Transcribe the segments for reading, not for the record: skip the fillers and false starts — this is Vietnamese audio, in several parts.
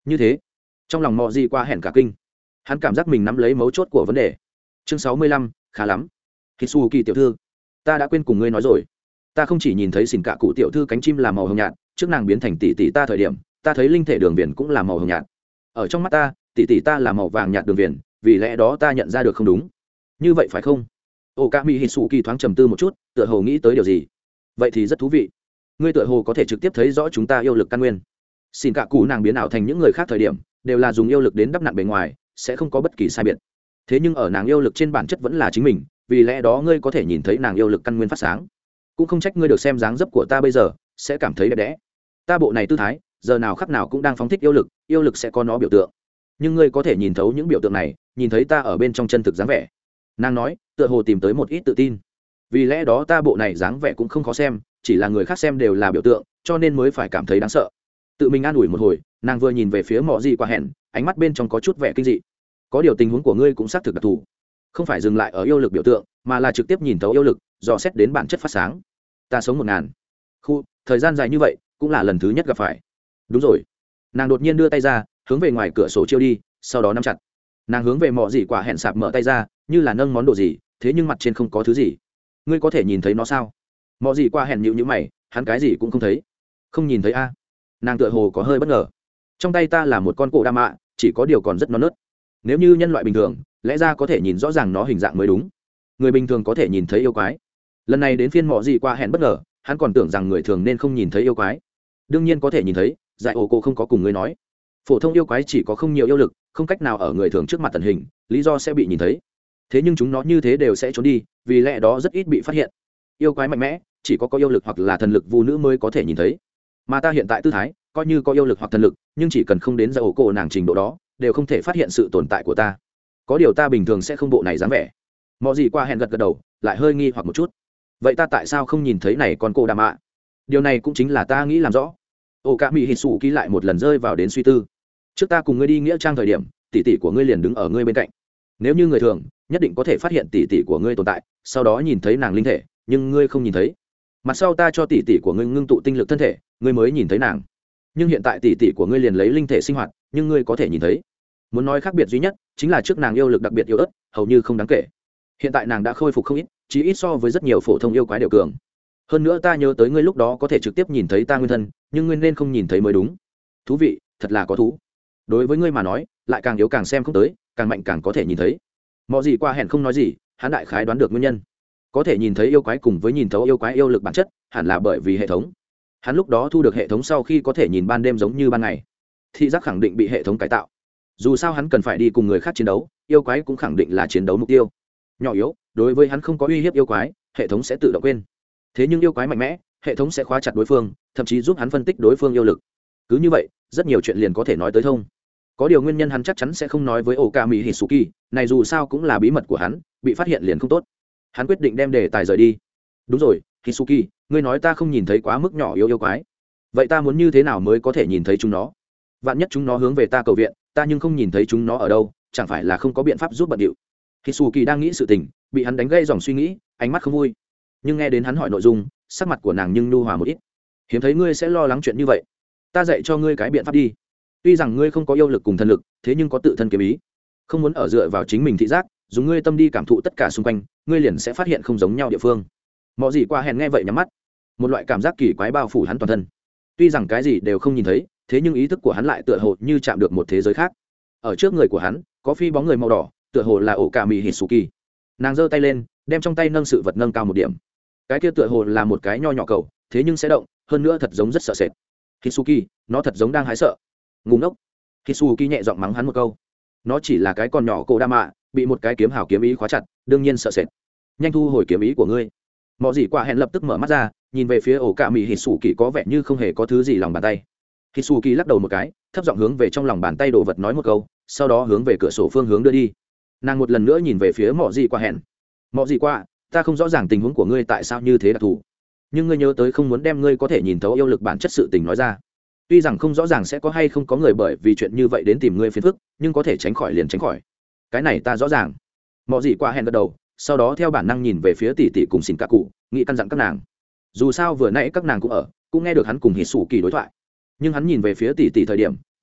như thế trong lòng mò gì qua hẹn cả kinh, hắn cảm giác mình nắm lấy mấu chốt của vấn đề. Chương 65, khá lắm. Hitsuki tiểu thư, ta đã quên cùng ngươi nói rồi, ta không chỉ nhìn thấy xỉn cạ cụ tiểu thư cánh chim là màu hồng nhạt, trước nàng biến thành tỷ tỷ ta thời điểm, ta thấy linh thể đường viền cũng là màu hồng nhạt. Ở trong mắt ta, tỷ tỷ ta là màu vàng nhạt đường viền, vì lẽ đó ta nhận ra được không đúng. Như vậy phải không? Okami Hitsuki thoáng trầm tư một chút, tựa hồ nghĩ tới điều gì. Vậy thì rất thú vị. Ngươi tựa hồ có thể trực tiếp thấy rõ chúng ta yêu lực căn nguyên. Xỉn cạ cụ nàng biến ảo thành những người khác thời điểm, đều là dùng yêu lực đến đắp nặn bề ngoài, sẽ không có bất kỳ sai biệt. Thế nhưng ở nàng yêu lực trên bản chất vẫn là chính mình, vì lẽ đó ngươi có thể nhìn thấy nàng yêu lực căn nguyên phát sáng. Cũng không trách ngươi được xem dáng dấp của ta bây giờ sẽ cảm thấy đẹp đẽ. Ta bộ này tư thái giờ nào khắc nào cũng đang phóng thích yêu lực sẽ có nó biểu tượng, nhưng ngươi có thể nhìn thấu những biểu tượng này, nhìn thấy ta ở bên trong chân thực dáng vẻ. Nàng nói tựa hồ tìm tới một ít tự tin, vì lẽ đó ta bộ này dáng vẻ cũng không khó xem, chỉ là người khác xem đều là biểu tượng, cho nên mới phải cảm thấy đáng sợ. Tự mình an ủi một hồi, nàng vừa nhìn về phía mọ gì qua hẹn, ánh mắt bên trong có chút vẻ kinh dị. Có điều tình huống của ngươi cũng xác thực đặc thù, không phải dừng lại ở yêu lực biểu tượng, mà là trực tiếp nhìn thấu yêu lực, dò xét đến bản chất phát sáng. Ta sống 1000 thời gian dài như vậy cũng là lần thứ nhất gặp phải. Đúng rồi. Nàng đột nhiên đưa tay ra, hướng về ngoài cửa sổ chiêu đi, sau đó nắm chặt. Nàng hướng về mọ gì quả hẹn sạp mở tay ra, như là nâng món đồ gì, thế nhưng mặt trên không có thứ gì. Ngươi có thể nhìn thấy nó sao? Mọ gì quả hẹn nhíu mày, hắn cái gì cũng không thấy. Không nhìn thấy a? Nàng tựa hồ có hơi bất ngờ. Trong tay ta là một con cổ đa mạ, chỉ có điều còn rất non nớt. Nếu như nhân loại bình thường, lẽ ra có thể nhìn rõ ràng nó hình dạng mới đúng. Người bình thường có thể nhìn thấy yêu quái. Lần này đến phiên mọ gì quả hẹn bất ngờ, hắn còn tưởng rằng người thường nên không nhìn thấy yêu quái. Đương nhiên có thể nhìn thấy, giải ổ cô không có cùng ngươi nói. Phổ thông yêu quái chỉ có không nhiều yêu lực, không cách nào ở người thường trước mặt tận hình, lý do sẽ bị nhìn thấy. Thế nhưng chúng nó như thế đều sẽ trốn đi, vì lẽ đó rất ít bị phát hiện. Yêu quái mạnh mẽ chỉ có yêu lực hoặc là thần lực vu nữ mới có thể nhìn thấy, mà ta hiện tại tư thái coi như có yêu lực hoặc thần lực, nhưng chỉ cần không đến giải ổ cô nàng trình độ đó, đều không thể phát hiện sự tồn tại của ta. Có điều ta bình thường sẽ không bộ này dáng vẻ. Mọ gì qua hẹn gật gật đầu, lại hơi nghi hoặc một chút. Vậy ta tại sao không nhìn thấy này con cô đàm ạ? Điều này cũng chính là ta nghĩ làm rõ. Okami Hitsuki lại một lần rơi vào đến suy tư. Trước ta cùng ngươi đi nghĩa trang thời điểm, tỷ tỷ của ngươi liền đứng ở ngươi bên cạnh. Nếu như người thường, nhất định có thể phát hiện tỷ tỷ của ngươi tồn tại, sau đó nhìn thấy nàng linh thể, nhưng ngươi không nhìn thấy. Mặt sau ta cho tỷ tỷ của ngươi ngưng tụ tinh lực thân thể, ngươi mới nhìn thấy nàng. Nhưng hiện tại tỷ tỷ của ngươi liền lấy linh thể sinh hoạt, nhưng ngươi có thể nhìn thấy. Muốn nói khác biệt duy nhất, chính là trước nàng yêu lực đặc biệt yếu ớt, hầu như không đáng kể. Hiện tại nàng đã khôi phục không ít, chí ít so với rất nhiều phổ thông yêu quái đều cường. Hơn nữa ta nhớ tới ngươi lúc đó có thể trực tiếp nhìn thấy ta nguyên thân, nhưng ngươi nên không nhìn thấy mới đúng. Thú vị, thật là có thú. Đối với ngươi mà nói, lại càng yếu càng xem không tới, càng mạnh càng có thể nhìn thấy. Mọi gì qua hẹn không nói gì, hắn đại khái đoán được nguyên nhân. Có thể nhìn thấy yêu quái cùng với nhìn thấu yêu quái yêu lực bản chất, hẳn là bởi vì hệ thống. Hắn lúc đó thu được hệ thống sau khi có thể nhìn ban đêm giống như ban ngày. Thị giác khẳng định bị hệ thống cải tạo. Dù sao hắn cần phải đi cùng người khác chiến đấu, yêu quái cũng khẳng định là chiến đấu mục tiêu. Nhỏ yếu, đối với hắn không có uy hiếp yêu quái, hệ thống sẽ tự động quên. Thế nhưng yêu quái mạnh mẽ, hệ thống sẽ khóa chặt đối phương, thậm chí giúp hắn phân tích đối phương yêu lực. Cứ như vậy, rất nhiều chuyện liền có thể nói tới thông. Có điều nguyên nhân hắn chắc chắn sẽ không nói với Okami Hitsuki, này dù sao cũng là bí mật của hắn, bị phát hiện liền không tốt. Hắn quyết định đem đề tài rời đi. Đúng rồi, Hitsuki, ngươi nói ta không nhìn thấy quá mức nhỏ yêu quái. Vậy ta muốn như thế nào mới có thể nhìn thấy chúng nó? Vạn nhất chúng nó hướng về ta cầu viện, ta nhưng không nhìn thấy chúng nó ở đâu, chẳng phải là không có biện pháp giúp bận điệu. Hitsuki đang nghĩ sự tình, bị hắn đánh gây dòng suy nghĩ, ánh mắt không vui. Nhưng nghe đến hắn hỏi nội dung, sắc mặt của nàng nhưng nhu hòa một ít. Hiếm thấy ngươi sẽ lo lắng chuyện như vậy, ta dạy cho ngươi cái biện pháp đi. Tuy rằng ngươi không có yêu lực cùng thần lực, thế nhưng có tự thân kiếm ý. Không muốn ở dựa vào chính mình thị giác, dùng ngươi tâm đi cảm thụ tất cả xung quanh, ngươi liền sẽ phát hiện không giống nhau địa phương. Mọi gì qua hèn nghe vậy nhắm mắt, một loại cảm giác kỳ quái bao phủ hắn toàn thân. Tuy rằng cái gì đều không nhìn thấy, thế nhưng ý thức của hắn lại tựa hồ như chạm được một thế giới khác. Ở trước người của hắn, có phi bóng người màu đỏ, tựa hồ là Okami Hitsuki. Nàng giơ tay lên, đem trong tay nâng sự vật nâng cao một điểm. Cái kia tựa hồ là một cái nho nhỏ cầu, thế nhưng sẽ động, hơn nữa thật giống rất sợ sệt. Hitsuki, nó thật giống đang hái sợ. Ngu ngốc. Hitsuki nhẹ giọng mắng hắn một câu. Nó chỉ là cái con nhỏ cổ đa mạ, bị một cái kiếm hào kiếm ý khóa chặt, đương nhiên sợ sệt. Nhanh thu hồi kiếm ý của ngươi. Mọ gì quả hẹn lập tức mở mắt ra, nhìn về phía Okami Hitsuki có vẻ như không hề có thứ gì lòng bàn tay. Hitsuki lắc đầu một cái, thấp giọng hướng về trong lòng bàn tay đồ vật nói một câu, sau đó hướng về cửa sổ phương hướng đưa đi. Nàng một lần nữa nhìn về phía mọ gì quả hẹn. Mọ gì quả, ta không rõ ràng tình huống của ngươi tại sao như thế đặc thù, nhưng ngươi nhớ tới không muốn đem ngươi có thể nhìn thấu yêu lực bản chất sự tình nói ra. Tuy rằng không rõ ràng sẽ có hay không có người bởi vì chuyện như vậy đến tìm ngươi phiền phức, nhưng có thể tránh khỏi liền tránh khỏi. Cái này ta rõ ràng. Mọ gì quả hẹn gật đầu, sau đó theo bản năng nhìn về phía tỷ tỷ cùng xin cả cụ, nghĩ căn dặn các nàng. Dù sao vừa nãy các nàng cũng ở, cũng nghe được hắn cùng Hitsuki đối thoại. Nhưng hắn nhìn về phía tỷ tỷ thời điểm,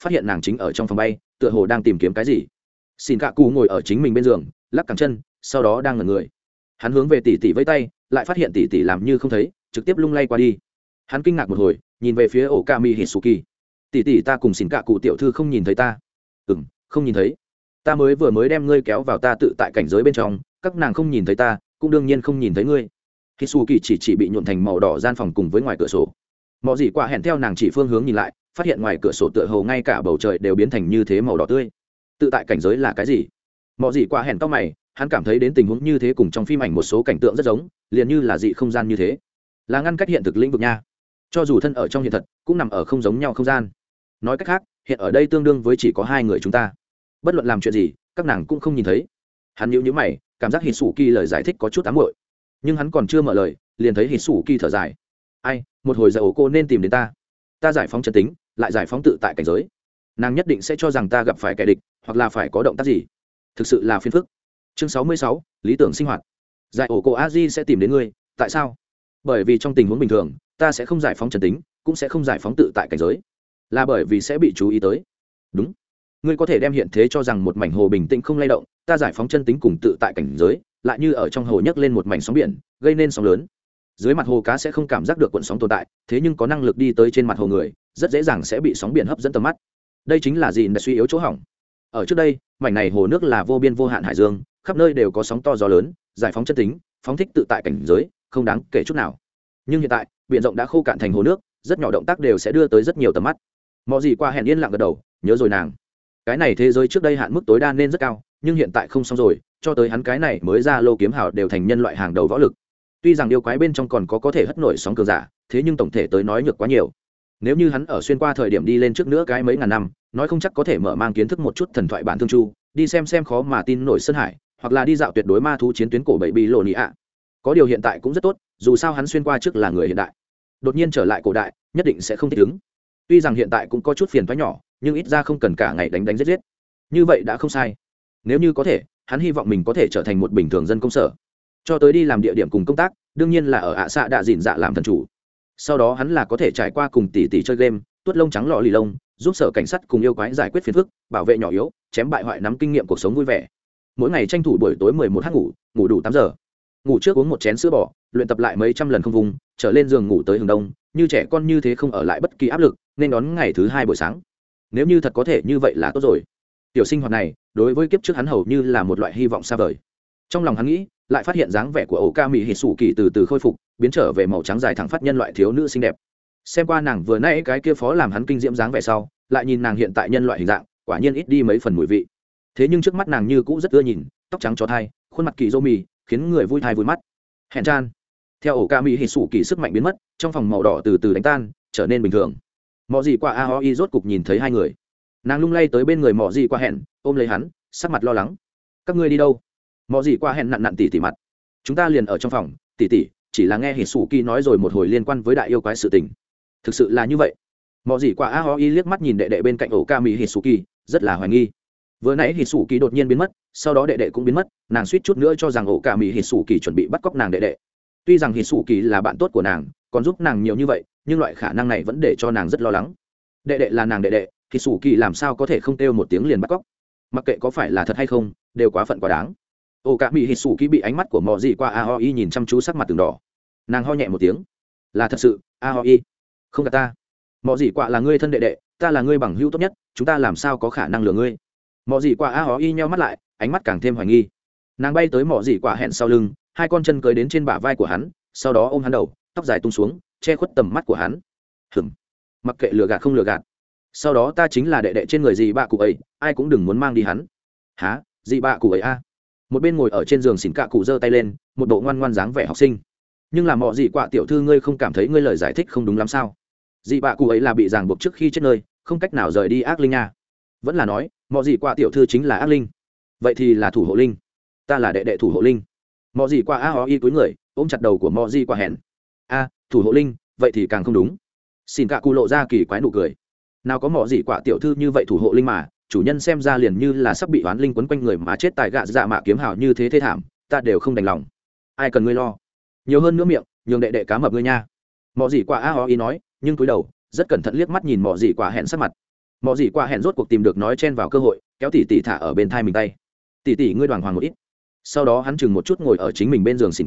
phát hiện nàng chính ở trong phòng bay tựa hồ đang tìm kiếm cái gì. Xin cạ cụ ngồi ở chính mình bên giường lắc cẳng chân, sau đó đang ngẩn người. Hắn hướng về tỷ tỷ vẫy tay, lại phát hiện tỷ tỷ làm như không thấy, trực tiếp lung lay qua đi. Hắn kinh ngạc một hồi, nhìn về phía Okami Hitsuki. Tỷ tỷ, ta cùng xin cạ cụ tiểu thư không nhìn thấy ta. Không nhìn thấy. Ta vừa mới đem ngươi kéo vào ta tự tại cảnh giới bên trong, các nàng không nhìn thấy ta, cũng đương nhiên không nhìn thấy ngươi. Hitsuki chỉ bị nhuộm thành màu đỏ gian phòng cùng với ngoài cửa sổ. Mọ gì quả hẹn theo nàng chỉ phương hướng nhìn lại, phát hiện ngoài cửa sổ tựa hồ ngay cả bầu trời đều biến thành như thế màu đỏ tươi. Tự tại cảnh giới là cái gì? Mọ gì quả hẹn cau mày, hắn cảm thấy đến tình huống như thế cùng trong phim ảnh một số cảnh tượng rất giống, liền như là dị không gian như thế, là ngăn cách hiện thực lĩnh vực nha. Cho dù thân ở trong hiện thật, cũng nằm ở không giống nhau không gian. Nói cách khác, hiện ở đây tương đương với chỉ có hai người chúng ta, bất luận làm chuyện gì các nàng cũng không nhìn thấy. Hắn nhíu mày, cảm giác Hitsuki lời giải thích có chút ám muội, nhưng hắn còn chưa mở lời liền thấy Hitsuki thở dài. Ai, một hồi giờ cô nên tìm đến ta giải phóng chân tính, lại giải phóng tự tại cảnh giới, nàng nhất định sẽ cho rằng ta gặp phải kẻ địch, hoặc là phải có động tác gì, thực sự là phiền phức. Chương 66, lý tưởng sinh hoạt. Giải ổ cô Aji sẽ tìm đến ngươi, tại sao? Bởi vì trong tình huống bình thường ta sẽ không giải phóng chân tính, cũng sẽ không giải phóng tự tại cảnh giới, là bởi vì sẽ bị chú ý tới. Đúng, ngươi có thể đem hiện thế cho rằng một mảnh hồ bình tĩnh không lay động, ta giải phóng chân tính cùng tự tại cảnh giới lại như ở trong hồ nhấc lên một mảnh sóng biển, gây nên sóng lớn. Dưới mặt hồ cá sẽ không cảm giác được cuộn sóng tồn tại, thế nhưng có năng lực đi tới trên mặt hồ người rất dễ dàng sẽ bị sóng biển hấp dẫn tầm mắt. Đây chính là gì là suy yếu chỗ hỏng. Ở trước đây mảnh này hồ nước là vô biên vô hạn hải dương, khắp nơi đều có sóng to gió lớn, giải phóng chân tính, phóng thích tự tại cảnh giới không đáng kể chút nào. Nhưng hiện tại biển rộng đã khô cạn thành hồ nước, rất nhỏ động tác đều sẽ đưa tới rất nhiều tầm mắt. Mọi gì qua hẹn yên lặng gật đầu, nhớ rồi nàng. Cái này thế giới trước đây hạn mức tối đa nên rất cao, nhưng hiện tại không xong rồi, cho tới hắn cái này mới ra lô kiếm hào đều thành nhân loại hàng đầu võ lực. Tuy rằng yêu quái bên trong còn có thể hất nổi sóng cường giả, thế nhưng tổng thể tới nói nhược quá nhiều. Nếu như hắn ở xuyên qua thời điểm đi lên trước nữa cái mấy ngàn năm, nói không chắc có thể mở mang kiến thức một chút thần thoại bản thương chu, đi xem khó mà tin nổi sơn hải, hoặc là đi dạo tuyệt đối ma thú chiến tuyến cổ bảy bị lộ nị ạ. Có điều hiện tại cũng rất tốt, dù sao hắn xuyên qua trước là người hiện đại, đột nhiên trở lại cổ đại nhất định sẽ không thích ứng. Tuy rằng hiện tại cũng có chút phiền toái nhỏ, nhưng ít ra không cần cả ngày đánh giết, như vậy đã không sai. Nếu như có thể, hắn hy vọng mình có thể trở thành một bình thường dân công sở, cho tới đi làm địa điểm cùng công tác đương nhiên là ở ạ xạ đạ dìn dạ làm thần chủ. Sau đó hắn là có thể trải qua cùng tỷ tỷ chơi game, tuốt lông trắng lọ lì lông, giúp sở cảnh sát cùng yêu quái giải quyết phiền phức, bảo vệ nhỏ yếu, chém bại hoại, nắm kinh nghiệm cuộc sống vui vẻ. Mỗi ngày tranh thủ buổi tối 11h ngủ đủ 8 giờ, ngủ trước uống một chén sữa bò, luyện tập lại mấy trăm lần không vùng, trở lên giường ngủ tới hừng đông, như trẻ con như thế, không ở lại bất kỳ áp lực, nên đón ngày thứ hai buổi sáng. Nếu như thật có thể như vậy là tốt rồi. Tiểu sinh hoạt này đối với kiếp trước hắn hầu như là một loại hy vọng xa vời. Trong lòng hắn nghĩ, lại phát hiện dáng vẻ của Okami Hitsuki từ từ khôi phục, biến trở về màu trắng dài thẳng phát nhân loại thiếu nữ xinh đẹp. Xem qua nàng vừa nãy cái kia phó làm hắn kinh diễm dáng vẻ sau, lại nhìn nàng hiện tại nhân loại hình dạng, quả nhiên ít đi mấy phần mùi vị. Thế nhưng trước mắt nàng như cũ rất ưa nhìn, tóc trắng chó thai, khuôn mặt kỳ dô mì, khiến người vui thai vui mắt. Hẹn chan. Theo Okami Hitsuki sức mạnh biến mất, trong phòng màu đỏ từ từ đánh tan, trở nên bình thường. Mọ gì qua Aoi rốt cục nhìn thấy hai người. Nàng lung lay tới bên người mọ gì qua hẹn, ôm lấy hắn, sắc mặt lo lắng. Các ngươi đi đâu? Mọ gì qua hẹn nặn tỉ mặt. Chúng ta liền ở trong phòng, tỉ, chỉ là nghe Hitsuki nói rồi một hồi liên quan với đại yêu quái sự tình. Thực sự là như vậy? Mọ gì qua Aoi liếc mắt nhìn đệ đệ bên cạnh Okami Hitsuki, rất là hoài nghi. Vừa nãy Hitsuki đột nhiên biến mất, sau đó đệ đệ cũng biến mất, nàng suýt chút nữa cho rằng Okami Hitsuki chuẩn bị bắt cóc nàng đệ đệ. Tuy rằng Hitsuki là bạn tốt của nàng, còn giúp nàng nhiều như vậy, nhưng loại khả năng này vẫn để cho nàng rất lo lắng. Đệ đệ là nàng đệ đệ, Hitsuki làm sao có thể không kêu một tiếng liền bắt cóc? Mặc kệ có phải là thật hay không, đều quá phận quá đáng. Okami Hitsuki bị ánh mắt của mọ gì qua Aoi nhìn chăm chú, sắc mặt từng đỏ. Nàng ho nhẹ một tiếng, là thật sự, Aoi, không gạt ta. Mọ gì qua là ngươi thân đệ đệ, ta là ngươi bằng hữu tốt nhất, chúng ta làm sao có khả năng lừa ngươi? Mọ gì qua Aoi nheo mắt lại, ánh mắt càng thêm hoài nghi. Nàng bay tới mọ gì qua hẹn sau lưng, hai con chân cưỡi đến trên bả vai của hắn, sau đó ôm hắn đầu, tóc dài tung xuống, che khuất tầm mắt của hắn. Mặc kệ lừa gạt không lừa gạt, sau đó ta chính là đệ đệ trên người dì bạ cụ ấy, ai cũng đừng muốn mang đi hắn. Há, dì bạ cụ ấy a? Một bên ngồi ở trên giường xỉn cạ cụ giơ tay lên, một bộ ngoan ngoan dáng vẻ học sinh. Nhưng làm mọ dì quạ tiểu thư, ngươi không cảm thấy ngươi lời giải thích không đúng lắm sao? Dì bạ cụ ấy là bị ràng buộc trước khi chết nơi, không cách nào rời đi ác linh nha. Vẫn là nói mọ dì quạ tiểu thư chính là ác linh? Vậy thì là thủ hộ linh. Ta là đệ đệ thủ hộ linh. Mọ dì quạ Aoi cúi người ôm chặt đầu của mọ dì quạ hẹn. A, thủ hộ linh, vậy thì càng không đúng. Xỉn cạ cụ lộ ra kỳ quái nụ cười. Nào có mọ dì quạ tiểu thư như vậy thủ hộ linh mà, chủ nhân xem ra liền như là sắp bị oán linh quấn quanh người mà chết tại gạ dạ mạ kiếm hào như thế thê thảm, ta đều không đành lòng. Ai cần ngươi lo, nhiều hơn nữa miệng, nhường đệ đệ cá mập ngươi nha. Mọ dì quạ Aoi nói, nhưng cúi đầu rất cẩn thận liếc mắt nhìn mọ dì quạ hẹn sắc mặt. mọi gì qua hẹn rốt cuộc tìm được nói chen vào cơ hội, kéo tỷ tỷ thả ở bên thai mình tay. Tỷ tỷ ngươi đoàn hoàng một ít. Sau đó hắn chừng một chút ngồi ở chính mình bên giường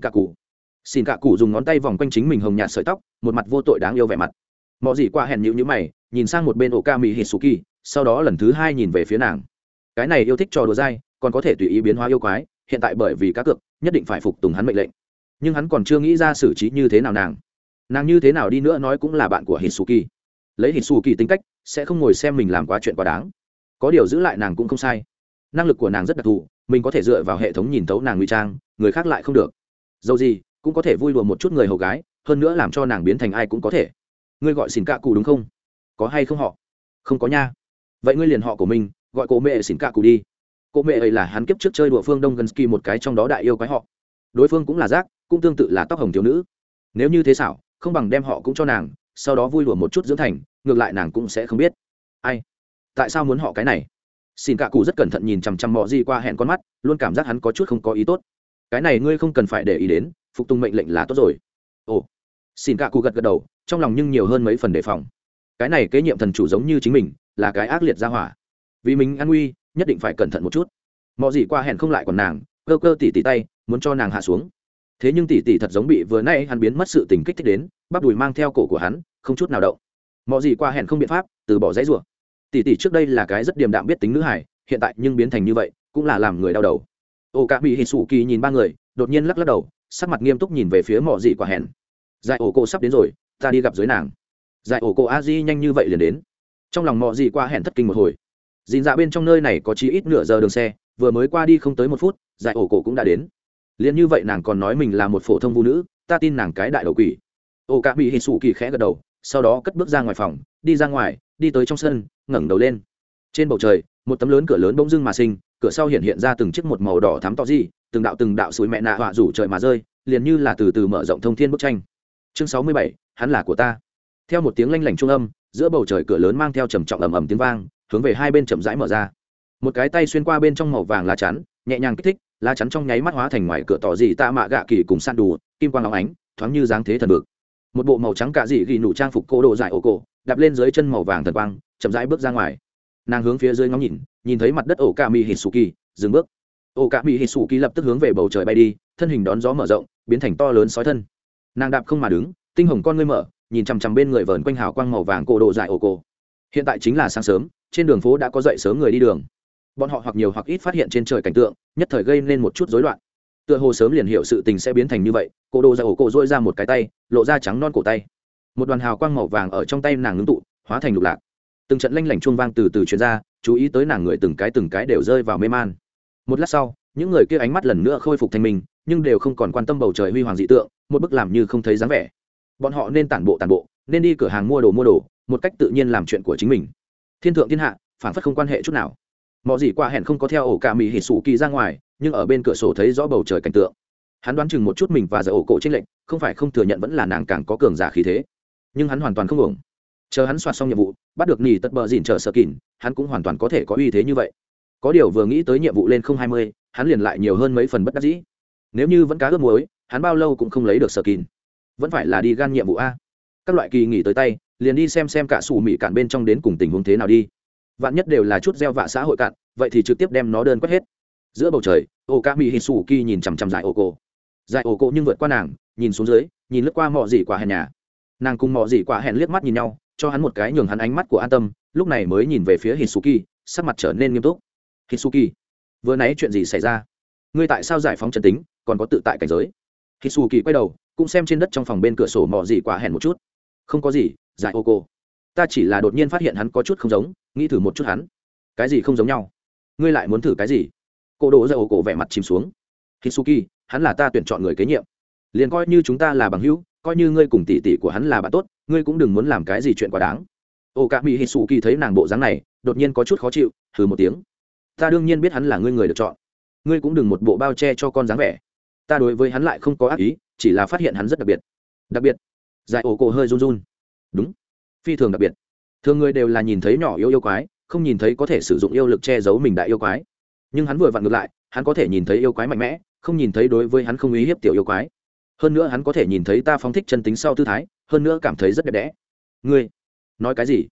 xin cạ cụ dùng ngón tay vòng quanh chính mình hồng nhạt sợi tóc, một mặt vô tội đáng yêu vẻ mặt. Mọi gì qua hẹn nhíu mày, nhìn sang một bên Okami Hitsuki, sau đó lần thứ hai nhìn về phía nàng. Cái này yêu thích trò đùa dai, còn có thể tùy ý biến hóa yêu quái, hiện tại bởi vì cá cược, nhất định phải phục tùng hắn mệnh lệnh. Nhưng hắn còn chưa nghĩ ra xử trí như thế nào nàng như thế nào đi nữa nói cũng là bạn của Hitsuki. Lấy Hitsuki tính cách, sẽ không ngồi xem mình làm quá chuyện quá đáng. Có điều giữ lại nàng cũng không sai. Năng lực của nàng rất đặc thù, mình có thể dựa vào hệ thống nhìn thấu nàng ngụy trang, người khác lại không được. Dẫu gì, cũng có thể vui đùa một chút người hầu gái, hơn nữa làm cho nàng biến thành ai cũng có thể. Ngươi gọi xỉn cạ cụ đúng không? Có hay không họ? Không có nha. Vậy ngươi liền họ của mình, gọi cô mẹ xỉn cạ cụ đi. Cô mẹ ấy là hắn kiếp trước chơi đùa phương Đông Gensky một cái trong đó đại yêu quái họ. Đối phương cũng là rác, cũng tương tự là tóc hồng thiếu nữ. Nếu như thế xảo, không bằng đem họ cũng cho nàng, sau đó vui đùa một chút dưỡng thành, ngược lại nàng cũng sẽ không biết. Ai? Tại sao muốn họ cái này? Xin cạ cụ rất cẩn thận nhìn chằm chằm Mọ Gì qua hẹn con mắt, luôn cảm giác hắn có chút không có ý tốt. Cái này ngươi không cần phải để ý đến, phục tùng mệnh lệnh là tốt rồi. Ồ. Xin cạ cụ gật gật đầu, trong lòng nhưng nhiều hơn mấy phần đề phòng. Cái này kế nhiệm thần chủ giống như chính mình, là cái ác liệt gia hỏa. Vì mình an nguy, nhất định phải cẩn thận một chút. Mọ Gì qua hẹn không lại còn nàng, cơ cơ tỉ tay, muốn cho nàng hạ xuống. Thế nhưng tỉ thật giống bị vừa nãy hắn biến mất sự tình kích thích đến, bắp đùi mang theo cổ của hắn, không chút nào động. Mọ Gì qua hẹn không biện pháp, từ bỏ dãy rủa. Tỷ trước đây là cái rất điềm đạm biết tính nữ hải, hiện tại nhưng biến thành như vậy, cũng là làm người đau đầu. Okami Hitsuki nhìn ba người, đột nhiên lắc đầu, sắc mặt nghiêm túc nhìn về phía Mọ Dị Quả Hẹn. Giải ổ cô sắp đến rồi, ta đi gặp dưới nàng. Giải ổ cô Aji nhanh như vậy liền đến. Trong lòng Mọ Dị Quả Hẹn thất kinh một hồi. Dìn dạ bên trong nơi này có chí ít nửa giờ đường xe, vừa mới qua đi không tới một phút, giải ổ cô cũng đã đến. Liên như vậy nàng còn nói mình là một phổ thông vũ nữ, ta tin nàng cái đại đầu quỷ. Okami Hitsuki khẽ gật đầu, sau đó cất bước ra ngoài phòng, đi ra ngoài, đi tới trong sân, ngẩng đầu lên. Trên bầu trời, một tấm lớn cửa lớn bỗng dưng mà sinh, cửa sau hiện ra từng chiếc một màu đỏ thắm to gì, từng đạo suối mẹ nạ họa rủ trời mà rơi, liền như là từ từ mở rộng thông thiên bức tranh. Chương 67, hắn là của ta. Theo một tiếng lanh lảnh trung âm, giữa bầu trời cửa lớn mang theo trầm trọng ầm ầm tiếng vang, hướng về hai bên chậm rãi mở ra. Một cái tay xuyên qua bên trong màu vàng lá chắn, nhẹ nhàng kích thích, lá chắn trong nháy mắt hóa thành ngoài cửa tỏ gì tạ mạ gạ kỳ cùng san đủ, kim quang óng ánh, thoáng như dáng thế thần vực. Một bộ màu trắng cạ dị gỉ nụ trang phục cô đồ dài ổ cổ, đạp lên dưới chân màu vàng thần quang, chậm rãi bước ra ngoài. Nàng hướng phía dưới ngóng nhìn thấy mặt đất Okami Hitsuki, dừng bước. Okami Hitsuki lập tức hướng về bầu trời bay đi, thân hình đón gió mở rộng, biến thành to lớn sói thân. Nàng đạp không mà đứng, tinh hồng con ngươi mở, nhìn chằm chằm bên người vờn quanh hào quang màu vàng cổ đồ dài ổ cổ. Hiện tại chính là sáng sớm, trên đường phố đã có dậy sớm người đi đường. Bọn họ hoặc nhiều hoặc ít phát hiện trên trời cảnh tượng, nhất thời gây nên một chút rối loạn. Tựa hồ sớm liền hiểu sự tình sẽ biến thành như vậy, cổ đồ dài ổ cổ duỗi ra một cái tay, lộ ra trắng non cổ tay. Một đoàn hào quang màu vàng ở trong tay nàng ngưng tụ, hóa thành lục lạc. Từng trận lanh lảnh chuông vang từ từ truyền ra, chú ý tới nàng người từng cái đều rơi vào mê man. Một lát sau, những người kia ánh mắt lần nữa khôi phục thanh minh, nhưng đều không còn quan tâm bầu trời huy hoàng dị tượng, một bức làm như không thấy dáng vẻ. Bọn họ nên tản bộ, nên đi cửa hàng mua đồ, một cách tự nhiên làm chuyện của chính mình. Thiên thượng thiên hạ, phản phất không quan hệ chút nào. Mọ Dị Quả Hẹn không có theo ổ cả mì hỉ sủ kỳ ra ngoài, nhưng ở bên cửa sổ thấy rõ bầu trời cảnh tượng. Hắn đoán chừng một chút mình và giờ ổ cổ trên lệnh, không phải không thừa nhận vẫn là nàng càng có cường giả khí thế, nhưng hắn hoàn toàn không ổng. Chờ hắn soạt xong nhiệm vụ, bắt được nỉ tật bờ dìn chờ sợ kỉn, hắn cũng hoàn toàn có thể có uy thế như vậy. Có điều vừa nghĩ tới nhiệm vụ lên 020, hắn liền lại nhiều hơn mấy phần bất đắc dĩ. Nếu như vẫn cá ướp muối, hắn bao lâu cũng không lấy được sợ kỉn. Vẫn phải là đi gan nhiệm vụ a. Các loại kỳ nghỉ tới tay, liền đi xem cả sủ mị cạn bên trong đến cùng tình huống thế nào đi. Vạn nhất đều là chút gieo vạ xã hội cạn, vậy thì trực tiếp đem nó đơn quét hết. Giữa bầu trời, Okami Hitsuki nhìn chằm chằm Giải ổ cổ nhưng vượt qua nàng, nhìn xuống dưới, nhìn lướt qua Mọ Dị Quả Hẹn nhà. Nàng cùng Mọ Dị Quả Hẹn liếc mắt nhìn nhau, cho hắn một cái nhường hắn ánh mắt của an tâm, lúc này mới nhìn về phía Hitsuki, sắc mặt trở nên nghiêm túc. Hitsuki, vừa nãy chuyện gì xảy ra? Ngươi tại sao giải phóng trần tính, còn có tự tại cảnh giới? Hitsuki quay đầu, cũng xem trên đất trong phòng bên cửa sổ Mọ Dị Quả Hẹn một chút. Không có gì, Giải ổ cổ. Ta chỉ là đột nhiên phát hiện hắn có chút không giống, nghĩ thử một chút hắn. Cái gì không giống nhau? Ngươi lại muốn thử cái gì? Cô Đỗ Giải ổ cổ vẻ mặt chìm xuống. Hitsuki, hắn là ta tuyển chọn người kế nhiệm. Liền coi như chúng ta là bằng hữu, coi như ngươi cùng tỷ tỷ của hắn là bạn tốt, ngươi cũng đừng muốn làm cái gì chuyện quá đáng. Okami Hitsuki thấy nàng bộ dáng này, đột nhiên có chút khó chịu, hừ một tiếng. Ta đương nhiên biết hắn là ngươi người được chọn, ngươi cũng đừng một bộ bao che cho con dáng vẻ. Ta đối với hắn lại không có ác ý, chỉ là phát hiện hắn rất đặc biệt. Đặc biệt? Giải ổ cổ hơi run run. Đúng, phi thường đặc biệt. Thường người đều là nhìn thấy nhỏ yêu quái, không nhìn thấy có thể sử dụng yêu lực che giấu mình đại yêu quái. Nhưng hắn vừa vặn ngược lại, hắn có thể nhìn thấy yêu quái mạnh mẽ, không nhìn thấy đối với hắn không uy hiếp tiểu yêu quái. Hơn nữa hắn có thể nhìn thấy ta phóng thích chân tính sau tư thái, hơn nữa cảm thấy rất đẹp đẽ. Ngươi nói cái gì?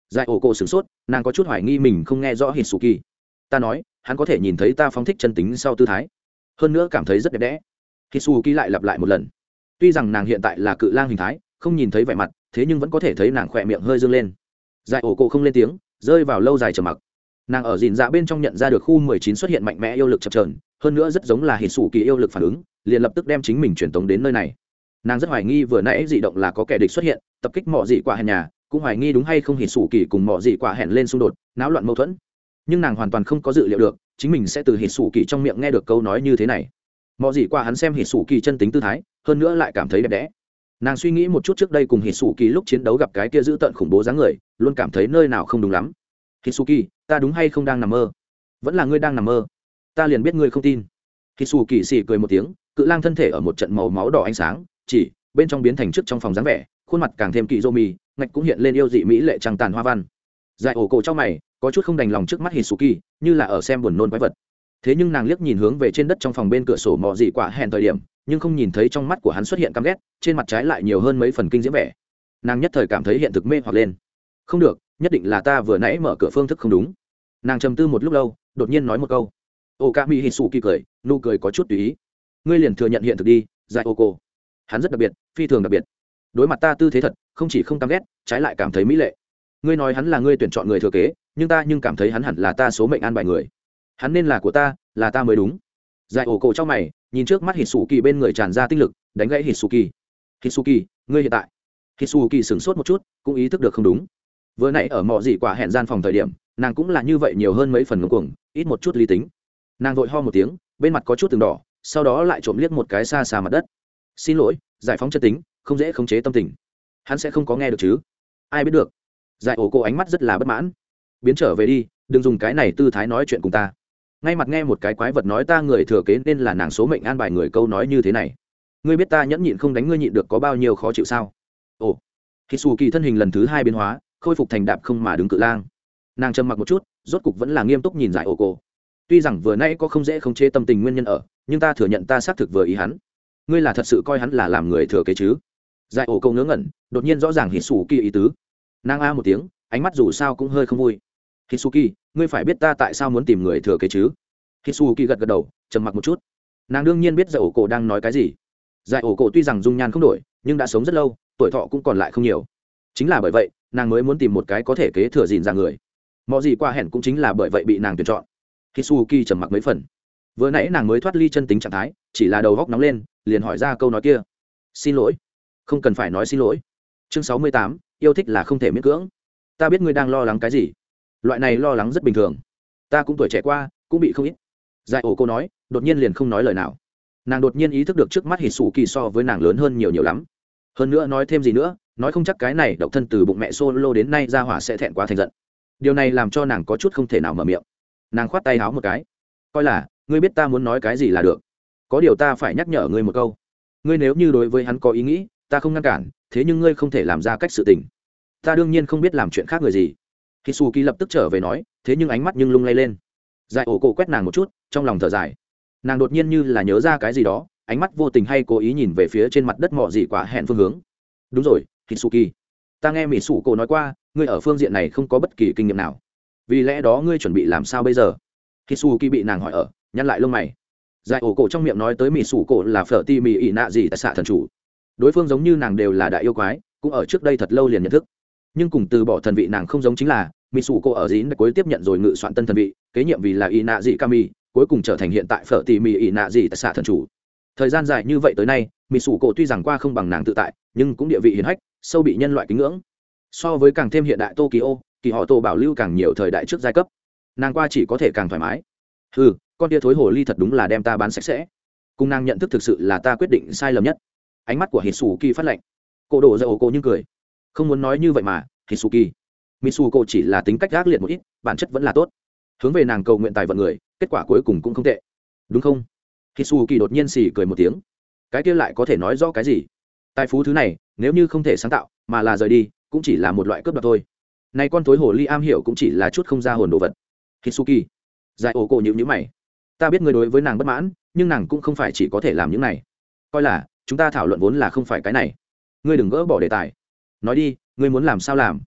Giải ổ cổ sửng sốt, nàng có chút hoài nghi mình không nghe rõ Hitsuki. Ta nói, hắn có thể nhìn thấy ta phóng thích chân tính sau tư thái, hơn nữa cảm thấy rất đẹp đẽ. Hitsuki lại lặp lại một lần. Tuy rằng nàng hiện tại là cự lang hình thái, không nhìn thấy vẻ mặt, thế nhưng vẫn có thể thấy nàng khỏe miệng hơi dương lên. Giải ổ cổ không lên tiếng, rơi vào lâu dài trầm mặc. Nàng ở dìn dạ bên trong nhận ra được khu 19 xuất hiện mạnh mẽ yêu lực chập chờn, hơn nữa rất giống là Hitsuki yêu lực phản ứng, liền lập tức đem chính mình truyền tống đến nơi này. Nàng rất hoài nghi vừa nãy dị động là có kẻ địch xuất hiện, tập kích mọ dị quả hẹn nhà, cũng hoài nghi đúng hay không Hitsuki cùng mọ dị quả hẹn lên xung đột, náo loạn mâu thuẫn. Nhưng nàng hoàn toàn không có dự liệu được, chính mình sẽ từ Hitsuki trong miệng nghe được câu nói như thế này. Mọ dị quả hắn xem Hitsuki chân tính tư thái, hơn nữa lại cảm thấy đẹp đẽ. Nàng suy nghĩ một chút trước đây cùng Hitsuki lúc chiến đấu gặp cái kia dữ tợn khủng bố dáng người, luôn cảm thấy nơi nào không đúng lắm. Hitsuki, ta đúng hay không đang nằm mơ? Vẫn là ngươi đang nằm mơ? Ta liền biết ngươi không tin. Hitsuki xì cười một tiếng, cự lang thân thể ở một trận màu máu đỏ ánh sáng, chỉ bên trong biến thành trước trong phòng dáng vẻ, khuôn mặt càng thêm kỳ dô mì, ngạch cũng hiện lên yêu dị mỹ lệ trăng tàn hoa văn. Giải ổ cổ trong mày, có chút không đành lòng trước mắt Hitsuki, như là ở xem buồn nôn quái vật. Thế nhưng nàng liếc nhìn hướng về trên đất trong phòng bên cửa sổ mọ dị quả hẹn thời điểm, nhưng không nhìn thấy trong mắt của hắn xuất hiện căm ghét, trên mặt trái lại nhiều hơn mấy phần kinh diễm vẻ. Nàng nhất thời cảm thấy hiện thực mê hoặc lên. Không được, nhất định là ta vừa nãy mở cửa phương thức không đúng. Nàng trầm tư một lúc lâu, đột nhiên nói một câu. Okami Hitsuki cười, nụ cười có chút tùy ý. Ngươi liền thừa nhận hiện thực đi, Giải Oko. Hắn rất đặc biệt, phi thường đặc biệt. Đối mặt ta tư thế thật, không chỉ không căm ghét, trái lại cảm thấy mỹ lệ. Ngươi nói hắn là ngươi tuyển chọn người thừa kế, nhưng ta cảm thấy hắn hẳn là ta số mệnh an bài người. Hắn nên là của ta, là ta mới đúng. Giải Oko trong mày, nhìn trước mắt Hitsuki bên người tràn ra tinh lực, đánh gãy Hitsuki. Hitsuki, ngươi hiện tại. Hitsuki sửng sốt một chút, cũng ý thức được không đúng. Vừa nãy ở mọ dị quả hẹn gian phòng thời điểm, nàng cũng là như vậy nhiều hơn mấy phần ngông cuồng, ít một chút lý tính. Nàng vội ho một tiếng, bên mặt có chút từng đỏ, sau đó lại trộm liếc một cái xa xa mặt đất. Xin lỗi, giải phóng chân tính, không dễ khống chế tâm tình. Hắn sẽ không có nghe được chứ? Ai biết được? Giải ổ cô ánh mắt rất là bất mãn. Biến trở về đi, đừng dùng cái này tư thái nói chuyện cùng ta. Ngay mặt nghe một cái quái vật nói ta người thừa kế nên là nàng số mệnh an bài người câu nói như thế này. Ngươi biết ta nhẫn nhịn không đánh ngươi nhịn được có bao nhiêu khó chịu sao? Ồ. Hitsuki thân hình lần thứ 2 biến hóa, khôi phục thành đạp không mà đứng cự lang. Nàng trầm mặc một chút, rốt cục vẫn là nghiêm túc nhìn Giải ổ cô. Tuy rằng vừa nãy có không dễ khống chế tâm tình nguyên nhân ở, nhưng ta thừa nhận ta xác thực vừa ý hắn. Ngươi là thật sự coi hắn là làm người thừa kế chứ? Giải ổ câu ngớ ngẩn, đột nhiên rõ ràng Hitsuki ý tứ. Nàng a một tiếng, ánh mắt dù sao cũng hơi không vui. Hitsuki, ngươi phải biết ta tại sao muốn tìm người thừa kế chứ? Hitsuki gật gật đầu, trầm mặc một chút. Nàng đương nhiên biết Giải ổ cổ đang nói cái gì. Giải ổ cổ tuy rằng dung nhan không đổi, nhưng đã sống rất lâu, tuổi thọ cũng còn lại không nhiều. Chính là bởi vậy, nàng mới muốn tìm một cái có thể kế thừa gìn ra người. Mọi gì qua hẹn cũng chính là bởi vậy bị nàng tuyển chọn. Hitsuki trầm mặc mấy phần. Vừa nãy nàng mới thoát ly chân tính trạng thái, chỉ là đầu góc nóng lên, liền hỏi ra câu nói kia. Xin lỗi. Không cần phải nói xin lỗi. Chương 68, yêu thích là không thể miễn cưỡng. Ta biết ngươi đang lo lắng cái gì. Loại này lo lắng rất bình thường. Ta cũng tuổi trẻ qua, cũng bị không ít. Giải ổ cô nói, đột nhiên liền không nói lời nào. Nàng đột nhiên ý thức được trước mắt Hitsuki so với nàng lớn hơn nhiều nhiều lắm. Hơn nữa nói thêm gì nữa, nói không chắc cái này độc thân từ bụng mẹ solo đến nay ra hỏa sẽ thẹn quá thành giận. Điều này làm cho nàng có chút không thể nào mở miệng. Nàng khoát tay háo một cái, coi là ngươi biết ta muốn nói cái gì là được. Có điều ta phải nhắc nhở ngươi một câu, ngươi nếu như đối với hắn có ý nghĩ, ta không ngăn cản, thế nhưng ngươi không thể làm ra cách sự tình. Ta đương nhiên không biết làm chuyện khác người gì. Hitsuki lập tức trở về nói, thế nhưng ánh mắt nhưng lung lay lên. Giải ổ cổ quét nàng một chút, trong lòng thở dài. Nàng đột nhiên như là nhớ ra cái gì đó, ánh mắt vô tình hay cố ý nhìn về phía trên mặt đất mọ dị quả hẹn phương hướng. Đúng rồi, Hitsuki, ta nghe mỹ sủ cổ nói qua, ngươi ở phương diện này không có bất kỳ kinh nghiệm nào, vì lẽ đó ngươi chuẩn bị làm sao bây giờ? Hitsuki bị nàng hỏi ở, nhăn lại lông mày. Giải ổ cổ trong miệng nói tới mỹ sủ cổ là phở ti mì ỉ nạ gì tại xạ thần chủ. Đối phương giống như nàng đều là đại yêu quái, cũng ở trước đây thật lâu liền nhận thức. Nhưng cùng từ bỏ thần vị nàng không giống chính là mỹ sủ cổ ở dín cuối tiếp nhận rồi ngự soạn tân thần vị, kế nhiệm vì là ỉ nạ dị kami, cuối cùng trở thành hiện tại phở ti mì ỉ nạ gì tại xạ thần chủ. Thời gian dài như vậy tới nay, mỹ sủ cổ tuy rằng qua không bằng nàng tự tại, nhưng cũng địa vị hiển hách, sâu bị nhân loại kính ngưỡng. So với càng thêm hiện đại Tokyo, kỳ họ tổ bảo lưu càng nhiều thời đại trước giai cấp, nàng qua chỉ có thể càng thoải mái. Ừ, con tia thối hồ ly thật đúng là đem ta bán sạch sẽ. Cùng nàng nhận thức thực sự là ta quyết định sai lầm nhất. Ánh mắt của Hitsuki phát lạnh. Cô đổ ra ổ cô nhưng cười. Không muốn nói như vậy mà, Hitsuki. Mitsuko chỉ là tính cách gác liệt một ít, bản chất vẫn là tốt. Hướng về nàng cầu nguyện tài vận người, kết quả cuối cùng cũng không tệ. Đúng không? Hitsuki đột nhiên xì cười một tiếng. Cái kia lại có thể nói rõ cái gì? Tài phú thứ này, nếu như không thể sáng tạo, mà là rời đi, cũng chỉ là một loại cướp đoạt thôi. Này con thối hồ ly am hiểu cũng chỉ là chút không ra hồn đồ vật. Hitsuki. Giải ổ cổ nhíu mày. Ta biết ngươi đối với nàng bất mãn, nhưng nàng cũng không phải chỉ có thể làm những này. Coi là chúng ta thảo luận vốn là không phải cái này. Ngươi đừng gỡ bỏ đề tài. Nói đi, ngươi muốn làm sao làm?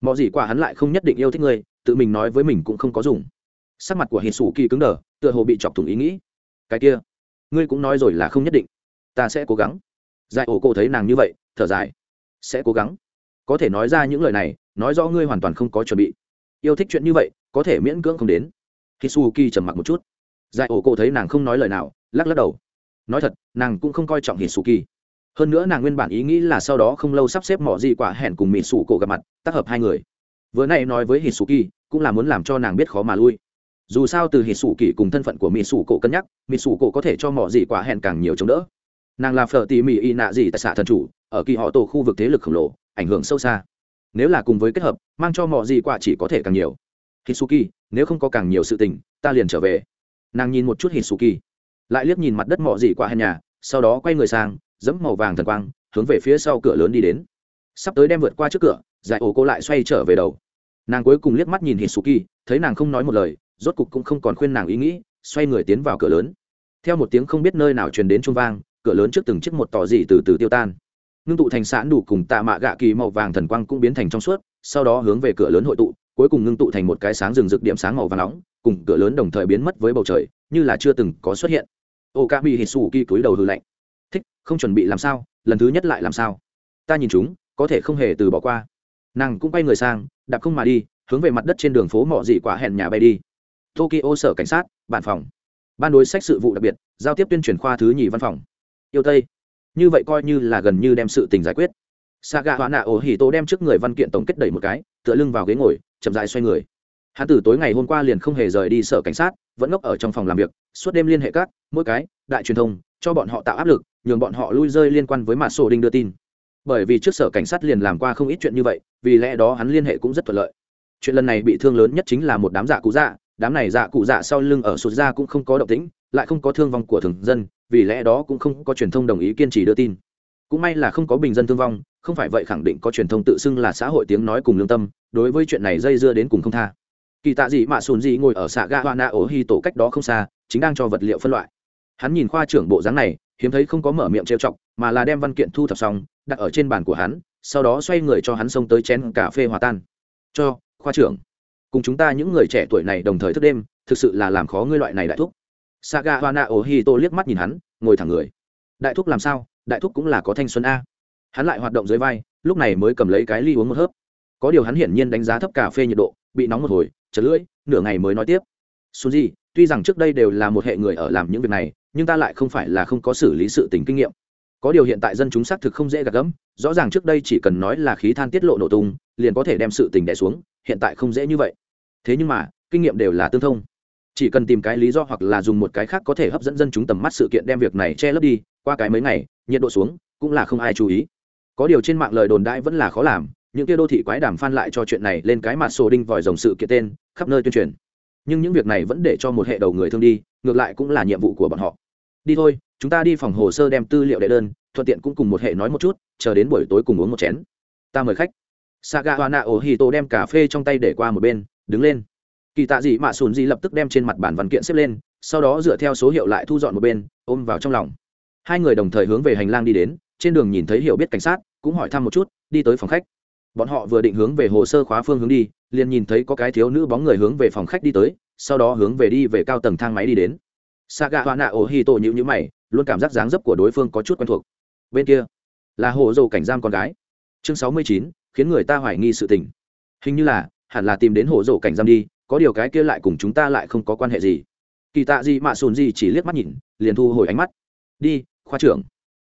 mọi gì quả hắn lại không nhất định yêu thích ngươi, tự mình nói với mình cũng không có dùng. Sắc mặt của hít xù kỳ cứng đờ, tựa hồ bị chọc thủng ý nghĩ. Cái kia, ngươi cũng nói rồi là không nhất định. Ta sẽ cố gắng. Giải ổ cổ thấy nàng như vậy, thở dài. Sẽ cố gắng. Có thể nói ra những lời này, nói rõ ngươi hoàn toàn không có chuẩn bị. Yêu thích chuyện như vậy, có thể miễn cưỡng không đến. Hisuki trầm mặc một chút. Giải ổ cổ thấy nàng không nói lời nào, lắc lắc đầu. Nói thật, nàng cũng không coi trọng Hisuki. Hơn nữa nàng nguyên bản ý nghĩ là sau đó không lâu sắp xếp mỏ gì quả hẹn cùng mỹ sủ cổ gặp mặt, tác hợp hai người. Vừa nay nói với Hisuki, cũng là muốn làm cho nàng biết khó mà lui. Dù sao từ Hisuki cùng thân phận của mỹ sủ cổ cân nhắc, mỹ sủ cổ có thể cho mỏ gì quả hẹn càng nhiều chống đỡ. Nàng là phở tỉ mỉ y nạ gì tại xã thần chủ, ở kỳ họ tổ khu vực thế lực khổng lồ, ảnh hưởng sâu xa. Nếu là cùng với kết hợp, mang cho mỏ gì quả chỉ có thể càng nhiều. Hisuki, nếu không có càng nhiều sự tình, ta liền trở về. Nàng nhìn một chút Hisuki, lại liếc nhìn mặt đất mỏ gì quả hẹn nhà, sau đó quay người sang, dẫm màu vàng thần quang, hướng về phía sau cửa lớn đi đến. Sắp tới đem vượt qua trước cửa, Giải ổ cô lại xoay trở về đầu. Nàng cuối cùng liếc mắt nhìn Hisuki, thấy nàng không nói một lời, rốt cục cũng không còn khuyên nàng ý nghĩ, xoay người tiến vào cửa lớn. Theo một tiếng không biết nơi nào truyền đến chuông vang, cửa lớn trước từng chiếc một tỏ dị từ từ tiêu tan, ngưng tụ thành sẵn đủ cùng tạ mạ gạ kỳ màu vàng thần quang cũng biến thành trong suốt, sau đó hướng về cửa lớn hội tụ, cuối cùng ngưng tụ thành một cái sáng rừng rực điểm sáng màu vàng nóng, cùng cửa lớn đồng thời biến mất với bầu trời, như là chưa từng có xuất hiện. Okami Hisuki cúi đầu hừ lạnh. Thích, không chuẩn bị làm sao, lần thứ nhất lại làm sao? Ta nhìn chúng, có thể không hề từ bỏ qua. Nàng cũng quay người sang, đạp không mà đi, hướng về mặt đất trên đường phố mọ dị quả hẹn nhà bay đi. Tokyo sở cảnh sát, bản phòng. Ban đối sách sự vụ đặc biệt, giao tiếp tuyên truyền khoa thứ nhì văn phòng. Yêu Tây. Như vậy coi như là gần như đem sự tình giải quyết. Saga Hwana Ohito đem trước người văn kiện tổng kết đẩy một cái, tựa lưng vào ghế ngồi, chậm rãi xoay người. Hắn từ tối ngày hôm qua liền không hề rời đi sở cảnh sát, vẫn ngốc ở trong phòng làm việc, suốt đêm liên hệ các mỗi cái đại truyền thông, cho bọn họ tạo áp lực, nhường bọn họ lui rơi liên quan với mã sổ đinh đưa tin. Bởi vì trước sở cảnh sát liền làm qua không ít chuyện như vậy, vì lẽ đó hắn liên hệ cũng rất thuận lợi. Chuyện lần này bị thương lớn nhất chính là một đám dạ cụ dạ, đám này dạ cụ dạ sau lưng ở sụt ra cũng không có động tĩnh, lại không có thương vong của thường dân, vì lẽ đó cũng không có truyền thông đồng ý kiên trì đưa tin. Cũng may là không có bình dân thương vong, không phải vậy khẳng định có truyền thông tự xưng là xã hội tiếng nói cùng lương tâm, đối với chuyện này dây dưa đến cùng không tha. Kỳ tạ gì mà sùn gì ngồi ở xạ ga hoa na ổ hi tổ cách đó không xa, chính đang cho vật liệu phân loại. Hắn nhìn khoa trưởng bộ dáng này, hiếm thấy không có mở miệng trêu chọc, mà là đem văn kiện thu thập xong, đặt ở trên bàn của hắn, sau đó xoay người cho hắn xông tới chén cà phê hòa tan. Cho khoa trưởng, cùng chúng ta những người trẻ tuổi này đồng thời thức đêm, thực sự là làm khó ngươi loại này đại thúc. Saga Hwana Ohito liếc mắt nhìn hắn, ngồi thẳng người. Đại thúc làm sao? Đại thúc cũng là có thanh xuân a. Hắn lại hoạt động dưới vai, lúc này mới cầm lấy cái ly uống một hớp. Có điều hắn hiển nhiên đánh giá thấp cà phê nhiệt độ, bị nóng một hồi, chật lưỡi, nửa ngày mới nói tiếp. Sunji, tuy rằng trước đây đều là một hệ người ở làm những việc này, nhưng ta lại không phải là không có xử lý sự tình kinh nghiệm. Có điều hiện tại dân chúng xác thực không dễ gạt gẫm, rõ ràng trước đây chỉ cần nói là khí than tiết lộ nổ tung, liền có thể đem sự tình đè xuống, hiện tại không dễ như vậy. Thế nhưng mà, kinh nghiệm đều là tương thông. Chỉ cần tìm cái lý do hoặc là dùng một cái khác có thể hấp dẫn dân chúng tầm mắt sự kiện đem việc này che lấp đi, qua cái mấy ngày, nhiệt độ xuống, cũng là không ai chú ý. Có điều trên mạng lời đồn đại vẫn là khó làm, những kia đô thị quái đàm phan lại cho chuyện này lên cái mặt sổ đinh vòi rồng sự kiện tên, khắp nơi tuyên truyền. Nhưng những việc này vẫn để cho một hệ đầu người thương đi, ngược lại cũng là nhiệm vụ của bọn họ. Đi thôi, chúng ta đi phòng hồ sơ đem tư liệu đệ đơn, thuận tiện cũng cùng một hệ nói một chút, chờ đến buổi tối cùng uống một chén. Ta mời khách. Saga Hwana Ohito đem cà phê trong tay để qua một bên, đứng lên. Kỳ tạ gì mà sùn gì lập tức đem trên mặt bản văn kiện xếp lên, sau đó dựa theo số hiệu lại thu dọn một bên, ôm vào trong lòng. Hai người đồng thời hướng về hành lang đi đến, trên đường nhìn thấy hiểu biết cảnh sát, cũng hỏi thăm một chút, đi tới phòng khách. Bọn họ vừa định hướng về hồ sơ khóa phương hướng đi, liền nhìn thấy có cái thiếu nữ bóng người hướng về phòng khách đi tới, sau đó hướng về đi về cao tầng thang máy đi đến. Saga Hwana Ohito nhíu mày, luôn cảm giác dáng dấp của đối phương có chút quen thuộc. Bên kia là hồ dầu cảnh giam con gái. Chương 69, khiến người ta hoài nghi sự tình. Hình như là hẳn là tìm đến hồ dầu cảnh giam đi, có điều cái kia lại cùng chúng ta lại không có quan hệ gì. Kỳ tạ gì mà sùn gì chỉ liếc mắt nhìn, liền thu hồi ánh mắt. Đi, khoa trưởng.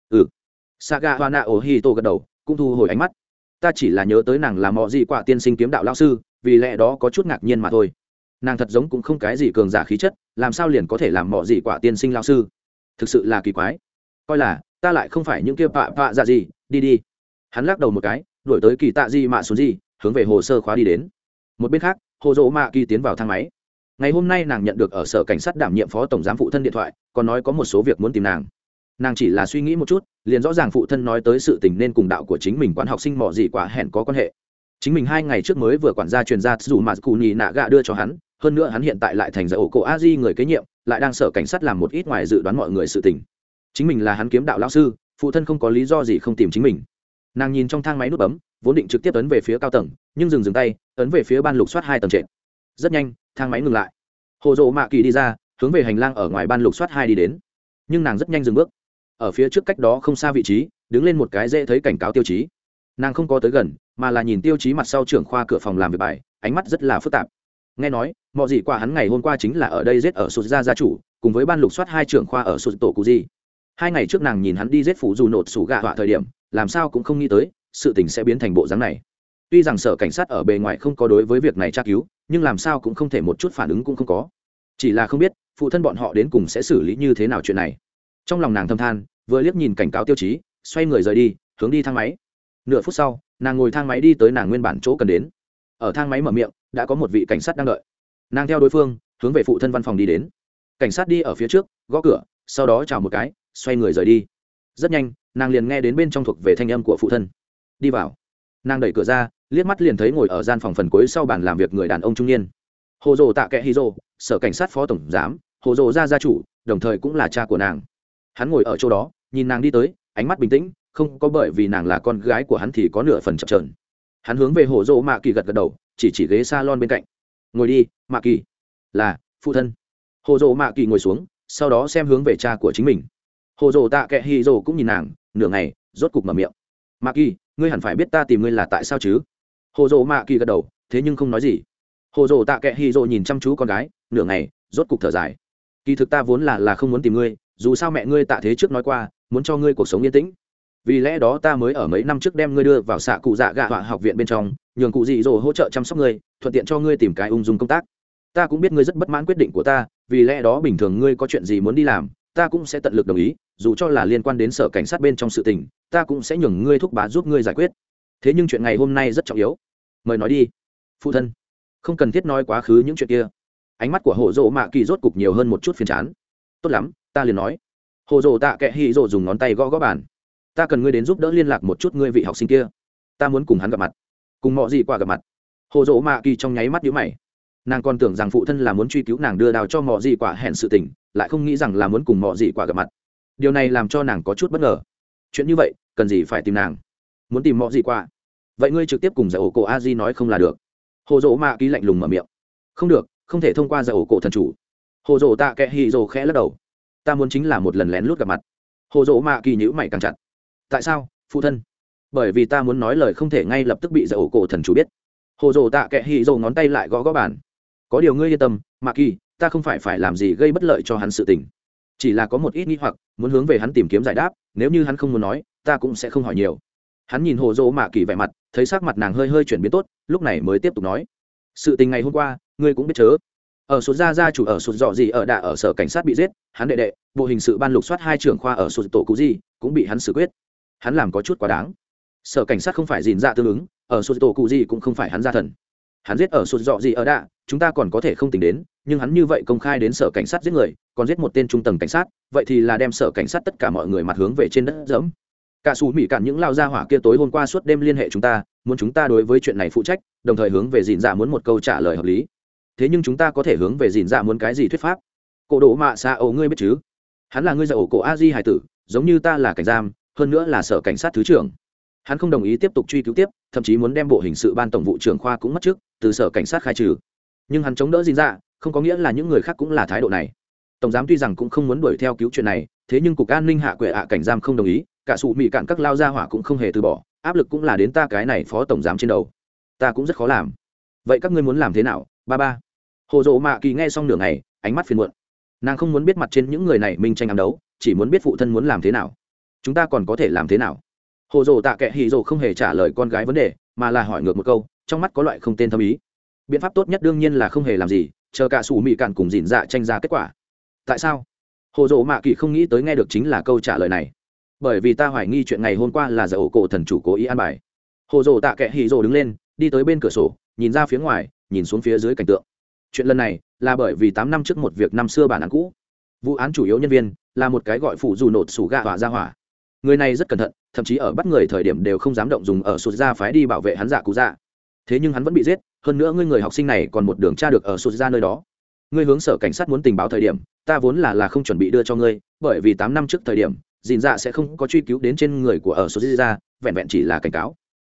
Saga Hwana Ohito gật đầu, cũng thu hồi ánh mắt. Ta chỉ là nhớ tới nàng là mọ gì quả tiên sinh kiếm đạo lão sư, vì lẽ đó có chút ngạc nhiên mà thôi. Nàng thật giống cũng không cái gì cường giả khí chất, làm sao liền có thể làm mọ gì quả tiên sinh lão sư? Thực sự là kỳ quái. Coi là ta lại không phải những kia pạ dạ gì, đi đi. Hắn lắc đầu một cái, đuổi tới kỳ tạ gì mà sùn gì, hướng về hồ sơ khóa đi đến. Một bên khác, hồ dỗ mạ kỳ tiến vào thang máy. Ngày hôm nay nàng nhận được ở sở cảnh sát đảm nhiệm phó tổng giám phụ thân điện thoại, còn nói có một số việc muốn tìm nàng. Nàng chỉ là suy nghĩ một chút, liền rõ ràng phụ thân nói tới sự tình nên cùng đạo của chính mình quán học sinh mỏ gì quả hẹn có quan hệ. Chính mình 2 ngày trước mới vừa quản gia truyền ra dù mà cụ nhì nạ gạ đưa cho hắn, hơn nữa hắn hiện tại lại thành giải ổ cổ a di người kế nhiệm, lại đang sở cảnh sát làm một ít ngoài dự đoán mọi người sự tình. Chính mình là hắn kiếm đạo lão sư, phụ thân không có lý do gì không tìm chính mình. Nàng nhìn trong thang máy nút bấm, vốn định trực tiếp ấn về phía cao tầng nhưng dừng tay ấn về phía ban lục soát 2 tầng trệt. Rất nhanh thang máy ngừng lại, hồ dỗ mạ kỳ đi ra hướng về hành lang ở ngoài ban lục soát 2 đi đến, nhưng nàng rất nhanh dừng bước. Ở phía trước cách đó không xa vị trí đứng lên một cái dễ thấy cảnh cáo tiêu chí. Nàng không có tới gần mà là nhìn tiêu chí mặt sau trưởng khoa cửa phòng làm việc bài, ánh mắt rất là phức tạp. Nghe nói mọi gì qua hắn ngày hôm qua chính là ở đây giết ở sụt gia gia chủ cùng với ban lục soát 2 trưởng khoa ở sụt tổ cụ gì. 2 ngày trước nàng nhìn hắn đi giết phủ dù nột sủ gạ họa thời điểm làm sao cũng không nghĩ tới sự tình sẽ biến thành bộ dáng này. Tuy rằng sở cảnh sát ở bề ngoài không có đối với việc này tra cứu nhưng làm sao cũng không thể một chút phản ứng cũng không có, chỉ là không biết phụ thân bọn họ đến cùng sẽ xử lý như thế nào chuyện này. Trong lòng nàng thầm than, vừa liếc nhìn cảnh cáo tiêu chí xoay người rời đi hướng đi thang máy. Nửa phút sau nàng ngồi thang máy đi tới nàng nguyên bản chỗ cần đến. Ở thang máy mở miệng đã có một vị cảnh sát đang đợi, nàng theo đối phương hướng về phụ thân văn phòng đi đến. Cảnh sát đi ở phía trước gõ cửa, sau đó chào một cái xoay người rời đi. Rất nhanh nàng liền nghe đến bên trong thuộc về thanh âm của phụ thân. Đi vào. Nàng đẩy cửa ra liếc mắt liền thấy ngồi ở gian phòng phần cuối sau bàn làm việc người đàn ông trung niên, hồ dồ tạ kệ hiro, sở cảnh sát phó tổng giám, hồ dồ gia gia chủ, đồng thời cũng là cha của nàng. Hắn ngồi ở chỗ đó nhìn nàng đi tới, ánh mắt bình tĩnh, không có bởi vì nàng là con gái của hắn thì có nửa phần chập chờn. Hắn hướng về hồ dồ mạ kỳ gật gật đầu, chỉ ghế salon bên cạnh. Ngồi đi mạ kỳ. Là phụ thân. Hồ dồ mạ kỳ ngồi xuống, sau đó xem hướng về cha của chính mình. Hồ dồ tạ kệ hiro cũng nhìn nàng nửa ngày rốt cục mở miệng. Mạ kỳ, ngươi hẳn phải biết ta tìm ngươi là tại sao chứ? Hồ dồ mạ kỳ gật đầu, thế nhưng không nói gì. Hồ dồ tạ kệ hiro nhìn chăm chú con gái nửa ngày rốt cục thở dài. Kỳ thực ta vốn là không muốn tìm ngươi, dù sao mẹ ngươi tạ thế trước nói qua muốn cho ngươi cuộc sống yên tĩnh, vì lẽ đó ta mới ở mấy năm trước đem ngươi đưa vào xạ cụ dạ gạ họa học viện bên trong, nhường cụ dị dỗ hỗ trợ chăm sóc ngươi, thuận tiện cho ngươi tìm cái ung dung công tác. Ta cũng biết ngươi rất bất mãn quyết định của ta, vì lẽ đó bình thường ngươi có chuyện gì muốn đi làm ta cũng sẽ tận lực đồng ý, dù cho là liên quan đến sở cảnh sát bên trong sự tình ta cũng sẽ nhường ngươi thúc bá giúp ngươi giải quyết. Thế nhưng chuyện ngày hôm nay rất trọng yếu, mời nói đi. Phụ thân, không cần thiết nói quá khứ những chuyện kia. Ánh mắt của hồ dỗ mạ kỳ rốt cục nhiều hơn một chút phiền chán. Tốt lắm, ta liền nói. Hồ dỗ tạ kệ hì dỗ dùng ngón tay gõ gõ bàn. Ta cần ngươi đến giúp đỡ liên lạc một chút ngươi vị học sinh kia, ta muốn cùng hắn gặp mặt, cùng mọi gì qua gặp mặt. Hồ dỗ mạ kỳ trong nháy mắt nhíu mày, nàng còn tưởng rằng phụ thân là muốn truy cứu nàng đưa đào cho mọi gì quả hẹn sự tình, lại không nghĩ rằng là muốn cùng mọi gì quả gặp mặt. Điều này làm cho nàng có chút bất ngờ. Chuyện như vậy cần gì phải tìm nàng? Muốn tìm mọi gì quả, vậy ngươi trực tiếp cùng giải ổ cổ a di nói không là được. Hồ dỗ mạ kỳ lạnh lùng mở miệng. Không được, không thể thông qua giải ổ cổ thần chủ. Hồ dỗ tạ kệ hì dỗ khẽ lắc đầu. Ta muốn chính là một lần lén lút gặp mặt. Hồ dỗ mạ kỳ nhíu mày càng chặt. Tại sao phụ thân? Bởi vì ta muốn nói lời không thể ngay lập tức bị giải ổ cổ thần chủ biết. Hồ dỗ tạ kệ hì dỗ ngón tay lại gõ gõ bàn. Có điều ngươi yên tâm mạ kỳ, ta không phải làm gì gây bất lợi cho hắn sự tình, chỉ là có một ít nghi hoặc muốn hướng về hắn tìm kiếm giải đáp, nếu như hắn không muốn nói ta cũng sẽ không hỏi nhiều. Hắn nhìn hồ dỗ mạ kỳ vẻ mặt, thấy sắc mặt nàng hơi chuyển biến tốt, lúc này mới tiếp tục nói. Sự tình ngày hôm qua ngươi cũng biết chớ, ở sụt gia chủ ở sụt dọ gì ở đạ ở sở cảnh sát bị giết, hắn đệ đệ bộ hình sự ban lục soát 2 trưởng khoa ở sụt tổ cụ gì cũng bị hắn xử quyết. Hắn làm có chút quá đáng. Sở cảnh sát không phải dìn dạ tương ứng, ở sụt tổ cụ gì cũng không phải hắn gia thần. Hắn giết ở sụt dọ gì ở đạ chúng ta còn có thể không tính đến, nhưng hắn như vậy công khai đến sở cảnh sát giết người, còn giết một tên trung tầng cảnh sát, vậy thì là đem sở cảnh sát tất cả mọi người mặt hướng về trên đất dẫm. Cả sủ mỹ cản những lao gia hỏa kia tối hôm qua suốt đêm liên hệ chúng ta, muốn chúng ta đối với chuyện này phụ trách, đồng thời hướng về dìn dạ muốn một câu trả lời hợp lý. Thế nhưng chúng ta có thể hướng về dìn dạ muốn cái gì thuyết pháp? Cổ độ mạ xa ổ ngươi biết chứ? Hắn là ngươi dạy ổ cổ a di hải tử, giống như ta là cảnh giam, hơn nữa là sở cảnh sát thứ trưởng. Hắn không đồng ý tiếp tục truy cứu tiếp, thậm chí muốn đem bộ hình sự ban tổng vụ trưởng khoa cũng mất trước, từ sở cảnh sát khai trừ. Nhưng hắn chống đỡ dìn dạ, không có nghĩa là những người khác cũng là thái độ này. Tổng giám tuy rằng cũng không muốn đuổi theo cứu chuyện này, thế nhưng cục an ninh hạ quệ cảnh giam không đồng ý, cả sụ mị cạn các lao gia hỏa cũng không hề từ bỏ, áp lực cũng là đến ta cái này phó tổng giám trên đầu, ta cũng rất khó làm. Vậy các ngươi muốn làm thế nào ba? Hồ dỗ mạ kỳ nghe xong nửa ngày, ánh mắt phiền muộn. Nàng không muốn biết mặt trên những người này minh tranh ám đấu, chỉ muốn biết phụ thân muốn làm thế nào. Chúng ta còn có thể làm thế nào? Hồ dỗ tạ kệ hì dỗ không hề trả lời con gái vấn đề, mà là hỏi ngược một câu, trong mắt có loại không tên thâm ý. Biện pháp tốt nhất đương nhiên là không hề làm gì, chờ cả sủ mị cạn cùng dìn dạ tranh ra kết quả. Tại sao? Hồ dỗ mạ kỳ không nghĩ tới nghe được chính là câu trả lời này. Bởi vì ta hoài nghi chuyện ngày hôm qua là giải ổ cổ thần chủ cố ý an bài. Hồ dỗ tạ kệ hì dỗ đứng lên, đi tới bên cửa sổ, nhìn ra phía ngoài, nhìn xuống phía dưới cảnh tượng. Chuyện lần này là bởi vì 8 năm trước một việc năm xưa bản án cũ. Vụ án chủ yếu nhân viên là một cái gọi phụ dù nột sủ gạ hỏa ra hỏa. Người này rất cẩn thận, thậm chí ở bắt người thời điểm đều không dám động dùng ở sụt ra phái đi bảo vệ hắn dạ cụ dạ. Thế nhưng hắn vẫn bị giết, hơn nữa người học sinh này còn một đường tra được ở sụt ra nơi đó. Ngươi hướng sở cảnh sát muốn tình báo thời điểm, ta vốn là không chuẩn bị đưa cho ngươi, bởi vì 8 năm trước thời điểm dìn dạ sẽ không có truy cứu đến trên người của ở sụt ra, vẹn vẹn chỉ là cảnh cáo.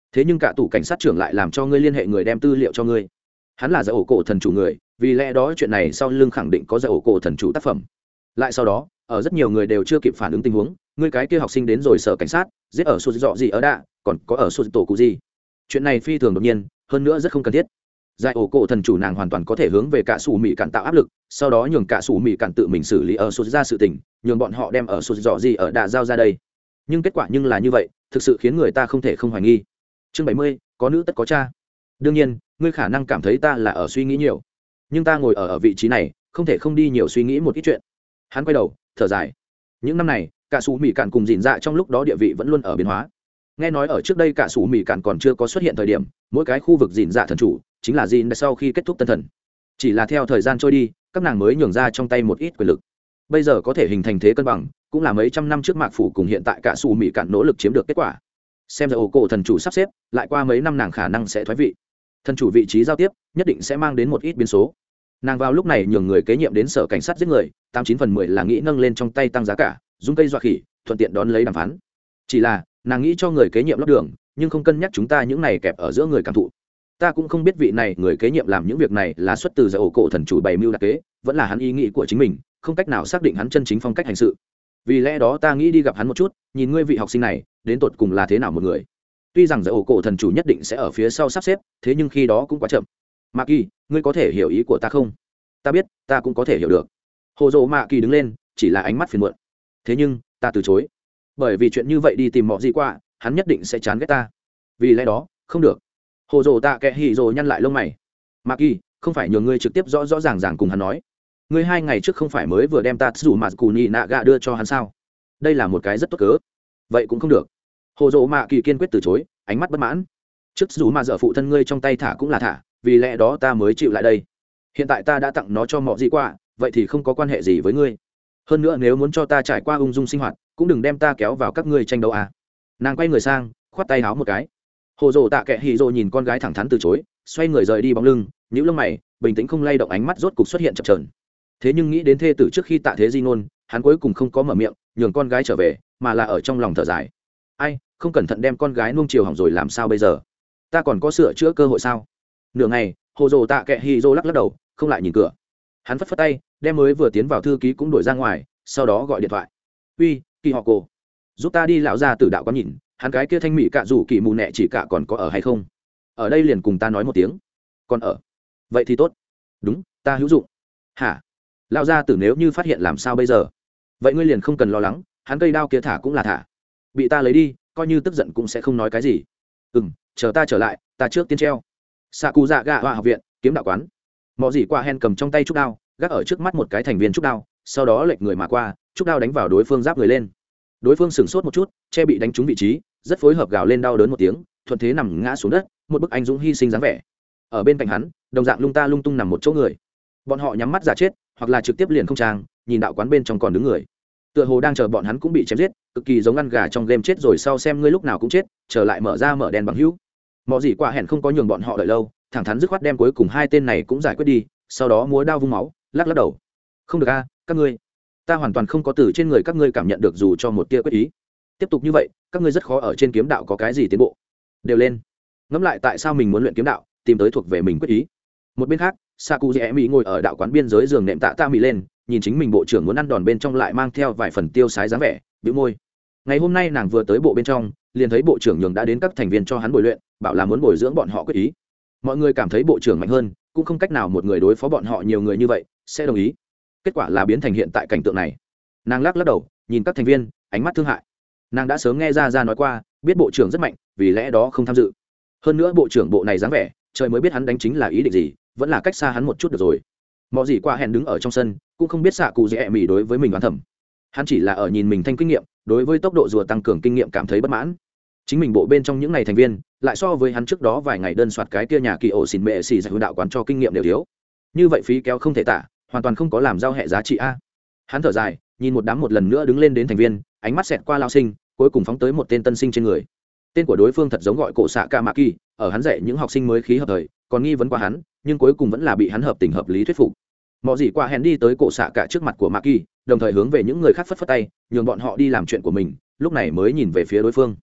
thế nhưng cả tủ cảnh sát trưởng lại làm cho ngươi liên hệ người đem tư liệu cho ngươi. Hắn là giải ổ cổ thần chủ người, vì lẽ đó chuyện này sau lưng khẳng định có giải ổ cổ thần chủ tác phẩm. Lại sau đó, ở rất nhiều người đều chưa kịp phản ứng tình huống, ngươi cái kia học sinh đến rồi sở cảnh sát, giết ở sụt dọ gì ở đạ, còn có ở sụt tổ cụ gì. Chuyện này phi thường đột nhiên, hơn nữa rất không cần thiết. Giải ổ cổ thần chủ nàng hoàn toàn có thể hướng về cả sủ mỹ cản tạo áp lực, sau đó nhường cả sủ mỹ cản tự mình xử lý ở sụt ra sự tình, nhường bọn họ đem ở sụt dọ gì ở đạ giao ra đây. Nhưng kết quả nhưng là như vậy, thực sự khiến người ta không thể không hoài nghi. Chương 70, có nữ tất có cha. Đương nhiên, ngươi khả năng cảm thấy ta là ở suy nghĩ nhiều, nhưng ta ngồi ở vị trí này, không thể không đi nhiều suy nghĩ một ít chuyện. Hắn quay đầu, thở dài. Những năm này, cả sủ mỹ cản cùng dìn dạ trong lúc đó địa vị vẫn luôn ở biến hóa. Nghe nói ở trước đây cả sủ mỹ cản còn chưa có xuất hiện thời điểm, mỗi cái khu vực dìn dạ thần chủ chính là dìn sau khi kết thúc tân thần. Chỉ là theo thời gian trôi đi, các nàng mới nhường ra trong tay một ít quyền lực. Bây giờ có thể hình thành thế cân bằng, cũng là mấy trăm năm trước mạc phủ cùng hiện tại cả sủ mỹ cản nỗ lực chiếm được kết quả. Xem ra ổ cổ thần chủ sắp xếp, lại qua mấy năm nàng khả năng sẽ thoái vị. Thần chủ vị trí giao tiếp nhất định sẽ mang đến một ít biến số. Nàng vào lúc này nhường người kế nhiệm đến sở cảnh sát giết người, 89/10 là nghĩ nâng lên trong tay tăng giá cả, dùng cây dọa khỉ, thuận tiện đón lấy đàm phán. Chỉ là nàng nghĩ cho người kế nhiệm lót đường, nhưng không cân nhắc chúng ta những này kẹp ở giữa người cảm thụ. Ta cũng không biết vị này người kế nhiệm làm những việc này là xuất từ giải ổ cổ thần chủ bày mưu đặc kế, vẫn là hắn ý nghĩ của chính mình, không cách nào xác định hắn chân chính phong cách hành sự. Vì lẽ đó ta nghĩ đi gặp hắn một chút, nhìn ngươi vị học sinh này đến tột cùng là thế nào một người. Tuy rằng giải ổ cổ thần chủ nhất định sẽ ở phía sau sắp xếp, thế nhưng khi đó cũng quá chậm. Mạ Kỳ, ngươi có thể hiểu ý của ta không? Ta biết, ta cũng có thể hiểu được. Hồ Dỗ Mạ Kỳ đứng lên, chỉ là ánh mắt phiền muộn. Thế nhưng ta từ chối, bởi vì chuyện như vậy đi tìm Mọ Gì qua, hắn nhất định sẽ chán ghét ta. Vì lẽ đó không được. Hồ Dỗ Tạ Kệ Hỉ Dỗ nhăn lại lông mày. Mạ Kỳ, không phải nhường ngươi trực tiếp rõ rõ ràng ràng cùng hắn nói. Ngươi 2 ngày trước không phải mới vừa đem Tatsu Matsukuni Naga đưa cho hắn sao? Đây là một cái rất tốt cớ. Vậy cũng không được. Hồ Dỗ Mạ Kỳ kiên quyết từ chối, ánh mắt bất mãn. Trước dù mà dở phụ thân ngươi trong tay thả cũng là thả, vì lẽ đó ta mới chịu lại đây. Hiện tại ta đã tặng nó cho Mọ Gì qua, vậy thì không có quan hệ gì với ngươi. Hơn nữa nếu muốn cho ta trải qua ung dung sinh hoạt, cũng đừng đem ta kéo vào các ngươi tranh đấu à. Nàng quay người sang, khoát tay háo một cái. Hồ Dỗ Tạ Kệ Hỉ Dỗ nhìn con gái thẳng thắn từ chối, xoay người rời đi bóng lưng, nhíu lông mày, bình tĩnh không lay động, ánh mắt rốt cục xuất hiện chập chờn. Thế nhưng nghĩ đến thê tử trước khi tạ thế di ngôn, hắn cuối cùng không có mở miệng nhường con gái trở về, mà là ở trong lòng thở dài. Ai, không cẩn thận đem con gái nuông chiều hỏng rồi làm sao bây giờ? Ta còn có sửa chữa cơ hội sao? Nửa ngày, Hồ Dỗ Tạ Kệ Hỉ Dỗ lắc lắc đầu, không lại nhìn cửa. Hắn phất phất tay, đem mới vừa tiến vào thư ký cũng đuổi ra ngoài, sau đó gọi điện thoại. Uy, Kỳ họ cô, giúp ta đi lão gia tử đạo có nhìn, hắn cái kia thanh mỹ cạ rủ kỳ mù nẹ chỉ cả còn có ở hay không? Ở đây liền cùng ta nói một tiếng. Còn ở? Vậy thì tốt. Đúng, ta hữu dụng. Hả? Lão gia tử nếu như phát hiện làm sao bây giờ? Vậy ngươi liền không cần lo lắng, hắn cây đao kia thả cũng là thả, bị ta lấy đi, coi như tức giận cũng sẽ không nói cái gì. Chờ ta trở lại, ta trước tiên treo. Xạ cụ dạ gạ hoa học viện, kiếm đạo quán. Mọ Gì qua hen cầm trong tay trúc đao, gác ở trước mắt một cái thành viên trúc đao, sau đó lệch người mà qua, trúc đao đánh vào đối phương giáp người lên. Đối phương sửng sốt một chút, che bị đánh trúng vị trí, rất phối hợp gào lên đau đớn một tiếng, thuận thế nằm ngã xuống đất, một bức anh dũng hy sinh dáng vẻ. Ở bên cạnh hắn, đồng dạng lung ta lung tung nằm một chỗ người. Bọn họ nhắm mắt giả chết, hoặc là trực tiếp liền không trang, nhìn đạo quán bên trong còn đứng người, tựa hồ đang chờ bọn hắn cũng bị chém giết, cực kỳ giống ăn gà trong game chết rồi sau xem ngươi lúc nào cũng chết, trở lại mở ra mở đèn bằng hữu. Mọ Gì qua hẹn không có nhường bọn họ đợi lâu, thẳng thắn dứt khoát đem cuối cùng 2 tên này cũng giải quyết đi, sau đó múa đao vung máu, lắc lắc đầu. Không được a, các ngươi, ta hoàn toàn không có từ trên người các ngươi cảm nhận được dù cho một tia quyết ý. Tiếp tục như vậy, các ngươi rất khó ở trên kiếm đạo có cái gì tiến bộ. Đều lên, ngẫm lại tại sao mình muốn luyện kiếm đạo, tìm tới thuộc về mình quyết ý. Một bên khác, Sakuji Emi ngồi ở đạo quán biên giới giường nệm tạ mì lên, nhìn chính mình bộ trưởng muốn ăn đòn bên trong lại mang theo vài phần tiêu sái dáng vẻ, bĩu môi. Ngày hôm nay nàng vừa tới bộ bên trong, liền thấy bộ trưởng nhường đã đến các thành viên cho hắn bồi luyện, bảo là muốn bồi dưỡng bọn họ quyết ý. Mọi người cảm thấy bộ trưởng mạnh hơn, cũng không cách nào một người đối phó bọn họ nhiều người như vậy, sẽ đồng ý. Kết quả là biến thành hiện tại cảnh tượng này. Nàng lắc lắc đầu, nhìn các thành viên, ánh mắt thương hại. Nàng đã sớm nghe ra nói qua, biết bộ trưởng rất mạnh, vì lẽ đó không tham dự. Hơn nữa bộ trưởng bộ này dáng vẻ, trời mới biết hắn đánh chính là ý định gì, vẫn là cách xa hắn một chút được rồi. Mọ Gì qua hẹn đứng ở trong sân, cũng không biết xạ cụ dễ mỉ đối với mình đoán thầm. Hắn chỉ là ở nhìn mình thanh kinh nghiệm, đối với tốc độ rùa tăng cường kinh nghiệm cảm thấy bất mãn. Chính mình bộ bên trong những ngày thành viên, lại so với hắn trước đó vài ngày đơn soạt cái kia nhà kỳ ổ xỉn mẹ xì giải đạo quán cho kinh nghiệm đều thiếu. Như vậy phí kéo không thể tả, hoàn toàn không có làm giao hệ giá trị a. Hắn thở dài, nhìn một đám một lần nữa đứng lên đến thành viên, ánh mắt xẹt qua lao sinh, cuối cùng phóng tới một tên tân sinh trên người. Tên của đối phương thật giống gọi cổ xạ ca mạ kỳ, ở hắn dạy những học sinh mới khí hợp thời, còn nghi vấn qua hắn, nhưng cuối cùng vẫn là bị hắn hợp tình hợp lý thuyết phục. Mọ Gì qua hẹn đi tới cổ xạ cả trước mặt của mạ kỳ, đồng thời hướng về những người khác phất phất tay, nhường bọn họ đi làm chuyện của mình, lúc này mới nhìn về phía đối phương.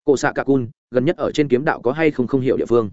Cổ xạ cả cun gần nhất ở trên kiếm đạo có hay không không hiểu địa phương.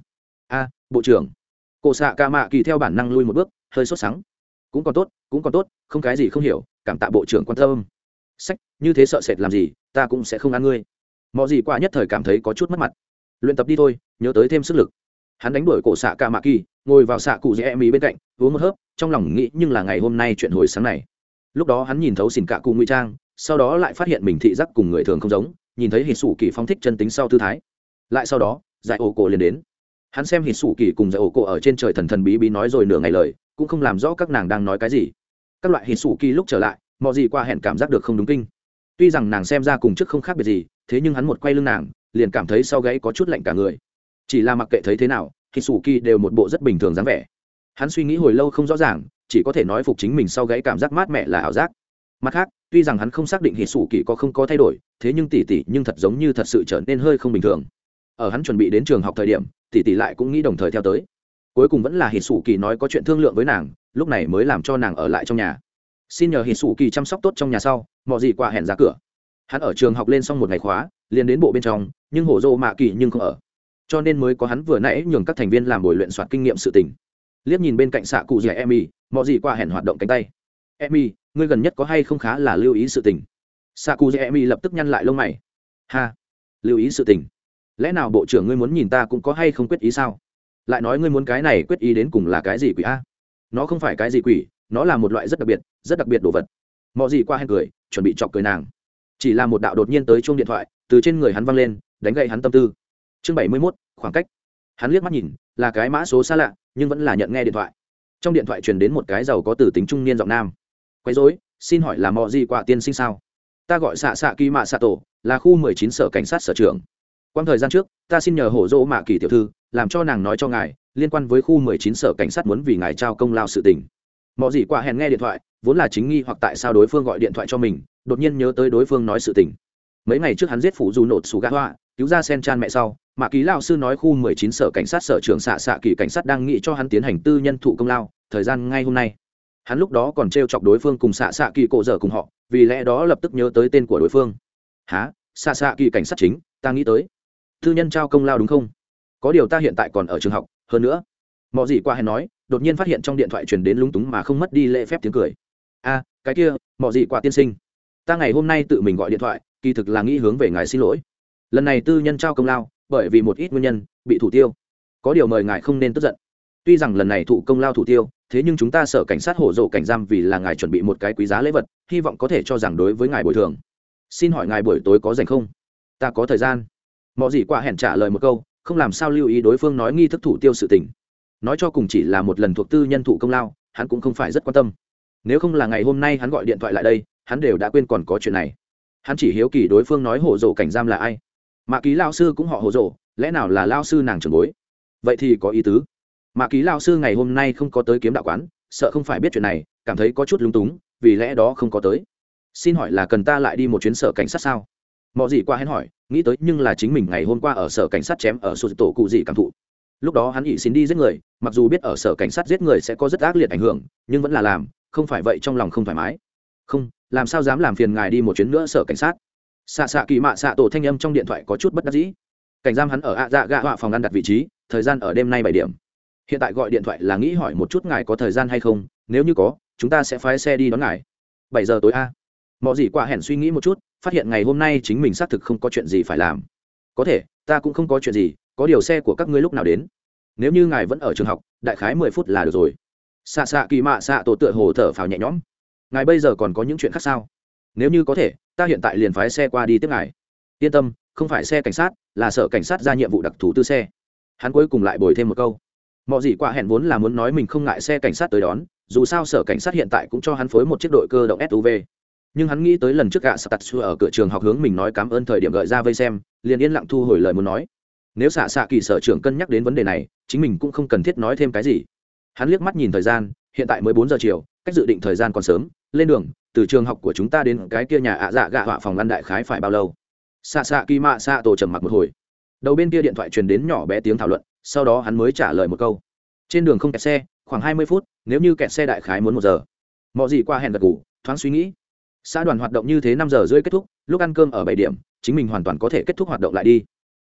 Bộ trưởng. Cổ xạ cả mạ kỳ theo bản năng lui một bước, hơi sốt sắng. Cũng còn tốt, không cái gì không hiểu, cảm tạ bộ trưởng quan tâm. Sách, như thế sợ sệt làm gì, ta cũng sẽ không ăn ngươi. Mọi gì qua nhất thời cảm thấy có chút mất mặt. Luyện tập đi thôi, nhớ tới thêm sức lực. Hắn đánh đuổi cổ xạ cả mạ kỳ, ngồi vào xạ cụ dẻ mì bên cạnh, uống một hớp, trong lòng nghĩ nhưng là ngày hôm nay chuyện hồi sáng này. Lúc đó hắn nhìn thấu xỉn cả cụ ngụy trang, sau đó lại phát hiện mình thị giác cùng người thường không giống, nhìn thấy hít sủ kỳ phong thích chân tính sau tư thái. Lại sau đó, giải ổ cổ liền đến. Hắn xem hít sủ kỳ cùng giải ổ cổ ở trên trời thần thần bí bí nói rồi nửa ngày lời, cũng không làm rõ các nàng đang nói cái gì. Các loại hít sủ kỳ lúc trở lại, mọi gì qua hẹn cảm giác được không đúng kinh. Tuy rằng nàng xem ra cùng trước không khác biệt gì, thế nhưng hắn một quay lưng nàng, liền cảm thấy sau gáy có chút lạnh cả người. Chỉ là mặc kệ thấy thế nào, hít sủ kỳ đều một bộ rất bình thường dáng vẻ. Hắn suy nghĩ hồi lâu không rõ ràng, chỉ có thể nói phục chính mình sau gáy cảm giác mát mẻ là ảo giác. Mặt khác, tuy rằng hắn không xác định hít sủ kỳ có không có thay đổi, thế nhưng tỷ tỷ nhưng thật giống như thật sự trở nên hơi không bình thường. Ở hắn chuẩn bị đến trường học thời điểm, tỷ tỷ lại cũng nghĩ đồng thời theo tới. Cuối cùng vẫn là hít sủ kỳ nói có chuyện thương lượng với nàng, lúc này mới làm cho nàng ở lại trong nhà. Xin nhờ hít sủ kỳ chăm sóc tốt trong nhà sau, mọi gì qua hẹn ra cửa. Hắn ở trường học lên xong một ngày khóa, liền đến bộ bên trong, nhưng hổ rồ mạ kỳ nhưng không ở, cho nên mới có hắn vừa nãy nhường các thành viên làm buổi luyện soạt kinh nghiệm sự tình. Liếc nhìn bên cạnh xạ cụ dẻ Emmy, mọi gì qua hẹn hoạt động cánh tay. Emmy, ngươi gần nhất có hay không khá là lưu ý sự tình? Xạ cụ dẻ Emmy lập tức nhăn lại lông mày. Ha, lưu ý sự tình? Lẽ nào bộ trưởng ngươi muốn nhìn ta cũng có hay không quyết ý sao? Lại nói ngươi muốn cái này quyết ý đến cùng là cái gì quỷ a? Nó không phải cái gì quỷ, nó là một loại rất đặc biệt đồ vật. Mọi gì qua hẹn cười, chuẩn bị chọc cười nàng. Chỉ là một đạo đột nhiên tới chuông điện thoại từ trên người hắn văng lên, đánh gậy hắn tâm tư. Chương 71, khoảng cách. Hắn liếc mắt nhìn, là cái mã số xa lạ, nhưng vẫn là nhận nghe điện thoại. Trong điện thoại truyền đến một cái giàu có từ tính trung niên giọng nam. Quấy rối, xin hỏi là mọi gì qua tiên sinh sao? Ta gọi xạ xạ kỳ mạ xạ tổ, là khu 19 sở cảnh sát sở trưởng. Quang thời gian trước, ta xin nhờ hổ dỗ mạ kỳ tiểu thư, làm cho nàng nói cho ngài, liên quan với khu 19 sở cảnh sát muốn vì ngài trao công lao sự tình. Mọi gì qua hẹn nghe điện thoại, vốn là chính nghi hoặc tại sao đối phương gọi điện thoại cho mình, đột nhiên nhớ tới đối phương nói sự tình. Mấy ngày trước hắn giết phụ dù nột sủ gạ hoa, cứu ra sen chan mẹ sau, mạ kỳ lao sư nói khu 19 sở cảnh sát sở trưởng xạ xạ kỳ cảnh sát đang nghĩ cho hắn tiến hành tư nhân thụ công lao, thời gian ngay hôm nay. Hắn lúc đó còn trêu chọc đối phương cùng xạ xạ kỳ cổ dở cùng họ, vì lẽ đó lập tức nhớ tới tên của đối phương. Hả? Xạ xạ kỳ cảnh sát chính, ta nghĩ tới tư nhân trao công lao đúng không? Có điều ta hiện tại còn ở trường học, hơn nữa mọi gì qua hẹn nói, đột nhiên phát hiện trong điện thoại truyền đến lúng túng mà không mất đi lễ phép tiếng cười. Cái kia, mọi gì qua tiên sinh, ta ngày hôm nay tự mình gọi điện thoại, kỳ thực là nghĩ hướng về ngài xin lỗi. Lần này tư nhân trao công lao, bởi vì một ít nguyên nhân bị thủ tiêu, có điều mời ngài không nên tức giận. Tuy rằng lần này thụ công lao thủ tiêu, thế nhưng chúng ta sở cảnh sát hổ dộ cảnh giam vì là ngài chuẩn bị một cái quý giá lễ vật, hy vọng có thể cho rằng đối với ngài bồi thường. Xin hỏi ngài buổi tối có rảnh không? Ta có thời gian. Mọi gì qua hẹn trả lời một câu, không làm sao lưu ý đối phương nói nghi thức thủ tiêu sự tình. Nói cho cùng chỉ là một lần thuộc tư nhân thụ công lao, hắn cũng không phải rất quan tâm. Nếu không là ngày hôm nay hắn gọi điện thoại lại đây, hắn đều đã quên còn có chuyện này. Hắn chỉ hiếu kỳ đối phương nói hổ dộ cảnh giam là ai. Mạ ký lao sư cũng họ hổ dộ, lẽ nào là lao sư nàng trưởng bối? Vậy thì có ý tứ. Mạ ký lao sư ngày hôm nay không có tới kiếm đạo quán, sợ không phải biết chuyện này, cảm thấy có chút lung túng, vì lẽ đó không có tới. Xin hỏi là cần ta lại đi một chuyến sở cảnh sát sao? Mọi gì qua hẹn hỏi, nghĩ tới nhưng là chính mình ngày hôm qua ở sở cảnh sát chém ở sụt tổ cụ gì cảm thụ. Lúc đó hắn ỷ xin đi giết người, mặc dù biết ở sở cảnh sát giết người sẽ có rất ác liệt ảnh hưởng, nhưng vẫn là làm, không phải vậy trong lòng không thoải mái. Không, làm sao dám làm phiền ngài đi một chuyến nữa sở cảnh sát. Xạ xạ kỳ mạ xạ tổ thanh âm trong điện thoại có chút bất đắc dĩ. Cảnh giam hắn ở ạ dạ gạ họa phòng ăn đặt vị trí, thời gian ở đêm nay 7 điểm. Hiện tại gọi điện thoại là nghĩ hỏi một chút ngài có thời gian hay không, nếu như có, chúng ta sẽ phái xe đi đón ngài. 7 giờ tối a. Mọi gì qua hẹn suy nghĩ một chút, phát hiện ngày hôm nay chính mình xác thực không có chuyện gì phải làm. Có thể, ta cũng không có chuyện gì, có điều xe của các ngươi lúc nào đến? Nếu như ngài vẫn ở trường học, đại khái 10 phút là được rồi. Xạ xạ kỳ mạ xạ tổ tựa hồ thở phào nhẹ nhõm. Ngài bây giờ còn có những chuyện khác sao? Nếu như có thể, ta hiện tại liền phái xe qua đi tiếp ngài. Yên tâm, không phải xe cảnh sát, là sở cảnh sát ra nhiệm vụ đặc thù tư xe. Hắn cuối cùng lại bồi thêm một câu. Mọi gì qua hẹn vốn là muốn nói mình không ngại xe cảnh sát tới đón, dù sao sở cảnh sát hiện tại cũng cho hắn phối một chiếc đội cơ động SUV. Nhưng hắn nghĩ tới lần trước gạ sạt xua ở cửa trường học hướng mình nói cảm ơn thời điểm gợi ra vây xem, liền yên lặng thu hồi lời muốn nói. Nếu xạ xạ kỳ sở trưởng cân nhắc đến vấn đề này, chính mình cũng không cần thiết nói thêm cái gì. Hắn liếc mắt nhìn thời gian, hiện tại mới 4 giờ chiều, cách dự định thời gian còn sớm, lên đường từ trường học của chúng ta đến cái kia nhà ạ dạ gạ họa phòng ăn đại khái phải bao lâu? Xạ xạ kỳ mạ xạ tổ trầm mặc một hồi, đầu bên kia điện thoại truyền đến nhỏ bé tiếng thảo luận, sau đó hắn mới trả lời một câu. Trên đường không kẹt xe, khoảng 20 phút, nếu như kẹt xe đại khái muốn 1 giờ. Mọi gì qua hẹn gật ngủ, thoáng suy nghĩ. Xã đoàn hoạt động như thế 5 giờ rưỡi kết thúc, lúc ăn cơm ở 7 điểm, chính mình hoàn toàn có thể kết thúc hoạt động lại đi.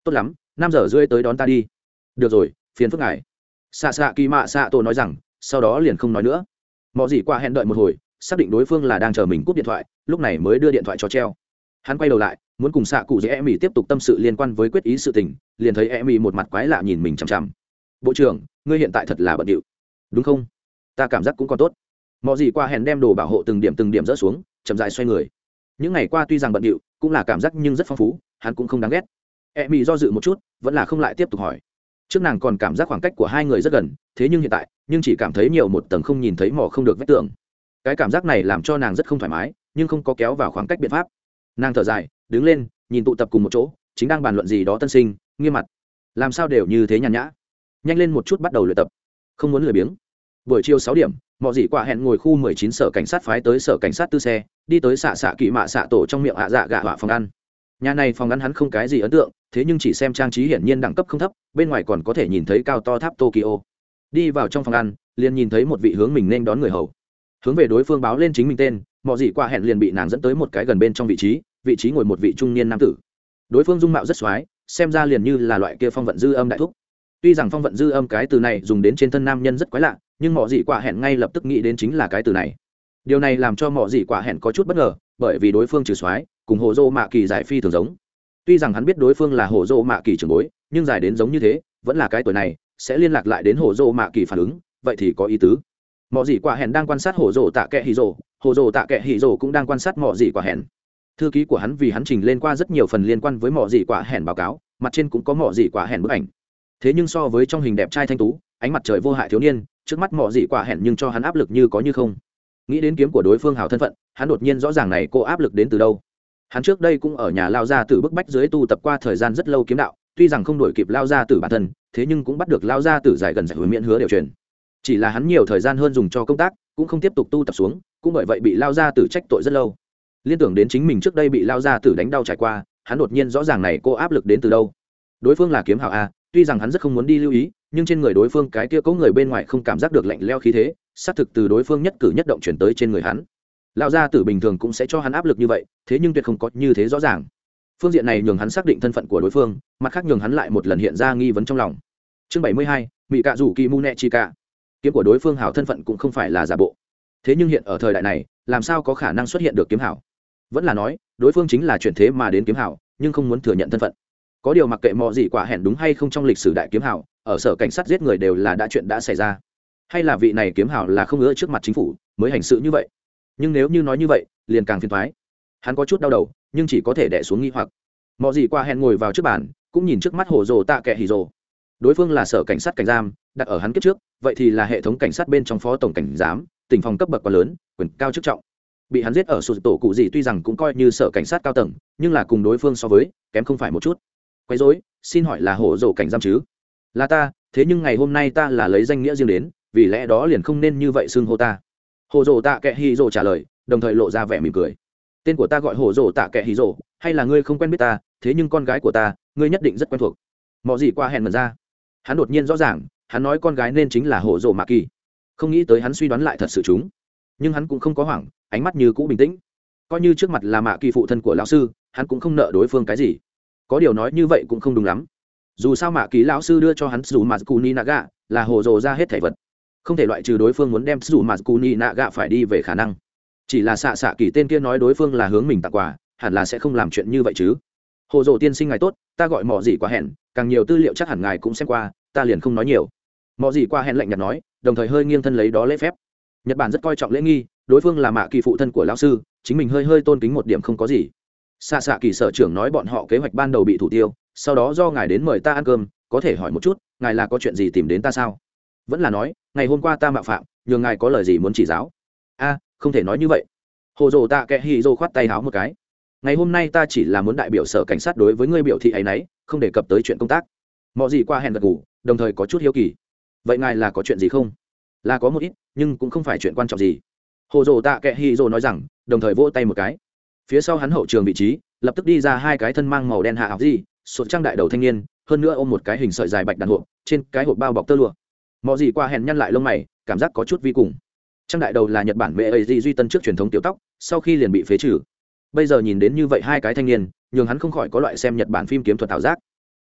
tốt lắm, 5 giờ rưỡi tới đón ta đi. Được rồi, phiền phức ngài. Xạ xạ kỳ mạ xạ tổ nói rằng, sau đó liền không nói nữa. Mọ gì qua hẹn đợi một hồi, xác định đối phương là đang chờ mình cúp điện thoại, lúc này mới đưa điện thoại cho treo. Hắn quay đầu lại, muốn cùng xạ cụ dễ em tiếp tục tâm sự liên quan với quyết ý sự tình, liền thấy em một mặt quái lạ nhìn mình chằm chằm. Bộ trưởng, ngươi hiện tại thật là bận điệu, đúng không? Ta cảm giác cũng còn tốt. Mọ gì qua hẹn đem đồ bảo hộ từng điểm dỡ xuống, chậm rãi xoay người. Những ngày qua tuy rằng bận điệu, cũng là cảm giác nhưng rất phong phú, hắn cũng không đáng ghét. Do dự một chút, vẫn là không lại tiếp tục hỏi. Trước nàng còn cảm giác khoảng cách của hai người rất gần, thế nhưng hiện tại, chỉ cảm thấy nhiều một tầng không nhìn thấy mỏ không được vách tường. Cái cảm giác này làm cho nàng rất không thoải mái, nhưng không có kéo vào khoảng cách biện pháp. Nàng thở dài, đứng lên, nhìn tụ tập cùng một chỗ, chính đang bàn luận gì đó tân sinh, nghiêm mặt. Làm sao đều như thế nhàn nhã? Nhanh lên một chút bắt đầu luyện tập, không muốn lười biếng. Buổi chiều 6 điểm, mọi gì quả hẹn ngồi khu 19 sở cảnh sát phái tới sở cảnh sát tư xe, đi tới xạ xạ kỳ mạ xạ tổ trong miệng hạ dạ gạ họa phòng ăn. Nhà này phòng ăn hắn không cái gì ấn tượng, thế nhưng chỉ xem trang trí hiển nhiên đẳng cấp không thấp, bên ngoài còn có thể nhìn thấy cao to tháp Tokyo. Đi vào trong phòng ăn, liền nhìn thấy một vị hướng mình nên đón người hầu. Hướng về đối phương báo lên chính mình tên, mọi gì qua hẹn liền bị nàng dẫn tới một cái gần bên trong vị trí ngồi một vị trung niên nam tử. Đối phương dung mạo rất xoái, xem ra liền như là loại kia phong vận dư âm đại thúc. Tuy rằng phong vận dư âm cái từ này dùng đến trên thân nam nhân rất quái lạ, nhưng mọi gì quả hẹn ngay lập tức nghĩ đến chính là cái từ này. Điều này làm cho mọi gì quả hẹn có chút bất ngờ, bởi vì đối phương trừ xoái, cùng hồ dô mạ kỳ giải phi thường giống. Tuy rằng hắn biết đối phương là hồ dô mạ kỳ trưởng bối, nhưng dài đến giống như thế, vẫn là cái tuổi này, sẽ liên lạc lại đến hồ dô mạ kỳ phản ứng, vậy thì có ý tứ. Mọi gì quả hẹn đang quan sát hồ dô tạ kệ hỉ rồ cũng đang quan sát mọi gì quả hẹn. Thư ký của hắn vì hắn trình lên qua rất nhiều phần liên quan với mọi gì quả hẹn báo cáo, mặt trên cũng có mọi gì quả hẹn bức ảnh. Thế nhưng so với trong hình đẹp trai thanh tú, ánh mặt trời vô hại thiếu niên, trước mắt mọi gì quả hẹn nhưng cho hắn áp lực như có như không. Nghĩ đến kiếm của đối phương hào thân phận, hắn đột nhiên rõ ràng này cô áp lực đến từ đâu. Hắn trước đây cũng ở nhà lao gia tử bức bách dưới tu tập qua thời gian rất lâu kiếm đạo, tuy rằng không đổi kịp lao gia tử bản thân, thế nhưng cũng bắt được lao gia tử giải gần giải hứa miễn hứa đều truyền. Chỉ là hắn nhiều thời gian hơn dùng cho công tác, cũng không tiếp tục tu tập xuống, cũng bởi vậy bị lao gia tử trách tội rất lâu. Liên tưởng đến chính mình trước đây bị lao gia tử đánh đau trải qua, hắn đột nhiên rõ ràng này cô áp lực đến từ đâu. Đối phương là kiếm hào a, tuy rằng hắn rất không muốn đi lưu ý, nhưng trên người đối phương cái kia có người bên ngoài không cảm giác được lạnh lẽo khí thế, xác thực từ đối phương nhất cử nhất động chuyển tới trên người hắn. Lão gia tử bình thường cũng sẽ cho hắn áp lực như vậy, thế nhưng tuyệt không có như thế rõ ràng. Phương diện này nhường hắn xác định thân phận của đối phương, mặt khác nhường hắn lại một lần hiện ra nghi vấn trong lòng. Chương 72, Mị Cạ Dụ Kỳ Mune Chi Cạ. Kiếm của đối phương hảo thân phận cũng không phải là giả bộ. Thế nhưng hiện ở thời đại này, làm sao có khả năng xuất hiện được kiếm hảo? Vẫn là nói, đối phương chính là chuyển thế mà đến kiếm hảo, nhưng không muốn thừa nhận thân phận. Có điều mặc kệ mọi gì quả hẹn đúng hay không trong lịch sử đại kiếm hảo, ở sở cảnh sát giết người đều là đã chuyện đã xảy ra. Hay là vị này kiếm hảo là không ngỡ trước mặt chính phủ mới hành sự như vậy? Nhưng nếu như nói như vậy, liền càng phiền toái. Hắn có chút đau đầu, nhưng chỉ có thể đè xuống nghi hoặc. Mọi gì qua hẹn ngồi vào trước bàn, cũng nhìn trước mắt hồ rồ tạ kệ hỉ rồ. Đối phương là sở cảnh sát cảnh giam, đặt ở hắn kiếp trước, vậy thì là hệ thống cảnh sát bên trong phó tổng cảnh giám, tỉnh phòng cấp bậc quá lớn, quyền cao chức trọng. Bị hắn giết ở sụt tổ cụ gì tuy rằng cũng coi như sở cảnh sát cao tầng, nhưng là cùng đối phương so với, kém không phải một chút. Quấy rối, xin hỏi là hồ rồ cảnh giam chứ? Là ta, thế nhưng ngày hôm nay ta là lấy danh nghĩa riêng đến, vì lẽ đó liền không nên như vậy xưng hô ta. Hồ rồ tạ kệ hỉ rồ trả lời, đồng thời lộ ra vẻ mỉm cười. Tên của ta gọi hồ rồ tạ kệ hỉ rồ, hay là ngươi không quen biết ta, thế nhưng con gái của ta ngươi nhất định rất quen thuộc. Mọi gì qua hẹn mật ra, hắn đột nhiên rõ ràng, hắn nói con gái nên chính là hồ rồ mạ kỳ. Không nghĩ tới hắn suy đoán lại thật sự chúng, nhưng hắn cũng không có hoảng, ánh mắt như cũ bình tĩnh. Coi như trước mặt là mạ kỳ phụ thân của lão sư, hắn cũng không nợ đối phương cái gì. Có điều nói như vậy cũng không đúng lắm, dù sao mạ kỳ lão sư đưa cho hắn dù mà Kuni Naga là hồ rồ ra hết thảy vật, không thể loại trừ đối phương muốn đem dù mà Kuni Naga phải đi về khả năng. Chỉ là xạ xạ kỳ tên kia nói đối phương là hướng mình tặng quà, hẳn là sẽ không làm chuyện như vậy chứ. Hồ rồ tiên sinh ngài tốt, ta gọi mọ gì quá hẹn, càng nhiều tư liệu chắc hẳn ngài cũng xem qua, ta liền không nói nhiều. Mọ gì qua hẹn lạnh nhạt nói, đồng thời hơi nghiêng thân lấy đó lễ phép. Nhật Bản rất coi trọng lễ nghi, đối phương là mạ kỳ phụ thân của lão sư, chính mình hơi tôn kính một điểm không có gì. Xạ xạ kỳ sở trưởng nói bọn họ kế hoạch ban đầu bị thủ tiêu, sau đó do ngài đến mời ta ăn cơm, có thể hỏi một chút, ngài là có chuyện gì tìm đến ta sao? Vẫn là nói, ngày hôm qua ta mạo phạm, nhường ngài có lời gì muốn chỉ giáo? A, không thể nói như vậy. Hồ dồ tạ kệ hỉ rồ khoát tay háo một cái. Ngày hôm nay ta chỉ là muốn đại biểu sở cảnh sát đối với ngươi biểu thị ấy nấy, không đề cập tới chuyện công tác. Mọi gì qua hẹn gật gù, đồng thời có chút hiếu kỳ. Vậy ngài là có chuyện gì không? Là có một ít, nhưng cũng không phải chuyện quan trọng gì. Hồ dồ tạ kệ hỉ rồ nói rằng, đồng thời vỗ tay một cái. Phía sau hắn hậu trường vị trí, lập tức đi ra hai cái thân mang màu đen hạ áo gì, sụt trang đại đầu thanh niên, hơn nữa ôm một cái hình sợi dài bạch đàn hộp, trên cái hộp bao bọc tơ lụa. Mọi gì qua hẹn nhăn lại lông mày, cảm giác có chút vi cùng. Trang đại đầu là Nhật Bản mẹ ấy duy tân trước truyền thống tiểu tóc, sau khi liền bị phế trừ. Bây giờ nhìn đến như vậy hai cái thanh niên, nhường hắn không khỏi có loại xem Nhật Bản phim kiếm thuật ảo giác.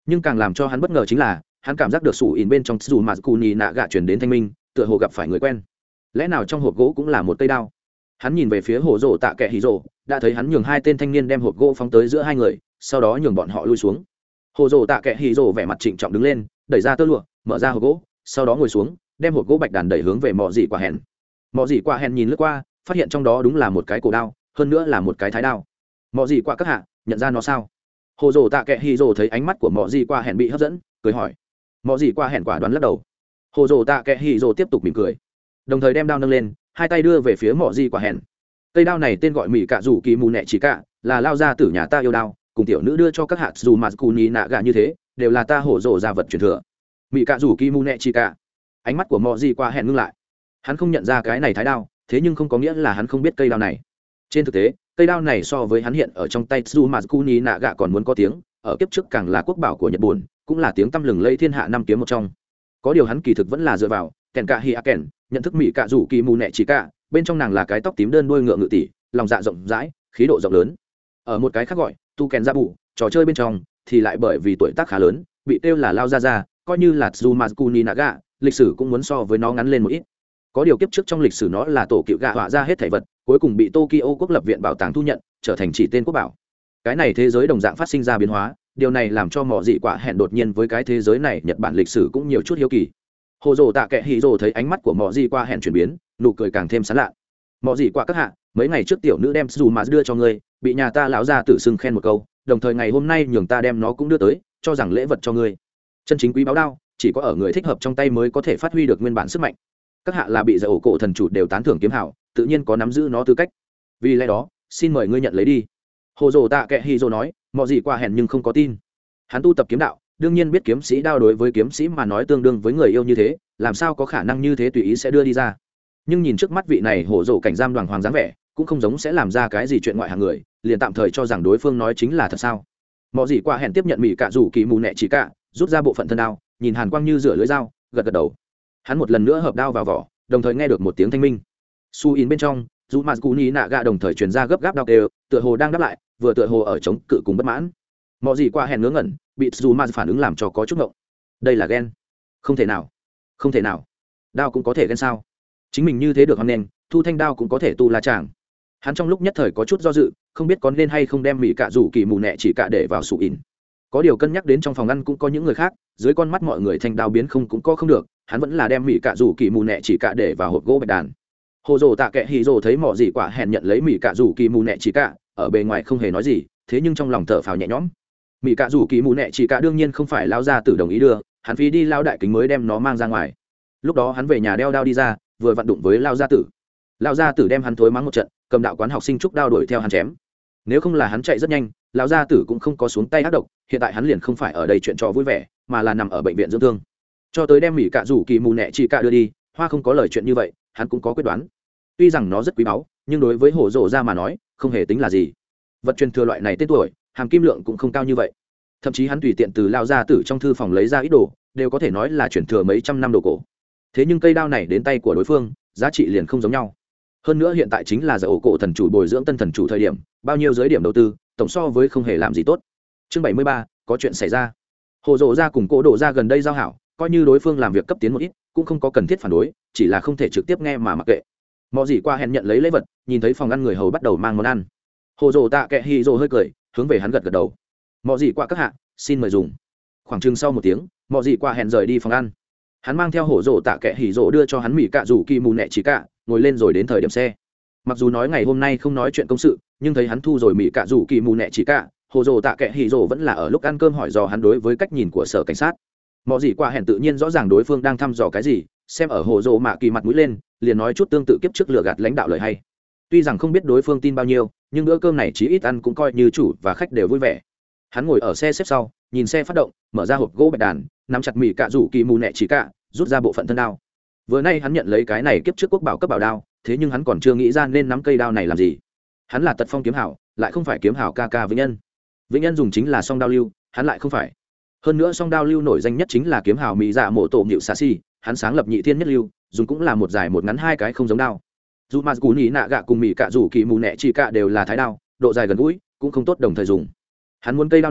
nhưng càng làm cho hắn bất ngờ chính là hắn cảm giác được sủ ỉn bên trong dù mà cù nhì nạ gạ chuyển đến thanh minh, tựa hồ gặp phải người quen. Lẽ nào trong hộp gỗ cũng là một cây đao? Hắn nhìn về phía hồ rồ tạ kệ hì rồ, đã thấy hắn nhường hai tên thanh niên đem hộp gỗ phóng tới giữa hai người, sau đó nhường bọn họ lui xuống. Hồ rồ tạ kệ hì rồ vẻ mặt trịnh trọng đứng lên, đẩy ra tơ lụa, mở ra hộp gỗ, sau đó ngồi xuống, đem hộp gỗ bạch đàn đẩy hướng về mọ dị quả hẹn. Mọ dị quả hẹn nhìn lướt qua, phát hiện trong đó đúng là một cái cổ đao, hơn nữa là một cái thái đao. Mọ dị quả các hạ, nhận ra nó sao? Hồ rồ tạ kệ hì rồ thấy ánh mắt của mọ dị quả hẹn bị hấp dẫn, cười hỏi. Mọ dị quả hẹn quả đoán lắc đầu. Hồ rồ tạ kệ hì rồ tiếp tục mỉm cười, đồng thời đem đao nâng lên, hai tay đưa về phía mọ dị quả hẹn. Cây đao này tên gọi mỹ cạ rủ kỳ mù nẹ chỉ cạ, là lao ra tử nhà ta yêu đao, cùng tiểu nữ đưa cho các hạt dù mà cù nhì nạ gà như thế, đều là ta hổ rồ gia vật truyền thừa. Mỹ cạ rủ kỳ mù nẹ chỉ cạ. Ánh mắt của mọ dị quả hẹn ngưng lại. Hắn không nhận ra cái này thái đao, thế nhưng không có nghĩa là hắn không biết cây đao này. Trên thực tế, cây đao này so với hắn hiện ở trong tay dù mà cù nhì nạ gà còn muốn có tiếng, ở kiếp trước càng là quốc bảo của Nhật Bản, cũng là tiếng tăm lừng lẫy thiên hạ năm kiếm một trong. Có điều hắn kỳ thực vẫn là dựa vào kèn cạ hi a kèn, nhận thức mỹ cạ rủ kỳ mù nẹ chỉ cạ, bên trong nàng là cái tóc tím đơn đuôi ngựa ngự tỷ, lòng dạ rộng rãi, khí độ rộng lớn. Ở một cái khác gọi tu kèn ra bù, trò chơi bên trong thì lại bởi vì tuổi tác khá lớn, bị kêu là lao ra, coi như là Tsumaku Naga, lịch sử cũng muốn so với nó ngắn lên một ít. Có điều kiếp trước trong lịch sử nó là tổ cựu gạ họa ra hết thảy vật, cuối cùng bị Tokyo quốc lập viện bảo tàng thu nhận, trở thành chỉ tên quốc bảo. Cái này thế giới đồng dạng phát sinh ra biến hóa, điều này làm cho mọ dị quả hẹn đột nhiên với cái thế giới này Nhật Bản lịch sử cũng nhiều chút hiếu kỳ. Hồ rồ tạ kệ hì rồ thấy ánh mắt của mọ dị quả hẹn chuyển biến, nụ cười càng thêm sán lạ. Mọ dị quả các hạ, mấy ngày trước tiểu nữ đem dù mà đưa cho ngươi, bị nhà ta lão gia tử xưng khen một câu, đồng thời ngày hôm nay nhường ta đem nó cũng đưa tới, cho rằng lễ vật cho ngươi. Chân chính quý báu đao, chỉ có ở người thích hợp trong tay mới có thể phát huy được nguyên bản sức mạnh. Các hạ là bị giải ổ cổ thần chủ đều tán thưởng kiếm hảo, tự nhiên có nắm giữ nó tư cách. Vì lẽ đó, xin mời ngươi nhận lấy đi. Hồ rồ tạ kệ hì rồ nói, mọ dị quả hẹn nhưng không có tin. Hắn tu tập kiếm đạo, đương nhiên biết kiếm sĩ đao đối với kiếm sĩ mà nói tương đương với người yêu như thế, làm sao có khả năng như thế tùy ý sẽ đưa đi ra. Nhưng nhìn trước mắt vị này hổ rồ cảnh giam đoàn hoàng dáng vẻ, cũng không giống sẽ làm ra cái gì chuyện ngoại hạng người, liền tạm thời cho rằng đối phương nói chính là thật sao. Mọ dị quả hẹn tiếp nhận mỹ cạ rủ kỳ mù nẹ chỉ cạ, rút ra bộ phận thân đao, nhìn hàn quang như rửa lưỡi dao, gật gật đầu. Hắn một lần nữa hợp đao vào vỏ, đồng thời nghe được một tiếng thanh minh. Su in bên trong, dù mà cú nhì nạ gạ đồng thời truyền ra gấp gáp đao đều, tựa hồ đang đáp lại, vừa tựa hồ ở chống cự cùng bất mãn. Mọ dị quả hẹn ngớ ngẩn, bị dù mà phản ứng làm cho có chút ngộng. Đây là ghen? Không thể nào, không thể nào. Đao cũng có thể ghen sao? Chính mình như thế được hoan nên, thu thanh đao cũng có thể tu la chàng. Hắn trong lúc nhất thời có chút do dự, không biết có nên hay không đem mỹ cạ rủ kỳ mù nẹ chỉ cạ để vào sủ ỉn. Có điều cân nhắc đến trong phòng ăn cũng có những người khác, dưới con mắt mọi người thanh đao biến không cũng có không được, hắn vẫn là đem mỹ cạ rủ kỳ mù nẹ chỉ cạ để vào hộp gỗ bạch đàn. Hồ rồ tạ kệ hì rồ thấy mọ dị quả hẹn nhận lấy mỹ cạ rủ kỳ mù nẹ chỉ cạ, ở bề ngoài không hề nói gì, thế nhưng trong lòng thở phào nhẹ nhõm. Mỹ cạ rủ kỳ mù nẹ chỉ cạ đương nhiên không phải lao ra tử đồng ý đưa, hắn phí đi lao đại kính mới đem nó mang ra ngoài. Lúc đó hắn về nhà đeo đao đi ra, vừa vặn đụng với lao gia tử. Lao gia tử đem hắn thối mắng một trận, cầm đạo quán học sinh trúc đao đuổi theo hắn chém. Nếu không là hắn chạy rất nhanh, lão gia tử cũng không có xuống tay ác độc, hiện tại hắn liền không phải ở đây chuyện trò vui vẻ, mà là nằm ở bệnh viện dưỡng thương. Cho tới đem mỹ cạ rủ kỳ mù nẹ chỉ cạ đưa đi, hoa không có lời chuyện như vậy, hắn cũng có quyết đoán. Tuy rằng nó rất quý báu, nhưng đối với hổ rồ ra mà nói, không hề tính là gì. Vật truyền thừa loại này tên tuổi, hàm kim lượng cũng không cao như vậy. Thậm chí hắn tùy tiện từ lao gia tử trong thư phòng lấy ra ít đồ, đều có thể nói là truyền thừa mấy trăm năm đồ cổ. Thế nhưng cây đao này đến tay của đối phương, giá trị liền không giống nhau. Hơn nữa hiện tại chính là giải ổ cổ thần chủ bồi dưỡng tân thần chủ thời điểm, bao nhiêu giới điểm đầu tư, tổng so với không hề làm gì tốt. Chương 73, có chuyện xảy ra. Hồ rồ ra cùng Cố Độ ra gần đây giao hảo, coi như đối phương làm việc cấp tiến một ít, cũng không có cần thiết phản đối, chỉ là không thể trực tiếp nghe mà mặc kệ. Mọ gì qua hẹn nhận lấy lễ vật, nhìn thấy phòng ăn người hầu bắt đầu mang món ăn. Hồ rồ tạ kệ hì rồ hơi cười, hướng về hắn gật gật đầu. Mọ gì qua các hạ, xin mời dùng. Khoảng chừng sau một tiếng, mọ gì qua hẹn rời đi phòng ăn. Hắn mang theo hổ rồ tạ kệ hì rồ đưa cho hắn mỹ cạ rủ kỳ mù nẹ chỉ cạ, ngồi lên rồi đến thời điểm xe. Mặc dù nói ngày hôm nay không nói chuyện công sự, nhưng thấy hắn thu rồi mỹ cạ rủ kỳ mù nẹ chỉ cạ, hồ rồ tạ kệ hì rồ vẫn là ở lúc ăn cơm hỏi dò hắn đối với cách nhìn của sở cảnh sát. Mọ gì qua hẹn tự nhiên rõ ràng đối phương đang thăm dò cái gì, xem ở hồ rồ mạ kỳ mặt mũi lên, liền nói chút tương tự kiếp trước lừa gạt lãnh đạo lời hay. Tuy rằng không biết đối phương tin bao nhiêu, nhưng bữa cơm này chí ít ăn cũng coi như chủ và khách đều vui vẻ. Hắn ngồi ở xe xếp sau, nhìn xe phát động, mở ra hộp gỗ bạch đàn, nắm chặt mỹ cạ rủ kỳ mù nẹ chỉ cạ, rút ra bộ phận thân đao. Vừa nay hắn nhận lấy cái này kiếp trước quốc bảo cấp bảo đao, thế nhưng hắn còn chưa nghĩ ra nên nắm cây đao này làm gì. Hắn là tật phong kiếm hảo, lại không phải kiếm hảo ca ca Vĩnh Nhân. Vĩnh Nhân dùng chính là song đao lưu, hắn lại không phải. Hơn nữa song đao lưu nổi danh nhất chính là kiếm hảo mỹ dạ mộ tổ nhịu xà xi, hắn sáng lập nhị thiên nhất lưu, dùng cũng là một dài một ngắn hai cái không giống đao. Dù mà cú nhị nạ gạ cùng mỹ cạ rủ kỳ mù nẹ chỉ cạ đều là thái đao, độ dài gần gũi, cũng không tốt đồng thời dùng. Hắn muốn cây đao này,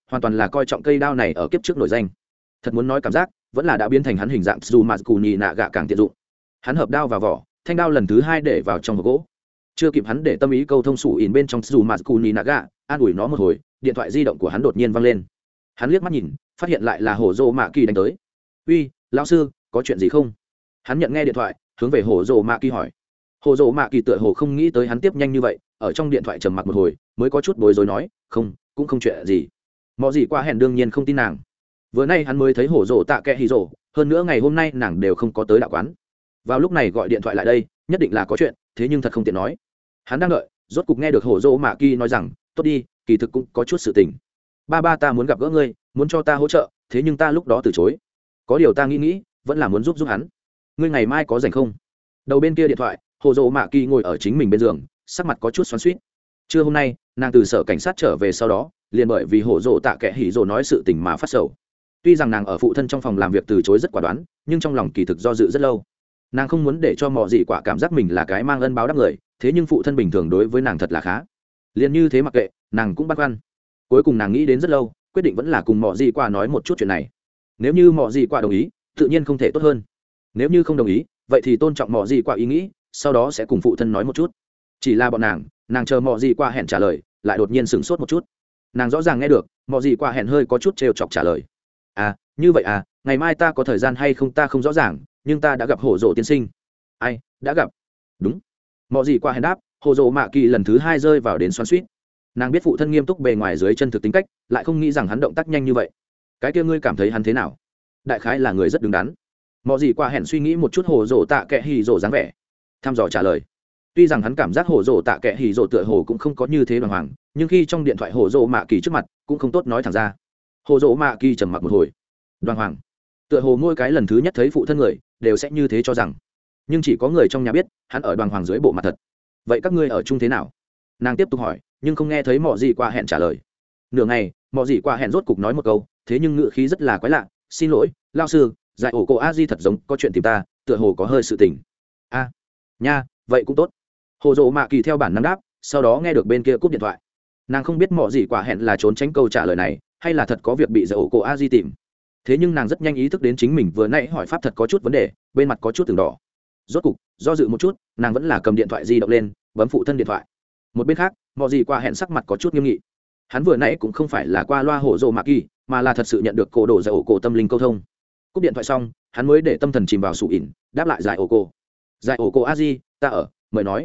hoàn toàn là coi trọng cây đao này ở kiếp trước nổi danh. Thật muốn nói cảm giác vẫn là đã biến thành hắn hình dạng dù mà cù nhì nạ gạ càng tiện dụng. Hắn hợp đao vào vỏ, thanh đao lần thứ hai để vào trong hộp gỗ. Chưa kịp hắn để tâm ý câu thông sủ ỉn bên trong dù mà cù nhì nạ gạ, an ủi nó một hồi, điện thoại di động của hắn đột nhiên vang lên. Hắn liếc mắt nhìn, phát hiện lại là Hổ Dỗ Mạ Kỳ đánh tới. Uy, lão sư, có chuyện gì không? Hắn nhận nghe điện thoại, hướng về Hổ Dỗ Mạ Kỳ hỏi. Hổ Dỗ Mạ Kỳ tựa hồ không nghĩ tới hắn tiếp nhanh như vậy, ở trong điện thoại trầm mặc một hồi, mới có chút bối rối nói, không, cũng không chuyện gì. Mọ gì qua hẹn đương nhiên không tin nàng. Vừa nay hắn mới thấy Hổ Dỗ Tạ Kệ Hỉ Dỗ, hơn nữa ngày hôm nay nàng đều không có tới đạo quán. Vào lúc này gọi điện thoại lại đây, nhất định là có chuyện, thế nhưng thật không tiện nói. Hắn đang đợi, rốt cục nghe được Hổ Dỗ Mạ Kỳ nói rằng, tốt đi, kỳ thực cũng có chút sự tình. Ba ta muốn gặp gỡ ngươi, muốn cho ta hỗ trợ, thế nhưng ta lúc đó từ chối. Có điều ta nghĩ vẫn là muốn giúp hắn. Ngươi ngày mai có rảnh không? Đầu bên kia điện thoại, Hồ Dỗ Mạ Kỳ ngồi ở chính mình bên giường, sắc mặt có chút xoắn xuýt. Trưa hôm nay, nàng từ sở cảnh sát trở về sau đó, liền bởi vì Hồ Dỗ Tạ Kệ Hỉ Dỗ nói sự tình mà phát sầu. Tuy rằng nàng ở phụ thân trong phòng làm việc từ chối rất quả đoán, nhưng trong lòng kỳ thực do dự rất lâu. Nàng không muốn để cho Mọ Dị Quả cảm giác mình là cái mang ân báo đáp người, thế nhưng phụ thân bình thường đối với nàng thật là khá. Liền như thế mặc kệ, nàng cũng băn khoăn. Cuối cùng nàng nghĩ đến rất lâu, quyết định vẫn là cùng Mọ Dị Quả nói một chút chuyện này. Nếu như Mọ Dị Quả đồng ý, tự nhiên không thể tốt hơn. Nếu như không đồng ý, vậy thì tôn trọng Mọ Dị Quả ý nghĩ, sau đó sẽ cùng phụ thân nói một chút. Chỉ là bọn nàng chờ Mọ Dị Quả hẹn trả lời, lại đột nhiên sửng sốt một chút. Nàng rõ ràng nghe được Mọ Dị Quả hẹn hơi có chút trêu chọc trả lời. À, như vậy à, ngày mai ta có thời gian hay không ta không rõ ràng, nhưng ta đã gặp Hổ Dỗ tiên sinh. Ai, đã gặp? Đúng. Mọ Dị Quả hẹn đáp. Hồ Dỗ Mạ Kỳ lần thứ hai rơi vào đến xoắn xuýt. Nàng biết phụ thân nghiêm túc bề ngoài dưới chân thực tính cách, lại không nghĩ rằng hắn động tác nhanh như vậy. Cái kia ngươi cảm thấy hắn thế nào? Đại khái là người rất đứng đắn. Mọ Dị Quả hẹn suy nghĩ một chút Hồ Dỗ Tạ Kệ Hỉ Dỗ dáng vẻ, thăm dò trả lời. Tuy rằng hắn cảm giác Hồ Dỗ Tạ Kệ Hỉ Dỗ tựa hồ cũng không có như thế bàng hoàng, nhưng khi trong điện thoại Hồ Dỗ Mạ Kỳ trước mặt, cũng không tốt nói thẳng ra. Hồ Dỗ Mạ Kỳ trầm mặc một hồi. Bàng hoàng? Tựa hồ mỗi cái lần thứ nhất thấy phụ thân người, đều sẽ như thế cho rằng. Nhưng chỉ có người trong nhà biết, hắn ở bàng hoàng dưới bộ mặt thật. Vậy các ngươi ở chung thế nào? Nàng tiếp tục hỏi, nhưng không nghe thấy Mọ Dị Quả hẹn trả lời. Nửa ngày, Mọ Dị Quả hẹn rốt cục nói một câu, thế nhưng ngữ khí rất là quái lạ. Xin lỗi, lao sư, giải ổ cô a di thật giống có chuyện tìm ta, tựa hồ có hơi sự tình. A, nha, vậy cũng tốt. Hồ Dỗ Mạ Kỳ theo bản năng đáp, sau đó nghe được bên kia cúp điện thoại. Nàng không biết Mọ Dị Quả hẹn là trốn tránh câu trả lời này, hay là thật có việc bị giải ổ cô a di tìm. Thế nhưng nàng rất nhanh ý thức đến chính mình vừa nãy hỏi pháp thật có chút vấn đề, bên mặt có chút từng đỏ. Rốt cục do dự một chút, nàng vẫn là cầm điện thoại di động lên, bấm phụ thân điện thoại. Một bên khác, Mọ Dị Quả hẹn sắc mặt có chút nghiêm nghị. Hắn vừa nãy cũng không phải là qua loa Hổ Dỗ Mạ Kỳ, mà là thật sự nhận được cổ đồ giải ổ cổ tâm linh câu thông. Cúp điện thoại xong, hắn mới để tâm thần chìm vào sủ ỉn, đáp lại giải ổ cổ. Giải ổ cổ a di, ta ở, mời nói.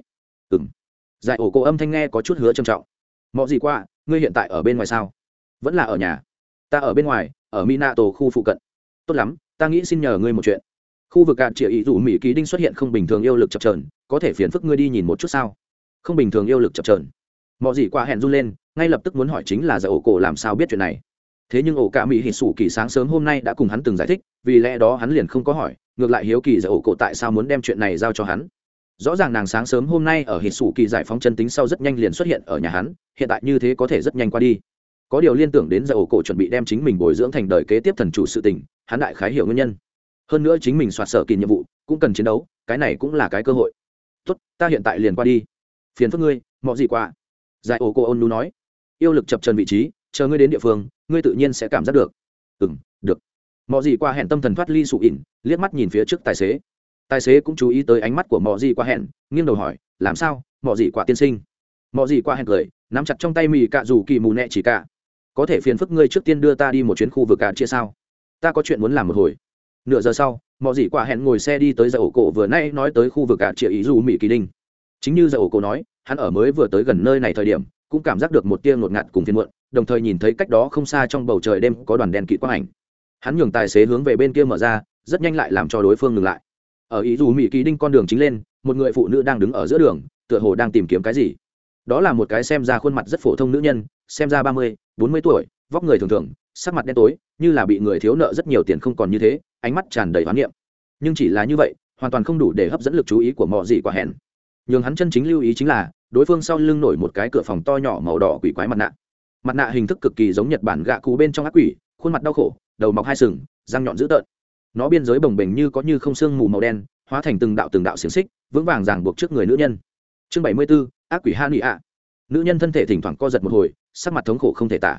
Giải ổ cổ âm thanh nghe có chút hứa trầm trọng. Mọ Dị Quả, ngươi hiện tại ở bên ngoài sao? Vẫn là ở nhà. Ta ở bên ngoài, ở Minato khu phụ cận. Tốt lắm, ta nghĩ xin nhờ ngươi một chuyện. Khu vực cạn trịa ý rủ Mỹ Ký Đinh xuất hiện không bình thường yêu lực chập chờn, có thể phiền phức ngươi đi nhìn một chút sao? Không bình thường yêu lực chập chờn. Mọ Dị Quả hẹn run lên, ngay lập tức muốn hỏi chính là giải ổ cổ làm sao biết chuyện này. Thế nhưng ổ cả mỹ hỉ sủ kỳ sáng sớm hôm nay đã cùng hắn từng giải thích, vì lẽ đó hắn liền không có hỏi, ngược lại hiếu kỳ giải ổ cổ tại sao muốn đem chuyện này giao cho hắn. Rõ ràng nàng sáng sớm hôm nay ở hỉ sủ kỳ giải phóng chân tính sau rất nhanh liền xuất hiện ở nhà hắn, hiện tại như thế có thể rất nhanh qua đi. Có điều liên tưởng đến giải ổ cổ chuẩn bị đem chính mình bồi dưỡng thành đời kế tiếp thần chủ sự tình, hắn đại khái hiểu nguyên nhân. Hơn nữa chính mình soạt sở kỳ nhiệm vụ cũng cần chiến đấu, cái này cũng là cái cơ hội. Tốt, ta hiện tại liền qua đi. Phiền phức ngươi, Mọ Dị Quả. Giải ổ cổ ôn nhu nói. Yêu lực chập chờn vị trí, chờ ngươi đến địa phương, ngươi tự nhiên sẽ cảm giác được. Được. Mọ Dị Quả hẹn tâm thần thoát ly sụ ỉn, liếc mắt nhìn phía trước tài xế. Tài xế cũng chú ý tới ánh mắt của Mọ Dị Quả hẹn, nghiêng đầu hỏi, làm sao, Mọ Dị Quả tiên sinh? Mọ Dị Quả hẹn cười, nắm chặt trong tay mì cạ rủ kỳ mù nẹ chỉ cả. Có thể phiền phức ngươi trước tiên đưa ta đi một chuyến khu vực cả chia sao? Ta có chuyện muốn làm một hồi. Nửa giờ sau, Mọ Dị Quả hẹn ngồi xe đi tới giải ổ cổ vừa nay nói tới khu vực cả chia ý rủ Mỹ Kỳ Đinh. Chính như giải ổ cổ nói, hắn ở mới vừa tới gần nơi này thời điểm, cũng cảm giác được một tia ngột ngạt cùng phiền muộn, đồng thời nhìn thấy cách đó không xa trong bầu trời đêm có đoàn đèn kịt quang ảnh. Hắn nhường tài xế hướng về bên kia mở ra, rất nhanh lại làm cho đối phương ngừng lại. Ở ý dù Mỹ Kỳ Đinh con đường chính lên, một người phụ nữ đang đứng ở giữa đường, tựa hồ đang tìm kiếm cái gì. Đó là một cái xem ra khuôn mặt rất phổ thông nữ nhân, xem ra 30-40 tuổi, vóc người thường thường, sắc mặt đen tối, như là bị người thiếu nợ rất nhiều tiền không còn như thế, ánh mắt tràn đầy oán niệm. Nhưng chỉ là như vậy, hoàn toàn không đủ để hấp dẫn lực chú ý của Mọ Dị Quả hẹn. Nhưng hắn chân chính lưu ý chính là, đối phương sau lưng nổi một cái cửa phòng to nhỏ màu đỏ quỷ quái mặt nạ. Mặt nạ hình thức cực kỳ giống Nhật Bản gạ cụ bên trong ác quỷ, khuôn mặt đau khổ, đầu mọc hai sừng, răng nhọn dữ tợn. Nó biên giới bồng bềnh như có như không xương mù màu đen, hóa thành từng đạo xiềng xích, vững vàng ràng buộc trước người nữ nhân. Chương 74, ác quỷ Hania. Nữ nhân thân thể thỉnh thoảng co giật một hồi, sắc mặt thống khổ không thể tả.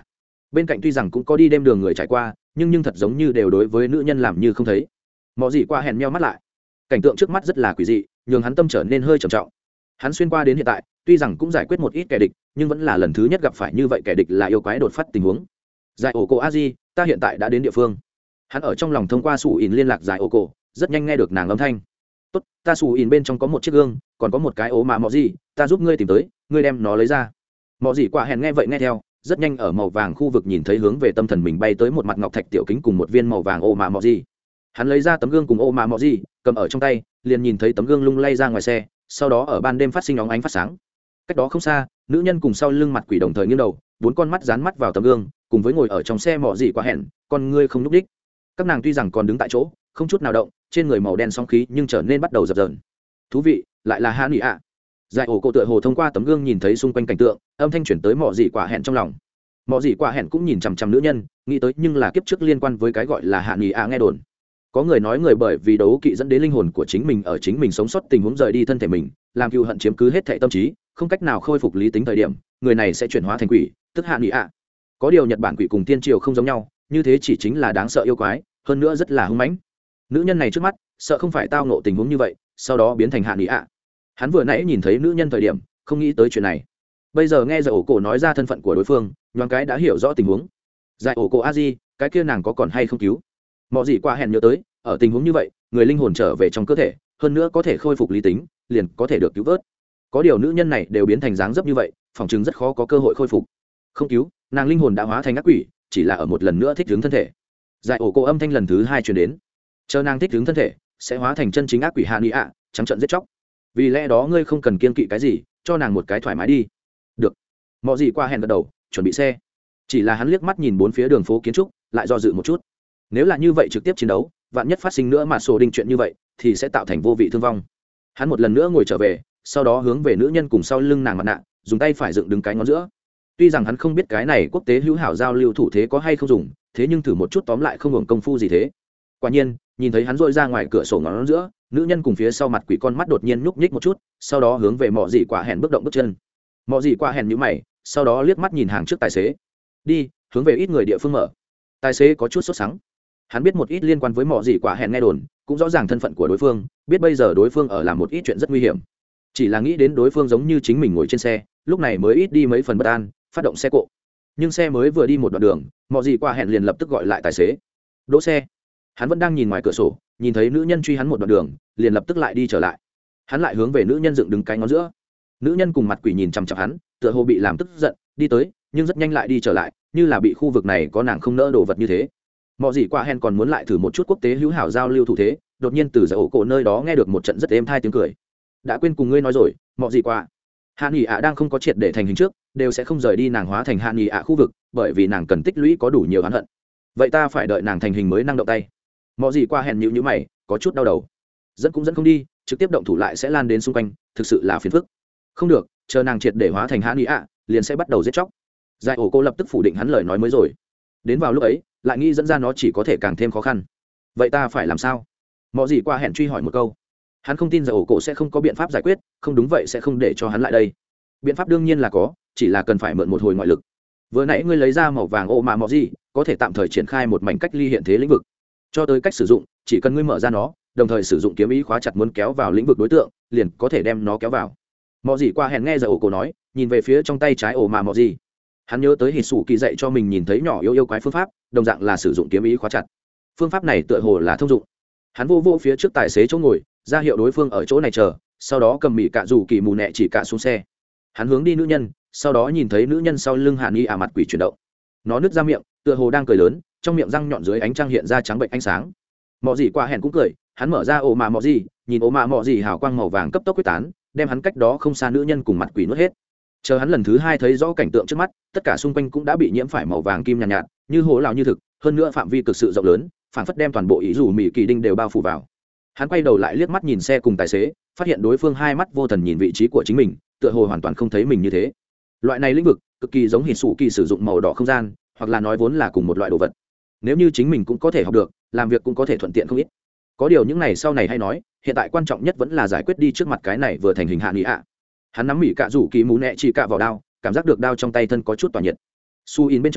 bên cạnh tuy rằng cũng có đi đêm đường người trải qua nhưng thật giống như đều đối với nữ nhân làm như không thấy. Mọi gì qua hẹn meo mắt lại, cảnh tượng trước mắt rất là quỷ dị, nhường hắn tâm trở nên hơi trầm trọng. Hắn xuyên qua đến hiện tại tuy rằng cũng giải quyết một ít kẻ địch nhưng vẫn là lần thứ nhất gặp phải như vậy kẻ địch là yêu quái đột phát tình huống. Giải ổ cổ a di, ta hiện tại đã đến địa phương. Hắn ở trong lòng thông qua sủ ỉn liên lạc giải ổ cổ, rất nhanh nghe được nàng âm thanh. Tốt, ta sủ ỉn bên trong có một chiếc gương, còn có một cái ố mà mọ gì, ta giúp ngươi tìm tới, ngươi đem nó lấy ra. Mọ gì quả hẹn nghe vậy nghe theo, rất nhanh ở màu vàng khu vực nhìn thấy hướng về tâm thần mình bay tới một mặt ngọc thạch tiểu kính cùng một viên màu vàng ô mà mọ gì. Hắn lấy ra tấm gương cùng ô mà mọ gì, cầm ở trong tay, liền nhìn thấy tấm gương lung lay ra ngoài xe, sau đó ở ban đêm phát sinh óng ánh phát sáng. Cách đó không xa, nữ nhân cùng sau lưng mặt quỷ đồng thời nghiêng đầu, bốn con mắt dán mắt vào tấm gương, cùng với ngồi ở trong xe mọ gì quả hẹn, con ngươi không nhúc đích. Các nàng tuy rằng còn đứng tại chỗ, không chút nào động, trên người màu đen sóng khí nhưng trở nên bắt đầu dập dờn. Thú vị, lại là Hạ Nghị ạ. Giải ổ cổ tựa hồ thông qua tấm gương nhìn thấy xung quanh cảnh tượng, âm thanh chuyển tới mọ gì quả hẹn trong lòng. Mọ gì quả hẹn cũng nhìn chằm chằm nữ nhân, nghĩ tới nhưng là kiếp trước liên quan với cái gọi là Hạ Nghị ạ nghe đồn. Có người nói người bởi vì đấu kỵ dẫn đến linh hồn của chính mình ở chính mình sống sót tình huống rời đi thân thể mình, làm cừu hận chiếm cứ hết thảy tâm trí, không cách nào khôi phục lý tính thời điểm, người này sẽ chuyển hóa thành quỷ, tức Hạ Nghị ạ. Có điều Nhật Bản quỷ cùng tiên triều không giống nhau, như thế chỉ chính là đáng sợ yêu quái, hơn nữa rất là hung mãnh. Nữ nhân này trước mắt, sợ không phải tao ngộ tình huống như vậy, sau đó biến thành Hạ Nghị ạ. Hắn vừa nãy nhìn thấy nữ nhân thời điểm, không nghĩ tới chuyện này. Bây giờ nghe Giải ổ cổ nói ra thân phận của đối phương, nhoáng cái đã hiểu rõ tình huống. Giải ổ cổ a di, cái kia nàng có còn hay không cứu? Mọ gì qua hẹn nhớ tới, ở tình huống như vậy, người linh hồn trở về trong cơ thể, hơn nữa có thể khôi phục lý tính, liền có thể được cứu vớt. Có điều nữ nhân này đều biến thành dáng dấp như vậy, phòng chứng rất khó có cơ hội khôi phục. Không cứu, nàng linh hồn đã hóa thành ác quỷ, chỉ là ở một lần nữa thích ứng thân thể. Giải ổ cổ âm thanh lần thứ hai truyền đến, chờ nàng thích ứng thân thể, sẽ hóa thành chân chính ác quỷ Hạ Nghị ạ, trắng trợn giết chóc. Vì lẽ đó ngươi không cần kiên kỵ cái gì, cho nàng một cái thoải mái đi. Được. Mọ gì qua hẹn gật đầu, chuẩn bị xe. Chỉ là hắn liếc mắt nhìn bốn phía đường phố kiến trúc, lại do dự một chút. Nếu là như vậy trực tiếp chiến đấu, vạn nhất phát sinh nữa mà sổ đinh chuyện như vậy, thì sẽ tạo thành vô vị thương vong. Hắn một lần nữa ngồi trở về, sau đó hướng về nữ nhân cùng sau lưng nàng mặt nạ, dùng tay phải dựng đứng cái ngón giữa. Tuy rằng hắn không biết cái này quốc tế hữu hảo giao lưu thủ thế có hay không dùng, thế nhưng thử một chút tóm lại không hưởng công phu gì thế. Quả nhiên, nhìn thấy hắn dội ra ngoài cửa sổ ngón giữa, nữ nhân cùng phía sau mặt quỷ con mắt đột nhiên nhúc nhích một chút, sau đó hướng về mọ dị quả hẹn bước động bước chân. Mọ dị quả hẹn nhíu mày, sau đó liếc mắt nhìn hàng trước tài xế. Đi, hướng về ít người địa phương mở. Tài xế có chút sốt sắng. Hắn biết một ít liên quan với mọ dị quả hẹn nghe đồn, cũng rõ ràng thân phận của đối phương, biết bây giờ đối phương ở làm một ít chuyện rất nguy hiểm. Chỉ là nghĩ đến đối phương giống như chính mình ngồi trên xe, lúc này mới ít đi mấy phần bất an, phát động xe cộ. Nhưng xe mới vừa đi một đoạn đường, mọ dị quả hẹn liền lập tức gọi lại tài xế. Đỗ xe. Hắn vẫn đang nhìn ngoài cửa sổ, nhìn thấy nữ nhân truy hắn một đoạn đường, liền lập tức lại đi trở lại. Hắn lại hướng về nữ nhân dựng đứng cái ngón giữa. Nữ nhân cùng mặt quỷ nhìn chằm chằm hắn, tựa hồ bị làm tức giận, đi tới, nhưng rất nhanh lại đi trở lại, như là bị khu vực này có nàng không nỡ đồ vật như thế. Mọ gì qua hen còn muốn lại thử một chút quốc tế hữu hảo giao lưu thủ thế, đột nhiên từ Giải ổ cổ nơi đó nghe được một trận rất êm thai tiếng cười. Đã quên cùng ngươi nói rồi, mọ gì qua. Hạ Nghị ạ đang không có triệt để thành hình trước, đều sẽ không rời đi nàng hóa thành Hạ Nghị ạ khu vực, bởi vì nàng cần tích lũy có đủ nhiều oán hận. Vậy ta phải đợi nàng thành hình mới năng động tay. Mọ gì qua hẹn nhíu mày, có chút đau đầu. Dẫn cũng dẫn không đi, trực tiếp động thủ lại sẽ lan đến xung quanh, thực sự là phiền phức. Không được, chờ nàng triệt để hóa thành Hạ Nghị ạ, liền sẽ bắt đầu giết chóc. Giải ổ cô lập tức phủ định hắn lời nói mới rồi. Đến vào lúc ấy, lại nghĩ dẫn ra nó chỉ có thể càng thêm khó khăn. Vậy ta phải làm sao? Mọ gì qua hẹn truy hỏi một câu. Hắn không tin Giải ổ cổ sẽ không có biện pháp giải quyết, không đúng vậy sẽ không để cho hắn lại đây. Biện pháp đương nhiên là có, chỉ là cần phải mượn một hồi ngoại lực. Vừa nãy ngươi lấy ra màu vàng ô mà mọ gì, có thể tạm thời triển khai một mảnh cách ly hiện thế lĩnh vực. Cho tới cách sử dụng, chỉ cần ngươi mở ra nó, đồng thời sử dụng kiếm ý khóa chặt muốn kéo vào lĩnh vực đối tượng, liền có thể đem nó kéo vào. Mọ gì qua hẹn nghe Giải ổ cổ nói, nhìn về phía trong tay trái ổ mà mọ gì. Hắn nhớ tới Hỉ Sủ Kỳ dạy cho mình nhìn thấy nhỏ yêu quái phương pháp, đồng dạng là sử dụng kiếm ý khóa chặt. Phương pháp này tựa hồ là thông dụng. Hắn vô phía trước tài xế chỗ ngồi, ra hiệu đối phương ở chỗ này chờ, sau đó cầm mị cạ rủ kỳ mù nẹ chỉ cạ xuống xe. Hắn hướng đi nữ nhân, sau đó nhìn thấy nữ nhân sau lưng Hàn Ni mặt quỷ chuyển động. Nó nứt ra miệng, tựa hồ đang cười lớn, trong miệng răng nhọn dưới ánh trăng hiện ra trắng bệnh ánh sáng. Mọ gì qua hẹn cũng cười, hắn mở ra ổ mà mọ gì, nhìn ổ mà mọ gì hào quang màu vàng cấp tốc quyết tán, đem hắn cách đó không xa nữ nhân cùng mặt quỷ nuốt hết. Chờ hắn lần thứ hai thấy rõ cảnh tượng trước mắt, tất cả xung quanh cũng đã bị nhiễm phải màu vàng kim nhàn nhạt, như hố lào như thực, hơn nữa phạm vi cực sự rộng lớn, phảng phất đem toàn bộ ý dù mỹ kỳ đinh đều bao phủ vào. Hắn quay đầu lại liếc mắt nhìn xe cùng tài xế, phát hiện đối phương hai mắt vô thần nhìn vị trí của chính mình, tựa hồ hoàn toàn không thấy mình như thế. Loại này lĩnh vực cực kỳ giống Hỉ Sủ Kỳ sử dụng màu đỏ không gian, hoặc là nói vốn là cùng một loại đồ vật. Nếu như chính mình cũng có thể học được, làm việc cũng có thể thuận tiện không ít. Có điều những này sau này hay nói, hiện tại quan trọng nhất vẫn là giải quyết đi trước mặt cái này vừa thành hình Hạ Nghị ạ. Hắn nắm mỉ cạ rủ kỳ mũ nẹ chỉ cạ vào đao, cảm giác được đao trong tay thân có chút tỏa nhiệt. Su in bên trong,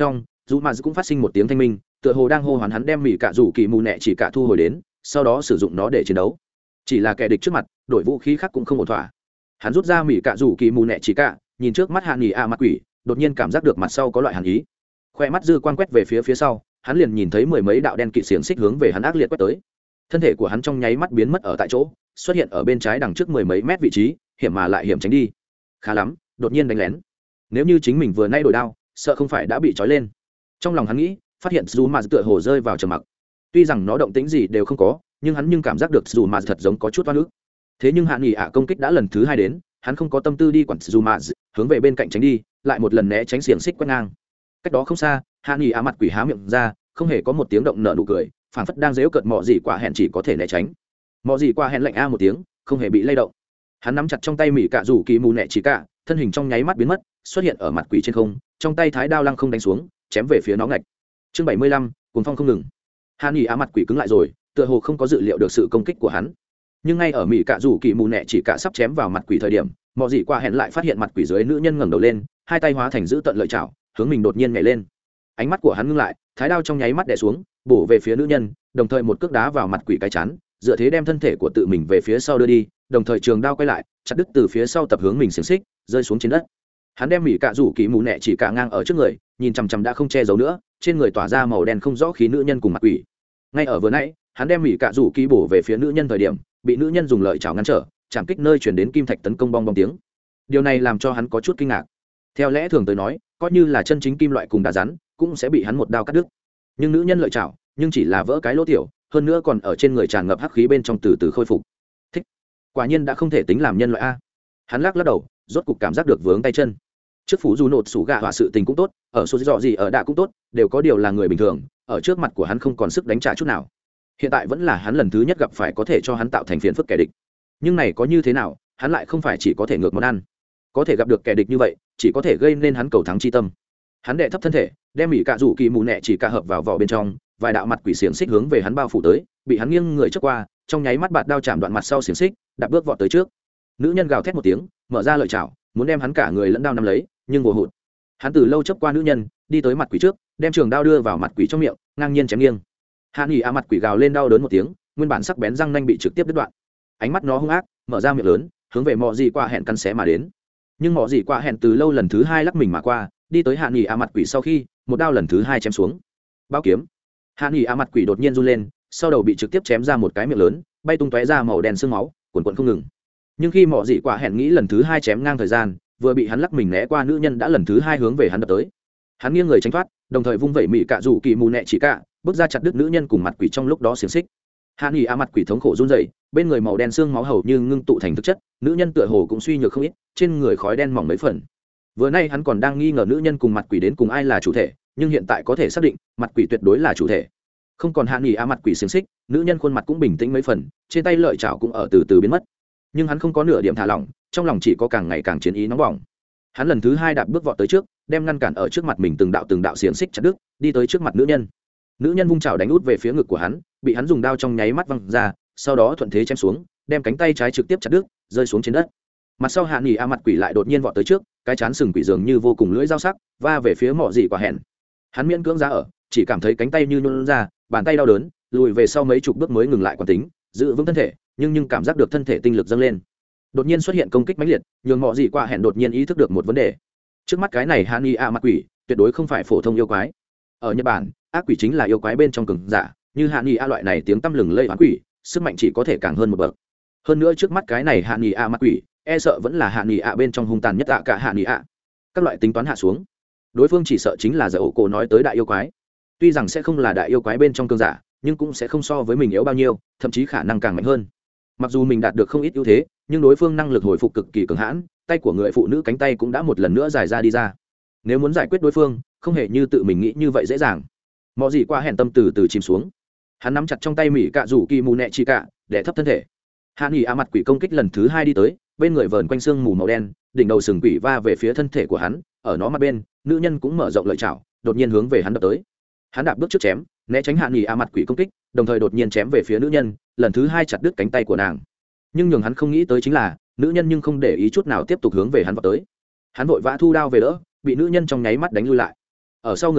dù mà cũng phát sinh một tiếng thanh minh, tựa hồ đang hô hoán hắn đem mỹ cạ rủ kỳ mù nẹ chỉ cả thu hồi đến, sau đó sử dụng nó để chiến đấu. Chỉ là kẻ địch trước mặt, đổi vũ khí khác cũng không ổn thỏa. Hắn rút ra mỹ cạ rủ kỳ mù nẹ chỉ cả, nhìn trước mắt hạ nghỉ mặt quỷ, đột nhiên cảm giác được mặt sau có loại hàn ý. Khoe mắt dư quan quét về phía sau, hắn liền nhìn thấy mười mấy đạo đen kịt xiềng xích hướng về hắn ác liệt quét tới. Thân thể của hắn trong nháy mắt biến mất ở tại chỗ, xuất hiện ở bên trái đằng trước mười mấy mét vị trí, hiểm mà lại hiểm tránh đi. Khá lắm, đột nhiên đánh lén. Nếu như chính mình vừa nay đổi đao, sợ không phải đã bị trói lên. Trong lòng hắn nghĩ, phát hiện dù mà tựa hồ rơi vào trầm mặc. Tuy rằng nó động tĩnh gì đều không có, nhưng hắn nhưng cảm giác được dù mà thật giống có chút oan ức. Thế nhưng hạ nghỉ công kích đã lần thứ hai đến, hắn không có tâm tư đi quản dù mà, hướng về bên cạnh tránh đi, lại một lần né tránh xiềng xích quét ngang. Cách đó không xa, hạ nghỉ mặt quỷ há miệng ra, không hề có một tiếng động nở nụ cười, phảng phất đang giễu cợt mọ gì quả hẹn chỉ có thể né tránh. Mọ gì quả hẹn lạnh a một tiếng, không hề bị lay động. Hắn nắm chặt trong tay mỹ cạ rủ kỳ mù nẹ chỉ cả, thân hình trong nháy mắt biến mất, xuất hiện ở mặt quỷ trên không, trong tay thái đao lăng không đánh xuống, chém về phía nó ngạch. Chương 75, cuồng phong không ngừng. Hạ nghỉ mặt quỷ cứng lại rồi, tựa hồ không có dự liệu được sự công kích của hắn. Nhưng ngay ở mỹ cạ rủ kỳ mù nẹ chỉ cả sắp chém vào mặt quỷ thời điểm, mọ gì quả hẹn lại phát hiện mặt quỷ dưới nữ nhân ngẩng đầu lên, hai tay hóa thành giữ tận lợi chảo, hướng mình đột nhiên nhảy lên. Ánh mắt của hắn ngưng lại, thái đao trong nháy mắt đè xuống, bổ về phía nữ nhân, đồng thời một cước đá vào mặt quỷ cái chán, dựa thế đem thân thể của tự mình về phía sau đưa đi, đồng thời trường đao quay lại, chặt đứt từ phía sau tập hướng mình xiềng xích, rơi xuống trên đất. Hắn đem mỹ cạ rủ kỳ mù nẹ chỉ cả ngang ở trước người, nhìn chằm chằm đã không che giấu nữa, trên người tỏa ra màu đen không rõ khí nữ nhân cùng mặt quỷ. Ngay ở vừa nãy, hắn đem mỹ cạ rủ kỳ bổ về phía nữ nhân thời điểm, bị nữ nhân dùng lợi chảo ngăn trở, chạm kích nơi chuyển đến kim thạch tấn công bong bong tiếng. Điều này làm cho hắn có chút kinh ngạc. Theo lẽ thường tới nói, coi như là chân chính kim loại cùng đá rắn, cũng sẽ bị hắn một đao cắt đứt. Nhưng nữ nhân lợi chảo, nhưng chỉ là vỡ cái lỗ tiểu, hơn nữa còn ở trên người tràn ngập hắc khí bên trong từ từ khôi phục. Thích, quả nhiên đã không thể tính làm nhân loại a. Hắn lắc đầu, rốt cục cảm giác được vướng tay chân. Trước phủ dù nột sủ gạ họa sự tình cũng tốt, ở số dọ gì ở đạ cũng tốt, đều có điều là người bình thường, ở trước mặt của hắn không còn sức đánh trả chút nào. Hiện tại vẫn là hắn lần thứ nhất gặp phải có thể cho hắn tạo thành phiền phức kẻ địch. Nhưng này có như thế nào, hắn lại không phải chỉ có thể ngược món ăn, có thể gặp được kẻ địch như vậy, chỉ có thể gây nên hắn cầu thắng chi tâm. Hắn đệ thấp thân thể, đem mỹ cạ rủ kỳ mù nẹ chỉ cả hợp vào vỏ bên trong, vài đạo mặt quỷ xiềng xích hướng về hắn bao phủ tới, bị hắn nghiêng người trước qua, trong nháy mắt bạt đao chạm đoạn mặt sau xiềng xích, đạp bước vọt tới trước. Nữ nhân gào thét một tiếng, mở ra lợi chảo, muốn đem hắn cả người lẫn đao nắm lấy, nhưng vô hụt. Hắn từ lâu chấp qua nữ nhân, đi tới mặt quỷ trước, đem trường đao đưa vào mặt quỷ trong miệng, ngang nhiên chém nghiêng. Hạ nghỉ mặt quỷ gào lên đau đớn một tiếng, nguyên bản sắc bén răng nanh bị trực tiếp đứt đoạn. Ánh mắt nó hung ác, mở ra miệng lớn, hướng về mọ gì qua hẹn căn xé mà đến. Nhưng mọ gì qua hẹn từ lâu lần thứ hai lắc mình mà qua, đi tới hạ nghỉ mặt quỷ sau khi, một đao lần thứ hai chém xuống. Bao kiếm. Hạ nghỉ mặt quỷ đột nhiên run lên, sau đầu bị trực tiếp chém ra một cái miệng lớn, bay tung tóe ra màu đen sương máu, cuồn cuộn không ngừng. Nhưng khi mọ gì qua hẹn nghĩ lần thứ hai chém ngang thời gian, vừa bị hắn lắc mình né qua nữ nhân đã lần thứ hai hướng về hắn đập tới. Hắn nghiêng người tránh thoát, đồng thời vung vẩy mỹ cạ rủ kỳ mù nẹ chỉ cả, bước ra chặt đứt nữ nhân cùng mặt quỷ trong lúc đó xiềng xích. Hạ nghỉ mặt quỷ thống khổ run rẩy, bên người màu đen xương máu hầu như ngưng tụ thành thực chất, nữ nhân tựa hồ cũng suy nhược không ít, trên người khói đen mỏng mấy phần. Vừa nay hắn còn đang nghi ngờ nữ nhân cùng mặt quỷ đến cùng ai là chủ thể, nhưng hiện tại có thể xác định, mặt quỷ tuyệt đối là chủ thể. Không còn hạ nghỉ mặt quỷ xiềng xích, nữ nhân khuôn mặt cũng bình tĩnh mấy phần, trên tay lợi chảo cũng ở từ từ biến mất. Nhưng hắn không có nửa điểm thả lỏng, trong lòng chỉ có càng ngày càng chiến ý nóng bỏng. Hắn lần thứ hai đạp bước vọt tới trước, đem ngăn cản ở trước mặt mình từng đạo xiềng xích chặt đứt, đi tới trước mặt nữ nhân. Nữ nhân vung chảo đánh út về phía ngực của hắn, bị hắn dùng đao trong nháy mắt văng ra, sau đó thuận thế chém xuống, đem cánh tay trái trực tiếp chặt đứt, rơi xuống trên đất. Mặt sau hạ nghỉ mặt quỷ lại đột nhiên vọt tới trước, cái chán sừng quỷ dường như vô cùng lưỡi dao sắc, va về phía mọ gì quả hẹn. Hắn miễn cưỡng ra ở, chỉ cảm thấy cánh tay như nhũn ra, bàn tay đau đớn, lùi về sau mấy chục bước mới ngừng lại quán tính, giữ vững thân thể, nhưng cảm giác được thân thể tinh lực dâng lên. Đột nhiên xuất hiện công kích mãnh liệt, nhường mọ gì quả hẹn đột nhiên ý thức được một vấn đề. Trước mắt cái này hạ nghỉ mặt quỷ, tuyệt đối không phải phổ thông yêu quái. Ở Nhật Bản, ác quỷ chính là yêu quái bên trong cường giả, như hạ nghỉ loại này tiếng tăm lừng lây oán quỷ, sức mạnh chỉ có thể càng hơn một bậc. Hơn nữa trước mắt cái này hạ nghỉ mặt quỷ, e sợ vẫn là hạ nghỉ bên trong hung tàn nhất cả hạ nghỉ. Các loại tính toán hạ xuống, đối phương chỉ sợ chính là Giải Ổ Cổ nói tới đại yêu quái. Tuy rằng sẽ không là đại yêu quái bên trong cường giả, nhưng cũng sẽ không so với mình yếu bao nhiêu, thậm chí khả năng càng mạnh hơn. Mặc dù mình đạt được không ít ưu thế, nhưng đối phương năng lực hồi phục cực kỳ cường hãn, tay của người phụ nữ cánh tay cũng đã một lần nữa dài ra đi ra. Nếu muốn giải quyết đối phương, không hề như tự mình nghĩ như vậy dễ dàng. Mọ gì qua hẹn tâm từ từ chìm xuống, hắn nắm chặt trong tay mỹ cạ rủ kỳ mù nẹ chi cạ để thấp thân thể. Hạ nghỉ mặt quỷ công kích lần thứ hai đi tới, bên người vờn quanh xương mù màu đen, đỉnh đầu sừng quỷ va về phía thân thể của hắn, ở nó mặt bên, nữ nhân cũng mở rộng lợi chảo, đột nhiên hướng về hắn đập tới. Hắn đạp bước trước chém, né tránh hạ nghỉ mặt quỷ công kích, đồng thời đột nhiên chém về phía nữ nhân, lần thứ hai chặt đứt cánh tay của nàng. Nhưng nhường hắn không nghĩ tới chính là, nữ nhân nhưng không để ý chút nào tiếp tục hướng về hắn vọt tới. Hắn vội vã thu đao về đỡ, bị nữ nhân trong nháy mắt đánh lui lại. Ở sau người hắn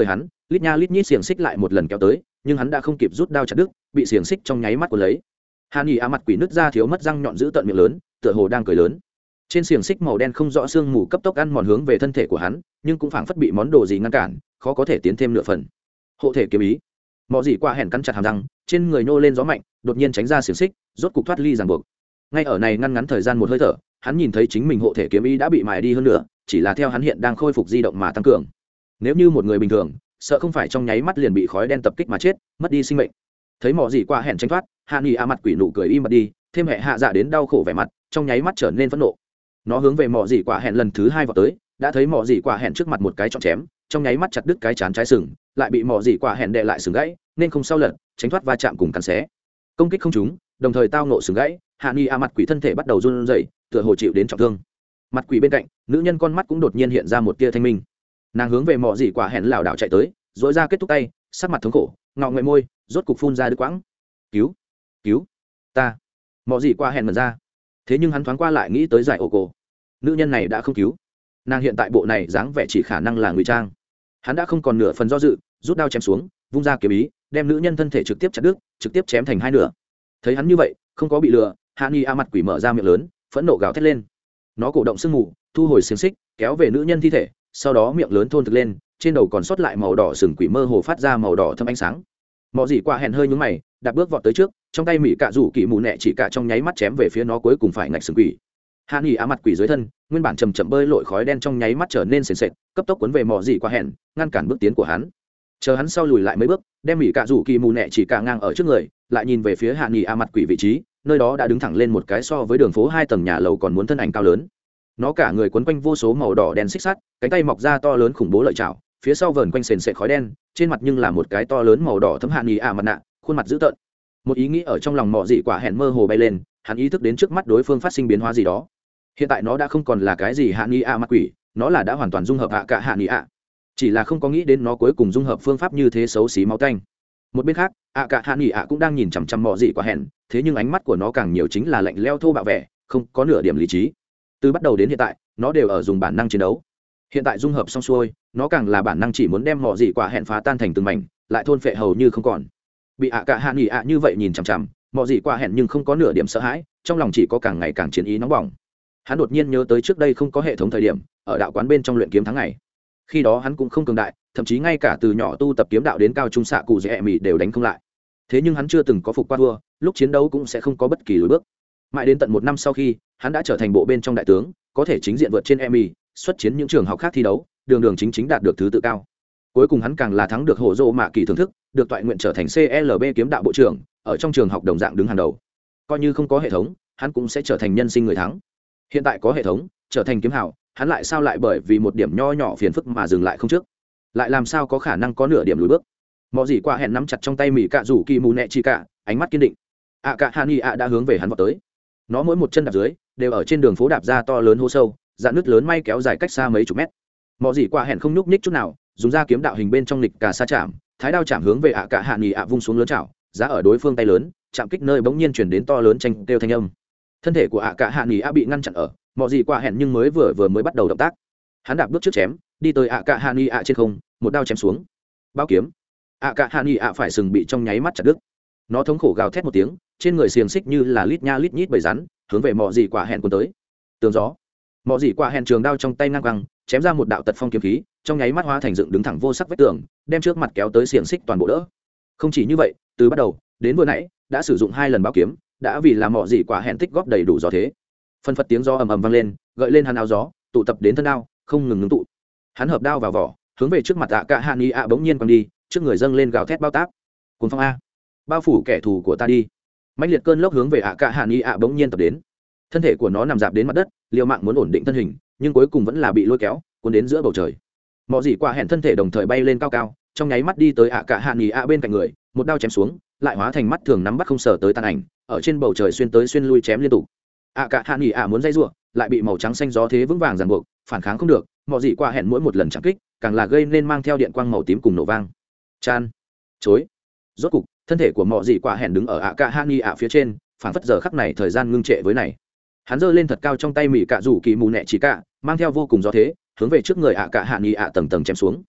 lít nha lít nhít xiềng xích lại một lần kéo tới, nhưng hắn đã không kịp rút đao chặt đứt, bị xiềng xích trong nháy mắt của lấy. Hạ Nghị mặt quỷ nứt ra thiếu mất răng nhọn giữ tận miệng lớn, tựa hồ đang cười lớn. Trên xiềng xích màu đen không rõ xương mù cấp tốc ăn mòn hướng về thân thể của hắn, nhưng cũng phảng phất bị món đồ gì ngăn cản, khó có thể tiến thêm nửa phần. Hộ thể kiếm ý. Mọ gì qua hẻn cắn chặt hàm răng, trên người nô lên gió mạnh, đột nhiên tránh ra xiềng xích, rốt cục thoát ly ràng buộc. Ngay ở này ngăn ngắn thời gian một hơi thở, hắn nhìn thấy chính mình hộ thể kiếm ý đã bị mài đi hơn nữa, chỉ là theo hắn hiện đang khôi phục di động mà tăng cường. Nếu như một người bình thường, sợ không phải trong nháy mắt liền bị khói đen tập kích mà chết, mất đi sinh mệnh. Thấy mọ gì qua hẻn tránh thoát, Hạ Nghị mặt quỷ nụ cười im bặt đi, thêm hệ hạ dạ đến đau khổ vẻ mặt, trong nháy mắt trở nên phẫn nộ. Nó hướng về mọ gì quả hẹn lần thứ hai vào tới, đã thấy mọ gì quả hẹn trước mặt một cái chọn chém, trong nháy mắt chặt đứt cái chán trái sừng, lại bị mọ gì quả hẹn đè lại sừng gãy, nên không sao lật, tránh thoát va chạm cùng cắn xé. Công kích không trúng, đồng thời tao nộ sừng gãy, Hạ Nghị mặt quỷ thân thể bắt đầu run rẩy, tựa hồ chịu đến trọng thương. Mặt quỷ bên cạnh, nữ nhân con mắt cũng đột nhiên hiện ra một tia thanh minh. Nàng hướng về mọ gì quả hẹn lảo đảo chạy tới, dỗi ra kết thúc tay, sắc mặt thống khổ, ngọ ngoại môi, rốt cục phun ra đứt quãng. Cứu, cứu, ta. Mọ gì quả hẹn mở ra. Thế nhưng hắn thoáng qua lại nghĩ tới giải ổ cổ. Nữ nhân này đã không cứu, nàng hiện tại bộ này dáng vẻ chỉ khả năng là ngụy trang. Hắn đã không còn nửa phần do dự, rút đao chém xuống, vung ra kiếm ý, đem nữ nhân thân thể trực tiếp chặt đứt, trực tiếp chém thành hai nửa. Thấy hắn như vậy, không có bị lừa, Hạ Nghị mặt quỷ mở ra miệng lớn, phẫn nộ gào thét lên. Nó cổ động sương mù, thu hồi xiềng xích, kéo về nữ nhân thi thể, sau đó miệng lớn thôn thực lên, trên đầu còn sót lại màu đỏ sừng quỷ mơ hồ phát ra màu đỏ thâm ánh sáng. Mọ gì qua hẹn hơi nhướng mày, đạp bước vọt tới trước, trong tay mỹ cạ rủ kỳ mù nẹ chỉ cả trong nháy mắt chém về phía nó, cuối cùng phải ngạch sừng quỷ. Hạ Nghị mặt quỷ dưới thân, nguyên bản chầm chậm bơi lội khói đen trong nháy mắt trở nên sền sệt, cấp tốc cuốn về mọ gì qua hẹn, ngăn cản bước tiến của hắn. Chờ hắn sau lùi lại mấy bước, đem mỹ cạ rủ kỳ mù nẹ chỉ cả ngang ở trước người, lại nhìn về phía Hạ Nghị mặt quỷ vị trí, nơi đó đã đứng thẳng lên một cái so với đường phố 2 tầng nhà lầu còn muốn thân ảnh cao lớn. Nó cả người quấn quanh vô số màu đỏ đen xích sắt, cánh tay mọc ra to lớn khủng bố lợi chảo, phía sau vờn quanh sền sệt khói đen, trên mặt nhưng là một cái to lớn màu đỏ thấm Hạ Nghị mặt nạ, khuôn mặt dữ tợn. Một ý nghĩ ở trong lòng mọ dị quả hẹn mơ hồ bay lên, hắn ý thức đến trước mắt đối phương phát sinh biến hóa gì đó. Hiện tại nó đã không còn là cái gì Hạ Nghị mặt quỷ, nó là đã hoàn toàn dung hợp cả Hạ Nghị chỉ là không có nghĩ đến nó cuối cùng dung hợp phương pháp như thế xấu xí máu tanh. Một bên khác, cả Hạ Nghị cũng đang nhìn chằm chằm mọ dị quả hẹn, thế nhưng ánh mắt của nó càng nhiều chính là lạnh lẽo thô bạo vẻ, không có nửa điểm lý trí. Từ bắt đầu đến hiện tại, nó đều ở dùng bản năng chiến đấu. Hiện tại dung hợp xong xuôi, nó càng là bản năng chỉ muốn đem mọ dị quả hẹn phá tan thành từng mảnh, lại thôn phệ hầu như không còn. Bị cả Hạ Nghị như vậy nhìn chằm chằm, mọ dị quả hẹn nhưng không có nửa điểm sợ hãi, trong lòng chỉ có càng ngày càng chiến ý nóng bỏng. Hắn đột nhiên nhớ tới trước đây không có hệ thống thời điểm, ở đạo quán bên trong luyện kiếm tháng ngày. Khi đó hắn cũng không cường đại, thậm chí ngay cả từ nhỏ tu tập kiếm đạo đến cao trung xạ cụ dễ mì đều đánh không lại. Thế nhưng hắn chưa từng có phục qua thua, lúc chiến đấu cũng sẽ không có bất kỳ lùi bước. Mãi đến tận 1 năm sau khi, hắn đã trở thành bộ bên trong đại tướng, có thể chính diện vượt trên Emi, xuất chiến những trường học khác thi đấu, đường đường chính chính đạt được thứ tự cao. Cuối cùng hắn càng là thắng được Hổ Dô Mạ Kỳ thưởng thức, được toại nguyện trở thành CLB kiếm đạo bộ trưởng, ở trong trường học đồng dạng đứng hàng đầu. Coi như không có hệ thống, hắn cũng sẽ trở thành nhân sinh người thắng. Hiện tại có hệ thống, trở thành kiếm hào, hắn lại sao lại bởi vì một điểm nho nhỏ phiền phức mà dừng lại không trước? Lại làm sao có khả năng có nửa điểm lùi bước? Mọ gì qua hẹn nắm chặt trong tay mỉ cạ rủ kỳ mù nẹ chi cả, ánh mắt kiên định. Cả Hani đã hướng về hắn vọt tới. Nó mỗi một chân đạp dưới, đều ở trên đường phố đạp ra to lớn hố sâu, dạn nứt lớn may kéo dài cách xa mấy chục mét. Mọ gì qua hẹn không nhúc nhích chút nào, dùng ra kiếm đạo hình bên trong lịch cả sa chạm, thái đao chạm hướng về cả Hani vung xuống lớn chảo, giá ở đối phương tay lớn, chạm kích nơi bỗng nhiên chuyển đến to lớn tranh kêu thanh âm. Thân thể của cả Hani bị ngăn chặn ở, mọ gì qua hẹn nhưng mới vừa bắt đầu động tác. Hắn đạp bước trước chém, đi tới cả Hani trên không, một đao chém xuống. Bao kiếm. Cả Hani phải sừng bị trong nháy mắt chặt đứt. Nó thống khổ gào thét một tiếng, trên người xiềng xích như là lít nha lít nhít bầy rắn, hướng về mọ gì quả hẹn cuốn tới. Tường gió. Mọ gì quả hẹn trường đao trong tay ngang quăng, chém ra một đạo tật phong kiếm khí, trong nháy mắt hóa thành dựng đứng thẳng vô sắc vách tường, đem trước mặt kéo tới xiềng xích toàn bộ đỡ. Không chỉ như vậy, từ bắt đầu đến vừa nãy đã sử dụng 2 lần bao kiếm, đã vì là mọ gì quả hẹn tích góp đầy đủ gió thế. Phân phật tiếng gió ầm ầm vang lên, gợi lên hắn áo gió, tụ tập đến thân đao, không ngừng ngưng tụ. Hắn hợp đao vào vỏ, hướng về trước mặt cả Hani bỗng nhiên quăng đi, trước người dâng lên gào thét bao tác. Cuồng phong a, bao phủ kẻ thù của ta đi. Mãnh liệt cơn lốc hướng về cả Hani bỗng nhiên tập đến. Thân thể của nó nằm dạp đến mặt đất, liều mạng muốn ổn định thân hình, nhưng cuối cùng vẫn là bị lôi kéo, cuốn đến giữa bầu trời. Mọ gì qua hẹn thân thể đồng thời bay lên cao cao, trong nháy mắt đi tới cả Hani bên cạnh người, một đao chém xuống, lại hóa thành mắt thường nắm bắt không sở tới tàn ảnh, ở trên bầu trời xuyên tới xuyên lui chém liên tục. Cả Hani muốn dây rủa, lại bị màu trắng xanh gió thế vững vàng ràng buộc, phản kháng không được. Mọ gì qua hẹn mỗi một lần chạm kích, càng là gây nên mang theo điện quang màu tím cùng nổ vang. Chan, chối. Rốt cục, thân thể của mọ gì quả hẹn đứng ở cả Hani phía trên, phản phất giờ khắc này thời gian ngưng trệ với này. Hắn giơ lên thật cao trong tay mỉ cạ rủ kỳ mù nẹ chỉ cả, mang theo vô cùng gió thế, hướng về trước người cả Hani tầng tầng chém xuống.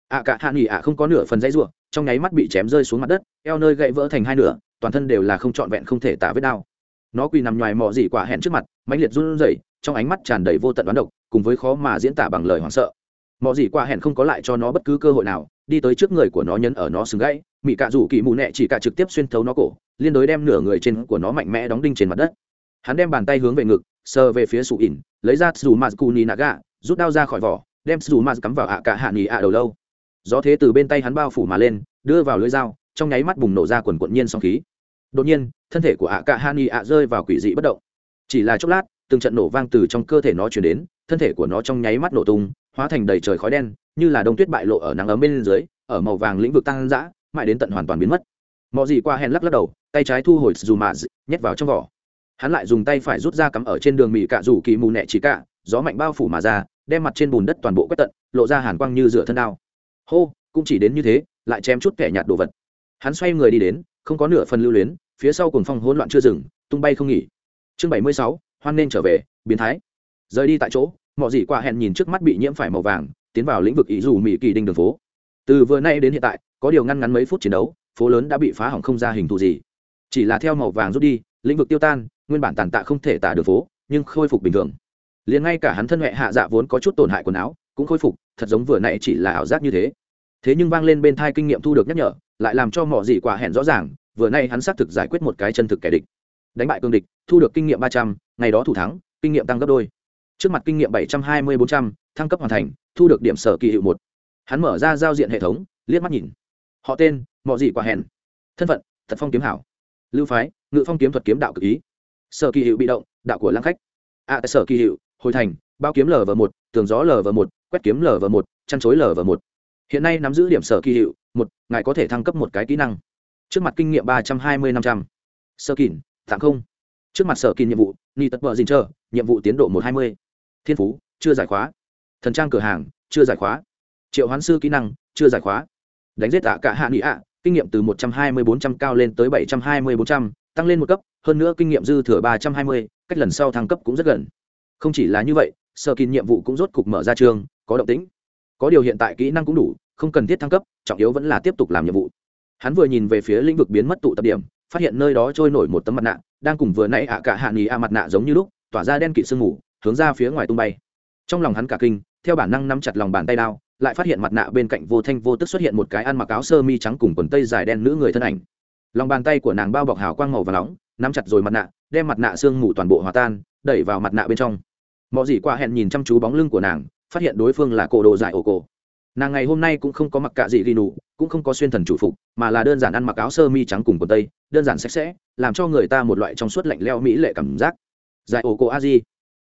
ạ cả hạ nghỉ ạ không có nửa phần dãy ruộng, trong nháy mắt bị chém rơi xuống mặt đất, eo nơi gãy vỡ thành hai nửa, toàn thân đều là không trọn vẹn không thể tả vết đau. Nó quỳ nằm ngoài mọ dị quả hẹn trước mặt, mãnh liệt run rẩy, trong ánh mắt tràn đầy vô tận đoán độc, cùng với khó mà diễn tả bằng lời hoảng sợ. Mọ dị quả hẹn không có lại cho nó bất cứ cơ hội nào, đi tới trước người của nó nhấn ở nó sừng gãy, mị cạ rủ kỳ mù nẹ chỉ cả trực tiếp xuyên thấu nó cổ, liên đối đem nửa người trên của nó mạnh mẽ đóng đinh trên mặt đất. Hắn đem bàn tay hướng về ngực, sờ về phía sụ ỉn, lấy ra dù mà cù naga, rút đao ra khỏi vỏ, đem dù mà cắm vào ạ cả hạ nghỉ ạ đầu lâu. Gió thế từ bên tay hắn bao phủ mà lên, đưa vào lưỡi dao, trong nháy mắt bùng nổ ra quần quần nhiên sóng khí. Đột nhiên, thân thể của ạ cả hạ nghỉ ạ rơi vào quỷ dị bất động. Chỉ là chốc lát, từng trận nổ vang từ trong cơ thể nó truyền đến, thân thể của nó trong nháy mắt nổ tung, hóa thành đầy trời khói đen, như là đông tuyết bại lộ ở nắng ấm bên dưới, ở màu vàng lĩnh vực tăng dã, mãi đến tận hoàn toàn biến mất. Mọ gì qua hèn lắc lắc đầu, tay trái thu hồi dù mà nhét vào trong vỏ. Hắn lại dùng tay phải rút ra cắm ở trên đường mì cạ rủ kỳ mù nẹ chỉ cả, gió mạnh bao phủ mà ra, đem mặt trên bùn đất toàn bộ quét tận, lộ ra hàn quang như rửa thân đao. Hô, cũng chỉ đến như thế, lại chém chút kẻ nhạt đồ vật. Hắn xoay người đi đến, không có nửa phần lưu luyến, phía sau cuồng phong hỗn loạn chưa dừng, tung bay không nghỉ. Chương 76, hoan nên trở về, biến thái. Rời đi tại chỗ, Mọ gì qua hẹn nhìn trước mắt bị nhiễm phải màu vàng, tiến vào lĩnh vực ý dù mỹ kỳ đinh đường phố. Từ vừa nay đến hiện tại, có điều ngăn ngắn mấy phút chiến đấu, phố lớn đã bị phá hỏng không ra hình thù gì. Chỉ là theo màu vàng rút đi, lĩnh vực tiêu tan, nguyên bản tàn tạ không thể tả đường phố, nhưng khôi phục bình thường. Liền ngay cả hắn thân hệ hạ dạ vốn có chút tổn hại quần áo, cũng khôi phục, thật giống vừa nãy chỉ là ảo giác như thế. Thế nhưng vang lên bên tai kinh nghiệm thu được nhắc nhở, lại làm cho Mọ gì quả hẹn rõ ràng, vừa nay hắn xác thực giải quyết một cái chân thực kẻ địch. Đánh bại cương địch, thu được kinh nghiệm 300, ngày đó thủ thắng, kinh nghiệm tăng gấp đôi. Trước mặt kinh nghiệm 720-400, thăng cấp hoàn thành, thu được điểm sở kỳ hiệu 1. Hắn mở ra giao diện hệ thống, liếc mắt nhìn. Họ tên, Mọ gì quả hẹn. Thân phận, Thật Phong kiếm hảo. Lưu phái, Ngự Phong kiếm thuật kiếm đạo cực ý. Sở kỳ hiệu bị động, đạo của lãng khách. Sở kỳ hiệu, hồi thành, bao kiếm lv1, tường gió lv1, quét kiếm lv1, chăn chối lv1. Hiện nay nắm giữ điểm sở kỳ hiệu 1, ngài có thể thăng cấp một cái kỹ năng. Trước mặt kinh nghiệm 320-500. Sơ kìn, tạm không. Trước mặt sở kìn nhiệm vụ, ni tật vợ dình chờ, nhiệm vụ tiến độ 120. Thiên phú, chưa giải khóa. Thần trang cửa hàng, chưa giải khóa. Triệu hoán sư kỹ năng, chưa giải khóa. Đánh giết cả hạ nghị ạ, kinh nghiệm từ 120-400 cao lên tới 720-400, tăng lên một cấp, hơn nữa kinh nghiệm dư thừa 320, cách lần sau thăng cấp cũng rất gần. Không chỉ là như vậy, sở kìn nhiệm vụ cũng rốt cục mở ra trường, có động tĩnh. Có điều hiện tại kỹ năng cũng đủ, không cần thiết thăng cấp, trọng yếu vẫn là tiếp tục làm nhiệm vụ. Hắn vừa nhìn về phía lĩnh vực biến mất tụ tập điểm, phát hiện nơi đó trôi nổi một tấm mặt nạ, đang cùng vừa nãy ạ cả hạ nghỉ ạ mặt nạ giống như lúc, tỏa ra đen kịt sương mù, hướng ra phía ngoài tung bay. Trong lòng hắn cả kinh, theo bản năng nắm chặt lòng bàn tay đao, lại phát hiện mặt nạ bên cạnh vô thanh vô tức xuất hiện một cái ăn mặc áo sơ mi trắng cùng quần tây dài đen nữ người thân ảnh. Lòng bàn tay của nàng bao bọc hào quang màu vàng nóng, nắm chặt rồi mặt nạ, đem mặt nạ sương mù toàn bộ hòa tan, đẩy vào mặt nạ bên trong. Mọ gì qua hẹn nhìn chăm chú bóng lưng của nàng, phát hiện đối phương là cổ đồ dại ổ cổ. Nàng ngày hôm nay cũng không có mặc cạ gì ghi nụ, cũng không có xuyên thần chủ phục, mà là đơn giản ăn mặc áo sơ mi trắng cùng quần tây, đơn giản sạch sẽ, làm cho người ta một loại trong suốt lạnh lẽo mỹ lệ cảm giác. Dại ổ cổ a di,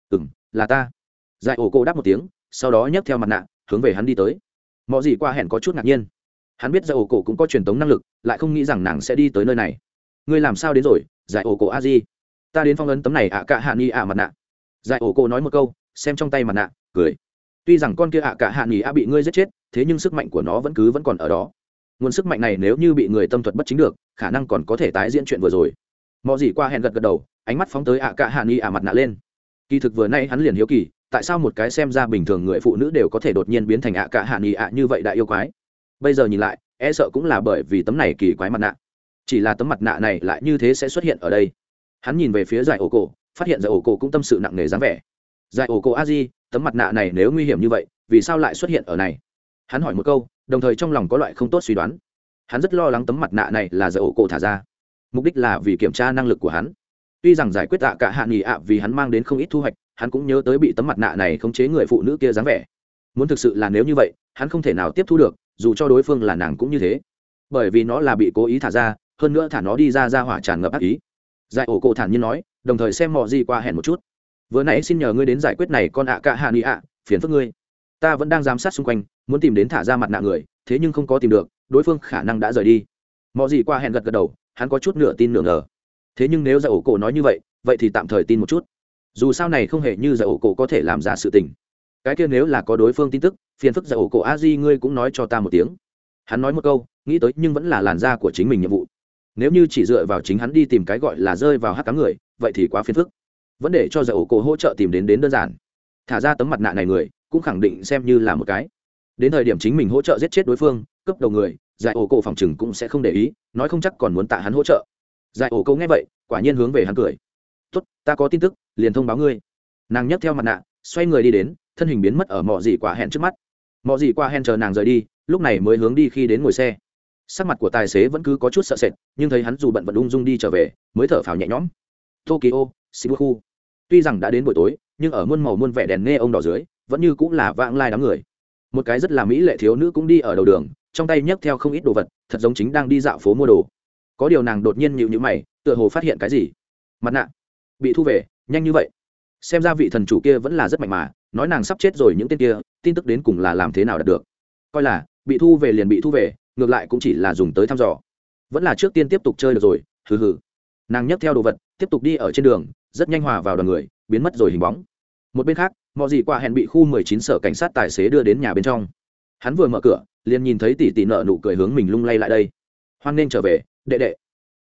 là ta. Dại ổ cổ đáp một tiếng, sau đó nhấc theo mặt nạ, hướng về hắn đi tới. Mọ gì qua hẹn có chút ngạc nhiên, hắn biết dại ổ cổ cũng có truyền tống năng lực, lại không nghĩ rằng nàng sẽ đi tới nơi này. Ngươi làm sao đến rồi, dại ổ cổ a di? Ta đến phong ấn tấm này ạ cả hạ ni ạ mặt nạ. Dại ổ cổ nói một câu, xem trong tay mặt nạ, cười. Tuy rằng con kia ạ cả hạ nghỉ ạ bị ngươi giết chết, thế nhưng sức mạnh của nó vẫn còn ở đó. Nguồn sức mạnh này nếu như bị người tâm thuật bất chính được, khả năng còn có thể tái diễn chuyện vừa rồi. Mọ gì qua hẹn gật đầu, ánh mắt phóng tới ạ cả hạ nghỉ ạ mặt nạ lên. Kỳ thực vừa nay hắn liền hiếu kỳ, tại sao một cái xem ra bình thường người phụ nữ đều có thể đột nhiên biến thành ạ cả hạ nghỉ ạ như vậy đại yêu quái. Bây giờ nhìn lại, e sợ cũng là bởi vì tấm này kỳ quái mặt nạ. Chỉ là tấm mặt nạ này lại như thế sẽ xuất hiện ở đây. Hắn nhìn về phía Dại ổ cổ, phát hiện Dại ổ cổ cũng tâm sự nặng nề dáng vẻ. Dại ổ cổ a di, tấm mặt nạ này nếu nguy hiểm như vậy, vì sao lại xuất hiện ở này? Hắn hỏi một câu, đồng thời trong lòng có loại không tốt suy đoán. Hắn rất lo lắng tấm mặt nạ này là Dại ổ cổ thả ra, mục đích là vì kiểm tra năng lực của hắn. Tuy rằng giải quyết cả hạ nghỉ ạ vì hắn mang đến không ít thu hoạch, hắn cũng nhớ tới bị tấm mặt nạ này khống chế người phụ nữ kia dáng vẻ. Muốn thực sự là nếu như vậy, hắn không thể nào tiếp thu được, dù cho đối phương là nàng cũng như thế, bởi vì nó là bị cố ý thả ra, hơn nữa thả nó đi ra hỏa tràn ngập ác ý. Dại ổ cổ thản nhiên nói, đồng thời xem Mọ gì qua hẹn một chút. Vừa nãy xin nhờ ngươi đến giải quyết này con ạ cả hạ nghỉ ạ, phiền phức ngươi. Ta vẫn đang giám sát xung quanh, muốn tìm đến thả ra mặt nạ người, thế nhưng không có tìm được, đối phương khả năng đã rời đi. Mọ gì qua hẹn gật đầu, hắn có chút nửa tin nửa ngờ. Thế nhưng nếu Dại ổ cổ nói như vậy, vậy thì tạm thời tin một chút. Dù sao này không hề như Dại ổ cổ có thể làm ra sự tình. Cái kia nếu là có đối phương tin tức, phiền phức Dại ổ cổ a di ngươi cũng nói cho ta một tiếng. Hắn nói một câu, nghĩ tới nhưng vẫn là làn da của chính mình nhiệm vụ. Nếu như chỉ dựa vào chính hắn đi tìm cái gọi là rơi vào hắc cám người, vậy thì quá phiền phức. Vẫn để cho Dại ổ cổ hỗ trợ tìm đến đơn giản. Thả ra tấm mặt nạ này người, cũng khẳng định xem như là một cái. đến thời điểm chính mình hỗ trợ giết chết đối phương cướp đầu người giải ổ cổ phòng chừng cũng sẽ không để ý nói không chắc còn muốn tạ hắn hỗ trợ. Giải ổ cổ nghe vậy quả nhiên hướng về hắn cười. Tốt, ta có tin tức liền thông báo ngươi. Nàng nhấc theo mặt nạ xoay người đi đến, thân hình biến mất ở mọ gì quả hẹn trước mắt. Mọ gì quả hẹn chờ nàng rời đi, lúc này mới hướng đi khi đến ngồi xe. Sắc mặt của tài xế vẫn cứ có chút sợ sệt, nhưng thấy hắn dù bận vẫn ung dung đi trở về mới thở phào nhẹ nhõm. Tokyo Shibuya, tuy rằng đã đến buổi tối nhưng ở muôn màu muôn vẻ đèn nghe ông đỏ dưới vẫn như cũng là vãng lai đám người. Một cái rất là mỹ lệ thiếu nữ cũng đi ở đầu đường, trong tay nhấc theo không ít đồ vật, thật giống chính đang đi dạo phố mua đồ. Có điều nàng đột nhiên nhíu nhíu mày, tựa hồ phát hiện cái gì. Mặt nạ bị thu về, nhanh như vậy. Xem ra vị thần chủ kia vẫn là rất mạnh mà, nói nàng sắp chết rồi những tên kia, tin tức đến cùng là làm thế nào đạt được. Coi là bị thu về liền bị thu về, ngược lại cũng chỉ là dùng tới thăm dò. Vẫn là trước tiên tiếp tục chơi được rồi, hừ hừ. Nàng nhấc theo đồ vật, tiếp tục đi ở trên đường, rất nhanh hòa vào đoàn người, biến mất rồi hình bóng. Một bên khác, Mọ Dị Quả hẹn bị khu 19 sở cảnh sát tài xế đưa đến nhà bên trong. Hắn vừa mở cửa, liền nhìn thấy tỷ tỷ nợ nụ cười hướng mình lung lay lại đây. Hoan nên trở về, đệ đệ.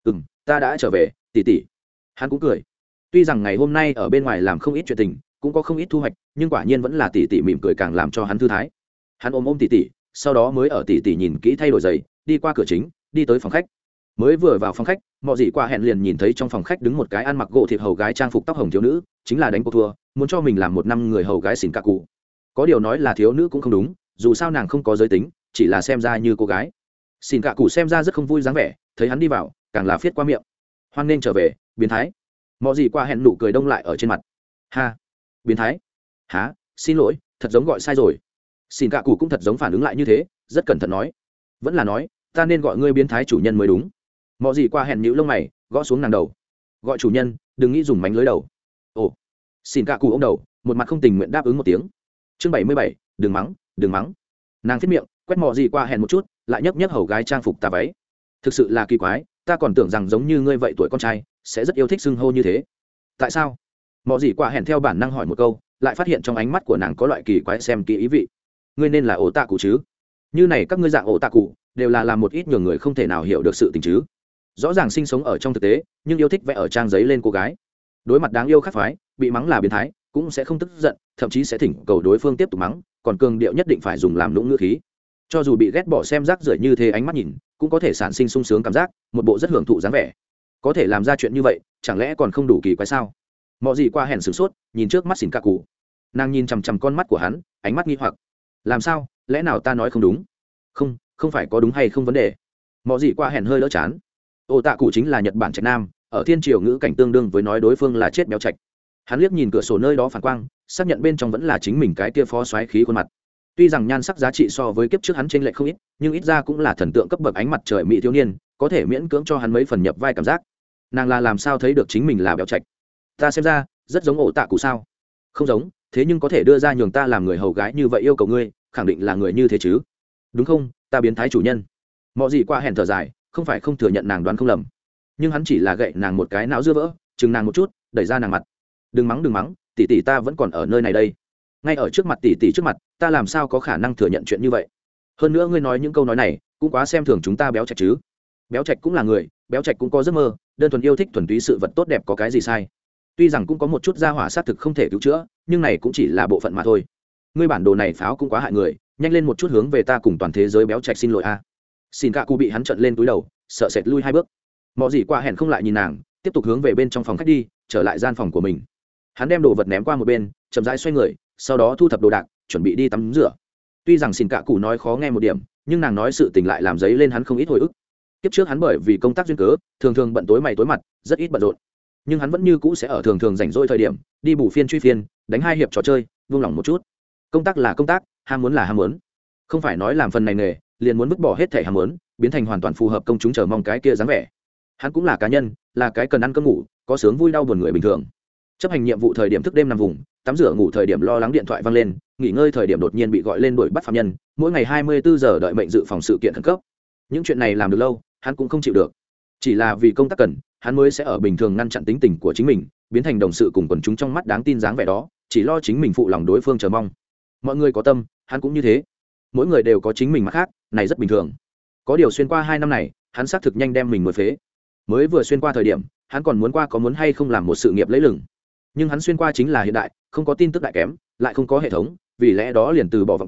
Ta đã trở về, tỷ tỷ. Hắn cũng cười. Tuy rằng ngày hôm nay ở bên ngoài làm không ít chuyện tình, cũng có không ít thu hoạch, nhưng quả nhiên vẫn là tỷ tỷ mỉm cười càng làm cho hắn thư thái. Hắn ôm tỷ tỷ, sau đó mới ở tỷ tỷ nhìn kỹ thay đổi giày, đi qua cửa chính, đi tới phòng khách. Mới vừa vào phòng khách, Mọ Dị Quả hẹn liền nhìn thấy trong phòng khách đứng một cái ăn mặc gỗ thịt hầu gái trang phục tóc hồng thiếu nữ, chính là đánh cuộc thua, muốn cho mình làm một năm người hầu gái xỉn cả cụ. Có điều nói là thiếu nữ cũng không đúng, dù sao nàng không có giới tính, chỉ là xem ra như cô gái. Xỉn cả cụ xem ra rất không vui dáng vẻ, thấy hắn đi vào, càng là phiết qua miệng. Hoan nên trở về, biến thái. Mọ Dị Quả hẹn nụ cười đông lại ở trên mặt. Ha, biến thái. Hả, xin lỗi, thật giống gọi sai rồi. Xỉn cả cụ cũng thật giống phản ứng lại như thế, rất cẩn thận nói. Vẫn là nói, ta nên gọi ngươi biến thái chủ nhân mới đúng. Mọ Dị Quả hẹn nhíu lông mày, gõ xuống nàng đầu. Gọi chủ nhân, đừng nghĩ dùng mánh lưới đầu. Ồ. Xỉn cả cụ ông đầu, một mặt không tình nguyện đáp ứng một tiếng. Chương 77, đừng mắng, đừng mắng. Nàng phết miệng, quét Mọ Dị Quả hẹn một chút, lại nhấc nhấc hầu gái trang phục tà váy. Thực sự là kỳ quái, ta còn tưởng rằng giống như ngươi vậy tuổi con trai sẽ rất yêu thích xưng hô như thế. Tại sao? Mọ Dị Quả hẹn theo bản năng hỏi một câu, lại phát hiện trong ánh mắt của nàng có loại kỳ quái xem kỹ ý vị. Ngươi nên là ổ tạ cụ chứ? Như này các ngươi dạng ổ tạ cụ đều là làm một ít nhường người không thể nào hiểu được sự tình chứ. Rõ ràng sinh sống ở trong thực tế, nhưng yêu thích vẽ ở trang giấy lên cô gái. Đối mặt đáng yêu khác phái, bị mắng là biến thái, cũng sẽ không tức giận, thậm chí sẽ thỉnh cầu đối phương tiếp tục mắng, còn cường điệu nhất định phải dùng làm lũng ngữ khí. Cho dù bị ghét bỏ xem rác rưởi như thế ánh mắt nhìn, cũng có thể sản sinh sung sướng cảm giác, một bộ rất hưởng thụ dáng vẻ. Có thể làm ra chuyện như vậy, chẳng lẽ còn không đủ kỳ quái sao? Mọ Dị Quả hẹn sửng sốt, nhìn trước mắt xỉn cả cụ. Nàng nhìn chằm chằm con mắt của hắn, ánh mắt nghi hoặc. Làm sao? Lẽ nào ta nói không đúng? Không phải có đúng hay không vấn đề. Mọ Dị Quả hẹn hơi đỡ chán. Ổ tạ cụ chính là Nhật Bản trạch nam, ở thiên triều ngữ cảnh tương đương với nói đối phương là chết béo trạch. Hắn liếc nhìn cửa sổ nơi đó phản quang, xác nhận bên trong vẫn là chính mình cái tia phó xoáy khí khuôn mặt. Tuy rằng nhan sắc giá trị so với kiếp trước hắn chênh lệch không ít, nhưng ít ra cũng là thần tượng cấp bậc ánh mặt trời mỹ thiếu niên, có thể miễn cưỡng cho hắn mấy phần nhập vai cảm giác. Nàng là làm sao thấy được chính mình là béo trạch? Ta xem ra rất giống ổ tạ cụ sao? Không giống, thế nhưng có thể đưa ra nhường ta làm người hầu gái như vậy yêu cầu ngươi, khẳng định là người như thế chứ? Đúng không? Ta biến thái chủ nhân. Mọ Dị Quả hẹn thở dài, không phải không thừa nhận nàng đoán không lầm, nhưng hắn chỉ là gậy nàng một cái não dưa vỡ, chừng nàng một chút, đẩy ra nàng mặt. Đừng mắng, tỷ tỷ ta vẫn còn ở nơi này đây, ngay ở trước mặt tỷ tỷ trước mặt, ta làm sao có khả năng thừa nhận chuyện như vậy? Hơn nữa ngươi nói những câu nói này cũng quá xem thường chúng ta béo trạch chứ. Béo trạch cũng là người, béo trạch cũng có giấc mơ, đơn thuần yêu thích thuần túy sự vật tốt đẹp có cái gì sai? Tuy rằng cũng có một chút gia hỏa sát thực không thể cứu chữa, nhưng này cũng chỉ là bộ phận mà thôi. Ngươi bản đồ này pháo cũng quá hại người, nhanh lên một chút hướng về ta cùng toàn thế giới béo trạch xin lỗi a. Xin cả cụ bị hắn trợn lên túi đầu, sợ sệt lui 2 bước. Mọ Dị Quả hẹn không lại nhìn nàng, tiếp tục hướng về bên trong phòng khách đi, trở lại gian phòng của mình. Hắn đem đồ vật ném qua một bên, chậm rãi xoay người, sau đó thu thập đồ đạc, chuẩn bị đi tắm rửa. Tuy rằng xin cả cụ nói khó nghe một điểm, nhưng nàng nói sự tình lại làm dấy lên hắn không ít hồi ức. Kiếp trước hắn bởi vì công tác duyên cớ, thường thường bận tối mày tối mặt, rất ít bận rộn. Nhưng hắn vẫn như cũ sẽ ở thường thường rảnh rỗi thời điểm, đi bù phiên truy phiên, đánh 2 hiệp trò chơi, buông lỏng một chút. Công tác là công tác, ham muốn là ham muốn. Không phải nói làm phần này nghề, liền muốn vứt bỏ hết thể ham muốn, biến thành hoàn toàn phù hợp công chúng chờ mong cái kia dáng vẻ. Hắn cũng là cá nhân, là cái cần ăn cơm ngủ, có sướng vui đau buồn người bình thường. Chấp hành nhiệm vụ thời điểm thức đêm nằm vùng, tắm rửa ngủ thời điểm lo lắng điện thoại vang lên, nghỉ ngơi thời điểm đột nhiên bị gọi lên đuổi bắt phạm nhân, mỗi ngày 24 giờ đợi mệnh dự phòng sự kiện khẩn cấp. Những chuyện này làm được lâu, hắn cũng không chịu được. Chỉ là vì công tác cần, hắn mới sẽ ở bình thường ngăn chặn tính tình của chính mình, biến thành đồng sự cùng quần chúng trong mắt đáng tin dáng vẻ đó, chỉ lo chính mình phụ lòng đối phương chờ mong. Mọi người có tâm, hắn cũng như thế. Mỗi người đều có chính mình mà khác, này rất bình thường. Có điều xuyên qua 2 năm này, hắn xác thực nhanh đem mình nuôi phế. Mới vừa xuyên qua thời điểm, hắn còn muốn qua có muốn hay không làm một sự nghiệp lấy lừng. Nhưng hắn xuyên qua chính là hiện đại, không có tin tức đại kém, lại không có hệ thống, vì lẽ đó liền từ bỏ vọng tưởng,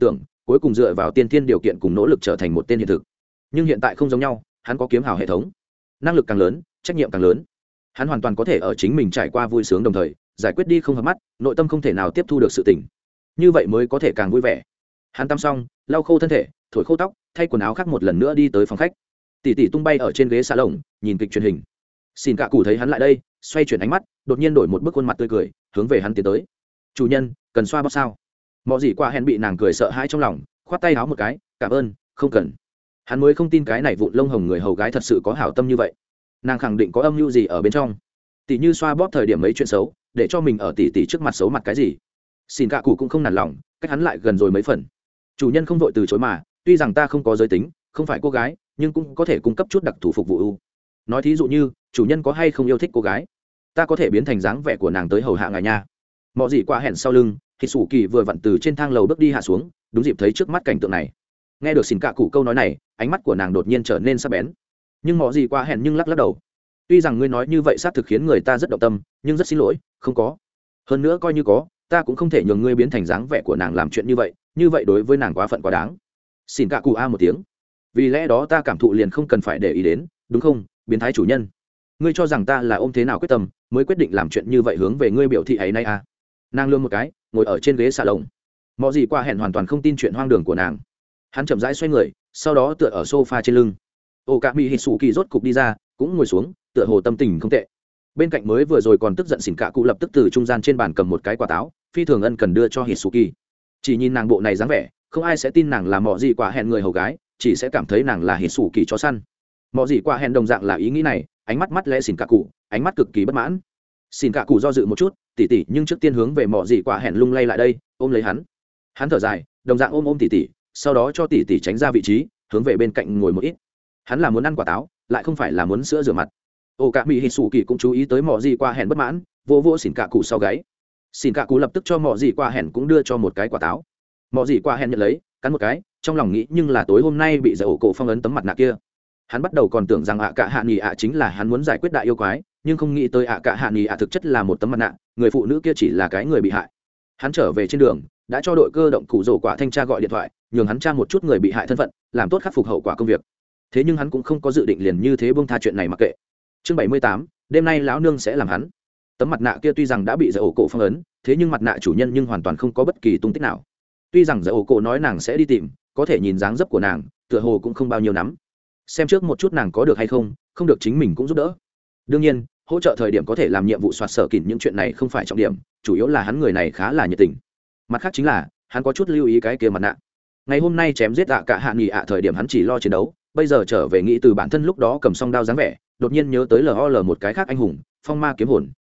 cuối cùng dựa vào tiên thiên điều kiện cùng nỗ lực trở thành một tên hiện thực. Nhưng hiện tại không giống nhau, hắn có kiếm hào hệ thống, năng lực càng lớn trách nhiệm càng lớn. Hắn hoàn toàn có thể ở chính mình trải qua vui sướng đồng thời giải quyết đi không hợp mắt nội tâm không thể nào tiếp thu được sự tình, như vậy mới có thể càng vui vẻ. Hắn tắm xong lau khô thân thể, thổi khô tóc, thay quần áo khác một lần nữa đi tới phòng khách. Tỷ tỷ tung bay ở trên ghế xà lồng nhìn kịch truyền hình. Xin cả cụ thấy hắn lại đây, xoay chuyển ánh mắt, đột nhiên đổi một bức khuôn mặt tươi cười, hướng về hắn tiến tới. Chủ nhân, cần xoa bóp sao? Mọ gì qua hẹn bị nàng cười sợ hãi trong lòng, khoát tay áo một cái, cảm ơn, không cần. Hắn mới không tin cái này vụn lông hồng người hầu gái thật sự có hảo tâm như vậy. Nàng khẳng định có âm mưu gì ở bên trong. Tỷ như xoa bóp thời điểm mấy chuyện xấu, để cho mình ở tỷ tỷ trước mặt xấu mặt cái gì. Xin cả cụ cũng không nản lòng, cách hắn lại gần rồi mấy phần. Chủ nhân không vội từ chối mà, tuy rằng ta không có giới tính, không phải cô gái, nhưng cũng có thể cung cấp chút đặc thù phục vụ ưu. Nói thí dụ như, chủ nhân có hay không yêu thích cô gái, ta có thể biến thành dáng vẻ của nàng tới hầu hạ ngài nha. Mọ gì qua hẹn sau lưng, thì sủ kỳ vừa vặn từ trên thang lầu bước đi hạ xuống, đúng dịp thấy trước mắt cảnh tượng này. Nghe được xin cả cụ câu nói này, ánh mắt của nàng đột nhiên trở nên sắc bén. Nhưng mọ gì qua hẹn nhưng lắc lắc đầu. Tuy rằng ngươi nói như vậy xác thực khiến người ta rất động tâm, nhưng rất xin lỗi, không có. Hơn nữa coi như có, ta cũng không thể nhường ngươi biến thành dáng vẻ của nàng làm chuyện như vậy đối với nàng quá phận quá đáng. Xin cả cụ a một tiếng. Vì lẽ đó ta cảm thụ liền không cần phải để ý đến, đúng không, biến thái chủ nhân? Ngươi cho rằng ta là ôm thế nào quyết tâm mới quyết định làm chuyện như vậy hướng về ngươi biểu thị ấy nay à? Nàng lương một cái, ngồi ở trên ghế xà lồng. Mọi gì qua hẹn hoàn toàn không tin chuyện hoang đường của nàng. Hắn chậm rãi xoay người, sau đó tựa ở sofa trên lưng. Ô cả mỹ hít sủ kỳ rốt cục đi ra, cũng ngồi xuống, tựa hồ tâm tình không tệ. Bên cạnh mới vừa rồi còn tức giận xỉn cả cụ lập tức từ trung gian trên bàn cầm một cái quả táo, phi thường ân cần đưa cho hít sủ kỳ. Chỉ nhìn nàng bộ này dáng vẻ, không ai sẽ tin nàng là mọ gì quả hẹn người hầu gái, chỉ sẽ cảm thấy nàng là hít sủ kỳ chó săn. Mọ gì quả hẹn đồng dạng là ý nghĩ này, ánh mắt mắt lẽ xỉn cả cụ, ánh mắt cực kỳ bất mãn. Xỉn cả cụ do dự một chút, tỉ tỉ, nhưng trước tiên hướng về mọ gì quả hẹn lung lay lại đây, ôm lấy hắn. Hắn thở dài, đồng dạng ôm tỉ tỉ, sau đó cho tỉ tỉ tránh ra vị trí, hướng về bên cạnh ngồi một ít. Hắn là muốn ăn quả táo, lại không phải là muốn sữa rửa mặt. Ô cả mỹ hít sủ kỳ cũng chú ý tới mọ gì quả hẹn bất mãn, vô vô xỉn cả cụ sau gáy. Xỉn cả cụ lập tức cho mọ gì quả hẹn cũng đưa cho một cái quả táo. Mọ gì quả hẹn nhận lấy, cắn một cái, trong lòng nghĩ nhưng là tối hôm nay bị giải ổ cổ phong ấn tấm mặt nạ kia. Hắn bắt đầu còn tưởng rằng ạ cả hạ nghỉ ạ chính là hắn muốn giải quyết đại yêu quái, nhưng không nghĩ tới ạ cả hạ nghỉ ạ thực chất là một tấm mặt nạ, người phụ nữ kia chỉ là cái người bị hại. Hắn trở về trên đường, đã cho đội cơ động cụ rổ quả thanh tra gọi điện thoại, nhường hắn tra một chút người bị hại thân phận, làm tốt khắc phục hậu quả công việc. Thế nhưng hắn cũng không có dự định liền như thế buông tha chuyện này mặc kệ. Chương 78, đêm nay lão nương sẽ làm hắn. Tấm mặt nạ kia tuy rằng đã bị giải ổ cổ phong ấn, thế nhưng mặt nạ chủ nhân nhưng hoàn toàn không có bất kỳ tung tích nào. Tuy rằng giải ổ cổ nói nàng sẽ đi tìm, có thể nhìn dáng dấp của nàng, tựa hồ cũng không bao nhiêu nắm. Xem trước một chút nàng có được hay không, không được chính mình cũng giúp đỡ. Đương nhiên, hỗ trợ thời điểm có thể làm nhiệm vụ soạt sở kỉnh những chuyện này không phải trọng điểm, chủ yếu là hắn người này khá là nhiệt tình. Mặt khác chính là, hắn có chút lưu ý cái kia mặt nạ. Ngày hôm nay chém giết cả hạ nghỉ thời điểm hắn chỉ lo chiến đấu, bây giờ trở về nghĩ từ bản thân lúc đó cầm song đao dáng vẻ, đột nhiên nhớ tới LOL một cái khác anh hùng, phong ma kiếm hồn,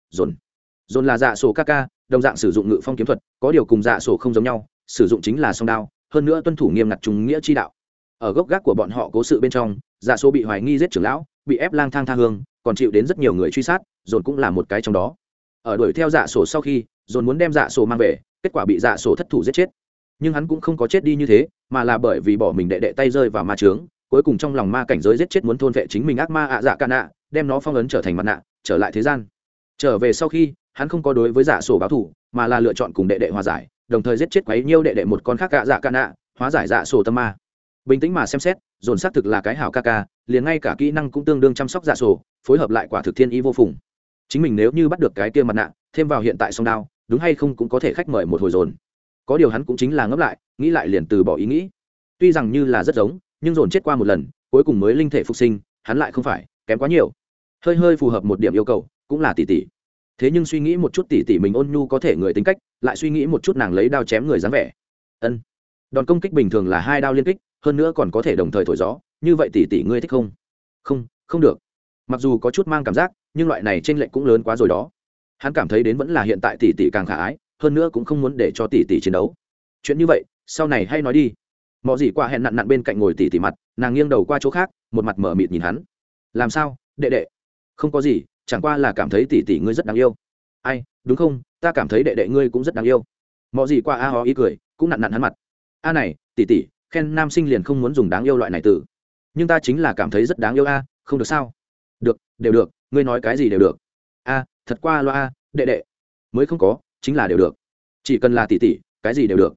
dồn là dạ sổ Kaka, đồng dạng sử dụng ngự phong kiếm thuật, có điều cùng dạ sổ không giống nhau, sử dụng chính là song đao, hơn nữa tuân thủ nghiêm ngặt trung nghĩa chi đạo. Ở gốc gác của bọn họ cố sự bên trong, dạ sổ bị hoài nghi giết trưởng lão, bị ép lang thang tha hương, còn chịu đến rất nhiều người truy sát, dồn cũng là một cái trong đó. Ở đuổi theo dạ sổ sau khi, dồn muốn đem dạ sổ mang về, kết quả bị dạ sổ thất thủ giết chết. Nhưng hắn cũng không có chết đi như thế, mà là bởi vì bỏ mình đệ đệ tay rơi vào ma chướng, cuối cùng trong lòng ma cảnh giới giết chết muốn thôn vệ chính mình ác ma dạ ca nạ, đem nó phong ấn trở thành mặt nạ, trở lại thế gian. Trở về sau khi, hắn không có đối với dạ sổ báo thù, mà là lựa chọn cùng đệ đệ hòa giải, đồng thời giết chết quấy nhiêu đệ đệ một con khác dạ ca nạ, hóa giải dạ sổ tâm ma. Bình tĩnh mà xem xét, dồn xác thực là cái hảo ca ca, liền ngay cả kỹ năng cũng tương đương chăm sóc dạ sổ, phối hợp lại quả thực thiên ý vô phùng. Chính mình nếu như bắt được cái kia mặt nạ, thêm vào hiện tại song đao, đúng hay không cũng có thể khách mời một hồi dồn. Có điều hắn cũng chính là ngấp lại, nghĩ lại liền từ bỏ ý nghĩ. Tuy rằng như là rất giống, nhưng dồn chết qua một lần, cuối cùng mới linh thể phục sinh, hắn lại không phải kém quá nhiều. Hơi phù hợp một điểm yêu cầu, cũng là tỷ tỷ. Thế nhưng suy nghĩ một chút tỷ tỷ mình ôn nhu có thể người tính cách, lại suy nghĩ một chút nàng lấy đao chém người dáng vẻ. Đòn công kích bình thường là 2 đao liên kích, hơn nữa còn có thể đồng thời thổi gió, như vậy tỷ tỷ ngươi thích không? Không được. Mặc dù có chút mang cảm giác, nhưng loại này chênh lệch cũng lớn quá rồi đó. Hắn cảm thấy đến vẫn là hiện tại tỷ tỷ càng khả ái, hơn nữa cũng không muốn để cho tỷ tỷ chiến đấu. Chuyện như vậy, sau này hay nói đi. Mọ gì qua hẹn nặn bên cạnh ngồi tỷ tỷ mặt, nàng nghiêng đầu qua chỗ khác, một mặt mở mịt nhìn hắn. Làm sao, đệ đệ? Không có gì, chẳng qua là cảm thấy tỷ tỷ ngươi rất đáng yêu. Ai, đúng không? Ta cảm thấy đệ đệ ngươi cũng rất đáng yêu. Mọ gì qua a ho ý cười, cũng nặn hắn mặt. A này, tỷ tỷ, khen nam sinh liền không muốn dùng đáng yêu loại này từ. Nhưng ta chính là cảm thấy rất đáng yêu a, không được sao? Được, đều được, ngươi nói cái gì đều được. A, thật qua loa a, đệ đệ. Mới không có, chính là đều được. Chỉ cần là tỷ tỷ, cái gì đều được.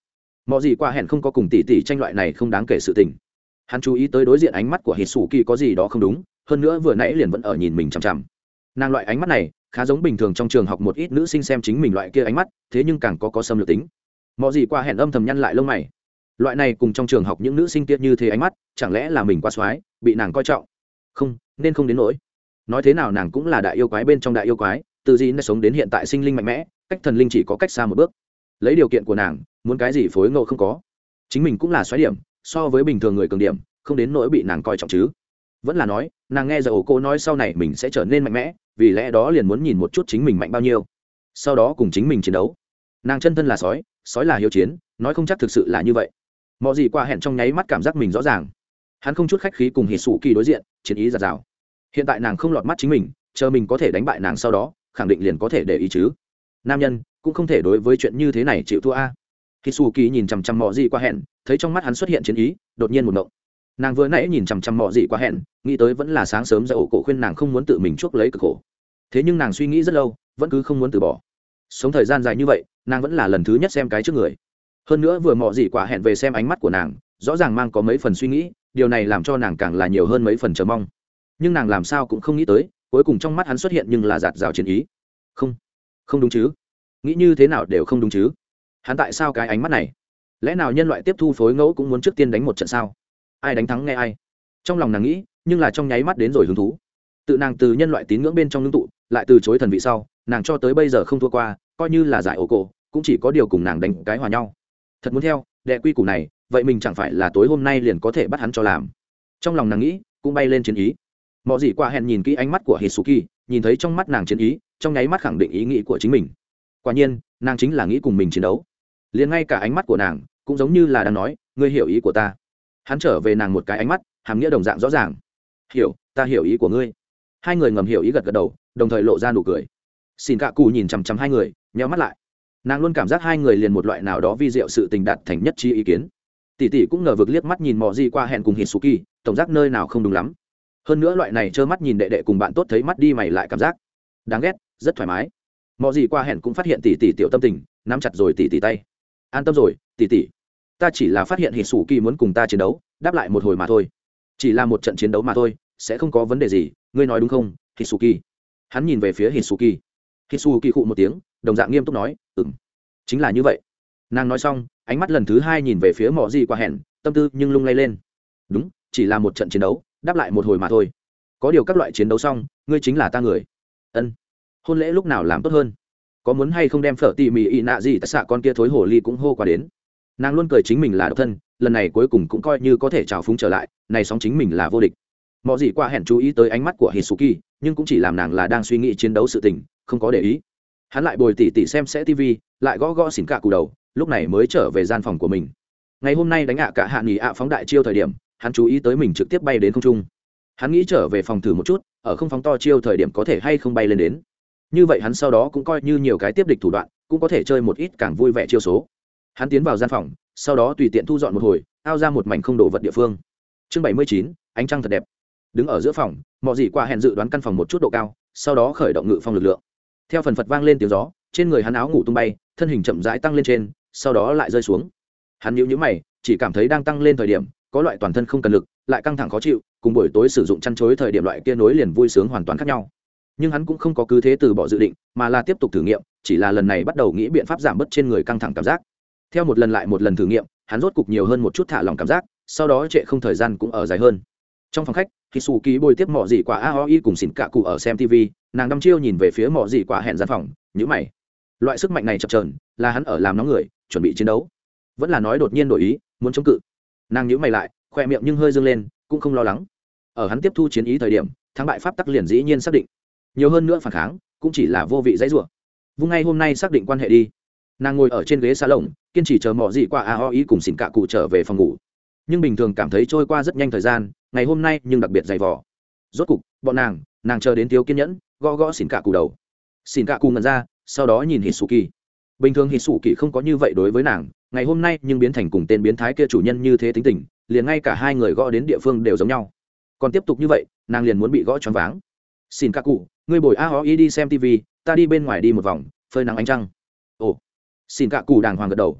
mọi gì qua hẹn không có cùng tỷ tỷ tranh loại này không đáng kể sự tình. Hắn chú ý tới đối diện ánh mắt của hít xù kỳ có gì đó không đúng, hơn nữa vừa nãy liền vẫn ở nhìn mình chằm chằm. Nàng loại ánh mắt này khá giống bình thường trong trường học một ít nữ sinh xem chính mình loại kia ánh mắt, thế nhưng càng có xâm lược tính. Mọi gì qua hẹn âm thầm nhăn lại lông mày. Loại này cùng trong trường học những nữ sinh kia như thế ánh mắt, chẳng lẽ là mình quá xoái, bị nàng coi trọng? Không, nên không đến nỗi. Nói thế nào nàng cũng là đại yêu quái bên trong đại yêu quái, từ gì nó sống đến hiện tại sinh linh mạnh mẽ, cách thần linh chỉ có cách xa một bước. Lấy điều kiện của nàng, muốn cái gì phối ngộ không có. Chính mình cũng là xoái điểm, so với bình thường người cường điểm, không đến nỗi bị nàng coi trọng chứ. Vẫn là nói, nàng nghe giờ ổ cô nói sau này mình sẽ trở nên mạnh mẽ, vì lẽ đó liền muốn nhìn một chút chính mình mạnh bao nhiêu, sau đó cùng chính mình chiến đấu. Nàng chân thân là sói, sói là hiếu chiến, nói không chắc thực sự là như vậy. Mọi gì qua hẹn trong nháy mắt cảm giác mình rõ ràng. Hắn không chút khách khí cùng hít sủ kỳ đối diện, chiến ý giạt rào. Hiện tại nàng không lọt mắt chính mình, chờ mình có thể đánh bại nàng sau đó, khẳng định liền có thể để ý chứ. Nam nhân cũng không thể đối với chuyện như thế này chịu thua a. Hít sủ kỳ nhìn chằm chằm mọi gì qua hẹn, thấy trong mắt hắn xuất hiện chiến ý, đột nhiên một động. Nàng vừa nãy nhìn chằm chằm mọi gì qua hẹn, nghĩ tới vẫn là sáng sớm dậy ổ cổ khuyên nàng không muốn tự mình chuốc lấy cực khổ. Thế nhưng nàng suy nghĩ rất lâu, vẫn cứ không muốn từ bỏ. Sống thời gian dài như vậy, nàng vẫn là lần thứ nhất xem cái trước người. Hơn nữa vừa mọi gì quả hẹn về xem ánh mắt của nàng, rõ ràng mang có mấy phần suy nghĩ, điều này làm cho nàng càng là nhiều hơn mấy phần chờ mong. Nhưng nàng làm sao cũng không nghĩ tới, cuối cùng trong mắt hắn xuất hiện nhưng là giạt rào chiến ý. Không, không đúng chứ? Nghĩ như thế nào đều không đúng chứ? Hắn tại sao cái ánh mắt này? Lẽ nào nhân loại tiếp thu phối ngẫu cũng muốn trước tiên đánh một trận sao? Ai đánh thắng nghe ai? Trong lòng nàng nghĩ, nhưng là trong nháy mắt đến rồi hứng thú. Tự nàng từ nhân loại tín ngưỡng bên trong ngưng tụ, lại từ chối thần vị sau, nàng cho tới bây giờ không thua qua, coi như là giải ổ cổ, cũng chỉ có điều cùng nàng đánh cái hòa nhau. Thật muốn theo đệ quy củ này, vậy mình chẳng phải là tối hôm nay liền có thể bắt hắn cho làm. Trong lòng nàng nghĩ, cũng bay lên chiến ý. Mọi gì qua hẹn nhìn kỹ ánh mắt của Hisuki, nhìn thấy trong mắt nàng chiến ý, trong nháy mắt khẳng định ý nghĩ của chính mình. Quả nhiên, nàng chính là nghĩ cùng mình chiến đấu. Liền ngay cả ánh mắt của nàng, cũng giống như là đang nói, ngươi hiểu ý của ta. Hắn trở về nàng một cái ánh mắt, hàm nghĩa đồng dạng rõ ràng. Hiểu, ta hiểu ý của ngươi. Hai người ngầm hiểu ý gật gật đầu, đồng thời lộ ra nụ cười. Xin cạ cù nhìn chằm chằm hai người, nheo mắt lại. Nàng luôn cảm giác hai người liền một loại nào đó vi diệu sự tình đạt thành nhất trí ý kiến. Tỷ tỷ cũng ngờ vực liếc mắt nhìn mò gì qua hẹn cùng Hisuki, tổng giác nơi nào không đúng lắm. Hơn nữa loại này trơ mắt nhìn đệ đệ cùng bạn tốt thấy mắt đi mày lại cảm giác đáng ghét, rất thoải mái. Mò gì qua hẹn cũng phát hiện tỷ tỷ tiểu tâm tình, nắm chặt rồi tỷ tỷ tay. An tâm rồi, tỷ tỷ. Ta chỉ là phát hiện Hisuki muốn cùng ta chiến đấu, đáp lại một hồi mà thôi. Chỉ là một trận chiến đấu mà thôi, sẽ không có vấn đề gì, ngươi nói đúng không, Hisuki? Hắn nhìn về phía Hisuki. Hisuki khụ một tiếng, đồng dạng nghiêm túc nói, chính là như vậy. Nàng nói xong, ánh mắt lần thứ hai nhìn về phía mỏ gì qua hẹn, tâm tư nhưng lung lay lên. Đúng, chỉ là một trận chiến đấu, đáp lại một hồi mà thôi. Có điều các loại chiến đấu xong, ngươi chính là ta người. Ân. Hôn lễ lúc nào làm tốt hơn? Có muốn hay không đem phở tỉ mỉ ị nạ gì tất xạ con kia thối hồ ly cũng hô qua đến. Nàng luôn cười chính mình là độc thân, lần này cuối cùng cũng coi như có thể trào phúng trở lại, này sóng chính mình là vô địch. Mọ gì qua hẹn chú ý tới ánh mắt của Hisuki, nhưng cũng chỉ làm nàng là đang suy nghĩ chiến đấu sự tình, không có để ý. Hắn lại bồi tỉ tỉ xem sẽ tivi, lại gõ gõ xỉn cả cù đầu, lúc này mới trở về gian phòng của mình. Ngày hôm nay đánh cả hạ nghỉ phóng đại chiêu thời điểm, hắn chú ý tới mình trực tiếp bay đến không trung. Hắn nghĩ trở về phòng thử một chút, ở không phóng to chiêu thời điểm có thể hay không bay lên đến. Như vậy hắn sau đó cũng coi như nhiều cái tiếp địch thủ đoạn, cũng có thể chơi một ít càng vui vẻ chiêu số. Hắn tiến vào gian phòng, sau đó tùy tiện thu dọn một hồi, ao ra một mảnh không đồ vật địa phương. Chương 79, ánh trăng thật đẹp. Đứng ở giữa phòng, mọi gì qua hẹn dự đoán căn phòng một chút độ cao, sau đó khởi động ngự phong lực lượng. Theo phần phật vang lên tiếng gió, trên người hắn áo ngủ tung bay, thân hình chậm rãi tăng lên trên, sau đó lại rơi xuống. Hắn nhíu nhíu mày, chỉ cảm thấy đang tăng lên thời điểm, có loại toàn thân không cần lực, lại căng thẳng khó chịu, cùng buổi tối sử dụng chăn chối thời điểm loại kia nối liền vui sướng hoàn toàn khác nhau. Nhưng hắn cũng không có cứ thế từ bỏ dự định, mà là tiếp tục thử nghiệm, chỉ là lần này bắt đầu nghĩ biện pháp giảm bớt trên người căng thẳng cảm giác. Theo một lần lại một lần thử nghiệm, hắn rốt cục nhiều hơn một chút thả lỏng cảm giác, sau đó trệ không thời gian cũng ở dài hơn. Trong phòng khách, Hisuki bồi tiếp mọ gì quả Aoi cùng xỉn cả cụ ở xem TV, nàng đăm chiêu nhìn về phía mọ gì quả hẹn gian phòng, nhíu mày. Loại sức mạnh này chập chờn, là hắn ở làm nóng người, chuẩn bị chiến đấu, vẫn là nói đột nhiên đổi ý, muốn chống cự. Nàng nhíu mày lại, khoe miệng nhưng hơi dương lên, cũng không lo lắng. Ở hắn tiếp thu chiến ý thời điểm, thắng bại pháp tắc liền dĩ nhiên xác định. Nhiều hơn nữa phản kháng, cũng chỉ là vô vị dãy rủa. Vung ngay hôm nay xác định quan hệ đi. Nàng ngồi ở trên ghế salon, kiên trì chờ mọ gì quả Aoi cùng xỉn cả cụ trở về phòng ngủ. Nhưng bình thường cảm thấy trôi qua rất nhanh thời gian, ngày hôm nay nhưng đặc biệt dày vò. Rốt cục bọn nàng chờ đến thiếu kiên nhẫn, gõ gõ xỉn cả cụ đầu. Xỉn cả cụ ngẩn ra, sau đó nhìn Hisuki. Bình thường Hisuki không có như vậy đối với nàng, ngày hôm nay nhưng biến thành cùng tên biến thái kia chủ nhân như thế tính tình, liền ngay cả hai người gõ đến địa phương đều giống nhau. Còn tiếp tục như vậy, nàng liền muốn bị gõ choáng váng. Xỉn cả cụ, ngươi bồi Aoi đi xem TV, ta đi bên ngoài đi một vòng, phơi nắng ánh trăng. Ồ. Xỉn cả cụ đàng hoàng gật đầu.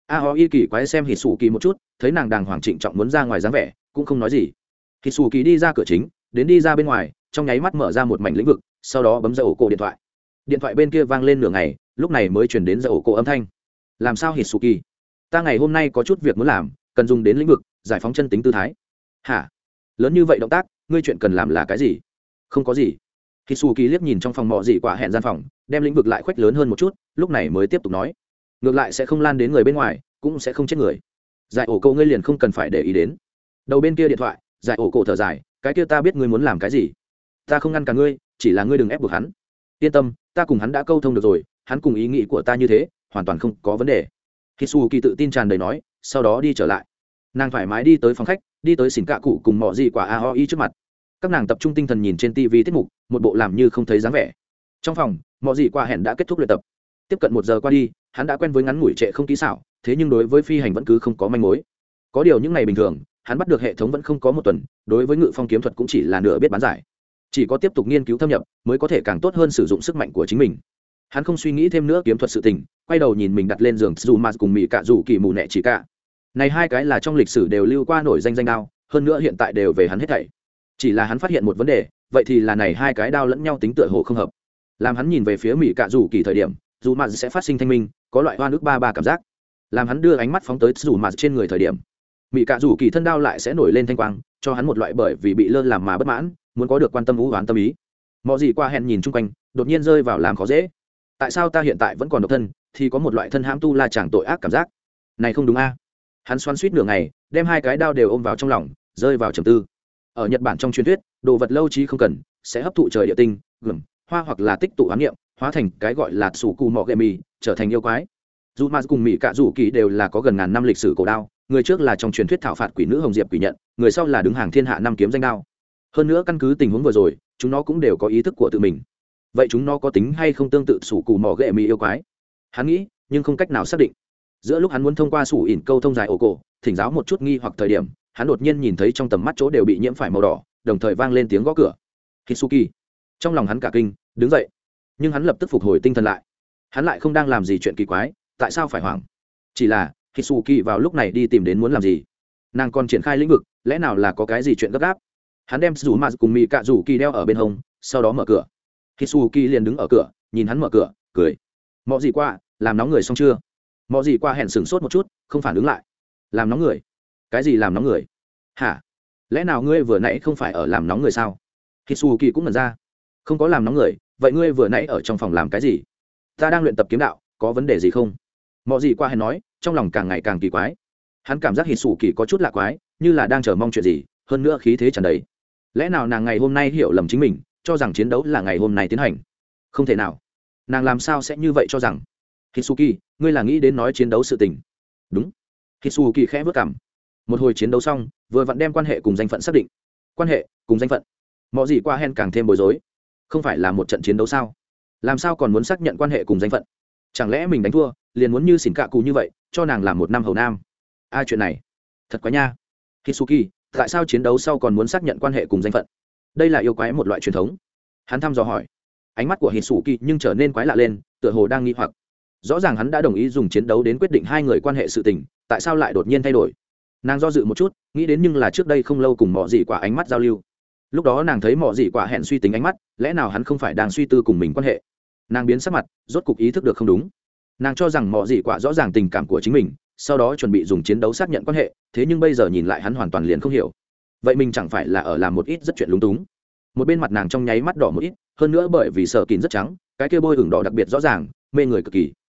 Aoi kỳ quái xem hít xù kỳ một chút, thấy nàng đàng hoàng trịnh trọng muốn ra ngoài dáng vẻ cũng không nói gì. Hít xù kỳ đi ra cửa chính, đến đi ra bên ngoài, trong nháy mắt mở ra một mảnh lĩnh vực, sau đó bấm dây ổ cổ điện thoại. Điện thoại bên kia vang lên nửa ngày, lúc này mới chuyển đến dây ổ cổ âm thanh. Làm sao hít xù kỳ? Ta ngày hôm nay có chút việc muốn làm, cần dùng đến lĩnh vực giải phóng chân tính tư thái. Hả? Lớn như vậy động tác, ngươi chuyện cần làm là cái gì? Không có gì. Hít xù kỳ liếc nhìn trong phòng mọ gì quả hẹn gian phòng, đem lĩnh vực lại khoách lớn hơn một chút, lúc này mới tiếp tục nói, ngược lại sẽ không lan đến người bên ngoài, cũng sẽ không chết người. Giải ổ cổ ngươi liền không cần phải để ý đến. Đầu bên kia điện thoại, giải ổ cổ thở dài, cái kia ta biết ngươi muốn làm cái gì, ta không ngăn cả ngươi, chỉ là ngươi đừng ép buộc hắn. Yên tâm, ta cùng hắn đã câu thông được rồi, hắn cùng ý nghĩ của ta như thế, hoàn toàn không có vấn đề. Hisu kỳ tự tin tràn đầy nói, sau đó đi trở lại. Nàng thoải mái đi tới phòng khách, đi tới xỉn cạ cụ cùng mọ gì quả Aoi trước mặt. Các nàng tập trung tinh thần nhìn trên TV tiết mục, một bộ làm như không thấy dáng vẻ. Trong phòng, mọ gì quả hẹn đã kết thúc luyện tập. Tiếp cận 1 giờ qua đi, hắn đã quen với ngắn ngủi trệ không kỹ xảo, thế nhưng đối với phi hành vẫn cứ không có manh mối. Có điều những ngày bình thường, hắn bắt được hệ thống vẫn không có 1 tuần, đối với ngự phong kiếm thuật cũng chỉ là nửa biết bán giải. Chỉ có tiếp tục nghiên cứu thâm nhập, mới có thể càng tốt hơn sử dụng sức mạnh của chính mình. Hắn không suy nghĩ thêm nữa kiếm thuật sự tình, quay đầu nhìn mình đặt lên giường Tsuzuma cùng Mị Cạ Dụ Kỳ Mù Nẹ Chỉ Cả. Này hai cái là trong lịch sử đều lưu qua nổi danh danh đao, hơn nữa hiện tại đều về hắn hết thảy. Chỉ là hắn phát hiện một vấn đề, vậy thì là này hai cái đao lẫn nhau tính tựa hồ không hợp. Làm hắn nhìn về phía Mị Cạ Dụ Kỳ thời điểm, Tsuzuma sẽ phát sinh thanh minh, có loại hoa nước ba ba cảm giác. Làm hắn đưa ánh mắt phóng tới Tsuzuma trên người thời điểm, Mị Cạ Dụ Kỳ thân đao lại sẽ nổi lên thanh quang, cho hắn một loại bởi vì bị lơ làm mà bất mãn, muốn có được quan tâm ú oán tâm ý. Mọi gì qua hẹn nhìn chung quanh, đột nhiên rơi vào làm khó dễ. Tại sao ta hiện tại vẫn còn độc thân, thì có một loại thân hãm tu la chàng tội ác cảm giác. Này không đúng a? Hắn xoắn xuýt nửa ngày, đem hai cái đao đều ôm vào trong lòng, rơi vào trầm tư. Ở Nhật Bản trong truyền thuyết, đồ vật lâu trí không cần, sẽ hấp thụ trời địa tinh, gừng, hoa hoặc là tích tụ ám niệm, hóa thành cái gọi là sủ cù mọ gệ mì, trở thành yêu quái. Dù mà cùng Mị Cạ Dụ Kỳ đều là có gần ngàn năm lịch sử cổ đao, người trước là trong truyền thuyết thảo phạt quỷ nữ hồng diệp quỷ nhận, người sau là đứng hàng thiên hạ năm kiếm danh đao. Hơn nữa căn cứ tình huống vừa rồi, chúng nó cũng đều có ý thức của tự mình. Vậy chúng nó có tính hay không tương tự sủ cù mỏ ghệ mì yêu quái? Hắn nghĩ, nhưng không cách nào xác định. Giữa lúc hắn muốn thông qua sủ ỉn câu thông dài ổ cổ, thỉnh giáo một chút nghi hoặc thời điểm, hắn đột nhiên nhìn thấy trong tầm mắt chỗ đều bị nhiễm phải màu đỏ, đồng thời vang lên tiếng gõ cửa. Hitsuki. Trong lòng hắn cả kinh, đứng dậy. Nhưng hắn lập tức phục hồi tinh thần lại. Hắn lại không đang làm gì chuyện kỳ quái, tại sao phải hoảng? Chỉ là Hitsuki vào lúc này đi tìm đến muốn làm gì? Nàng còn triển khai lĩnh vực, lẽ nào là có cái gì chuyện gấp gáp? Hắn đem dù mà cùng Mị Cạ Dụ Kỳ đeo ở bên hông, sau đó mở cửa. Hitsuki liền đứng ở cửa, nhìn hắn mở cửa, cười. Mọ gì qua, làm nóng người xong chưa? Mọ gì qua hẹn sửng sốt một chút, không phản ứng lại. Làm nóng người? Cái gì làm nóng người? Hả? Lẽ nào ngươi vừa nãy không phải ở làm nóng người sao? Hitsuki cũng ngẩn ra. Không có làm nóng người, vậy ngươi vừa nãy ở trong phòng làm cái gì? Ta đang luyện tập kiếm đạo, có vấn đề gì không? Mọ gì qua hẹn nói, trong lòng càng ngày càng kỳ quái. Hắn cảm giác Hitsuki có chút lạ quái, như là đang chờ mong chuyện gì, hơn nữa khí thế tràn đầy. Lẽ nào nàng ngày hôm nay hiểu lầm chính mình, cho rằng chiến đấu là ngày hôm nay tiến hành? Không thể nào. Nàng làm sao sẽ như vậy cho rằng? Hitsuki, ngươi là nghĩ đến nói chiến đấu sự tình? Đúng. Hitsuki khẽ vớt cằm. Một hồi chiến đấu xong, vừa vặn đem quan hệ cùng danh phận xác định. Quan hệ cùng danh phận? Mọi gì qua hen càng thêm bối rối. Không phải là một trận chiến đấu sao? Làm sao còn muốn xác nhận quan hệ cùng danh phận? Chẳng lẽ mình đánh thua, liền muốn như xỉn cạ cụ như vậy, cho nàng làm một năm hầu nam? Ai chuyện này? Thật quá nha. Hitsuki, tại sao chiến đấu sau còn muốn xác nhận quan hệ cùng danh phận? Đây là yêu quái một loại truyền thống. Hắn thăm dò hỏi. Ánh mắt của Hitsuki nhưng trở nên quái lạ lên, tựa hồ đang nghi hoặc. Rõ ràng hắn đã đồng ý dùng chiến đấu đến quyết định hai người quan hệ sự tình, tại sao lại đột nhiên thay đổi? Nàng do dự một chút, nghĩ đến nhưng là trước đây không lâu cùng Mọ Dị Quả ánh mắt giao lưu. Lúc đó nàng thấy Mọ Dị Quả hẹn suy tính ánh mắt, lẽ nào hắn không phải đang suy tư cùng mình quan hệ? Nàng biến sắc mặt, rốt cục ý thức được không đúng. Nàng cho rằng Mọ Dị Quả rõ ràng tình cảm của chính mình, sau đó chuẩn bị dùng chiến đấu xác nhận quan hệ, thế nhưng bây giờ nhìn lại hắn hoàn toàn liền không hiểu. Vậy mình chẳng phải là ở làm một ít rất chuyện lúng túng? Một bên mặt nàng trong nháy mắt đỏ một ít, hơn nữa bởi vì sợ kín rất trắng, cái kia bôi ửng đỏ đặc biệt rõ ràng, mê người cực kỳ.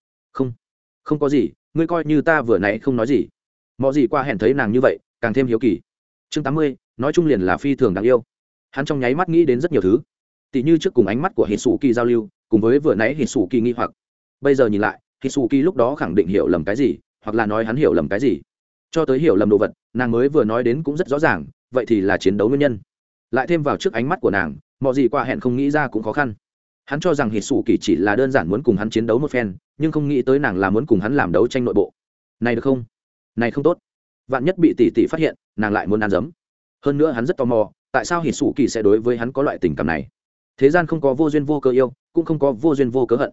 Không có gì, ngươi coi như ta vừa nãy không nói gì. Mọ Dị Quả hẹn thấy nàng như vậy, càng thêm hiếu kỳ. Chương 80, nói chung liền là phi thường đáng yêu. Hắn trong nháy mắt nghĩ đến rất nhiều thứ, tỷ như trước cùng ánh mắt của Hitsuki giao lưu, cùng với vừa nãy Hitsuki nghi hoặc. Bây giờ nhìn lại, Hitsuki lúc đó khẳng định hiểu lầm cái gì, hoặc là nói hắn hiểu lầm cái gì. Cho tới hiểu lầm đồ vật, nàng mới vừa nói đến cũng rất rõ ràng, vậy thì là chiến đấu nguyên nhân. Lại thêm vào trước ánh mắt của nàng, Mọ Dị Quả hẹn không nghĩ ra cũng khó khăn. Hắn cho rằng Hitsuki chỉ là đơn giản muốn cùng hắn chiến đấu một phen, nhưng không nghĩ tới nàng là muốn cùng hắn làm đấu tranh nội bộ. Này được không? Này không tốt. Vạn nhất bị tỷ tỷ phát hiện, nàng lại muốn ăn dấm. Hơn nữa hắn rất tò mò, tại sao Hitsuki sẽ đối với hắn có loại tình cảm này? Thế gian không có vô duyên vô cớ yêu, cũng không có vô duyên vô cớ hận.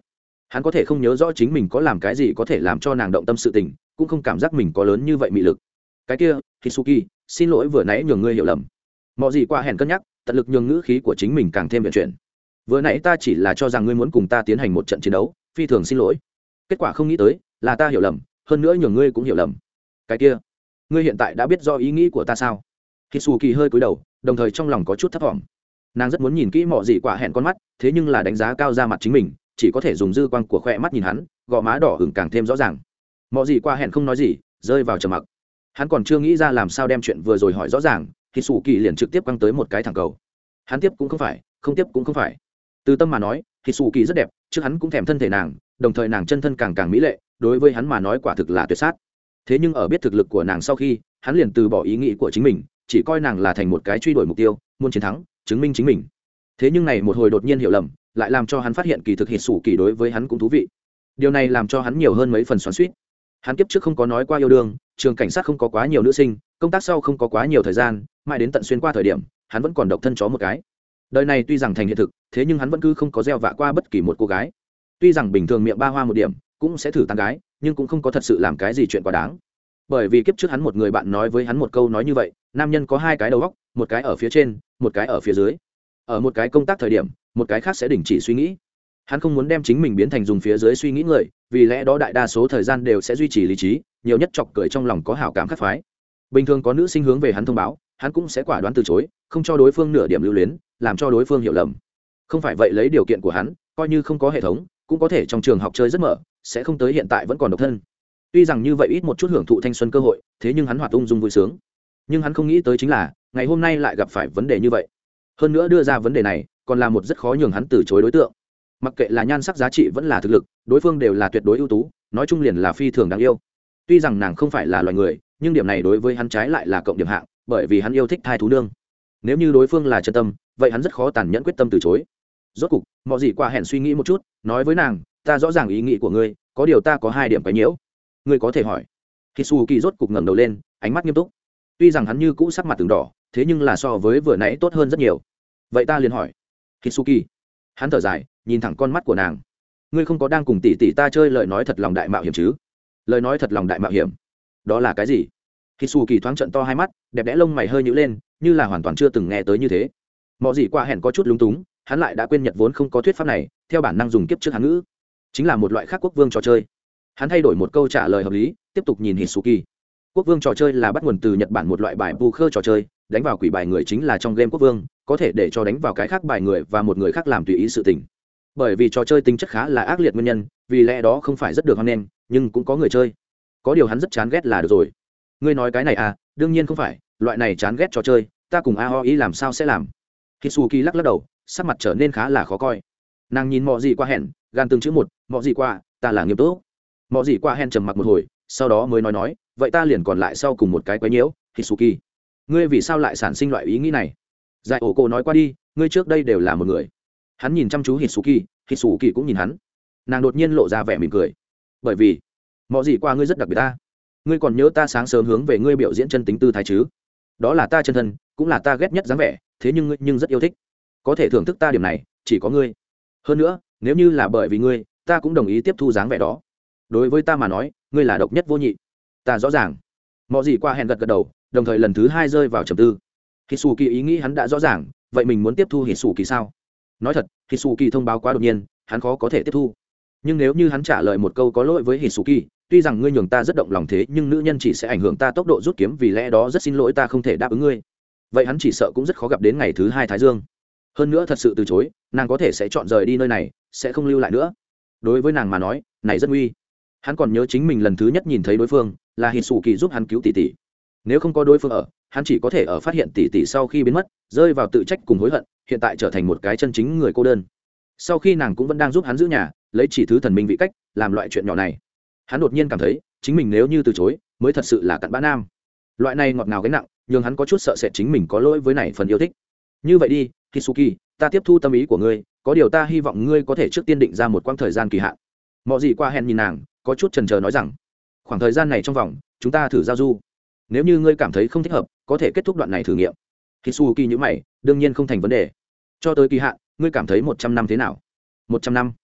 Hắn có thể không nhớ rõ chính mình có làm cái gì có thể làm cho nàng động tâm sự tình, cũng không cảm giác mình có lớn như vậy mị lực. Cái kia Hitsuki, xin lỗi vừa nãy nhường ngươi hiểu lầm. Mọi gì qua hẹn cân nhắc, tận lực nhường ngữ khí của chính mình càng thêm vận chuyển. Vừa nãy ta chỉ là cho rằng ngươi muốn cùng ta tiến hành một trận chiến đấu, phi thường xin lỗi. Kết quả không nghĩ tới là ta hiểu lầm, hơn nữa nhường ngươi cũng hiểu lầm. Cái kia, ngươi hiện tại đã biết do ý nghĩ của ta sao? Hitsuki hơi cúi đầu, đồng thời trong lòng có chút thấp vọng. Nàng rất muốn nhìn kỹ mọi gì quả hẹn con mắt, thế nhưng là đánh giá cao ra mặt chính mình, chỉ có thể dùng dư quang của khoe mắt nhìn hắn, gò má đỏ ửng càng thêm rõ ràng. Mọi gì quả hẹn không nói gì, rơi vào trầm mặc. Hắn còn chưa nghĩ ra làm sao đem chuyện vừa rồi hỏi rõ ràng, Hitsuki liền trực tiếp quăng tới một cái thẳng cầu. Hắn tiếp cũng không phải, không tiếp cũng không phải. Từ tâm mà nói, Hitsuki rất đẹp, trước hắn cũng thèm thân thể nàng, đồng thời nàng chân thân càng càng mỹ lệ, đối với hắn mà nói quả thực là tuyệt sát. Thế nhưng ở biết thực lực của nàng sau khi, hắn liền từ bỏ ý nghĩ của chính mình, chỉ coi nàng là thành một cái truy đuổi mục tiêu, muốn chiến thắng, chứng minh chính mình. Thế nhưng này một hồi đột nhiên hiểu lầm, lại làm cho hắn phát hiện kỳ thực Hitsuki đối với hắn cũng thú vị. Điều này làm cho hắn nhiều hơn mấy phần xoắn xuýt. Hắn kiếp trước không có nói qua yêu đương, trường cảnh sát không có quá nhiều nữ sinh, công tác sau không có quá nhiều thời gian, mãi đến tận xuyên qua thời điểm, hắn vẫn còn độc thân chó một cái. Đời này tuy rằng thành hiện thực, thế nhưng hắn vẫn cứ không có gieo vạ qua bất kỳ một cô gái. Tuy rằng bình thường miệng ba hoa một điểm, cũng sẽ thử tán gái, nhưng cũng không có thật sự làm cái gì chuyện quá đáng. Bởi vì kiếp trước hắn một người bạn nói với hắn một câu nói như vậy, nam nhân có hai cái đầu óc, một cái ở phía trên, một cái ở phía dưới. Ở một cái công tác thời điểm, một cái khác sẽ đình chỉ suy nghĩ. Hắn không muốn đem chính mình biến thành dùng phía dưới suy nghĩ người, vì lẽ đó đại đa số thời gian đều sẽ duy trì lý trí, nhiều nhất chọc cười trong lòng có hảo cảm khắc phái. Bình thường có nữ sinh hướng về hắn thông báo, hắn cũng sẽ quả đoán từ chối, không cho đối phương nửa điểm lưu luyến, làm cho đối phương hiểu lầm. Không phải vậy lấy điều kiện của hắn, coi như không có hệ thống, cũng có thể trong trường học chơi rất mở, sẽ không tới hiện tại vẫn còn độc thân. Tuy rằng như vậy ít một chút hưởng thụ thanh xuân cơ hội, thế nhưng hắn hoạt ung dung vui sướng. Nhưng hắn không nghĩ tới chính là, ngày hôm nay lại gặp phải vấn đề như vậy. Hơn nữa đưa ra vấn đề này, còn là một rất khó nhường hắn từ chối đối tượng. Mặc kệ là nhan sắc giá trị vẫn là thực lực, đối phương đều là tuyệt đối ưu tú, nói chung liền là phi thường đáng yêu. Tuy rằng nàng không phải là loài người, nhưng điểm này đối với hắn trái lại là cộng điểm hạng, bởi vì hắn yêu thích thai thú nương. Nếu như đối phương là chân tâm, vậy hắn rất khó tàn nhẫn quyết tâm từ chối. Rốt cục, mọi gì qua hẹn suy nghĩ một chút, nói với nàng, ta rõ ràng ý nghĩ của ngươi, có điều ta có hai điểm cái nhiễu, ngươi có thể hỏi. Hitsuki rốt cục ngẩng đầu lên, ánh mắt nghiêm túc. Tuy rằng hắn như cũ sắc mặt từng đỏ, thế nhưng là so với vừa nãy tốt hơn rất nhiều. Vậy ta liền hỏi. Hitsuki. Hắn thở dài, nhìn thẳng con mắt của nàng. Ngươi không có đang cùng tỷ tỷ ta chơi lời nói thật lòng đại mạo hiểm chứ? Lời nói thật lòng đại mạo hiểm? Đó là cái gì? Hitsuki thoáng trợn to hai mắt, đẹp đẽ lông mày hơi nhíu lên, như là hoàn toàn chưa từng nghe tới như thế. Mọi gì qua hẹn có chút lúng túng, hắn lại đã quên Nhật vốn không có thuyết pháp này, theo bản năng dùng kiếp trước hán ngữ, chính là một loại khác quốc vương trò chơi. Hắn thay đổi một câu trả lời hợp lý, tiếp tục nhìn Hitsuki. Quốc vương trò chơi là bắt nguồn từ Nhật Bản một loại bài poker trò chơi, đánh vào quỷ bài người chính là trong game quốc vương, có thể để cho đánh vào cái khác bài người và một người khác làm tùy ý sự tình. Bởi vì trò chơi tính chất khá là ác liệt nguyên nhân, vì lẽ đó không phải rất được hoan nghênh, nhưng cũng có người chơi. Có điều hắn rất chán ghét là được rồi. Ngươi nói cái này à, đương nhiên không phải, loại này chán ghét trò chơi, ta cùng Aoi làm sao sẽ làm? Hitsuki lắc lắc đầu, sắc mặt trở nên khá là khó coi. Nàng nhìn Mọ Gì qua hẹn, gan từng chữ một, Mọ Gì qua, ta là nghiêm túc. Mọ Gì qua hẹn trầm mặc một hồi, sau đó mới nói, vậy ta liền còn lại sau cùng một cái quấy nhiễu, Hitsuki. Ngươi vì sao lại sản sinh loại ý nghĩ này? Giải ổ cô nói qua đi, ngươi trước đây đều là một người. Hắn nhìn chăm chú Hitsuki, Hitsuki cũng nhìn hắn. Nàng đột nhiên lộ ra vẻ mỉm cười. Bởi vì, Mọ Gì qua ngươi rất đặc biệt ta. Ngươi còn nhớ ta sáng sớm hướng về ngươi biểu diễn chân tính tư thái chứ? Đó là ta chân thân, cũng là ta ghét nhất dáng vẻ, thế nhưng ngươi nhưng rất yêu thích. Có thể thưởng thức ta điểm này, chỉ có ngươi. Hơn nữa, nếu như là bởi vì ngươi, ta cũng đồng ý tiếp thu dáng vẻ đó. Đối với ta mà nói, ngươi là độc nhất vô nhị. Ta rõ ràng. Mọ Gì qua hẹn gật gật đầu, đồng thời lần thứ hai rơi vào trầm tư. Hitsuki ý nghĩ hắn đã rõ ràng, vậy mình muốn tiếp thu Hitsuki sao? Nói thật, Hitsuki thông báo quá đột nhiên, hắn khó có thể tiếp thu. Nhưng nếu như hắn trả lời một câu có lỗi với Hitsuki, tuy rằng ngươi nhường ta rất động lòng thế, nhưng nữ nhân chỉ sẽ ảnh hưởng ta tốc độ rút kiếm, vì lẽ đó rất xin lỗi ta không thể đáp ứng ngươi. Vậy hắn chỉ sợ cũng rất khó gặp đến ngày thứ hai Thái Dương. Hơn nữa thật sự từ chối, nàng có thể sẽ chọn rời đi nơi này, sẽ không lưu lại nữa. Đối với nàng mà nói, này rất nguy. Hắn còn nhớ chính mình lần thứ nhất nhìn thấy đối phương, là Hitsuki giúp hắn cứu tỷ tỷ. Nếu không có đối phương ở, hắn chỉ có thể ở phát hiện tỷ tỷ sau khi biến mất, rơi vào tự trách cùng hối hận, hiện tại trở thành một cái chân chính người cô đơn. Sau khi nàng cũng vẫn đang giúp hắn giữ nhà, lấy chỉ thứ thần minh vị cách, làm loại chuyện nhỏ này. Hắn đột nhiên cảm thấy, chính mình nếu như từ chối, mới thật sự là cặn bã nam. Loại này ngọt ngào gánh nặng, nhưng hắn có chút sợ sệt chính mình có lỗi với này phần yêu thích. Như vậy đi, Hitsuki, ta tiếp thu tâm ý của ngươi, có điều ta hy vọng ngươi có thể trước tiên định ra một quãng thời gian kỳ hạn. Mọ Gì qua hẹn nhìn nàng, có chút chần chờ nói rằng, khoảng thời gian này trong vòng, chúng ta thử giao du. Nếu như ngươi cảm thấy không thích hợp, có thể kết thúc đoạn này thử nghiệm. Hitsuki nhíu mày, đương nhiên không thành vấn đề. Cho tới kỳ hạn, ngươi cảm thấy 100 năm thế nào? 100 năm.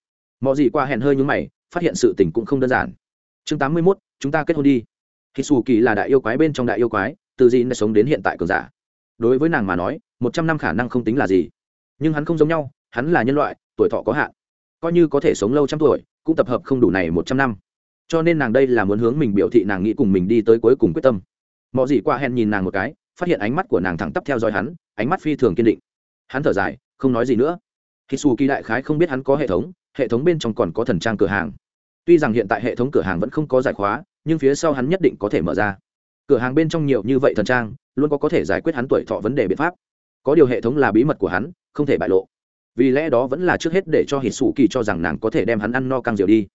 mọi gì qua hẹn hơi nhúng mày, phát hiện sự tình cũng không đơn giản. Chương 81, chúng ta kết hôn đi. Hitsuki là đại yêu quái bên trong đại yêu quái, từ gì đã sống đến hiện tại cường giả. Đối với nàng mà nói, 100 năm khả năng không tính là gì. Nhưng hắn không giống nhau, hắn là nhân loại, tuổi thọ có hạn. Coi như có thể sống lâu trăm tuổi, cũng tập hợp không đủ này 100 năm. Cho nên nàng đây là muốn hướng mình biểu thị nàng nghĩ cùng mình đi tới cuối cùng quyết tâm. Mọi gì qua hẹn nhìn nàng một cái, phát hiện ánh mắt của nàng thẳng tắp theo dõi hắn, ánh mắt phi thường kiên định. Hắn thở dài, không nói gì nữa. Hitsuki đại khái không biết hắn có hệ thống bên trong còn có thần trang cửa hàng. Tuy rằng hiện tại hệ thống cửa hàng vẫn không có giải khóa, nhưng phía sau hắn nhất định có thể mở ra. Cửa hàng bên trong nhiều như vậy thần trang, luôn có thể giải quyết hắn tuổi thọ vấn đề biện pháp. Có điều hệ thống là bí mật của hắn, không thể bại lộ. Vì lẽ đó vẫn là trước hết để cho Hitsuki cho rằng nàng có thể đem hắn ăn no căng rượu đi.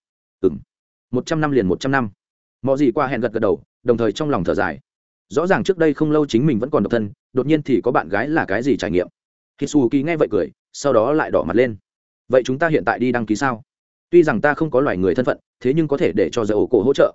100 năm liền 100 năm. Mọi gì qua hẹn gật đầu, đồng thời trong lòng thở dài. Rõ ràng trước đây không lâu chính mình vẫn còn độc thân, đột nhiên thì có bạn gái là cái gì trải nghiệm. Hitsuki nghe vậy cười, sau đó lại đỏ mặt lên. Vậy chúng ta hiện tại đi đăng ký sao? Tuy rằng ta không có loài người thân phận, thế nhưng có thể để cho dầu cổ hỗ trợ,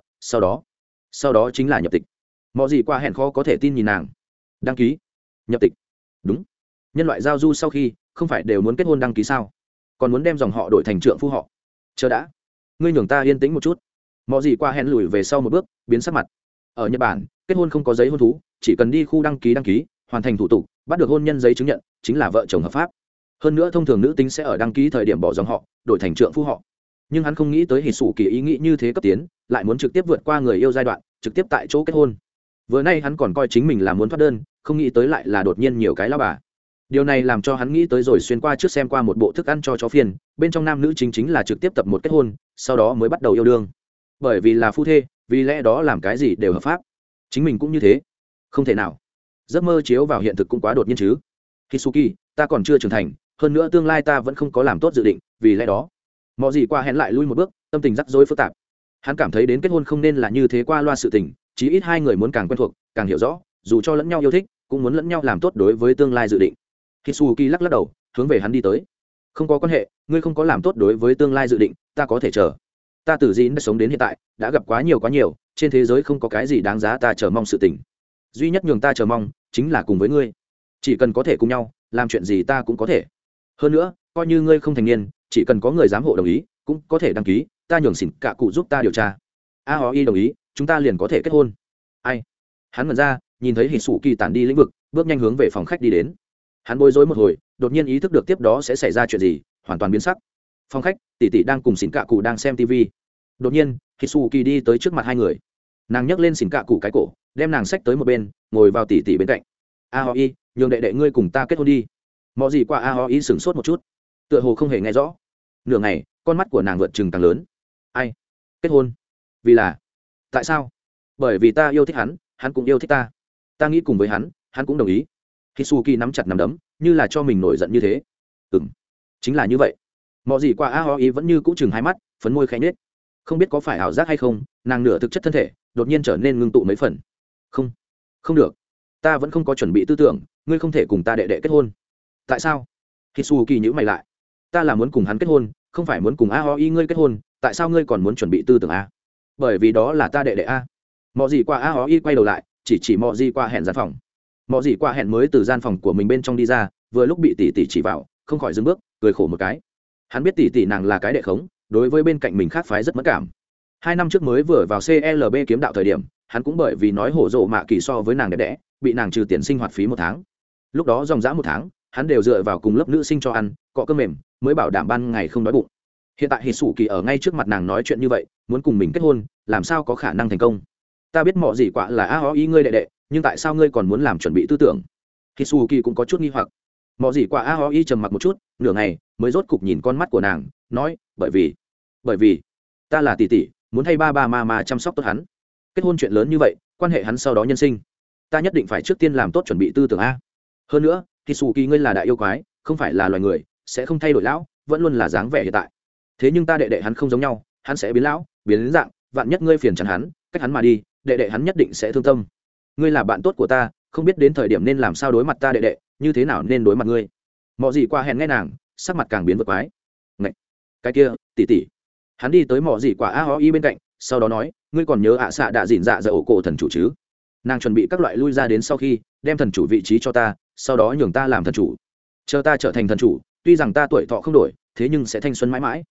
sau đó chính là nhập tịch. Mọi gì qua hẹn khó có thể tin nhìn nàng. Đăng ký, nhập tịch. Đúng. Nhân loại giao du sau khi, không phải đều muốn kết hôn đăng ký sao? Còn muốn đem dòng họ đổi thành trượng phu họ. Chờ đã, ngươi nhường ta yên tĩnh một chút. Mọi gì qua hẹn lùi về sau một bước, biến sắc mặt. Ở Nhật Bản, kết hôn không có giấy hôn thú, chỉ cần đi khu đăng ký, hoàn thành thủ tục, bắt được hôn nhân giấy chứng nhận, chính là vợ chồng hợp pháp. Hơn nữa thông thường nữ tính sẽ ở đăng ký thời điểm bỏ dòng họ, đổi thành trượng phu họ. Nhưng hắn không nghĩ tới Hitsuki ý nghĩ như thế cấp tiến, lại muốn trực tiếp vượt qua người yêu giai đoạn, trực tiếp tại chỗ kết hôn. Vừa nay hắn còn coi chính mình là muốn thoát đơn, không nghĩ tới lại là đột nhiên nhiều cái lao bà. Điều này làm cho hắn nghĩ tới rồi xuyên qua trước xem qua một bộ thức ăn cho chó phiền, bên trong nam nữ chính là trực tiếp tập một kết hôn, sau đó mới bắt đầu yêu đương. Bởi vì là phu thê, vì lẽ đó làm cái gì đều hợp pháp. Chính mình cũng như thế. Không thể nào. Giấc mơ chiếu vào hiện thực cũng quá đột nhiên chứ. Hitsuki, ta còn chưa trưởng thành, hơn nữa tương lai ta vẫn không có làm tốt dự định, vì lẽ đó mọi gì qua hẹn lại lui một bước, tâm tình rắc rối phức tạp. Hắn cảm thấy đến kết hôn không nên là như thế qua loa sự tình, chí ít hai người muốn càng quen thuộc, càng hiểu rõ, dù cho lẫn nhau yêu thích, cũng muốn lẫn nhau làm tốt đối với tương lai dự định. Hitsuki lắc lắc đầu, hướng về hắn đi tới. Không có quan hệ, ngươi không có làm tốt đối với tương lai dự định, ta có thể chờ. Ta từ Dĩn đã sống đến hiện tại, đã gặp quá nhiều, trên thế giới không có cái gì đáng giá ta chờ mong sự tình. Duy nhất nhường ta chờ mong chính là cùng với ngươi. Chỉ cần có thể cùng nhau, làm chuyện gì ta cũng có thể. Hơn nữa, coi như ngươi không thành niên, chỉ cần có người giám hộ đồng ý, cũng có thể đăng ký, ta nhường xỉn cả cụ giúp ta điều tra. Aoi đồng ý, chúng ta liền có thể kết hôn. Ai? Hắn mở ra, nhìn thấy Hitsuki tản đi lĩnh vực, bước nhanh hướng về phòng khách đi đến. Hắn bối rối một hồi, đột nhiên ý thức được tiếp đó sẽ xảy ra chuyện gì, hoàn toàn biến sắc. Phòng khách, tỷ tỷ đang cùng xỉn cả cụ đang xem TV. Đột nhiên, Hitsuki đi tới trước mặt hai người. Nàng nhấc lên xỉn cả cụ cái cổ, đem nàng xách tới một bên, ngồi vào tỷ tỷ bên cạnh. Aoi, nhường đệ đệ ngươi cùng ta kết hôn đi. Mọi gì qua Aoi sửng sốt một chút, tựa hồ không hề nghe rõ. Nửa ngày, con mắt của nàng vượt trừng càng lớn. Ai? Kết hôn? Vì là? Tại sao? Bởi vì ta yêu thích hắn, hắn cũng yêu thích ta. Ta nghĩ cùng với hắn, hắn cũng đồng ý. Hitsuki nắm chặt nắm đấm, như là cho mình nổi giận như thế. Chính là như vậy. Mọi gì qua Aoi vẫn như cũ chừng hai mắt, phấn môi khẽ nhếch. Không biết có phải ảo giác hay không, nàng nửa thực chất thân thể đột nhiên trở nên ngưng tụ mấy phần. Không được, ta vẫn không có chuẩn bị tư tưởng, ngươi không thể cùng ta đệ đệ kết hôn. Tại sao? Hitsuki nhíu mày lại. Ta là muốn cùng hắn kết hôn, không phải muốn cùng Aoi ngươi kết hôn, tại sao ngươi còn muốn chuẩn bị tư tưởng a? Bởi vì đó là ta đệ đệ a. Mọi gì qua Aoi quay đầu lại, chỉ mọi gì qua hẹn gian phòng. Mọi gì qua hẹn mới từ gian phòng của mình bên trong đi ra, vừa lúc bị tỷ tỷ chỉ vào, không khỏi dừng bước, cười khổ một cái. Hắn biết tỷ tỷ nàng là cái đệ khống, đối với bên cạnh mình khác phái rất mất cảm. 2 năm trước mới vừa vào CLB kiếm đạo thời điểm, hắn cũng bởi vì nói hổ rộ mạ kỳ so với nàng đẹp đẽ, bị nàng trừ tiền sinh hoạt phí 1 tháng. Lúc đó dòng dã 1 tháng, hắn đều dựa vào cùng lớp nữ sinh cho ăn, cọ cơm mềm, mới bảo đảm ban ngày không đói bụng. Hiện tại Hitsuki ở ngay trước mặt nàng nói chuyện như vậy, muốn cùng mình kết hôn, làm sao có khả năng thành công? Ta biết mọi gì quả là Aoi ngươi đệ đệ, nhưng tại sao ngươi còn muốn làm chuẩn bị tư tưởng? Hitsuki cũng có chút nghi hoặc. Mọi gì quả Aoi trầm mặc một chút, nửa ngày mới rốt cục nhìn con mắt của nàng, nói, bởi vì ta là tỷ tỷ, muốn thay ba mà chăm sóc tốt hắn. Kết hôn chuyện lớn như vậy, quan hệ hắn sau đó nhân sinh, ta nhất định phải trước tiên làm tốt chuẩn bị tư tưởng a. Hơn nữa, Hitsuki ngươi là đại yêu quái, không phải là loài người, sẽ không thay đổi lão, vẫn luôn là dáng vẻ hiện tại. Thế nhưng ta đệ đệ hắn không giống nhau, hắn sẽ biến lão, biến đến dạng, vạn nhất ngươi phiền chán hắn, cách hắn mà đi, đệ đệ hắn nhất định sẽ thương tâm. Ngươi là bạn tốt của ta, không biết đến thời điểm nên làm sao đối mặt ta đệ đệ, như thế nào nên đối mặt ngươi. Mọi gì qua hẹn nghe nàng, sắc mặt càng biến vượt quái. Ngậy, cái kia, tỷ tỷ. Hắn đi tới mỏ gì quả Aoi bên cạnh, sau đó nói, ngươi còn nhớ ạ xạ đã dỉn dạ ổ cổ thần chủ chứ? Nàng chuẩn bị các loại lui ra đến sau khi đem thần chủ vị trí cho ta, sau đó nhường ta làm thần chủ. Chờ ta trở thành thần chủ, tuy rằng ta tuổi thọ không đổi, thế nhưng sẽ thanh xuân mãi mãi.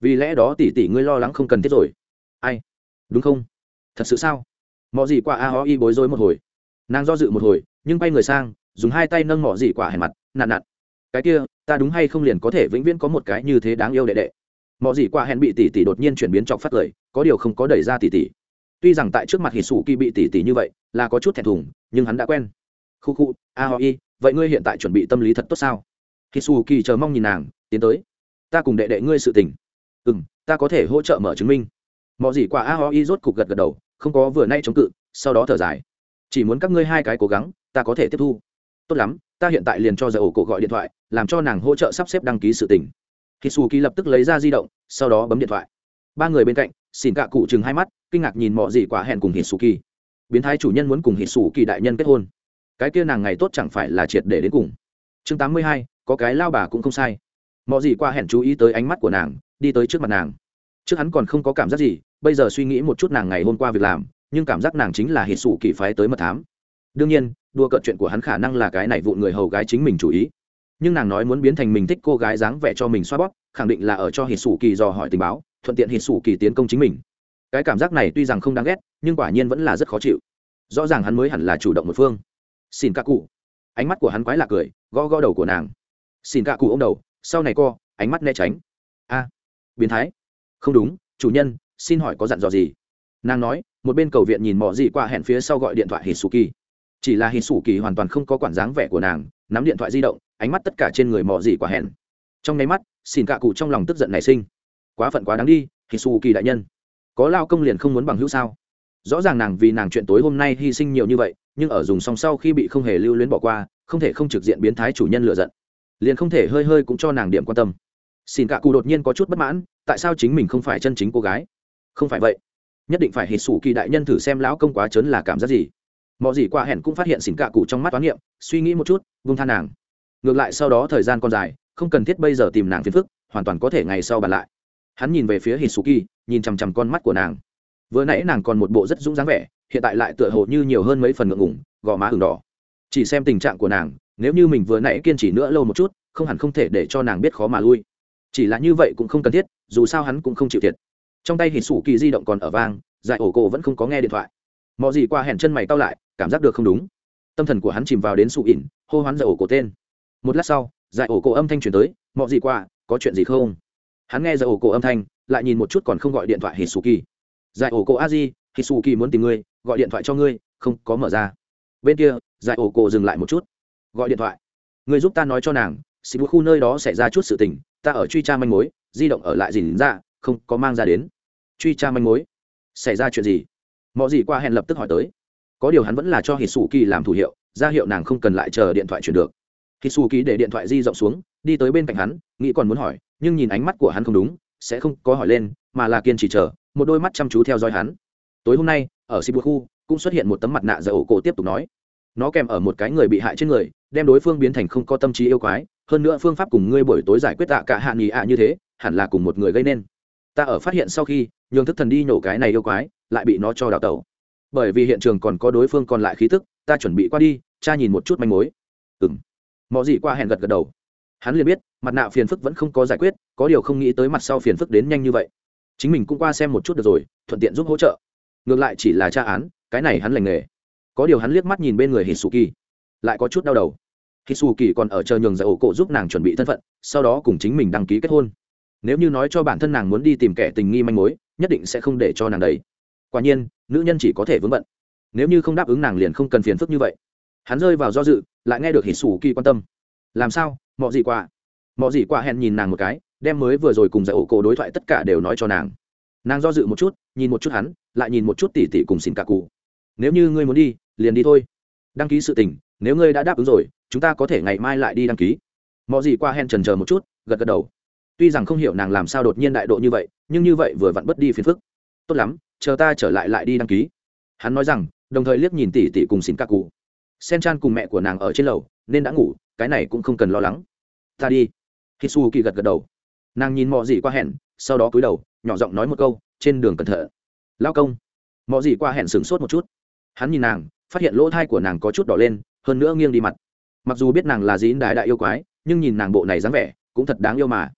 vì lẽ đó tỷ tỷ ngươi lo lắng không cần thiết rồi. Ai? Đúng không? Thật sự sao? Mọ gì quả aoi bối rối một hồi, nàng do dự một hồi nhưng bay người sang dùng hai tay nâng mọ gì quả hèn mặt nặn nặn. Cái kia ta đúng hay không liền có thể vĩnh viễn có một cái như thế đáng yêu đệ đệ. Mọ gì quả hèn bị tỷ tỷ đột nhiên chuyển biến chọc phát cười, có điều không có đẩy ra tỷ tỷ. Tuy rằng tại trước mặt hỉ sủ kỳ bị tỷ tỷ như vậy là có chút thẹn thùng nhưng hắn đã quen. Khu khu aoi, vậy ngươi hiện tại chuẩn bị tâm lý thật tốt sao? Hỉ sủ kỳ chờ mong nhìn nàng tiến tới. Ta cùng đệ đệ ngươi sự tình. Ta có thể hỗ trợ mở chứng minh. Mọ gì quả aoi rốt cục gật gật đầu, không có vừa nay chống cự, sau đó thở dài. Chỉ muốn các ngươi hai cái cố gắng, ta có thể tiếp thu. Tốt lắm, ta hiện tại liền cho giờ ổ cổ gọi điện thoại, làm cho nàng hỗ trợ sắp xếp đăng ký sự tình. Hisuki lập tức lấy ra di động, sau đó bấm điện thoại. Ba người bên cạnh, xỉn cạ cụ chừng hai mắt, kinh ngạc nhìn Mọ gì quả hẹn cùng Hisuki. Biến thái chủ nhân muốn cùng Hisuki đại nhân kết hôn, cái kia nàng ngày tốt chẳng phải là triệt để đến cùng. Chương 82, có cái lao bà cũng không sai. Mọ gì quả hẹn chú ý tới ánh mắt của nàng, đi tới trước mặt nàng. Trước hắn còn không có cảm giác gì, bây giờ suy nghĩ một chút nàng ngày hôm qua việc làm, nhưng cảm giác nàng chính là Hisuki phái tới mật thám. Đương nhiên, đùa cợt chuyện của hắn khả năng là cái này vụn người hầu gái chính mình chủ ý, nhưng nàng nói muốn biến thành mình thích cô gái dáng vẻ cho mình xoa bóp, khẳng định là ở cho Hisuki dò hỏi tình báo, thuận tiện Hisuki tiến công chính mình. Cái cảm giác này tuy rằng không đáng ghét, nhưng quả nhiên vẫn là rất khó chịu. Rõ ràng hắn mới hẳn là chủ động một phương. Xin cả cụ, ánh mắt của hắn quái lạ cười, gõ gõ đầu của nàng. Xin cả cụ ôm đầu, sau này co, ánh mắt né tránh. A, biến thái. Không đúng, chủ nhân, xin hỏi có dặn dò gì? Nàng nói, một bên cầu viện nhìn Mọ gì qua hẹn phía sau gọi điện thoại Hisuki. Chỉ là Hisuki hoàn toàn không có quản dáng vẻ của nàng, nắm điện thoại di động, ánh mắt tất cả trên người Mọ gì quả hẹn. Trong nháy mắt, xin cả cụ trong lòng tức giận nảy sinh. Quá phận quá đáng đi, Hisuki đại nhân, có lao công liền không muốn bằng hữu sao? Rõ ràng nàng vì nàng chuyện tối hôm nay hy sinh nhiều như vậy, nhưng ở dùng xong sau khi bị không hề lưu luyến bỏ qua, không thể không trực diện biến thái chủ nhân lựa giận, liền không thể hơi hơi cũng cho nàng điểm quan tâm. Xin cả cụ đột nhiên có chút bất mãn, tại sao chính mình không phải chân chính cô gái? Không phải vậy, nhất định phải Hisuki đại nhân thử xem lão công quá trớn là cảm giác gì. Mọ gì qua hẹn cũng phát hiện xỉn cạ cụ trong mắt toán niệm, suy nghĩ một chút, vung tha nàng. Ngược lại sau đó thời gian còn dài, không cần thiết bây giờ tìm nàng phiền phức, hoàn toàn có thể ngày sau bàn lại. Hắn nhìn về phía Hisuki, nhìn chằm chằm con mắt của nàng. Vừa nãy nàng còn một bộ rất dũng dáng vẻ, hiện tại lại tựa hồ như nhiều hơn mấy phần ngượng ngùng, gò má ửng đỏ. Chỉ xem tình trạng của nàng, nếu như mình vừa nãy kiên trì nữa lâu một chút, không hẳn không thể để cho nàng biết khó mà lui. Chỉ là như vậy cũng không cần thiết, dù sao hắn cũng không chịu thiệt. Trong tay Hisuki di động còn ở vang, Giải ổ cổ vẫn không có nghe điện thoại. Mọ gì qua hẹn chân mày cau lại, cảm giác được không đúng. Tâm thần của hắn chìm vào đến sụ ỉn, hô hoán Giải ổ cổ tên. Một lát sau, Giải ổ cổ âm thanh truyền tới, "Mọ gì qua, có chuyện gì không?" Hắn nghe Giải ổ cổ âm thanh, lại nhìn một chút còn không gọi điện thoại Hisuki. Giải ổ cổ Aji, Hisuki muốn tìm ngươi, gọi điện thoại cho ngươi, không có mở ra. Bên kia, Giải ổ cổ dừng lại một chút. Gọi điện thoại. Ngươi giúp ta nói cho nàng, Shibuya khu nơi đó xảy ra chút sự tình, ta ở truy tra manh mối, di động ở lại gìn ra, không có mang ra đến. Truy tra manh mối? Xảy ra chuyện gì? Mọ gì qua hẹn lập tức hỏi tới. Có điều hắn vẫn là cho Hisuki làm thủ hiệu, ra hiệu nàng không cần lại chờ điện thoại chuyển được. Hisuki để điện thoại di rộng xuống, đi tới bên cạnh hắn, nghĩ còn muốn hỏi, nhưng nhìn ánh mắt của hắn không đúng, sẽ không có hỏi lên, mà là kiên trì chờ, một đôi mắt chăm chú theo dõi hắn. Tối hôm nay, ở Shibuya khu cũng xuất hiện một tấm mặt nạ Giải ổ cổ tiếp tục nói. Nó kèm ở một cái người bị hại trên người, đem đối phương biến thành không có tâm trí yêu quái, hơn nữa phương pháp cùng ngươi buổi tối giải quyết tạ cả hạ nghỉ ạ như thế, hẳn là cùng một người gây nên. Ta ở phát hiện sau khi nhường thức thần đi nhổ cái này yêu quái, lại bị nó cho đào tẩu. Bởi vì hiện trường còn có đối phương còn lại khí tức, ta chuẩn bị qua đi tra nhìn một chút manh mối. Mọ gì qua hẹn gật gật đầu. Hắn liền biết mặt nạ phiền phức vẫn không có giải quyết, có điều không nghĩ tới mặt sau phiền phức đến nhanh như vậy. Chính mình cũng qua xem một chút được rồi, thuận tiện giúp hỗ trợ. Ngược lại chỉ là tra án, cái này hắn lành nghề. Có điều hắn liếc mắt nhìn bên người Hisuki, lại có chút đau đầu. Hisuki còn ở chờ nhường Giải ổ cổ giúp nàng chuẩn bị thân phận, sau đó cùng chính mình đăng ký kết hôn. Nếu như nói cho bản thân nàng muốn đi tìm kẻ tình nghi manh mối, nhất định sẽ không để cho nàng đấy. Quả nhiên, nữ nhân chỉ có thể vướng bận. Nếu như không đáp ứng nàng liền không cần phiền phức như vậy. Hắn rơi vào do dự, lại nghe được Hisuki quan tâm. Làm sao? Mọ gì qua? Mọ gì qua hẹn nhìn nàng một cái, đem mới vừa rồi cùng Giải ổ cổ đối thoại tất cả đều nói cho nàng. Nàng do dự một chút, nhìn một chút hắn, lại nhìn một chút tỷ tỷ cùng xin cả cụ. Nếu như ngươi muốn đi, liền đi thôi. Đăng ký sự tình, nếu ngươi đã đáp ứng rồi, chúng ta có thể ngày mai lại đi đăng ký. Mọ gì qua hẹn chần chờ một chút, gật gật đầu. Tuy rằng không hiểu nàng làm sao đột nhiên đại độ như vậy, nhưng như vậy vừa vặn bất đi phiền phức. Tốt lắm, chờ ta trở lại lại đi đăng ký. Hắn nói rằng, đồng thời liếc nhìn tỷ tỷ cùng xin cả cụ. Sen Chan cùng mẹ của nàng ở trên lầu, nên đã ngủ, cái này cũng không cần lo lắng. Ta đi. Hitsuki gật gật đầu. Nàng nhìn Mọ gì qua hẹn, sau đó cúi đầu, nhỏ giọng nói một câu, trên đường cẩn thận. Lao công. Mọ gì qua hẹn sửng sốt một chút. Hắn nhìn nàng, phát hiện lỗ thai của nàng có chút đỏ lên, hơn nữa nghiêng đi mặt. Mặc dù biết nàng là dính đại đại yêu quái, nhưng nhìn nàng bộ này dáng vẻ, cũng thật đáng yêu mà.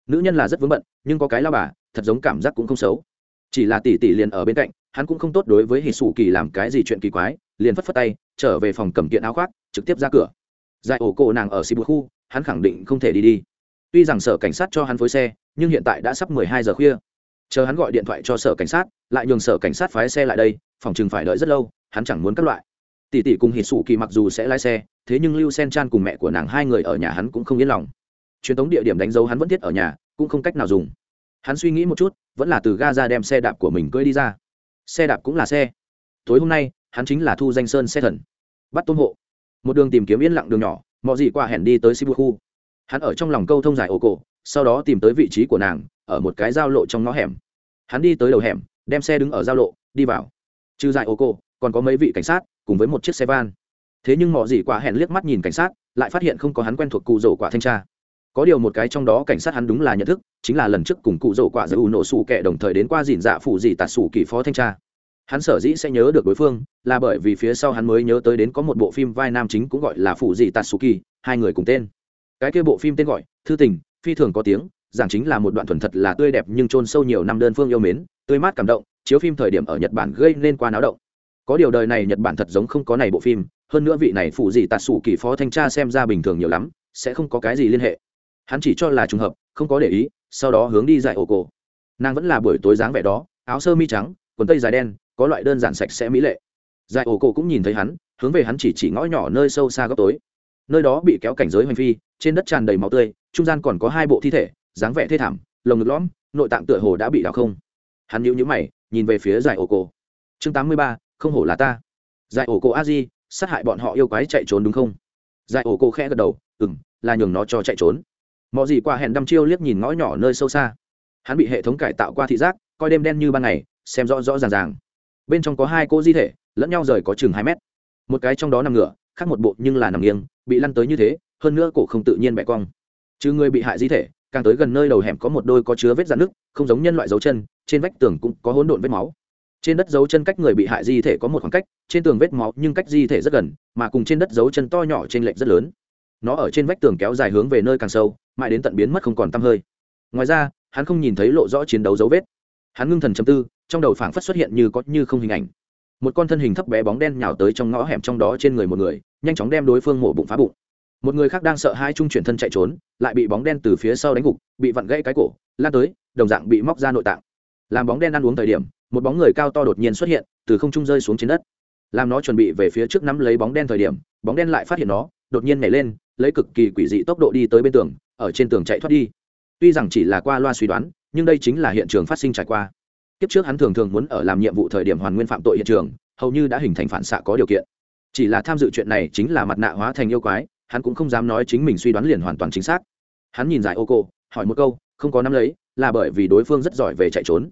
nữ nhân là rất vướng bận nhưng có cái lao bà thật giống cảm giác cũng không xấu. Chỉ là tỷ tỷ liền ở bên cạnh, hắn cũng không tốt đối với hỉ sủ kỳ làm cái gì chuyện kỳ quái, liền phất phất tay trở về phòng cầm kiện áo khoác trực tiếp ra cửa. Giải ổ cổ nàng ở xì bụt khu, hắn khẳng định không thể đi. Tuy rằng sở cảnh sát cho hắn phối xe nhưng hiện tại đã sắp 12 giờ khuya, chờ hắn gọi điện thoại cho sở cảnh sát lại nhường sở cảnh sát phái xe lại đây, phòng chừng phải đợi rất lâu, hắn chẳng muốn các loại. Tỷ tỷ cùng hỉ sủ kỳ mặc dù sẽ lái xe, thế nhưng lưu sen chan cùng mẹ của nàng hai người ở nhà hắn cũng không yên lòng. Truyền thống địa điểm đánh dấu hắn vẫn thiết ở nhà, cũng không cách nào dùng. Hắn suy nghĩ một chút, vẫn là từ ga ra đem xe đạp của mình cưỡi đi ra. Xe đạp cũng là xe. Tối hôm nay hắn chính là thu danh sơn xe thần, bắt tôm hộ. Một đường tìm kiếm yên lặng đường nhỏ, mọi gì qua hẻn đi tới Sibu khu. Hắn ở trong lòng câu thông giải ổ cổ, sau đó tìm tới vị trí của nàng ở một cái giao lộ trong ngõ hẻm. Hắn đi tới đầu hẻm, đem xe đứng ở giao lộ, đi vào. Trừ giải ổ cổ, còn có mấy vị cảnh sát cùng với một chiếc xe van. Thế nhưng mọi gì qua hẻn liếc mắt nhìn cảnh sát, lại phát hiện không có hắn quen thuộc cụ rổ quả thanh tra. Có điều một cái trong đó cảnh sát hắn đúng là nhận thức, chính là lần trước cùng cụ rổ quả giữ nổ sủ kẹ đồng thời đến qua dìn dạ phụ dị tạt sủ kỳ phó thanh tra. Hắn sở dĩ sẽ nhớ được đối phương là bởi vì phía sau hắn mới nhớ tới đến có một bộ phim vai nam chính cũng gọi là phụ dị tạt sủ kỳ, hai người cùng tên. Cái kia bộ phim tên gọi Thư tình phi thường có tiếng, giảng chính là một đoạn thuần thật là tươi đẹp nhưng chôn sâu nhiều năm đơn phương yêu mến, tươi mát cảm động, chiếu phim thời điểm ở Nhật Bản gây nên qua náo động. Có điều đời này Nhật Bản thật giống không có này bộ phim, hơn nữa vị này phụ dị tạt sủ kỳ phó thanh tra xem ra bình thường nhiều lắm, sẽ không có cái gì liên hệ. Hắn chỉ cho là trùng hợp, không có để ý, sau đó hướng đi giải ổ cổ. Nàng vẫn là buổi tối dáng vẻ đó, áo sơ mi trắng, quần tây dài đen, có loại đơn giản sạch sẽ mỹ lệ. Giải ổ cổ cũng nhìn thấy hắn, hướng về hắn chỉ ngõ nhỏ nơi sâu xa góc tối. Nơi đó bị kéo cảnh giới hoành phi, trên đất tràn đầy máu tươi, trung gian còn có hai bộ thi thể, dáng vẻ thê thảm, lồng ngực lõm, nội tạng tựa hồ đã bị đào không. Hắn nhíu mày, nhìn về phía giải ổ cổ. Chương 83, không hổ là ta. Giải ổ cổ a-di, sát hại bọn họ yêu quái chạy trốn đúng không? Giải ổ cổ khẽ gật đầu, là nhường nó cho chạy trốn. Mọi gì qua hẹn đăm chiêu liếc nhìn ngõ nhỏ nơi sâu xa. Hắn bị hệ thống cải tạo qua thị giác, coi đêm đen như ban ngày, xem rõ rõ ràng ràng. Bên trong có hai cô di thể, lẫn nhau rời có chừng 2 mét. Một cái trong đó nằm ngửa, khác một bộ nhưng là nằm nghiêng, bị lăn tới như thế, hơn nữa cổ không tự nhiên bẻ cong. Chứ người bị hại di thể, càng tới gần nơi đầu hẻm có một đôi có chứa vết rạn nứt, không giống nhân loại dấu chân, trên vách tường cũng có hỗn độn vết máu. Trên đất dấu chân cách người bị hại di thể có một khoảng cách, trên tường vết máu nhưng cách di thể rất gần, mà cùng trên đất dấu chân to nhỏ trên lệch rất lớn. Nó ở trên vách tường kéo dài hướng về nơi càng sâu, mãi đến tận biến mất không còn tăm hơi. Ngoài ra hắn không nhìn thấy lộ rõ chiến đấu dấu vết. Hắn ngưng thần trầm tư, trong đầu phảng phất xuất hiện như có như không hình ảnh. Một con thân hình thấp bé bóng đen nhào tới trong ngõ hẻm, trong đó trên người một người nhanh chóng đem đối phương mổ bụng phá bụng. Một người khác đang sợ hai trung chuyển thân chạy trốn, lại bị bóng đen từ phía sau đánh gục, bị vặn gãy cái cổ, lan tới đồng dạng bị móc ra nội tạng. Làm bóng đen ăn uống thời điểm, một bóng người cao to đột nhiên xuất hiện, từ không trung rơi xuống trên đất. Làm nó chuẩn bị về phía trước nắm lấy bóng đen thời điểm, bóng đen lại phát hiện nó, đột nhiên nhảy lên, lấy cực kỳ quỷ dị tốc độ đi tới bên tường, ở trên tường chạy thoát đi. Tuy rằng chỉ là qua loa suy đoán, nhưng đây chính là hiện trường phát sinh trải qua. Kiếp trước hắn thường muốn ở làm nhiệm vụ thời điểm hoàn nguyên phạm tội hiện trường, hầu như đã hình thành phản xạ có điều kiện. Chỉ là tham dự chuyện này chính là mặt nạ hóa thành yêu quái, hắn cũng không dám nói chính mình suy đoán liền hoàn toàn chính xác. Hắn nhìn Giải Ô Cô, hỏi một câu, không có nắm lấy, là bởi vì đối phương rất giỏi về chạy trốn.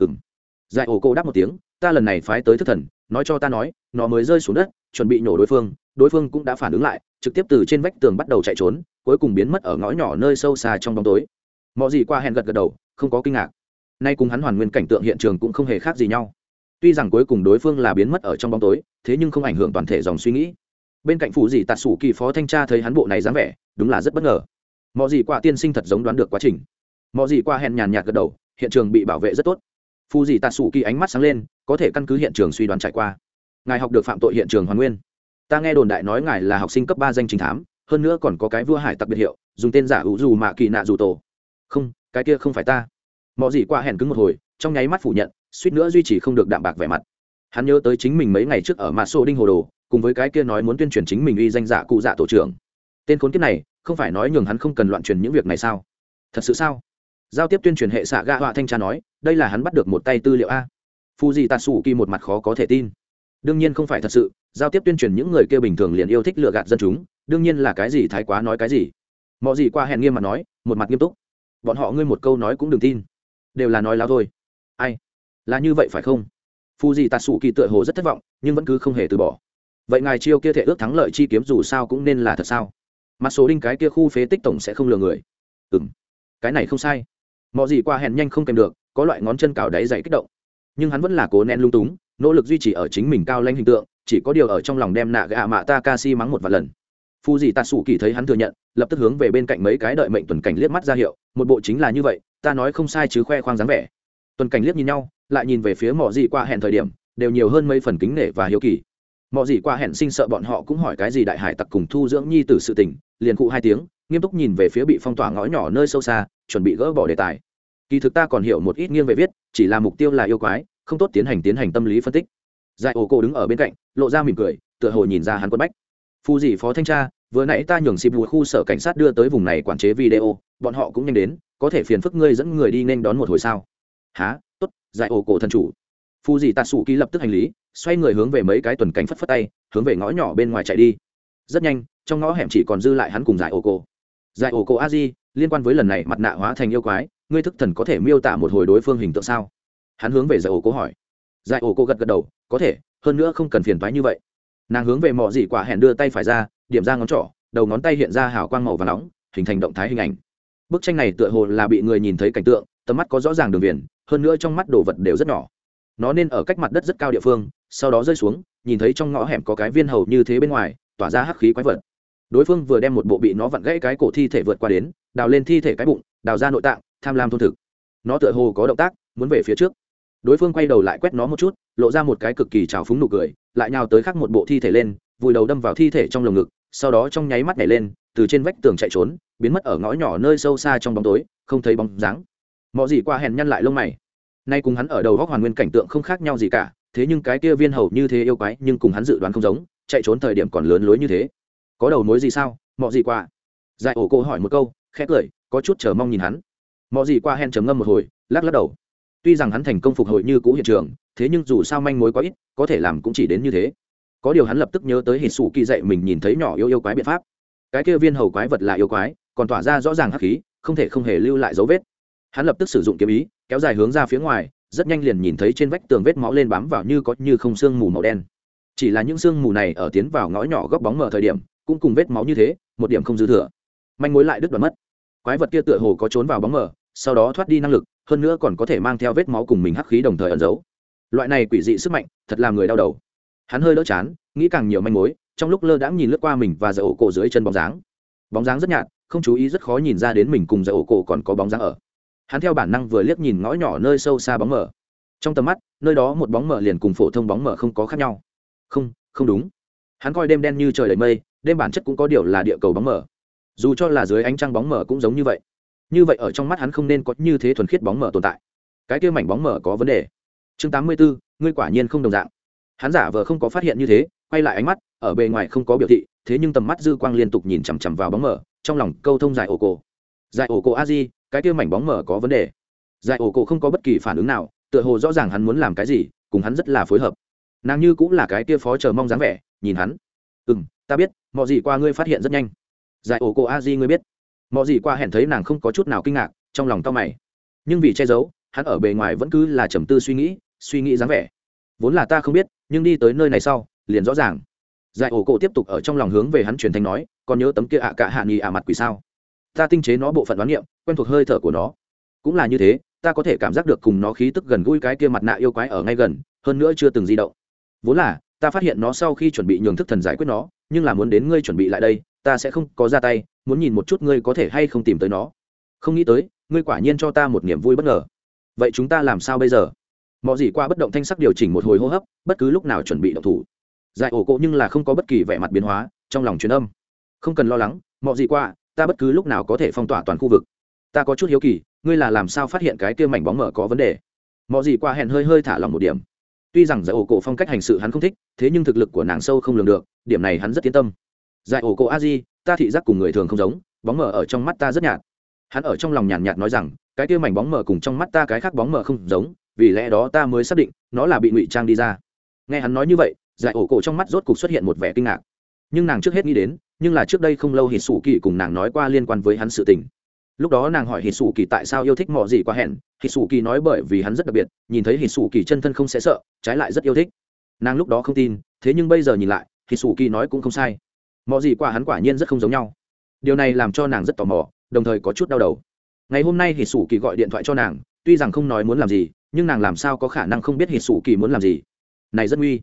Giải Ô Cô đáp một tiếng, ta lần này phái tới thức thần, nói cho ta nói, nó mới rơi xuống đất, chuẩn bị nổ đối phương cũng đã phản ứng lại, trực tiếp từ trên vách tường bắt đầu chạy trốn, cuối cùng biến mất ở ngõ nhỏ nơi sâu xa trong bóng tối. Mọi gì qua hẹn gật đầu, không có kinh ngạc. Nay cùng hắn hoàn nguyên cảnh tượng hiện trường cũng không hề khác gì nhau. Tuy rằng cuối cùng đối phương là biến mất ở trong bóng tối, thế nhưng không ảnh hưởng toàn thể dòng suy nghĩ. Bên cạnh phụ dị tạt sủ kỳ phó thanh tra thấy hắn bộ này dáng vẻ, đúng là rất bất ngờ. Mọi gì qua tiên sinh thật giống đoán được quá trình. Mọi gì qua hẹn nhàn nhạt gật đầu, hiện trường bị bảo vệ rất tốt. Phụ dị tạt sủ kỳ ánh mắt sáng lên, có thể căn cứ hiện trường suy đoán trải qua. Ngài học được phạm tội hiện trường hoàn nguyên. Ta nghe đồn đại nói ngài là học sinh cấp 3 danh chính thám, hơn nữa còn có cái vua hải tặc biệt hiệu, dùng tên giả ủ dù mạ kỳ nạ dù tổ. Không, cái kia không phải ta. Mọi gì qua hẹn cứng một hồi, trong nháy mắt phủ nhận, suýt nữa duy trì không được đạm bạc vẻ mặt. Hắn nhớ tới chính mình mấy ngày trước ở Mạt Sô Đinh Hồ Đồ, cùng với cái kia nói muốn tuyên truyền chính mình uy danh giả cụ dạ tổ trưởng. Tên khốn kiếp này, không phải nói nhường hắn không cần loạn truyền những việc này sao? Thật sự sao? Giao tiếp tuyên truyền hệ xạ gạ họa thanh tra nói, đây là hắn bắt được một tay tư liệu a. Fuji Tatsuki một mặt khó có thể tin. Đương nhiên không phải thật sự, giao tiếp tuyên truyền những người kia bình thường liền yêu thích lừa gạt dân chúng, đương nhiên là cái gì thái quá nói cái gì. Mọi gì qua hẹn nghiêm mặt nói, một mặt nghiêm túc. Bọn họ ngươi một câu nói cũng đừng tin, đều là nói láo thôi. Ai? Là như vậy phải không? Fuji Tatsuki tựa hồ rất thất vọng, nhưng vẫn cứ không hề từ bỏ. Vậy ngài chiêu kia thể ước thắng lợi chi kiếm dù sao cũng nên là thật sao? Mặt số đinh cái kia khu phế tích tổng sẽ không lừa người. Cái này không sai. Mọi gì qua hẹn nhanh không kèm được, có loại ngón chân cào đáy dày kích động. Nhưng hắn vẫn là cố nén lung túng, nỗ lực duy trì ở chính mình cao lãnh hình tượng, chỉ có điều ở trong lòng đem nạ gạ mạ Takashi mắng một vài lần. Phu dị tạt sủ kỳ thấy hắn thừa nhận, lập tức hướng về bên cạnh mấy cái đợi mệnh tuần cảnh liếc mắt ra hiệu, một bộ chính là như vậy, ta nói không sai chứ, khoe khoang dáng vẻ. Tuần cảnh liếc nhìn nhau, lại nhìn về phía mọ dị qua hẹn, thời điểm đều nhiều hơn mấy phần kính nể và hiếu kỳ. Mọ dị qua hẹn sinh sợ bọn họ cũng hỏi cái gì đại hải tặc cùng thu dưỡng nhi tử sự tình, liền cụ hai tiếng, nghiêm túc nhìn về phía bị phong tỏa ngõ nhỏ nơi sâu xa, chuẩn bị gỡ bỏ đề tài. Kỳ thực ta còn hiểu một ít nghiêng về viết, chỉ là mục tiêu là yêu quái, không tốt tiến hành tâm lý phân tích. Giải ổ cổ đứng ở bên cạnh, lộ ra mỉm cười, tựa hồ nhìn ra hắn quất bách. Phu dị phó thanh tra, vừa nãy ta nhường xịp vụ khu sở cảnh sát đưa tới vùng này quản chế video, bọn họ cũng nhanh đến, có thể phiền phức ngươi dẫn người đi nên đón một hồi sao? Hả? Tốt. Giải ổ cổ thần chủ. Phu dị tạt sủ ký lập tức hành lý, xoay người hướng về mấy cái tuần cảnh phất phất tay, hướng về ngõ nhỏ bên ngoài chạy đi. Rất nhanh, trong ngõ hẻm chỉ còn dư lại hắn cùng giải ổ cổ. Giải ổ cổ a di, liên quan với lần này mặt nạ hóa thành yêu quái, ngươi thức thần có thể miêu tả một hồi đối phương hình tượng sao? Hắn hướng về giải ổ cổ hỏi. Giải ổ cổ gật gật đầu, có thể, hơn nữa không cần phiền toái như vậy. Nàng hướng về mọ dị quả hẹn đưa tay phải ra, điểm ra ngón trỏ, đầu ngón tay hiện ra hào quang màu vàng nóng, hình thành động thái hình ảnh. Bức tranh này tựa hồ là bị người nhìn thấy cảnh tượng, tầm mắt có rõ ràng đường viền, hơn nữa trong mắt đồ vật đều rất nhỏ. Nó nên ở cách mặt đất rất cao địa phương, sau đó rơi xuống, nhìn thấy trong ngõ hẻm có cái viên hầu như thế bên ngoài, tỏa ra hắc khí quái vật. Đối phương vừa đem một bộ bị nó vặn gãy cái cổ thi thể vượt qua đến, đào lên thi thể cái bụng, đào ra nội tạng, tham lam thôn thực. Nó tựa hồ có động tác, muốn về phía trước. Đối phương quay đầu lại quét nó một chút, lộ ra một cái cực kỳ trào phúng nụ cười, lại nhào tới khắc một bộ thi thể lên, vùi đầu đâm vào thi thể trong lồng ngực, sau đó trong nháy mắt nhảy lên, từ trên vách tường chạy trốn, biến mất ở ngõ nhỏ nơi sâu xa trong bóng tối, không thấy bóng dáng. Mọ gì qua hèn nhăn lại lông mày. Nay cùng hắn ở đầu góc hoàn nguyên cảnh tượng không khác nhau gì cả, thế nhưng cái kia viên hầu như thế yêu quái, nhưng cùng hắn dự đoán không giống, chạy trốn thời điểm còn lớn lối như thế. Có đầu mối gì sao? Mọ gì qua. Giải ổ cô hỏi một câu, khẽ cười, có chút chờ mong nhìn hắn. Mọ gì qua hèn trầm ngâm một hồi, lắc lắc đầu. Tuy rằng hắn thành công phục hồi như cũ hiện trường, thế nhưng dù sao manh mối quá ít, có thể làm cũng chỉ đến như thế. Có điều hắn lập tức nhớ tới Hỉ Sủ Kỳ dạy mình nhìn thấy nhỏ yêu quái biện pháp. Cái kia viên hầu quái vật là yêu quái, còn tỏa ra rõ ràng hắc khí, không thể không hề lưu lại dấu vết. Hắn lập tức sử dụng kiếm ý, kéo dài hướng ra phía ngoài, rất nhanh liền nhìn thấy trên vách tường vết máu lên bám vào như có như không sương mù màu đen. Chỉ là những sương mù này ở tiến vào ngõ nhỏ góc bóng mờ thời điểm, cũng cùng vết máu như thế, một điểm không dư thừa. Manh mối lại đứt đoạn mất. Quái vật kia tựa hồ có trốn vào bóng mờ, sau đó thoát đi năng lực, hơn nữa còn có thể mang theo vết máu cùng mình hắc khí đồng thời ẩn giấu. Loại này quỷ dị sức mạnh, thật làm người đau đầu. Hắn hơi đỡ chán, nghĩ càng nhiều manh mối, trong lúc lơ đãng nhìn lướt qua mình và Giải ổ cổ dưới chân bóng dáng rất nhạt, không chú ý rất khó nhìn ra đến mình cùng Giải ổ cổ còn có bóng dáng ở. Hắn theo bản năng vừa liếc nhìn ngõ nhỏ nơi sâu xa bóng mờ, trong tầm mắt nơi đó một bóng mờ liền cùng phổ thông bóng mờ không có khác nhau. Không đúng. Hắn coi đêm đen như trời đầy mây, đêm bản chất cũng có điều là địa cầu bóng mờ, dù cho là dưới ánh trăng bóng mờ cũng giống như vậy. Như vậy ở trong mắt hắn không nên có như thế thuần khiết bóng mờ tồn tại. Cái kia mảnh bóng mờ có vấn đề. Chương 84, ngươi quả nhiên không đồng dạng. Hắn giả vờ không có phát hiện như thế, quay lại ánh mắt, ở bề ngoài không có biểu thị, thế nhưng tầm mắt dư quang liên tục nhìn chằm chằm vào bóng mờ, trong lòng câu thông Giải ổ cổ. Giải ổ cổ a di, cái kia mảnh bóng mờ có vấn đề. Giải ổ cổ không có bất kỳ phản ứng nào, tựa hồ rõ ràng hắn muốn làm cái gì, cùng hắn rất là phối hợp. Nàng như cũng là cái kia phó chờ mong dáng vẻ, nhìn hắn. Ta biết, mọi gì qua ngươi phát hiện rất nhanh. Giải ổ cổ a di ngươi biết. Mọi gì qua hẹn thấy nàng không có chút nào kinh ngạc, trong lòng cau mày. Nhưng vì che giấu, hắn ở bề ngoài vẫn cứ là trầm tư suy nghĩ dáng vẻ. Vốn là ta không biết, nhưng đi tới nơi này sau, liền rõ ràng. Giải ổ cổ tiếp tục ở trong lòng hướng về hắn truyền thanh nói, còn nhớ tấm kia cả hạ nghi mặt quỷ sao? Ta tinh chế nó bộ phận đoán nghiệm, quen thuộc hơi thở của nó. Cũng là như thế, ta có thể cảm giác được cùng nó khí tức gần gũi cái kia mặt nạ yêu quái ở ngay gần, hơn nữa chưa từng di động. Vốn là ta phát hiện nó sau khi chuẩn bị nhường thức thần giải quyết nó, nhưng là muốn đến ngươi chuẩn bị lại đây, ta sẽ không có ra tay, muốn nhìn một chút ngươi có thể hay không tìm tới nó. Không nghĩ tới, ngươi quả nhiên cho ta một niềm vui bất ngờ. Vậy chúng ta làm sao bây giờ? Mọi gì qua bất động thanh sắc điều chỉnh một hồi hô hấp, bất cứ lúc nào chuẩn bị động thủ. Giải ổ cổ nhưng là không có bất kỳ vẻ mặt biến hóa, trong lòng truyền âm. Không cần lo lắng, mọi gì qua, ta bất cứ lúc nào có thể phong tỏa toàn khu vực. Ta có chút hiếu kỳ, ngươi là làm sao phát hiện cái kia mảnh bóng mờ có vấn đề? Mọi gì qua hẹn hơi thả lòng một điểm. Tuy rằng Giải ổ cổ phong cách hành sự hắn không thích, thế nhưng thực lực của nàng sâu không lường được, điểm này hắn rất yên tâm. Giải ổ cổ a di, ta thị giác cùng người thường không giống, bóng mờ ở trong mắt ta rất nhạt. Hắn ở trong lòng nhàn nhạt nói rằng, cái kia mảnh bóng mờ cùng trong mắt ta cái khác bóng mờ không giống, vì lẽ đó ta mới xác định nó là bị ngụy trang đi ra. Nghe hắn nói như vậy, Giải ổ cổ trong mắt rốt cục xuất hiện một vẻ kinh ngạc. Nhưng nàng trước hết nghĩ đến, nhưng là trước đây không lâu Hỉ Sủ Kỳ cùng nàng nói qua liên quan với hắn sự tình. Lúc đó nàng hỏi Hỉ Sủ Kỳ tại sao yêu thích Mọ gì qua hẹn, Hỉ Sủ Kỳ nói bởi vì hắn rất đặc biệt, nhìn thấy Hỉ Sủ Kỳ chân thân không sẽ sợ, trái lại rất yêu thích. Nàng lúc đó không tin, thế nhưng bây giờ nhìn lại, Hỉ Sủ Kỳ nói cũng không sai. Mọ gì qua hắn quả nhiên rất không giống nhau. Điều này làm cho nàng rất tò mò, đồng thời có chút đau đầu. Ngày hôm nay Hỉ Sủ Kỳ gọi điện thoại cho nàng, tuy rằng không nói muốn làm gì, nhưng nàng làm sao có khả năng không biết Hỉ Sủ Kỳ muốn làm gì. Này rất nguy.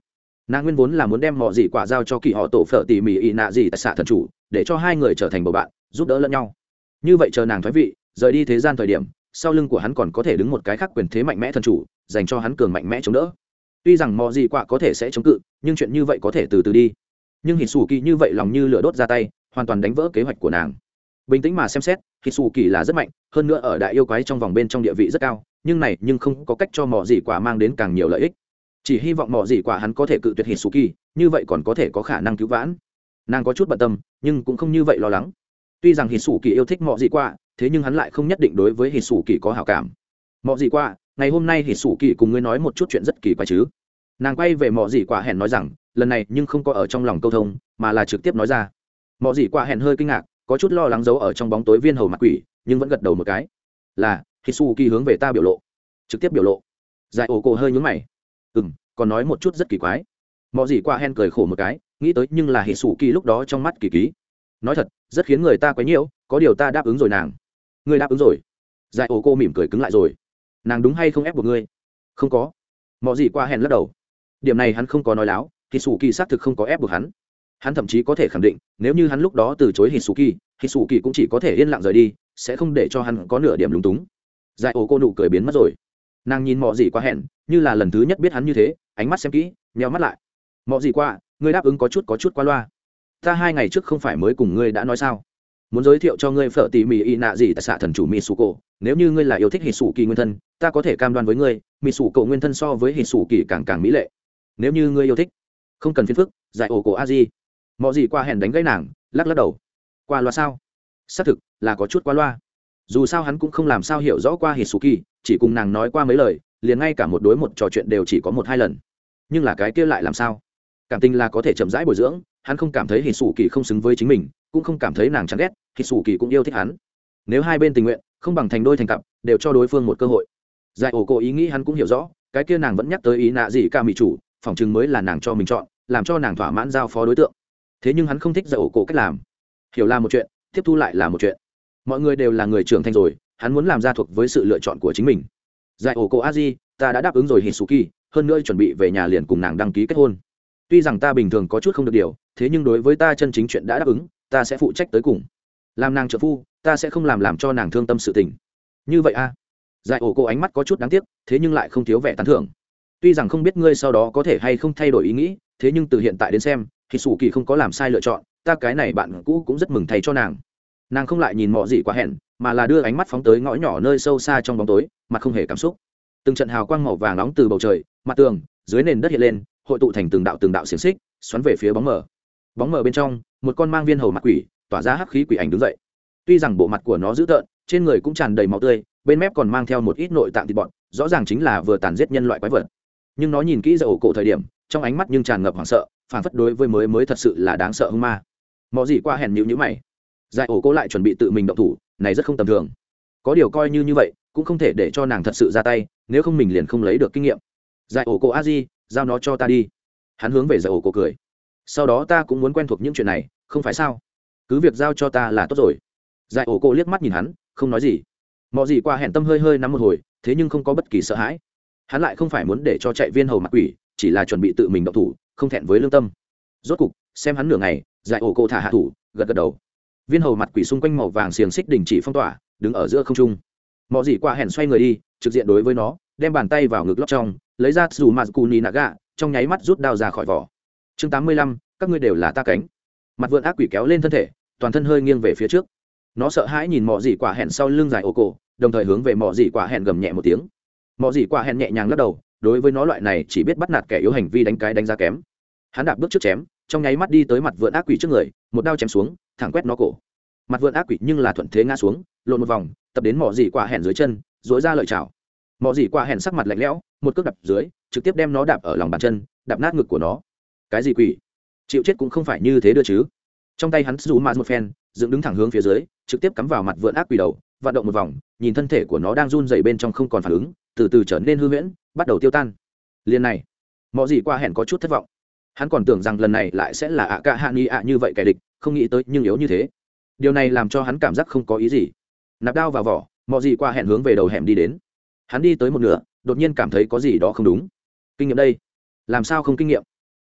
nàng nguyên vốn là muốn đem mọi gì quả giao cho kỳ họ tổ phở tỉ mỉ y nạ gì tại xạ thần chủ để cho hai người trở thành bầu bạn giúp đỡ lẫn nhau. Như vậy chờ nàng thoái vị rời đi thế gian thời điểm, sau lưng của hắn còn có thể đứng một cái khác quyền thế mạnh mẽ thần chủ dành cho hắn cường mạnh mẽ chống đỡ. Tuy rằng mọi gì quả có thể sẽ chống cự, nhưng chuyện như vậy có thể từ từ đi. Nhưng hít xù kỳ như vậy lòng như lửa đốt ra tay, hoàn toàn đánh vỡ kế hoạch của nàng. Bình tĩnh mà xem xét, hít xù kỳ là rất mạnh, hơn nữa ở đại yêu quái trong vòng bên trong địa vị rất cao, nhưng này nhưng không có cách cho mọi gì quả mang đến càng nhiều lợi ích. Chỉ hy vọng mọi gì quả hắn có thể cự tuyệt hít xù kỳ, như vậy còn có thể có khả năng cứu vãn. Nàng có chút bận tâm, nhưng cũng không như vậy lo lắng. Tuy rằng hít xù kỳ yêu thích mọi gì quả, thế nhưng hắn lại không nhất định đối với hít xù kỳ có hảo cảm. Mọi gì quả, ngày hôm nay hít xù kỳ cùng ngươi nói một chút chuyện rất kỳ quái chứ? Nàng quay về mọi gì quả hẹn nói rằng, lần này nhưng không có ở trong lòng câu thông, mà là trực tiếp nói ra. Mọi gì quả hẹn hơi kinh ngạc, có chút lo lắng giấu ở trong bóng tối viên hầu mặt quỷ, nhưng vẫn gật đầu một cái. Là Hitsuki hướng về ta biểu lộ, trực tiếp biểu lộ. Giải ổ cổ hơi nhướng mày. Còn nói một chút rất kỳ quái. Mọi gì quả hẹn cười khổ một cái, nghĩ tới nhưng là Hitsuki lúc đó trong mắt kỳ ký. Nói thật, rất khiến người ta quấy nhiễu, có điều ta đáp ứng rồi nàng. Ngươi đáp ứng rồi? Giải ổ cổ mỉm cười cứng lại rồi. Nàng đúng hay không ép buộc ngươi? Không có. Mọi gì quả hẹn lắc đầu. Điểm này hắn không có nói láo, Hitsuki xác thực không có ép buộc hắn. Hắn thậm chí có thể khẳng định, nếu như hắn lúc đó từ chối Hitsuki cũng chỉ có thể yên lặng rời đi, sẽ không để cho hắn có nửa điểm lúng túng. Giải ổ cô nụ cười biến mất rồi. Nàng nhìn Mọ Gì Qua hẹn, như là lần thứ nhất biết hắn như thế, ánh mắt xem kỹ, nheo mắt lại. Mọ Gì Qua, ngươi đáp ứng có chút qua loa. Ta 2 ngày trước không phải mới cùng ngươi đã nói sao? Muốn giới thiệu cho ngươi phở tỉ mỉ y nạ gì tại xạ thần chủ Mitsuko, nếu như ngươi là yêu thích Hitsuki nguyên thân, ta có thể cam đoan với ngươi, Mitsuko nguyên thân so với Hitsuki càng mỹ lệ. Nếu như ngươi yêu thích, không cần phiền phức. Giải ổ cổ Aji. Mọ Gì Qua hẹn đánh gãy nàng, lắc đầu. Qua loa sao? Xác thực là có chút qua loa. Dù sao hắn cũng không làm sao hiểu rõ qua Hitsuki, chỉ cùng nàng nói qua mấy lời, liền ngay cả một đối một trò chuyện đều chỉ có 1-2 lần. Nhưng là cái kia lại làm sao? Cảm tình là có thể chậm rãi bồi dưỡng, hắn không cảm thấy Hitsuki không xứng với chính mình, cũng không cảm thấy nàng chán ghét, Hitsuki cũng yêu thích hắn. Nếu hai bên tình nguyện, không bằng thành đôi thành cặp, đều cho đối phương một cơ hội. Giải ổ cổ ý nghĩ hắn cũng hiểu rõ, cái kia nàng vẫn nhắc tới ý nạ gì cả mỹ chủ, phỏng chừng mới là nàng cho mình chọn, làm cho nàng thỏa mãn giao phó đối tượng. Thế nhưng hắn không thích Giải ổ cổ cách làm. Hiểu là một chuyện, tiếp thu lại là một chuyện. Mọi người đều là người trưởng thành rồi, hắn muốn làm ra thuộc với sự lựa chọn của chính mình. Giải ổ cổ Aji, ta đã đáp ứng rồi Hitsuki, hơn nữa chuẩn bị về nhà liền cùng nàng đăng ký kết hôn. Tuy rằng ta bình thường có chút không được điều, thế nhưng đối với ta chân chính chuyện đã đáp ứng, ta sẽ phụ trách tới cùng. Làm nàng trợ phu, ta sẽ không làm cho nàng thương tâm sự tình. Như vậy a? Giải ổ cổ ánh mắt có chút đáng tiếc, thế nhưng lại không thiếu vẻ tán thưởng. Tuy rằng không biết ngươi sau đó có thể hay không thay đổi ý nghĩ, thế nhưng từ hiện tại đến xem, Hitsuki không có làm sai lựa chọn, ta cái này bạn cũ cũng rất mừng thay cho nàng. Nàng không lại nhìn Mọ Gì Qua hẹn, mà là đưa ánh mắt phóng tới ngõ nhỏ nơi sâu xa trong bóng tối, mặt không hề cảm xúc. Từng trận hào quang màu vàng nóng từ bầu trời, mặt tường, dưới nền đất hiện lên, hội tụ thành từng đạo xiềng xích, xoắn về phía bóng mờ. Bóng mờ bên trong, một con mang viên hầu mặt quỷ, tỏa ra hắc khí quỷ ảnh đứng dậy. Tuy rằng bộ mặt của nó dữ tợn, trên người cũng tràn đầy máu tươi, bên mép còn mang theo một ít nội tạng thịt bọt, rõ ràng chính là vừa tàn giết nhân loại quái vật. Nhưng nó nhìn kỹ Giải ổ cổ thời điểm, trong ánh mắt nhưng tràn ngập hoảng sợ, phản phất đối với mới thật sự là đáng sợ hung ma. Mọ Gì Qua hẹn nhíu mày. Giải ổ cổ lại chuẩn bị tự mình động thủ, này rất không tầm thường. Có điều coi như vậy, cũng không thể để cho nàng thật sự ra tay, nếu không mình liền không lấy được kinh nghiệm. Giải ổ cổ Aji, giao nó cho ta đi. Hắn hướng về Giải ổ cổ cười. Sau đó ta cũng muốn quen thuộc những chuyện này, không phải sao? Cứ việc giao cho ta là tốt rồi. Giải ổ cổ liếc mắt nhìn hắn, không nói gì. Mọ Gì Qua hẹn tâm hơi nắm một hồi, thế nhưng không có bất kỳ sợ hãi. Hắn lại không phải muốn để cho chạy viên hầu mặt quỷ, chỉ là chuẩn bị tự mình động thủ, không thẹn với lương tâm. Rốt cục, xem hắn nửa ngày, Giải ổ cổ thả hạ thủ, gật đầu. Viên hầu mặt quỷ xung quanh màu vàng xiềng xích đình chỉ phong tỏa, đứng ở giữa không trung. Mọ Gì Qua hẹn xoay người đi, trực diện đối với nó, đem bàn tay vào ngực lót trong, lấy ra Tsumaku Naga, trong nháy mắt rút đao ra khỏi vỏ. Chương 85, các ngươi đều là ta cánh. Mặt vượn ác quỷ kéo lên thân thể, toàn thân hơi nghiêng về phía trước. Nó sợ hãi nhìn Mọ Gì Qua hẹn sau lưng Giải ổ cổ, đồng thời hướng về Mọ Gì Qua hẹn gầm nhẹ một tiếng. Mọ Gì Qua hẹn nhẹ nhàng lắc đầu, đối với nó loại này chỉ biết bắt nạt kẻ yếu hành vi đánh giá kém. Hắn đạp bước trước chém, trong nháy mắt đi tới mặt vượn ác quỷ trước người, một đao chém xuống, thẳng quét nó cổ. Mặt vượn ác quỷ nhưng là thuận thế ngã xuống, lộn một vòng, tập đến Mọ Gì Qua hẹn dưới chân, duỗi ra lợi chảo. Mọ Gì Qua hẹn sắc mặt lạnh lẽo, một cước đạp dưới, trực tiếp đem nó đạp ở lòng bàn chân, đạp nát ngực của nó. Cái gì quỷ? Chịu chết cũng không phải như thế đưa chứ. Trong tay hắn dù mà một phen, dựng đứng thẳng hướng phía dưới, trực tiếp cắm vào mặt vượn ác quỷ đầu, vận động một vòng, nhìn thân thể của nó đang run rẩy bên trong không còn phản ứng, từ từ trở nên hư huyễn, bắt đầu tiêu tan. Liên này, Mọ Gì Qua hẹn có chút thất vọng. Hắn còn tưởng rằng lần này lại sẽ là cả hạ nghi như vậy kẻ địch, không nghĩ tới nhưng yếu như thế. Điều này làm cho hắn cảm giác không có ý gì. Nạp đao vào vỏ, Mọ Gì Qua hẹn hướng về đầu hẻm đi đến. Hắn đi tới một nửa, đột nhiên cảm thấy có gì đó không đúng. Kinh nghiệm đây? Làm sao không kinh nghiệm?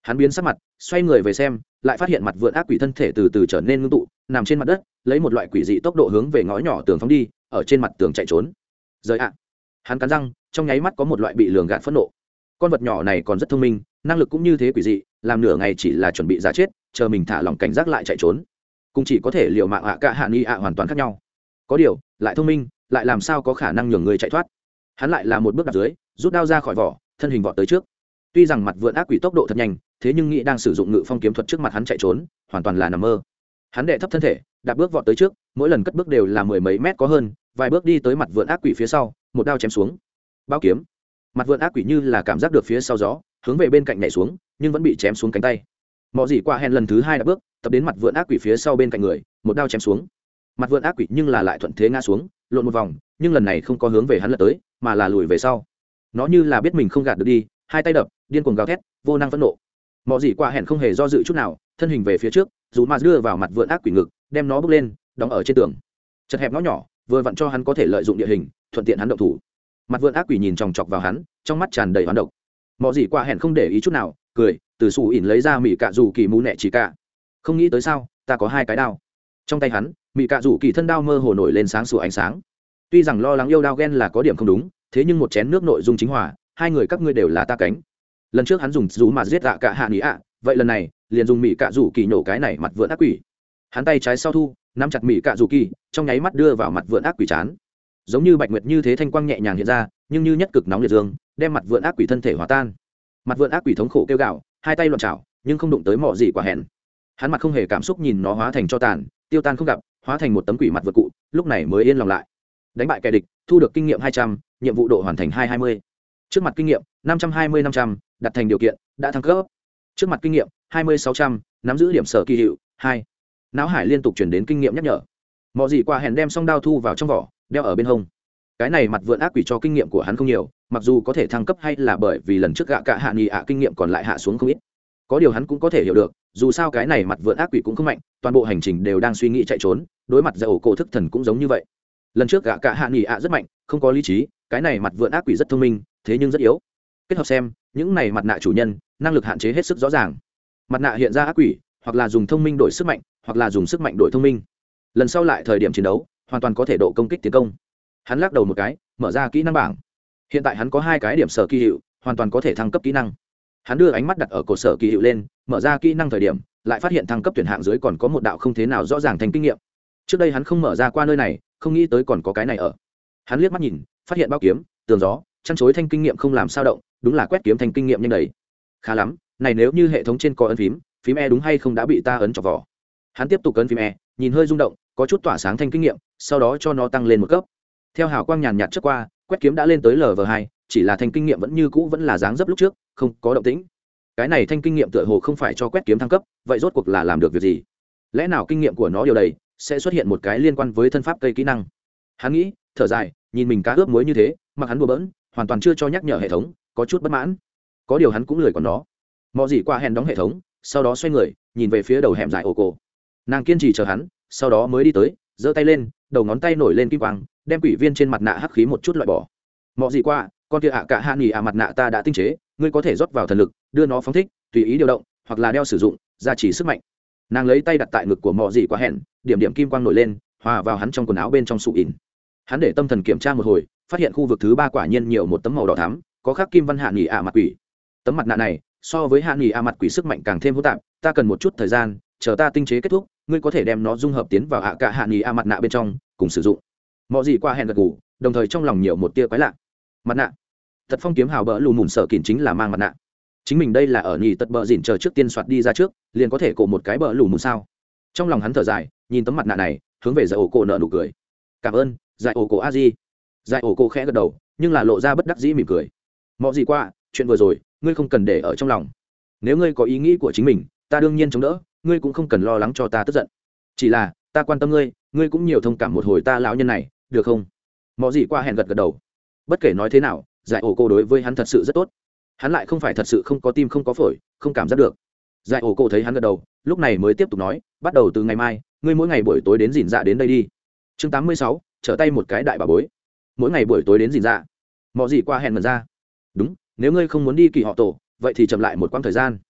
Hắn biến sắc mặt, xoay người về xem, lại phát hiện mặt vượn ác quỷ thân thể từ từ trở nên ngưng tụ, nằm trên mặt đất, lấy một loại quỷ dị tốc độ hướng về ngõ nhỏ tường phóng đi, ở trên mặt tường chạy trốn. Rời ạ! Hắn cắn răng, trong nháy mắt có một loại bị lường gạt phẫn nộ. Con vật nhỏ này còn rất thông minh, năng lực cũng như thế quỷ dị, làm nửa ngày chỉ là chuẩn bị giả chết, chờ mình thả lỏng cảnh giác lại chạy trốn. Cũng chỉ có thể liều mạng ạ cả hạ nghi ạ hoàn toàn khác nhau. Có điều, lại thông minh, lại làm sao có khả năng nhường người chạy thoát. Hắn lại là một bước đặt dưới, rút đao ra khỏi vỏ, thân hình vọt tới trước. Tuy rằng mặt vượn ác quỷ tốc độ thật nhanh, thế nhưng nghĩ đang sử dụng ngự phong kiếm thuật trước mặt hắn chạy trốn, hoàn toàn là nằm mơ. Hắn đệ thấp thân thể, đạp bước vọt tới trước, mỗi lần cất bước đều là mười mấy mét có hơn, vài bước đi tới mặt vượn ác quỷ phía sau, một đao chém xuống. Bao kiếm. Mặt vượn ác quỷ như là cảm giác được phía sau gió, hướng về bên cạnh nhảy xuống, nhưng vẫn bị chém xuống cánh tay. Mọ gì qua hẹn lần thứ hai đạp bước, tập đến mặt vượn ác quỷ phía sau bên cạnh người, một đao chém xuống. Mặt vượn ác quỷ nhưng là lại thuận thế ngã xuống, lộn một vòng, nhưng lần này không có hướng về hắn lật tới, mà là lùi về sau. Nó như là biết mình không gạt được đi, hai tay đập, điên cuồng gào thét, vô năng phẫn nộ. Mọ gì qua hẹn không hề do dự chút nào, thân hình về phía trước, dù mà đưa vào mặt vượn ác quỷ ngực, đem nó bước lên, đóng ở trên tường. Chật hẹp ngõ nhỏ, vừa vặn cho hắn có thể lợi dụng địa hình, thuận tiện hắn động thủ. Mặt vượn ác quỷ nhìn chòng chọc vào hắn, trong mắt tràn đầy hoán độc. Mọ gì qua hẹn không để ý chút nào, cười, từ sủ ỉn lấy ra mị cạ rủ kỳ mũ nẹ chỉ cả. Không nghĩ tới sao, ta có hai cái đao. Trong tay hắn, mị cạ rủ kỳ thân đao mơ hồ nổi lên sáng sủa ánh sáng. Tuy rằng lo lắng yêu đao ghen là có điểm không đúng, thế nhưng một chén nước nội dung chính hòa, hai người các ngươi đều là ta cánh. Lần trước hắn dùng rú mà giết ạ cả hạ nghĩ ạ, vậy lần này liền dùng mị cạ rủ kỳ nổ cái này mặt vượn ác quỷ. Hắn tay trái sau thu, nắm chặt mị cạ rủ kỳ, trong nháy mắt đưa vào mặt vượn ác quỷ chán. Giống như bạch nguyệt như thế thanh quang nhẹ nhàng hiện ra, nhưng như nhất cực nóng liệt dương, đem mặt vượn ác quỷ thân thể hòa tan. Mặt vượn ác quỷ thống khổ kêu gào, hai tay loạn chảo, nhưng không đụng tới mọ gì quả hẹn. Hắn mặt không hề cảm xúc nhìn nó hóa thành cho tàn, tiêu tan không gặp, hóa thành một tấm quỷ mặt vượt cụ, lúc này mới yên lòng lại. Đánh bại kẻ địch, thu được kinh nghiệm 200, nhiệm vụ độ hoàn thành 220. Trước mặt kinh nghiệm 520-500, đặt thành điều kiện, đã thăng cấp. Trước mặt kinh nghiệm 20-600, nắm giữ điểm sở kỳ hiệu 2. Não hải liên tục chuyển đến kinh nghiệm nhắc nhở. Mọ gì quả hẹn đem song đao thu vào trong vỏ, đeo ở bên hông. Cái này mặt vượn ác quỷ cho kinh nghiệm của hắn không nhiều, mặc dù có thể thăng cấp hay là bởi vì lần trước gạ cả hạ nghị ạ kinh nghiệm còn lại hạ xuống không ít. Có điều hắn cũng có thể hiểu được, dù sao cái này mặt vượn ác quỷ cũng không mạnh, toàn bộ hành trình đều đang suy nghĩ chạy trốn, đối mặt giải ổ cổ thức thần cũng giống như vậy. Lần trước gạ cả hạ nghị ạ rất mạnh, không có lý trí, cái này mặt vượn ác quỷ rất thông minh, thế nhưng rất yếu. Kết hợp xem, những này mặt nạ chủ nhân, năng lực hạn chế hết sức rõ ràng. Mặt nạ hiện ra ác quỷ, hoặc là dùng thông minh đổi sức mạnh, hoặc là dùng sức mạnh đổi thông minh. Lần sau lại thời điểm chiến đấu, hoàn toàn có thể độ công kích tiến công. Hắn lắc đầu một cái, mở ra kỹ năng bảng. Hiện tại hắn có hai cái điểm sở kỳ hiệu, hoàn toàn có thể thăng cấp kỹ năng. Hắn đưa ánh mắt đặt ở cột sở kỳ hiệu lên, mở ra kỹ năng thời điểm, lại phát hiện thăng cấp tuyển hạng dưới còn có một đạo không thế nào rõ ràng thành kinh nghiệm. Trước đây hắn không mở ra qua nơi này, không nghĩ tới còn có cái này ở. Hắn liếc mắt nhìn, phát hiện bao kiếm, tường gió, chăn chối thanh kinh nghiệm không làm sao động, đúng là quét kiếm thành kinh nghiệm nhanh đầy. Khá lắm, này nếu như hệ thống trên có ấn phím, phím E đúng hay không đã bị ta ấn chọc vỏ. Hắn tiếp tục ấn phím E, nhìn hơi rung động, có chút tỏa sáng thanh kinh nghiệm, sau đó cho nó tăng lên một cấp. Theo hào quang nhàn nhạt trước qua, quét kiếm đã lên tới Lv2, chỉ là thanh kinh nghiệm vẫn như cũ vẫn là dáng dấp lúc trước, không có động tĩnh. Cái này thanh kinh nghiệm tựa hồ không phải cho quét kiếm thăng cấp, vậy rốt cuộc là làm được việc gì? Lẽ nào kinh nghiệm của nó điều đầy sẽ xuất hiện một cái liên quan với thân pháp cây kỹ năng? Hắn nghĩ, thở dài, nhìn mình cá ướp muối như thế, mặc hắn đùa bỡn, hoàn toàn chưa cho nhắc nhở hệ thống, có chút bất mãn. Có điều hắn cũng lười còn nó. Mọ gì qua hẹn đóng hệ thống, sau đó xoay người, nhìn về phía đầu hẻm dài ổ cổ. Nàng kiên trì chờ hắn, sau đó mới đi tới, giơ tay lên, đầu ngón tay nổi lên kim quang, đem quỷ viên trên mặt nạ hắc khí một chút loại bỏ. Mọ gì qua, con kia ạ cả hạ nghỉ mặt nạ ta đã tinh chế, ngươi có thể rót vào thần lực, đưa nó phóng thích, tùy ý điều động, hoặc là đeo sử dụng, gia trì sức mạnh. Nàng lấy tay đặt tại ngực của mọ gì qua hẹn, điểm điểm kim quang nổi lên, hòa vào hắn trong quần áo bên trong sụ ỉn. Hắn để tâm thần kiểm tra một hồi, phát hiện khu vực thứ 3 quả nhiên nhiều một tấm màu đỏ thắm, có khắc kim văn hạ nghỉ mặt quỷ. Tấm mặt nạ này so với hạ nghỉ mặt quỷ sức mạnh càng thêm hỗn tạp, ta cần một chút thời gian, chờ ta tinh chế kết thúc, ngươi có thể đem nó dung hợp tiến vào ạ cả hạ nghỉ mặt nạ bên trong, cùng sử dụng. Mọ gì qua hẹn gật gù, đồng thời trong lòng nhiều một tia quái lạ. Mặt nạ. Tật Phong kiếm hào bỡ lù mùn sở kỉn chính là mang mặt nạ. Chính mình đây là ở nhì tật bờ dỉn chờ trước tiên soạt đi ra trước, liền có thể cổ một cái bỡ lù mùn sao? Trong lòng hắn thở dài, nhìn tấm mặt nạ này, hướng về Giải Ổ Cổ nở nụ cười. Cảm ơn, Giải Ổ Cổ a di. Giải Ổ Cổ khẽ gật đầu, nhưng là lộ ra bất đắc dĩ mỉm cười. Mọ gì qua, chuyện vừa rồi, ngươi không cần để ở trong lòng. Nếu ngươi có ý nghĩ của chính mình, ta đương nhiên chống đỡ, ngươi cũng không cần lo lắng cho ta tức giận. Chỉ là, ta quan tâm ngươi, ngươi cũng nhiều thông cảm một hồi ta lão nhân này, được không? Mọ gì qua hẹn gật gật đầu. Bất kể nói thế nào, Giải Ổ Cổ đối với hắn thật sự rất tốt. Hắn lại không phải thật sự không có tim không có phổi, không cảm giác được. Giải Ổ Cổ thấy hắn gật đầu, lúc này mới tiếp tục nói, bắt đầu từ ngày mai, ngươi mỗi ngày buổi tối đến dìn dạ đến đây đi. Chương 86, trở tay một cái đại bà bối. Mỗi ngày buổi tối đến dìn dạ. Mọ gì qua hẹn mần ra. Đúng, nếu ngươi không muốn đi kỳ họ tổ, vậy thì chậm lại một quãng thời gian.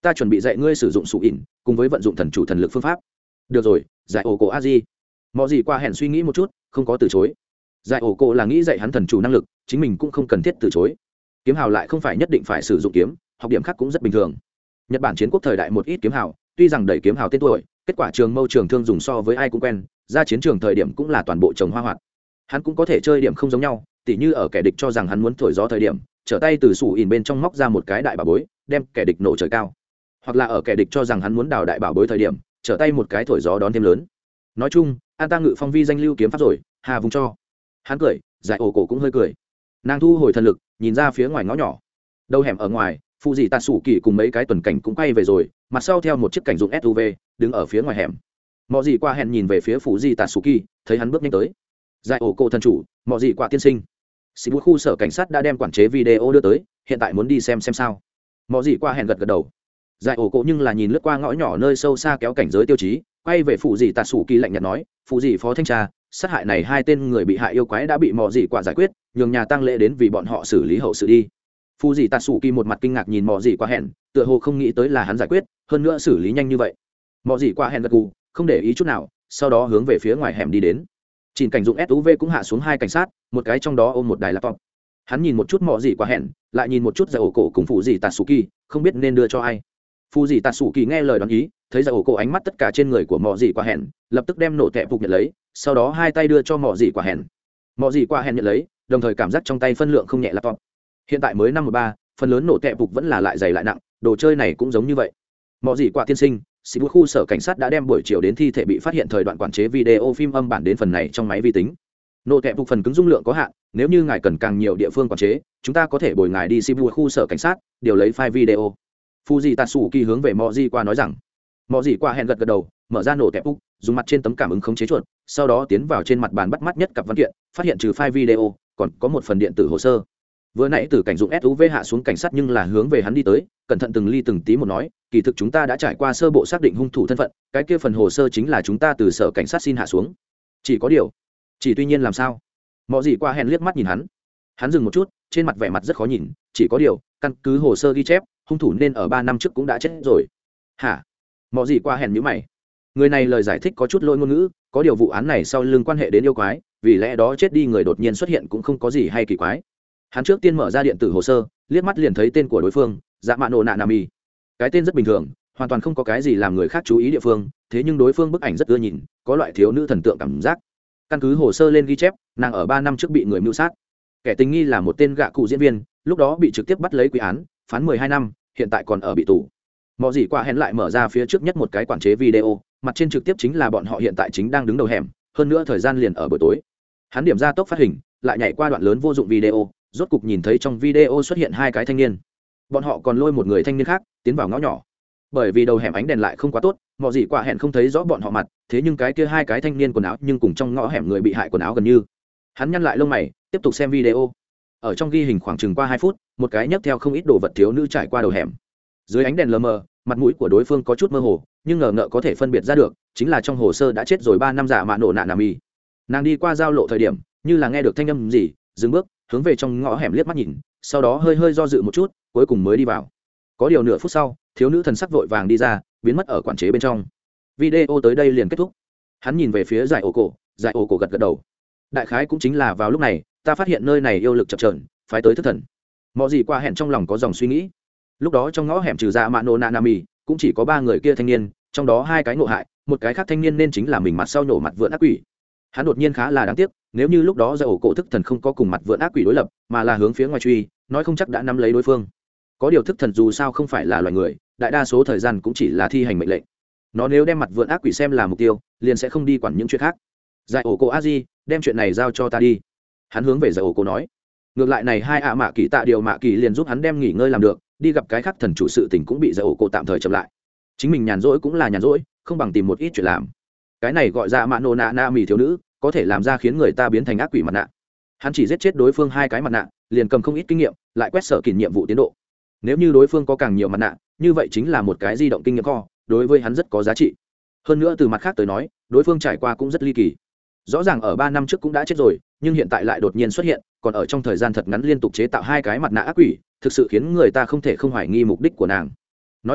ta chuẩn bị dạy ngươi sử dụng sủ ỉn cùng với vận dụng thần chủ thần lực phương pháp. Được rồi, giải ổ cổ a di. Mọi gì qua hẹn suy nghĩ một chút, không có từ chối. Giải ổ cổ là nghĩ dạy hắn thần chủ năng lực, chính mình cũng không cần thiết từ chối. Kiếm hào lại không phải nhất định phải sử dụng kiếm, học điểm khác cũng rất bình thường. Nhật Bản chiến quốc thời đại một ít kiếm hào, tuy rằng đẩy kiếm hào tên tuổi, kết quả trường mâu trường thương dùng so với ai cũng quen, ra chiến trường thời điểm cũng là toàn bộ trồng hoa hoạt. Hắn cũng có thể chơi điểm không giống nhau, tỉ như ở kẻ địch cho rằng hắn muốn thổi gió thời điểm, trở tay từ sủ ỉn bên trong móc ra một cái đại bảo bối, đem kẻ địch nổ trời cao. Hoặc là ở kẻ địch cho rằng hắn muốn đào đại bảo bối thời điểm, trở tay một cái thổi gió đón thêm lớn. Nói chung, an ta ngự phong vi danh lưu kiếm pháp rồi, hà vùng cho. Hắn cười, giải ổ cổ cũng hơi cười. Nàng thu hồi thần lực, nhìn ra phía ngoài ngõ nhỏ. Đầu hẻm ở ngoài, phụ dị tạ sủ kỳ cùng mấy cái tuần cảnh cũng quay về rồi, mặt sau theo một chiếc cảnh dụng SUV đứng ở phía ngoài hẻm. Mọi gì qua hẹn nhìn về phía phụ dị tạ sủ kỳ, thấy hắn bước nhanh tới. Giải ổ cổ thần chủ, mọi gì qua tiên sinh. Sĩ bút khu sở cảnh sát đã đem quản chế video đưa tới, hiện tại muốn đi xem sao. Mọi gì qua hẹn gật gật đầu. Giải ổ cổ nhưng là nhìn lướt qua ngõ nhỏ nơi sâu xa kéo cảnh giới tiêu chí, quay về phụ dị tạ sủ kỳ lạnh nhạt nói, phụ dị phó thanh tra, sát hại này hai tên người bị hại yêu quái đã bị mọi gì qua giải quyết, nhường nhà tang lễ đến vì bọn họ xử lý hậu sự đi. Phụ dị tạ sủ kỳ một mặt kinh ngạc nhìn mọi gì qua hẹn, tựa hồ không nghĩ tới là hắn giải quyết, hơn nữa xử lý nhanh như vậy. Mọi gì qua hẹn gật gù, không để ý chút nào, sau đó hướng về phía ngoài hẻm đi đến. Chỉnh cảnh dụng SUV cũng hạ xuống hai cảnh sát, một cái trong đó ôm một đài laptop. Hắn nhìn một chút mọi gì qua hẹn, lại nhìn một chút giải ổ cổ cùng phụ dị tạ sủ kỳ, không biết nên đưa cho ai. Phụ dị tạ sủ kỳ nghe lời đoán ý, thấy giải ổ cổ ánh mắt tất cả trên người của mọi gì qua hẹn, lập tức đem nổ tẹp phục nhận lấy, sau đó hai tay đưa cho mọi gì qua hẹn. Mọi gì qua hẹn nhận lấy, đồng thời cảm giác trong tay phân lượng không nhẹ laptop. Hiện tại mới năm 13, phần lớn nổ tẹp phục vẫn là lại dày lại nặng, đồ chơi này cũng giống như vậy. Mọi gì qua tiên sinh, sĩ bút khu sở cảnh sát đã đem buổi chiều đến thi thể bị phát hiện thời đoạn quản chế video phim âm bản đến phần này trong máy vi tính. Nổ tẹp phục phần cứng dung lượng có hạn, nếu như ngài cần càng nhiều địa phương quản chế, chúng ta có thể bồi ngài đi sĩ bút khu sở cảnh sát, điều lấy file video. Fuji Tatsuki hướng về Mọ Dị qua nói rằng. Mọ Dị qua hẹn gật gật đầu, mở ra nổ tẹp phục, dùng mặt trên tấm cảm ứng khống chế chuột, sau đó tiến vào trên mặt bàn bắt mắt nhất cặp văn kiện, phát hiện trừ file video, còn có một phần điện tử hồ sơ. Vừa nãy từ cảnh dụng SUV hạ xuống cảnh sát nhưng là hướng về hắn đi tới, cẩn thận từng ly từng tí một nói, kỳ thực chúng ta đã trải qua sơ bộ xác định hung thủ thân phận, cái kia phần hồ sơ chính là chúng ta từ sở cảnh sát xin hạ xuống. Chỉ có điều, chỉ tuy nhiên làm sao? Mọ Dị qua hẹn liếc mắt nhìn hắn. Hắn dừng một chút, trên mặt vẻ mặt rất khó nhìn, chỉ có điều, căn cứ hồ sơ ghi chép, hung thủ nên ở 3 năm trước cũng đã chết rồi. Hả? Mọ Dị qua hẹn nhíu mày. Người này lời giải thích có chút lỗi ngôn ngữ, có điều vụ án này sau lưng quan hệ đến yêu quái, vì lẽ đó chết đi người đột nhiên xuất hiện cũng không có gì hay kỳ quái. Hắn trước tiên mở ra điện tử hồ sơ, liếc mắt liền thấy tên của đối phương, Dạ Mạn Nộ Nạ Nami. Cái tên rất bình thường, hoàn toàn không có cái gì làm người khác chú ý địa phương, thế nhưng đối phương bức ảnh rất ưa nhìn, có loại thiếu nữ thần tượng cảm giác. Căn cứ hồ sơ lên ghi chép, nàng ở 3 năm trước bị người mưu sát. Kẻ tình nghi là một tên gạ cụ diễn viên, lúc đó bị trực tiếp bắt lấy quy án, phán 12 năm, hiện tại còn ở bị tù. Mọ Dị qua hẹn lại mở ra phía trước nhất một cái quản chế video, mặt trên trực tiếp chính là bọn họ hiện tại chính đang đứng đầu hẻm, hơn nữa thời gian liền ở buổi tối. Hắn điểm ra tốc phát hình, lại nhảy qua đoạn lớn vô dụng video, rốt cục nhìn thấy trong video xuất hiện hai cái thanh niên. Bọn họ còn lôi một người thanh niên khác tiến vào ngõ nhỏ. Bởi vì đầu hẻm ánh đèn lại không quá tốt, Mọ Dị qua hẹn không thấy rõ bọn họ mặt, thế nhưng cái kia hai cái thanh niên quần áo nhưng cùng trong ngõ hẻm người bị hại quần áo gần như. Hắn nhăn lại lông mày, tiếp tục xem video. Ở trong ghi hình khoảng chừng qua 2 phút, một cái nhấc theo không ít đồ vật thiếu nữ trải qua đầu hẻm. Dưới ánh đèn lờ mờ, mặt mũi của đối phương có chút mơ hồ, nhưng ngờ ngợ có thể phân biệt ra được, chính là trong hồ sơ đã chết rồi 3 năm Dạ Mạn Nộ Nạ Nami. Nàng đi qua giao lộ thời điểm, như là nghe được thanh âm gì, dừng bước, hướng về trong ngõ hẻm liếc mắt nhìn, sau đó hơi hơi do dự một chút, cuối cùng mới đi vào. Có điều nửa phút sau, thiếu nữ thần sắc vội vàng đi ra, biến mất ở quản chế bên trong. Video tới đây liền kết thúc. Hắn nhìn về phía Giải ổ cổ gật gật đầu. Đại khái cũng chính là vào lúc này, ta phát hiện nơi này yêu lực chập chờn, phái tới thức thần. Mọ Dị qua hẹn trong lòng có dòng suy nghĩ. Lúc đó trong ngõ hẻm trừ Dạ Mạn Nộ Nạ Nami, cũng chỉ có 3 người kia thanh niên, trong đó 2 cái ngộ hại, một cái khác thanh niên nên chính là mình mặt sau nhổ mặt vượn ác quỷ. Hắn đột nhiên khá là đáng tiếc, nếu như lúc đó Giải ổ cổ thức thần không có cùng mặt vượn ác quỷ đối lập, mà là hướng phía ngoài truy, nói không chắc đã nắm lấy đối phương. Có điều thức thần dù sao không phải là loài người, đại đa số thời gian cũng chỉ là thi hành mệnh lệnh. Nó nếu đem mặt vượn ác quỷ xem là mục tiêu, liền sẽ không đi quản những chuyện khác. Giải ổ cổ a-di, đem chuyện này giao cho ta đi. Hắn hướng về Giải ổ cổ nói. Ngược lại này hai ạ mạ kỳ tạ điều mạ kỳ liền giúp hắn đem nghỉ ngơi làm được, đi gặp cái khác thần chủ sự tình cũng bị Giải ổ cổ tạm thời chậm lại. Chính mình nhàn rỗi cũng là nhàn rỗi, không bằng tìm một ít chuyện làm. Cái này gọi Dạ Mạn Nộ Nạ Nami thiếu nữ, có thể làm ra khiến người ta biến thành ác quỷ mặt nạ. Hắn chỉ giết chết đối phương 2 cái mặt nạ, liền cầm không ít kinh nghiệm, lại quét sở kỷ nhiệm vụ tiến độ. Nếu như đối phương có càng nhiều mặt nạ, như vậy chính là một cái di động kinh nghiệm kho, đối với hắn rất có giá trị. Hơn nữa từ mặt khác tới nói, đối phương trải qua cũng rất ly kỳ. Rõ ràng ở 3 năm trước cũng đã chết rồi, nhưng hiện tại lại đột nhiên xuất hiện, còn ở trong thời gian thật ngắn liên tục chế tạo 2 cái mặt nạ ác quỷ, thực sự khiến người ta không thể không hoài nghi mục đích của nàng. Nói thật,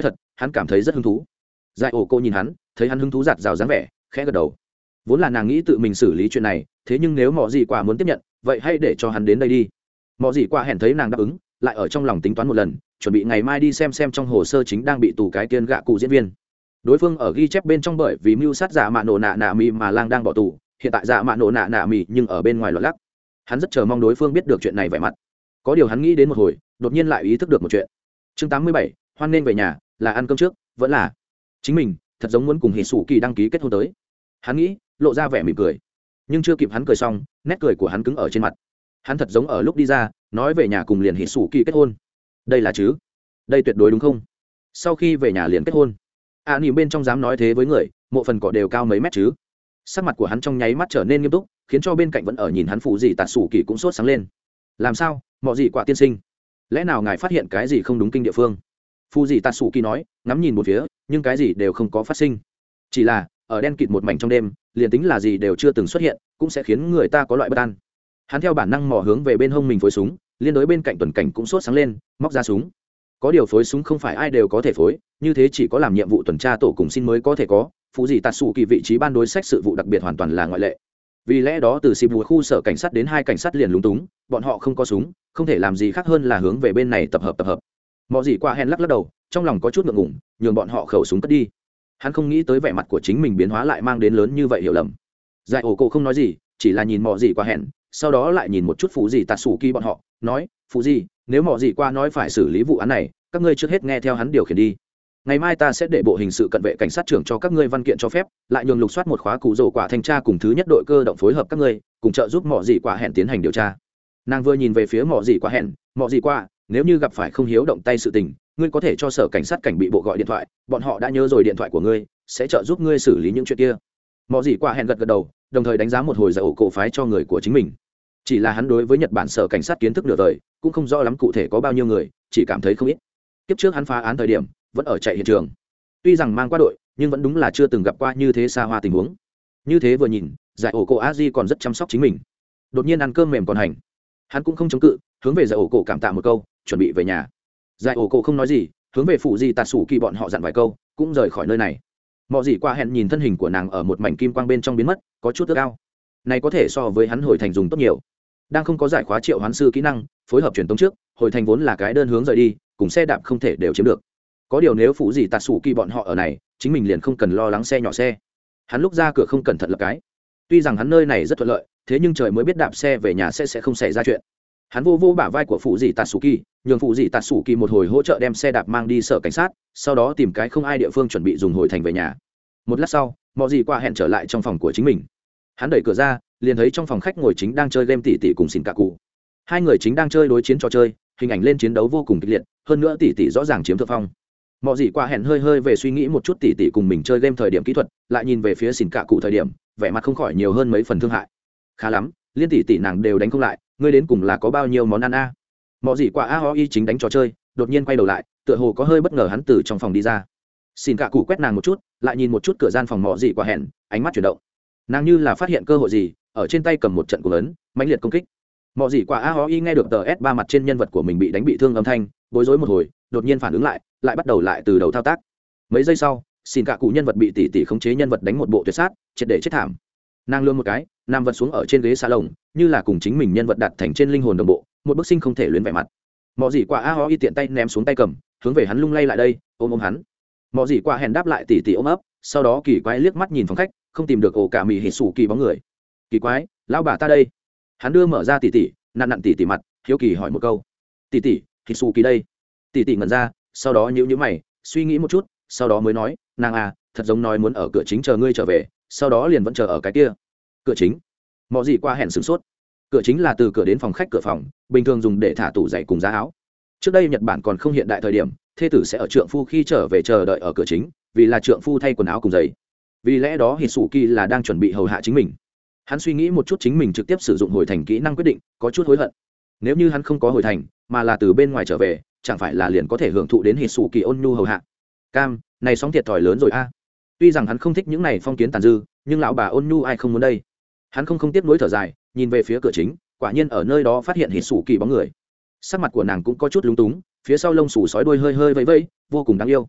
hắn cảm thấy rất hứng thú. Giải ổ cô nhìn hắn, thấy hắn hứng thú giạt rào dáng vẻ, khẽ gật đầu. Vốn là nàng nghĩ tự mình xử lý chuyện này, thế nhưng nếu mọ gì quả muốn tiếp nhận, vậy hãy để cho hắn đến đây đi. Mọ gì quả hẹn thấy nàng đáp ứng, lại ở trong lòng tính toán một lần, chuẩn bị ngày mai đi xem trong hồ sơ chính đang bị tù cái kiên gạ cụ diễn viên. Đối phương ở ghi chép bên trong bởi vì mưu sát giả mạ nổ nạ nạ mì mà lang đang bỏ tù, hiện tại giả mạ nổ nạ nạ mì nhưng ở bên ngoài loạn lắc. Hắn rất chờ mong đối phương biết được chuyện này vẻ mặt. Có điều hắn nghĩ đến một hồi, đột nhiên lại ý thức được một chuyện. Chương 87, hoan nên về nhà, là ăn cơm trước, vẫn là chính mình thật giống muốn cùng Hỉ Sủ Kỳ đăng ký kết hôn tới. Hắn nghĩ, lộ ra vẻ mỉm cười, nhưng chưa kịp hắn cười xong, nét cười của hắn cứng ở trên mặt. Hắn thật giống ở lúc đi ra nói về nhà cùng liền Hỉ Sủ Kỳ kết hôn. Đây là chứ? Đây tuyệt đối đúng không? Sau khi về nhà liền kết hôn, nhìn bên trong dám nói thế với người, mộ phần cỏ đều cao mấy mét chứ? Sắc mặt của hắn trong nháy mắt trở nên nghiêm túc, khiến cho bên cạnh vẫn ở nhìn hắn phụ gì Tạt Sủ Kỳ cũng sốt sáng lên. Làm sao, mọi gì quả tiên sinh? Lẽ nào ngài phát hiện cái gì không đúng kinh địa phương? Phụ gì Tạt Sủ Kỳ nói, ngắm nhìn một phía, nhưng cái gì đều không có phát sinh. Chỉ là ở đen kịt một mảnh trong đêm, liền tính là gì đều chưa từng xuất hiện, cũng sẽ khiến người ta có loại bất an. Hắn theo bản năng mò hướng về bên hông mình phối súng, liên đối bên cạnh tuần cảnh cũng sốt sáng lên, móc ra súng. Có điều phối súng không phải ai đều có thể phối, như thế chỉ có làm nhiệm vụ tuần tra tổ cùng xin mới có thể có. Phụ gì Tạt Sủ Kỳ vị trí ban đối sách sự vụ đặc biệt hoàn toàn là ngoại lệ. Vì lẽ đó từ Sibu khu sở cảnh sát đến hai cảnh sát liền lúng túng, bọn họ không có súng, không thể làm gì khác hơn là hướng về bên này tập hợp. Mọi gì qua hèn lắc đầu, trong lòng có chút ngượng ngùng, nhường bọn họ khẩu súng cất đi. Hắn không nghĩ tới vẻ mặt của chính mình biến hóa lại mang đến lớn như vậy hiểu lầm. Giải ổ cổ không nói gì, chỉ là nhìn mọi gì qua hèn, sau đó lại nhìn một chút phụ gì Tạt Sủ Kỳ bọn họ, nói, phụ gì, nếu mọi gì qua nói phải xử lý vụ án này, các ngươi trước hết nghe theo hắn điều khiển đi. Ngày mai ta sẽ để bộ hình sự cận vệ cảnh sát trưởng cho các ngươi văn kiện cho phép, lại nhường lục soát một khóa cụ rổ quả thanh tra cùng thứ nhất đội cơ động phối hợp các ngươi, cùng trợ giúp mọi gì quả hẹn tiến hành điều tra. Nàng vừa nhìn về phía mọi gì quả hẹn, mọi gì quả, nếu như gặp phải không hiếu động tay sự tình, ngươi có thể cho sở cảnh sát cảnh bị bộ gọi điện thoại, bọn họ đã nhớ rồi điện thoại của ngươi, sẽ trợ giúp ngươi xử lý những chuyện kia. Mọi gì quả hẹn gật đầu, đồng thời đánh giá một hồi giải ổ cổ phái cho người của chính mình. Chỉ là hắn đối với Nhật Bản sở cảnh sát kiến thức nửa đời, cũng không rõ lắm cụ thể có bao nhiêu người, chỉ cảm thấy không ít. Tiếp trước hắn phá án thời điểm vẫn ở chạy hiện trường, tuy rằng mang qua đội nhưng vẫn đúng là chưa từng gặp qua như thế xa hoa tình huống. Như thế vừa nhìn, giải ổ cổ a di còn rất chăm sóc chính mình. Đột nhiên ăn cơm mềm còn hành, hắn cũng không chống cự, hướng về giải ổ cổ cảm tạ một câu, chuẩn bị về nhà. Giải ổ cổ không nói gì, hướng về phụ di Tạt Sủ Kỳ bọn họ dặn vài câu, cũng rời khỏi nơi này. Mọi gì qua hẹn nhìn thân hình của nàng ở một mảnh kim quang bên trong biến mất, có chút ước ao. Này có thể so với hắn hồi thành dùng tốt nhiều. Đang không có giải khóa triệu hoán sư kỹ năng, phối hợp truyền tống trước, hồi thành vốn là cái đơn hướng rời đi, cùng xe đạp không thể đều chiếm được. Có điều nếu phụ gì Tạt Sủ Kỳ bọn họ ở này, chính mình liền không cần lo lắng xe nhỏ xe. Hắn lúc ra cửa không cẩn thận lập cái. Tuy rằng hắn nơi này rất thuận lợi, thế nhưng trời mới biết đạp xe về nhà sẽ không xảy ra chuyện. Hắn vô bả vai của phụ gì Tạt Sủ Kỳ, nhường phụ gì Tạt Sủ Kỳ một hồi hỗ trợ đem xe đạp mang đi sở cảnh sát, sau đó tìm cái không ai địa phương chuẩn bị dùng hồi thành về nhà. Một lát sau, mọi gì qua hẹn trở lại trong phòng của chính mình. Hắn đẩy cửa ra, liền thấy trong phòng khách ngồi chính đang chơi game tỷ tỷ cùng xỉn cả cụ. Hai người chính đang chơi đối chiến trò chơi, hình ảnh lên chiến đấu vô cùng kịch liệt, hơn nữa tỷ tỷ rõ ràng chiếm thượng phong. Mọi gì qua hẹn hơi về suy nghĩ một chút tỷ tỷ cùng mình chơi game thời điểm kỹ thuật, lại nhìn về phía xỉn cả cụ thời điểm, vẻ mặt không khỏi nhiều hơn mấy phần thương hại. Khá lắm, liên tỷ tỷ nàng đều đánh không lại, ngươi đến cùng là có bao nhiêu món ăn a? Mọi gì qua aoi chính đánh trò chơi, đột nhiên quay đầu lại, tựa hồ có hơi bất ngờ hắn từ trong phòng đi ra. Xỉn cả cụ quét nàng một chút, lại nhìn một chút cửa gian phòng mọi gì qua hẹn, ánh mắt chuyển động. Nàng như là phát hiện cơ hội gì, ở trên tay cầm một trận cuồng lớn, mãnh liệt công kích. Mọi gì qua aoi nghe được tờ S3 mặt trên nhân vật của mình bị đánh bị thương âm thanh, bối rối một hồi, đột nhiên phản ứng lại bắt đầu lại từ đầu thao tác. Mấy giây sau, xin cả cụ nhân vật bị tỷ tỷ khống chế nhân vật đánh một bộ tuyệt sát, triệt để chết thảm. Nàng lương một cái, nằm vật xuống ở trên ghế salon, như là cùng chính mình nhân vật đặt thành trên linh hồn đồng bộ, một bức sinh không thể luyến vẻ mặt. Mọi gì qua aoi tiện tay ném xuống tay cầm, hướng về hắn lung lay lại đây, ôm hắn. Mọi gì qua hèn đáp lại tỷ tỷ ôm ấp, sau đó kỳ quái liếc mắt nhìn phòng khách, không tìm được ổ cả mì hít sủ kỳ bóng người. Kỳ quái, lão bà ta đây. Hắn đưa mở ra tỷ tỷ, nặn tỷ tỷ mặt, hiếu kỳ hỏi một câu. Tỷ tỷ, hít sủ kỳ đây. Tỷ tỷ ngẩn ra, sau đó nhíu mày, suy nghĩ một chút, sau đó mới nói, nàng à, thật giống nói muốn ở cửa chính chờ ngươi trở về, sau đó liền vẫn chờ ở cái kia. Cửa chính? Mọi gì qua hẹn sửng sốt. Cửa chính là từ cửa đến phòng khách cửa phòng, bình thường dùng để thả tủ giày cùng giá áo. Trước đây Nhật Bản còn không hiện đại thời điểm, thê tử sẽ ở trượng phu khi trở về chờ đợi ở cửa chính, vì là trượng phu thay quần áo cùng giày. Vì lẽ đó Hisuki là đang chuẩn bị hầu hạ chính mình. Hắn suy nghĩ một chút chính mình trực tiếp sử dụng hồi thành kỹ năng quyết định, có chút hối hận. Nếu như hắn không có hồi thành, mà là từ bên ngoài trở về, chẳng phải là liền có thể hưởng thụ đến Hisuki ôn nhu hầu hạ. Cam, này sóng thiệt thòi lớn rồi a. Tuy rằng hắn không thích những này phong kiến tàn dư, nhưng lão bà ôn nhu ai không muốn đây. Hắn không tiếp nối thở dài, nhìn về phía cửa chính, quả nhiên ở nơi đó phát hiện Hisuki bóng người. Sắc mặt của nàng cũng có chút lúng túng, phía sau lông xù sói đuôi hơi vẫy vẫy, vô cùng đáng yêu.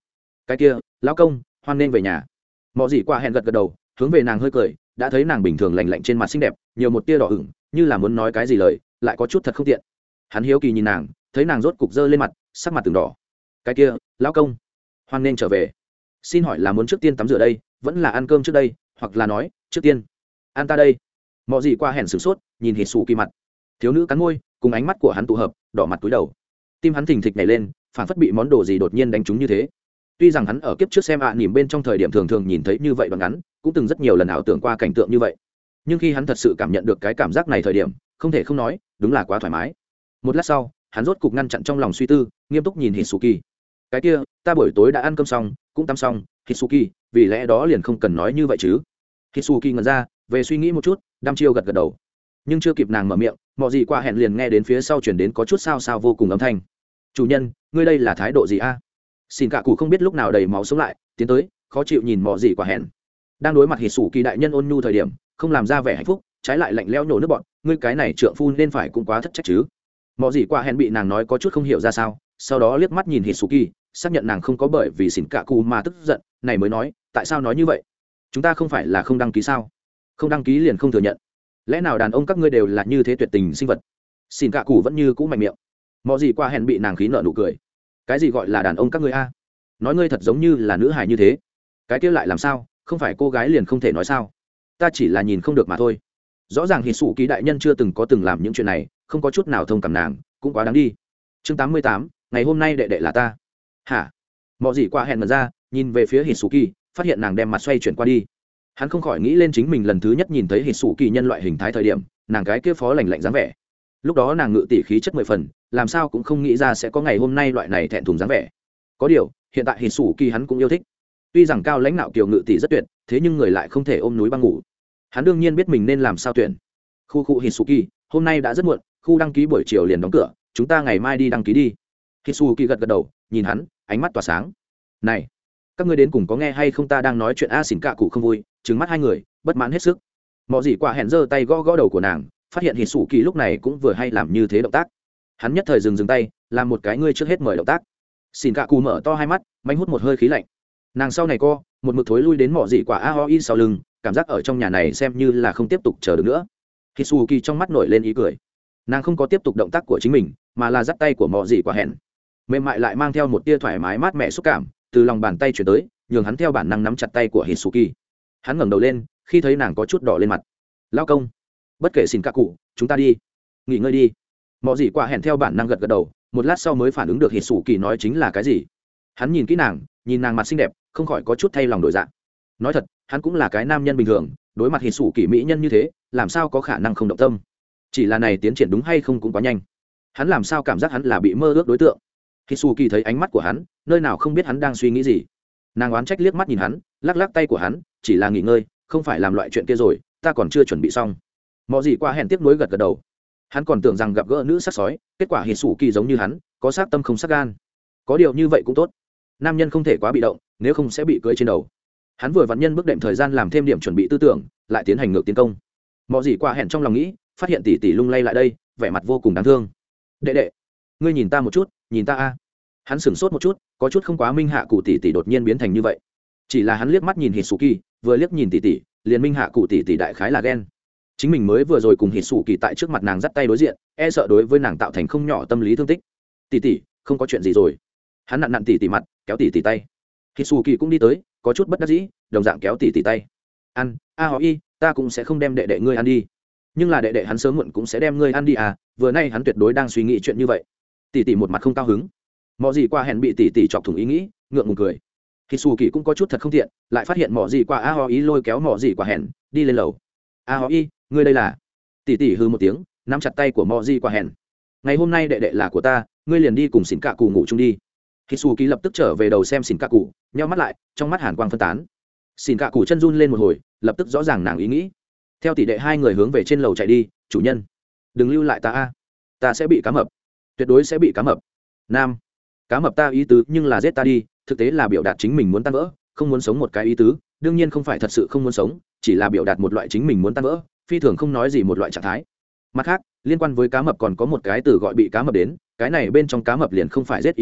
cái kia lão công hoan nên về nhà. Mọ gì qua hẹn gật gật đầu, hướng về nàng hơi cười, đã thấy nàng bình thường lành lạnh trên mặt xinh đẹp nhiều một tia đỏ ửng, như là muốn nói cái gì lời lại có chút thật không tiện. Hắn hiếu kỳ nhìn nàng, thấy nàng rốt cục dơ lên mặt, sắc mặt từng đỏ. Cái kia lão công hoan nên trở về, xin hỏi là muốn trước tiên tắm rửa đây vẫn là ăn cơm trước đây, hoặc là nói trước tiên ăn ta đây. Mọ gì qua hẹn sửng sốt nhìn hít xù kỳ mặt, thiếu nữ cắn môi, cùng ánh mắt của hắn tụ hợp, đỏ mặt cúi đầu. Tim hắn thình thịch nhảy lên, phảng phất bị món đồ gì đột nhiên đánh trúng như thế. Tuy rằng hắn ở kiếp trước xem nỉm bên trong thời điểm thường thường nhìn thấy như vậy đoạn ngắn, cũng từng rất nhiều lần ảo tưởng qua cảnh tượng như vậy, nhưng khi hắn thật sự cảm nhận được cái cảm giác này thời điểm, không thể không nói đúng là quá thoải mái. Một lát sau, hắn rốt cục ngăn chặn trong lòng suy tư, nghiêm túc nhìn Hitsuki. Cái kia ta buổi tối đã ăn cơm xong cũng tắm xong. Hitsuki, vì lẽ đó liền không cần nói như vậy chứ. Hitsuki ngẩn ra, về suy nghĩ một chút, đăm chiêu gật gật đầu. Nhưng chưa kịp nàng mở miệng, Mọ gì qua hẹn liền nghe đến phía sau chuyển đến có chút sao sao vô cùng âm thanh. Chủ nhân, ngươi đây là thái độ gì a? Xin cả cụ không biết lúc nào đầy máu sống lại, tiến tới khó chịu nhìn Mọ gì qua hẹn. Đang đối mặt Hitsuki đại nhân ôn nhu thời điểm, không làm ra vẻ hạnh phúc, trái lại lạnh lẽo nhổ nước bọn, ngươi cái này trượng phu nên phải cũng quá thất trách chứ. Mọ gì qua hẹn bị nàng nói có chút không hiểu ra sao, sau đó liếc mắt nhìn Hitsuki, xác nhận nàng không có bởi vì xỉn cạ cụ mà tức giận, này mới nói, tại sao nói như vậy? Chúng ta không phải là không đăng ký sao? Không đăng ký liền không thừa nhận. Lẽ nào đàn ông các ngươi đều là như thế tuyệt tình sinh vật? Xỉn cạ cụ vẫn như cũ mạnh miệng. Mọ gì qua hẹn bị nàng khí nợ nụ cười. Cái gì gọi là đàn ông các ngươi a? Nói ngươi thật giống như là nữ hài như thế. Cái kia lại làm sao? Không phải cô gái liền không thể nói sao? Ta chỉ là nhìn không được mà thôi. Rõ ràng Hitsuki đại nhân chưa từng có từng làm những chuyện này, không có chút nào thông cảm nàng, cũng quá đáng đi. Chương 88, ngày hôm nay đệ đệ là ta. Hả? Mọ gì qua hẹn mật ra, nhìn về phía Hitsuki, phát hiện nàng đem mặt xoay chuyển qua đi. Hắn không khỏi nghĩ lên chính mình lần thứ nhất nhìn thấy Hitsuki nhân loại hình thái thời điểm, nàng cái kia phó lạnh lạnh dáng vẻ. Lúc đó nàng ngự tỷ khí chất 10 phần, làm sao cũng không nghĩ ra sẽ có ngày hôm nay loại này thẹn thùng dáng vẻ. Có điều, hiện tại Hitsuki hắn cũng yêu thích. Tuy rằng cao lãnh nạo kiều ngự tỷ rất tuyệt, thế nhưng người lại không thể ôm núi băng ngủ. Hắn đương nhiên biết mình nên làm sao tuyển. Khu Hitsuki, hôm nay đã rất muộn, khu đăng ký buổi chiều liền đóng cửa, chúng ta ngày mai đi đăng ký đi. Hitsuki gật gật đầu, nhìn hắn, ánh mắt tỏa sáng. Này, các ngươi đến cùng có nghe hay không, ta đang nói chuyện a? Xỉn cạ cụ không vui, trừng mắt hai người, bất mãn hết sức. Mọ gì quả hẹn giơ tay gõ gõ đầu của nàng, phát hiện Hitsuki lúc này cũng vừa hay làm như thế động tác. Hắn nhất thời dừng tay, làm một cái ngươi trước hết mời động tác. Xỉn cạ cụ mở to hai mắt, manh hút một hơi khí lạnh. Nàng sau này co, một mực thối lui đến mọ gì quả aoi sau lưng, cảm giác ở trong nhà này xem như là không tiếp tục chờ được nữa. Hitsuki trong mắt nổi lên ý cười. Nàng không có tiếp tục động tác của chính mình, mà là dắt tay của mọ gì quả hẹn, mềm mại lại mang theo một tia thoải mái mát mẻ xúc cảm từ lòng bàn tay chuyển tới, nhường hắn theo bản năng nắm chặt tay của Hitsuki. Hắn ngẩng đầu lên, khi thấy nàng có chút đỏ lên mặt. Lao công, bất kể xin các cụ, chúng ta đi nghỉ ngơi đi. Mọ gì quả hẹn theo bản năng gật gật đầu, một lát sau mới phản ứng được Hitsuki nói chính là cái gì. Hắn nhìn kỹ nàng, nhìn nàng mặt xinh đẹp, không khỏi có chút thay lòng đổi dạ. Nói thật, hắn cũng là cái nam nhân bình thường, đối mặt Hitsuki mỹ nhân như thế, làm sao có khả năng không động tâm. Chỉ là này tiến triển đúng hay không cũng quá nhanh. Hắn làm sao cảm giác hắn là bị mơ ước đối tượng. Hitsuki thấy ánh mắt của hắn, nơi nào không biết hắn đang suy nghĩ gì. Nàng oán trách liếc mắt nhìn hắn, lắc lắc tay của hắn, chỉ là nghỉ ngơi, không phải làm loại chuyện kia rồi, ta còn chưa chuẩn bị xong. Mọ gì qua hẹn tiếp nối gật gật đầu. Hắn còn tưởng rằng gặp gỡ nữ sắc sói, kết quả Hitsuki giống như hắn, có sát tâm không sát gan. Có điều như vậy cũng tốt. Nam nhân không thể quá bị động, nếu không sẽ bị cưỡi trên đầu. Hắn vừa vặn nhân bước đệm thời gian làm thêm điểm chuẩn bị tư tưởng, lại tiến hành ngược tiến công. Mọ gì qua hẹn trong lòng nghĩ, phát hiện tỷ tỷ lung lay lại đây, vẻ mặt vô cùng đáng thương. Đệ đệ, ngươi nhìn ta một chút, nhìn ta a. Hắn sửng sốt một chút, có chút không quá minh hạ cụ tỷ tỷ đột nhiên biến thành như vậy. Chỉ là hắn liếc mắt nhìn Hitsuki, vừa liếc nhìn tỷ tỷ, liền minh hạ cụ tỷ tỷ đại khái là ghen. Chính mình mới vừa rồi cùng Hitsuki tại trước mặt nàng dắt tay đối diện, e sợ đối với nàng tạo thành không nhỏ tâm lý thương tích. Tỷ tỷ, không có chuyện gì rồi. Hắn nặn nặn tỷ tỷ mặt, kéo tỷ tỷ tay. Hitsuki cũng đi tới, có chút bất đắc dĩ, đồng dạng kéo tỷ tỷ tay. Ăn, Aoi, ta cũng sẽ không đem đệ đệ ngươi ăn đi. Nhưng là đệ đệ hắn sớm muộn cũng sẽ đem ngươi ăn đi à, vừa nay hắn tuyệt đối đang suy nghĩ chuyện như vậy. Tỷ tỷ một mặt không cao hứng. Mọ gì qua hẹn bị tỷ tỷ chọc thủng ý nghĩ, ngượng ngùng cười. Hitsuki cũng có chút thật không tiện, lại phát hiện mọ gì qua Aoi lôi kéo mọ gì qua hẹn đi lên lầu. Aoi, ngươi đây là? Tỷ tỷ hừ một tiếng, nắm chặt tay của mọ gì qua hẹn. Ngày hôm nay đệ đệ là của ta, ngươi liền đi cùng xỉn cạ cụ ngủ chung đi. Hitsuki lập tức trở về đầu xem xỉn cạ cụ, nheo mắt lại, trong mắt hàn quang phân tán. Xỉn cạ cụ chân run lên một hồi, lập tức rõ ràng nàng ý nghĩ. Theo tỷ đệ hai người hướng về trên lầu chạy đi. Chủ nhân, đừng lưu lại ta a, ta sẽ bị cá mập, tuyệt đối sẽ bị cá mập. Nam, cá mập ta ý tứ nhưng là giết ta đi, thực tế là biểu đạt chính mình muốn tan vỡ, không muốn sống một cái ý tứ, đương nhiên không phải thật sự không muốn sống, chỉ là biểu đạt một loại chính mình muốn tan vỡ, phi thường không nói gì một loại trạng thái. Mặt khác, liên quan với cá mập còn có một cái từ gọi bị cá mập đến, cái này bên trong cá mập liền không phải giết ý tứ,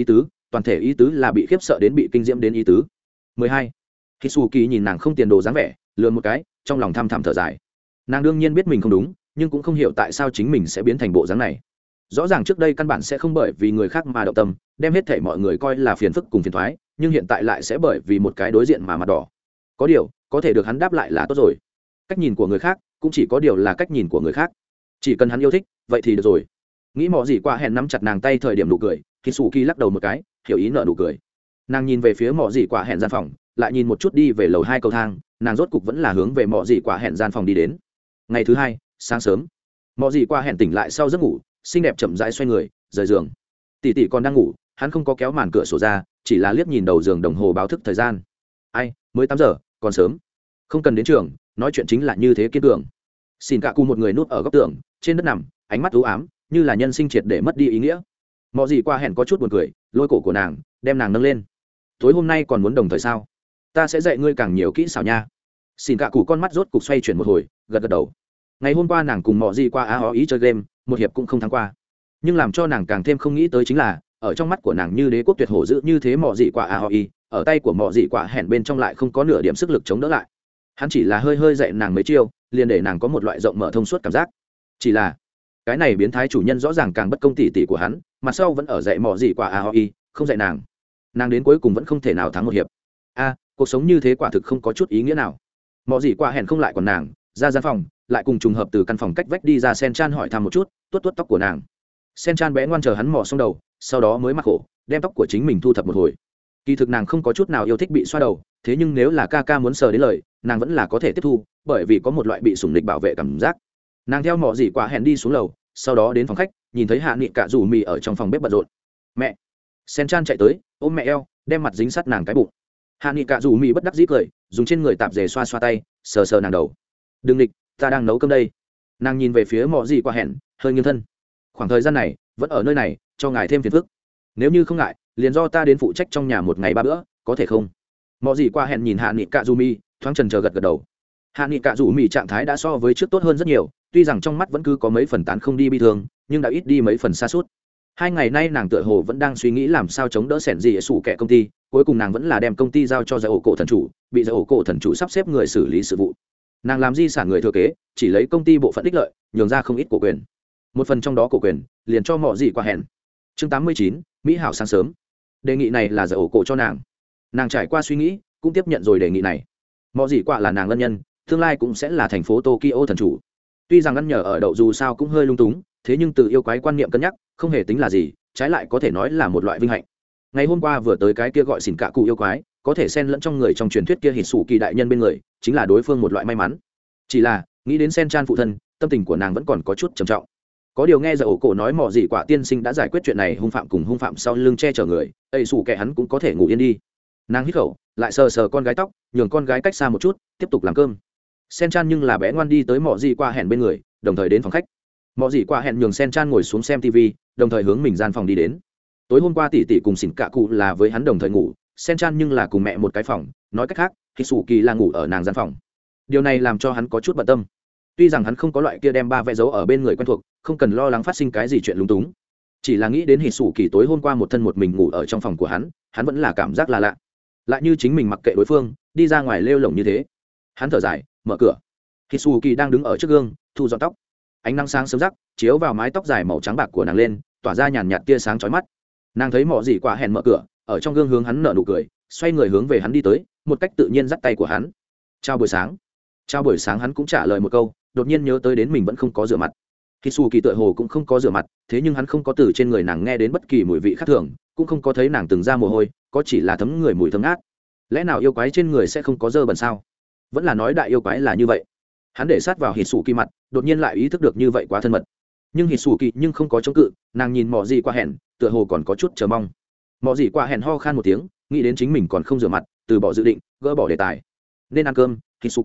toàn thể ý tứ là bị khiếp sợ đến bị kinh diễm đến ý tứ. 12. Hisuki nhìn nàng không tiền đồ dáng vẻ, lừa một cái, trong lòng thầm thầm thở dài. Nàng đương nhiên biết mình không đúng, nhưng cũng không hiểu tại sao chính mình sẽ biến thành bộ dáng này. Rõ ràng trước đây căn bản sẽ không bởi vì người khác mà động tâm, đem hết thảy mọi người coi là phiền phức cùng phiền toái, nhưng hiện tại lại sẽ bởi vì một cái đối diện mà mặt đỏ. Có điều, có thể được hắn đáp lại là tốt rồi. Cách nhìn của người khác, cũng chỉ có điều là cách nhìn của người khác. Chỉ cần hắn yêu thích, vậy thì được rồi. Nghĩ mò gì qua hẹn nắm chặt nàng tay thời điểm nụ cười, Hisuki lắc đầu một cái, hiểu ý nở nụ cười. Nàng nhìn về phía mò gì qua hẹn gian phòng, lại nhìn một chút đi về lầu 2 cầu thang, nàng rốt cục vẫn là hướng về mò gì qua hẹn gian phòng đi đến. Ngày thứ hai, sáng sớm, mò gì qua hẹn tỉnh lại sau giấc ngủ, xinh đẹp chậm rãi xoay người, rời giường. Tỷ tỷ còn đang ngủ, hắn không có kéo màn cửa sổ ra, chỉ là liếc nhìn đầu giường đồng hồ báo thức thời gian. Ai, mới 8 giờ, còn sớm. Không cần đến trường, nói chuyện chính là như thế kiên cường. Xin cả cu một người núp ở góc tường, trên đất nằm, ánh mắt u ám, như là nhân sinh triệt để mất đi ý nghĩa. Mọ gì qua hẹn có chút buồn cười, lôi cổ của nàng, đem nàng nâng lên. Tối hôm nay còn muốn đồng thời sao? Ta sẽ dạy ngươi càng nhiều kỹ xảo nha. Xin cả cụ con mắt rốt cục xoay chuyển một hồi, gật gật đầu. Ngày hôm qua nàng cùng mọ gì qua á ý chơi game, một hiệp cũng không thắng qua. Nhưng làm cho nàng càng thêm không nghĩ tới chính là, ở trong mắt của nàng như đế quốc tuyệt hổ dữ như thế mọ gì qua á ý, ở tay của mọ gì qua hẹn bên trong lại không có nửa điểm sức lực chống đỡ lại. Hắn chỉ là hơi hơi dạy nàng mấy chiêu, liền để nàng có một loại rộng mở thông suốt cảm giác. Chỉ là cái này biến thái chủ nhân rõ ràng càng bất công tỉ tỉ của hắn, mà sau vẫn ở dạy mò gì quả aoi, không dạy nàng đến cuối cùng vẫn không thể nào thắng một hiệp. Cuộc sống như thế quả thực không có chút ý nghĩa nào. Mò gì quả hẹn không lại còn nàng, ra gian phòng, lại cùng trùng hợp từ căn phòng cách vách đi ra. Sen Chan hỏi thăm một chút, tuốt tuốt tóc của nàng. Sen Chan bé ngoan chờ hắn mò xong đầu, sau đó mới mắc khổ, đem tóc của chính mình thu thập một hồi. Kỳ thực nàng không có chút nào yêu thích bị xoa đầu, thế nhưng nếu là ca ca muốn sờ đến lời, nàng vẫn là có thể tiếp thu, bởi vì có một loại bị sủng lịch bảo vệ cảm giác. Nàng theo mỏ gì quả hẹn đi xuống lầu, sau đó đến phòng khách, nhìn thấy hạ nghị cả rủ mì ở trong phòng bếp bận rộn. Mẹ! Sen Chan chạy tới, ôm mẹ eo, đem mặt dính sát nàng cái bụng. Hạ nghị cả rủ mì bất đắc dĩ cười, dùng trên người tạp dề xoa xoa tay, sờ sờ nàng đầu. Đừng nghịch, ta đang nấu cơm đây. Nàng nhìn về phía mỏ gì quả hẹn, hơi nghiêng thân. Khoảng thời gian này vẫn ở nơi này, cho ngài thêm phiền phức. Nếu như không ngại, liền do ta đến phụ trách trong nhà một ngày 3 bữa, có thể không? Mỏ gì quả hẹn nhìn hạ nghị cả rủ mì, thoáng chần chờ gật gật đầu. Hạ nghị cả rủ mì trạng thái đã so với trước tốt hơn rất nhiều, tuy rằng trong mắt vẫn cứ có mấy phần tán không đi bi thương, nhưng đã ít đi mấy phần xa suốt. 2 ngày nay nàng tựa hồ vẫn đang suy nghĩ làm sao chống đỡ sẻn gì ở sủ kẻ công ty, cuối cùng nàng vẫn là đem công ty giao cho giải ổ cổ thần chủ, bị giải ổ cổ thần chủ sắp xếp người xử lý sự vụ. Nàng làm di sản người thừa kế, chỉ lấy công ty bộ phận ích lợi, nhường ra không ít cổ quyền. Một phần trong đó cổ quyền, liền cho mọ gì qua hẹn. Chương 89, Mỹ hảo sáng sớm. Đề nghị này là giải ổ cổ cho nàng. Nàng trải qua suy nghĩ, cũng tiếp nhận rồi đề nghị này. Mọ gì qua là nàng lân nhân, tương lai cũng sẽ là thành phố Tokyo thần chủ. Tuy rằng ăn nhờ ở đậu dù sao cũng hơi lung túng, thế nhưng từ yêu quái quan niệm cân nhắc, không hề tính là gì, trái lại có thể nói là một loại vinh hạnh. Ngày hôm qua vừa tới cái kia gọi xỉn cả cụ yêu quái, có thể xen lẫn trong người trong truyền thuyết kia hít sủ kỳ đại nhân bên người, chính là đối phương một loại may mắn. Chỉ là, nghĩ đến Sen Chan phụ thân, tâm tình của nàng vẫn còn có chút trầm trọng. Có điều nghe giờ ổ cổ nói mọ gì quả tiên sinh đã giải quyết chuyện này, hung phạm cùng hung phạm sau lưng che chở người, ây sủ kẻ hắn cũng có thể ngủ yên đi. Nàng hít khẩu, lại sờ sờ con gái tóc, nhường con gái cách xa một chút, tiếp tục làm cơm. Sen Chan nhưng là bé ngoan đi tới mọ gì qua hẹn bên người, đồng thời đến phòng khách. Mọ gì qua hẹn nhường Sen Chan ngồi xuống xem TV, đồng thời hướng mình gian phòng đi đến. Tối hôm qua tỷ tỷ cùng xỉn cả cụ là với hắn đồng thời ngủ, Sen Chan nhưng là cùng mẹ một cái phòng, nói cách khác, Hisuki là ngủ ở nàng gian phòng. Điều này làm cho hắn có chút bận tâm. Tuy rằng hắn không có loại kia đem ba vẽ dấu ở bên người quen thuộc, không cần lo lắng phát sinh cái gì chuyện lung túng. Chỉ là nghĩ đến Hisuki tối hôm qua một thân một mình ngủ ở trong phòng của hắn vẫn là cảm giác là lạ. Lại như chính mình mặc kệ đối phương, đi ra ngoài lêu lổng như thế. Hắn thở dài, mở cửa. Hisuki đang đứng ở trước gương, thu dọn tóc. Ánh nắng sáng sớm rắc chiếu vào mái tóc dài màu trắng bạc của nàng lên, tỏa ra nhàn nhạt tia sáng chói mắt. Nàng thấy mọ gì quả hẹn mở cửa, ở trong gương hướng hắn nở nụ cười, xoay người hướng về hắn đi tới, một cách tự nhiên dắt tay của hắn. Chào buổi sáng. Chào buổi sáng, hắn cũng trả lời một câu, đột nhiên nhớ tới đến mình vẫn không có rửa mặt. Hisuki tựa hồ cũng không có rửa mặt, thế nhưng hắn không có từ trên người nàng nghe đến bất kỳ mùi vị khác thường, cũng không có thấy nàng từng ra mồ hôi, có chỉ là thấm người mùi thơm ngát. Lẽ nào yêu quái trên người sẽ không có dơ bẩn sao? Vẫn là nói đại yêu quái là như vậy. Hắn để sát vào Hisuki mặt, đột nhiên lại ý thức được như vậy quá thân mật. Nhưng Hisuki nhưng không có chống cự, nàng nhìn mọ gì qua hẹn, tựa hồ còn có chút chờ mong. Mọ gì qua hẹn ho khan một tiếng, nghĩ đến chính mình còn không rửa mặt, từ bỏ dự định, gỡ bỏ đề tài. Nên ăn cơm,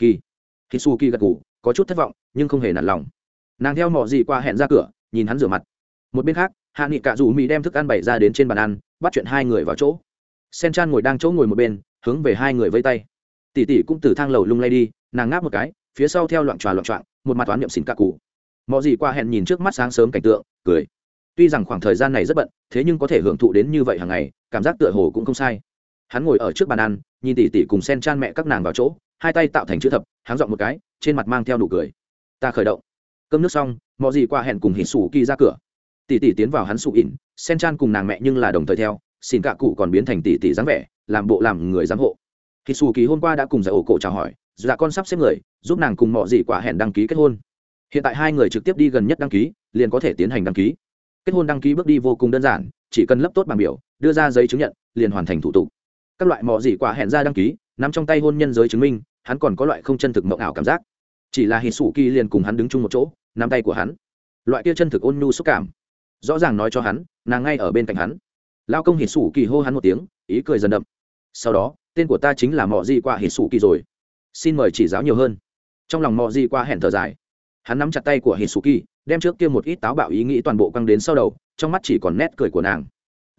Hisuki gật gù, có chút thất vọng, nhưng không hề nản lòng. Nàng theo mọ gì qua hẹn ra cửa, nhìn hắn rửa mặt. Một bên khác, hạ nghị cả rủ mỹ đem thức ăn bày ra đến trên bàn ăn, bắt chuyện hai người vào chỗ. Sen Chan ngồi đang chỗ ngồi một bên, hướng về hai người vây tay. Tỷ tỷ cũng từ thang lầu lung lay đi, nàng ngáp một cái, phía sau theo loạn choạng, một mặt toán niệm xỉn cả cụ. Mọ gì qua hẹn nhìn trước mắt sáng sớm cảnh tượng, cười. Tuy rằng khoảng thời gian này rất bận, thế nhưng có thể hưởng thụ đến như vậy hàng ngày, cảm giác tựa hồ cũng không sai. Hắn ngồi ở trước bàn ăn, nhìn tỷ tỷ cùng sen chan mẹ các nàng vào chỗ, hai tay tạo thành chữ thập, háng giọng một cái, trên mặt mang theo nụ cười. Ta khởi động. Cơm nước xong, mọi gì qua hẹn cùng hỉ sủ kỳ ra cửa. Tỷ tỷ tiến vào hắn sụ ỉn, sen chan cùng nàng mẹ nhưng là đồng thời theo, xin cả cụ còn biến thành tỷ tỷ dáng vẻ, làm bộ làm người giám hộ. Hỉ sủ kỳ hôm qua đã cùng giải ổ cổ chào hỏi, dạ con sắp xếp người, giúp nàng cùng mọi gì qua hẹn đăng ký kết hôn. Hiện tại hai người trực tiếp đi gần nhất đăng ký, liền có thể tiến hành đăng ký. Kết hôn đăng ký bước đi vô cùng đơn giản, chỉ cần lấp tốt bảng biểu, đưa ra giấy chứng nhận, liền hoàn thành thủ tục. Các loại mọ gì quả hẹn ra đăng ký, nắm trong tay hôn nhân giới chứng minh, hắn còn có loại không chân thực mộng ảo cảm giác. Chỉ là Hisuki liền cùng hắn đứng chung một chỗ, nắm tay của hắn, loại kia chân thực ôn nhu xúc cảm, rõ ràng nói cho hắn, nàng ngay ở bên cạnh hắn. Lao công Hisuki hô hắn một tiếng, ý cười dần đậm. Sau đó, tên của ta chính là mọ gì quả Hisuki rồi. Xin mời chỉ giáo nhiều hơn. Trong lòng mọ gì quả hẹn thở dài, hắn nắm chặt tay của Hisuki, đem trước kia một ít táo bạo ý nghĩ toàn bộ quăng đến sau đầu, trong mắt chỉ còn nét cười của nàng.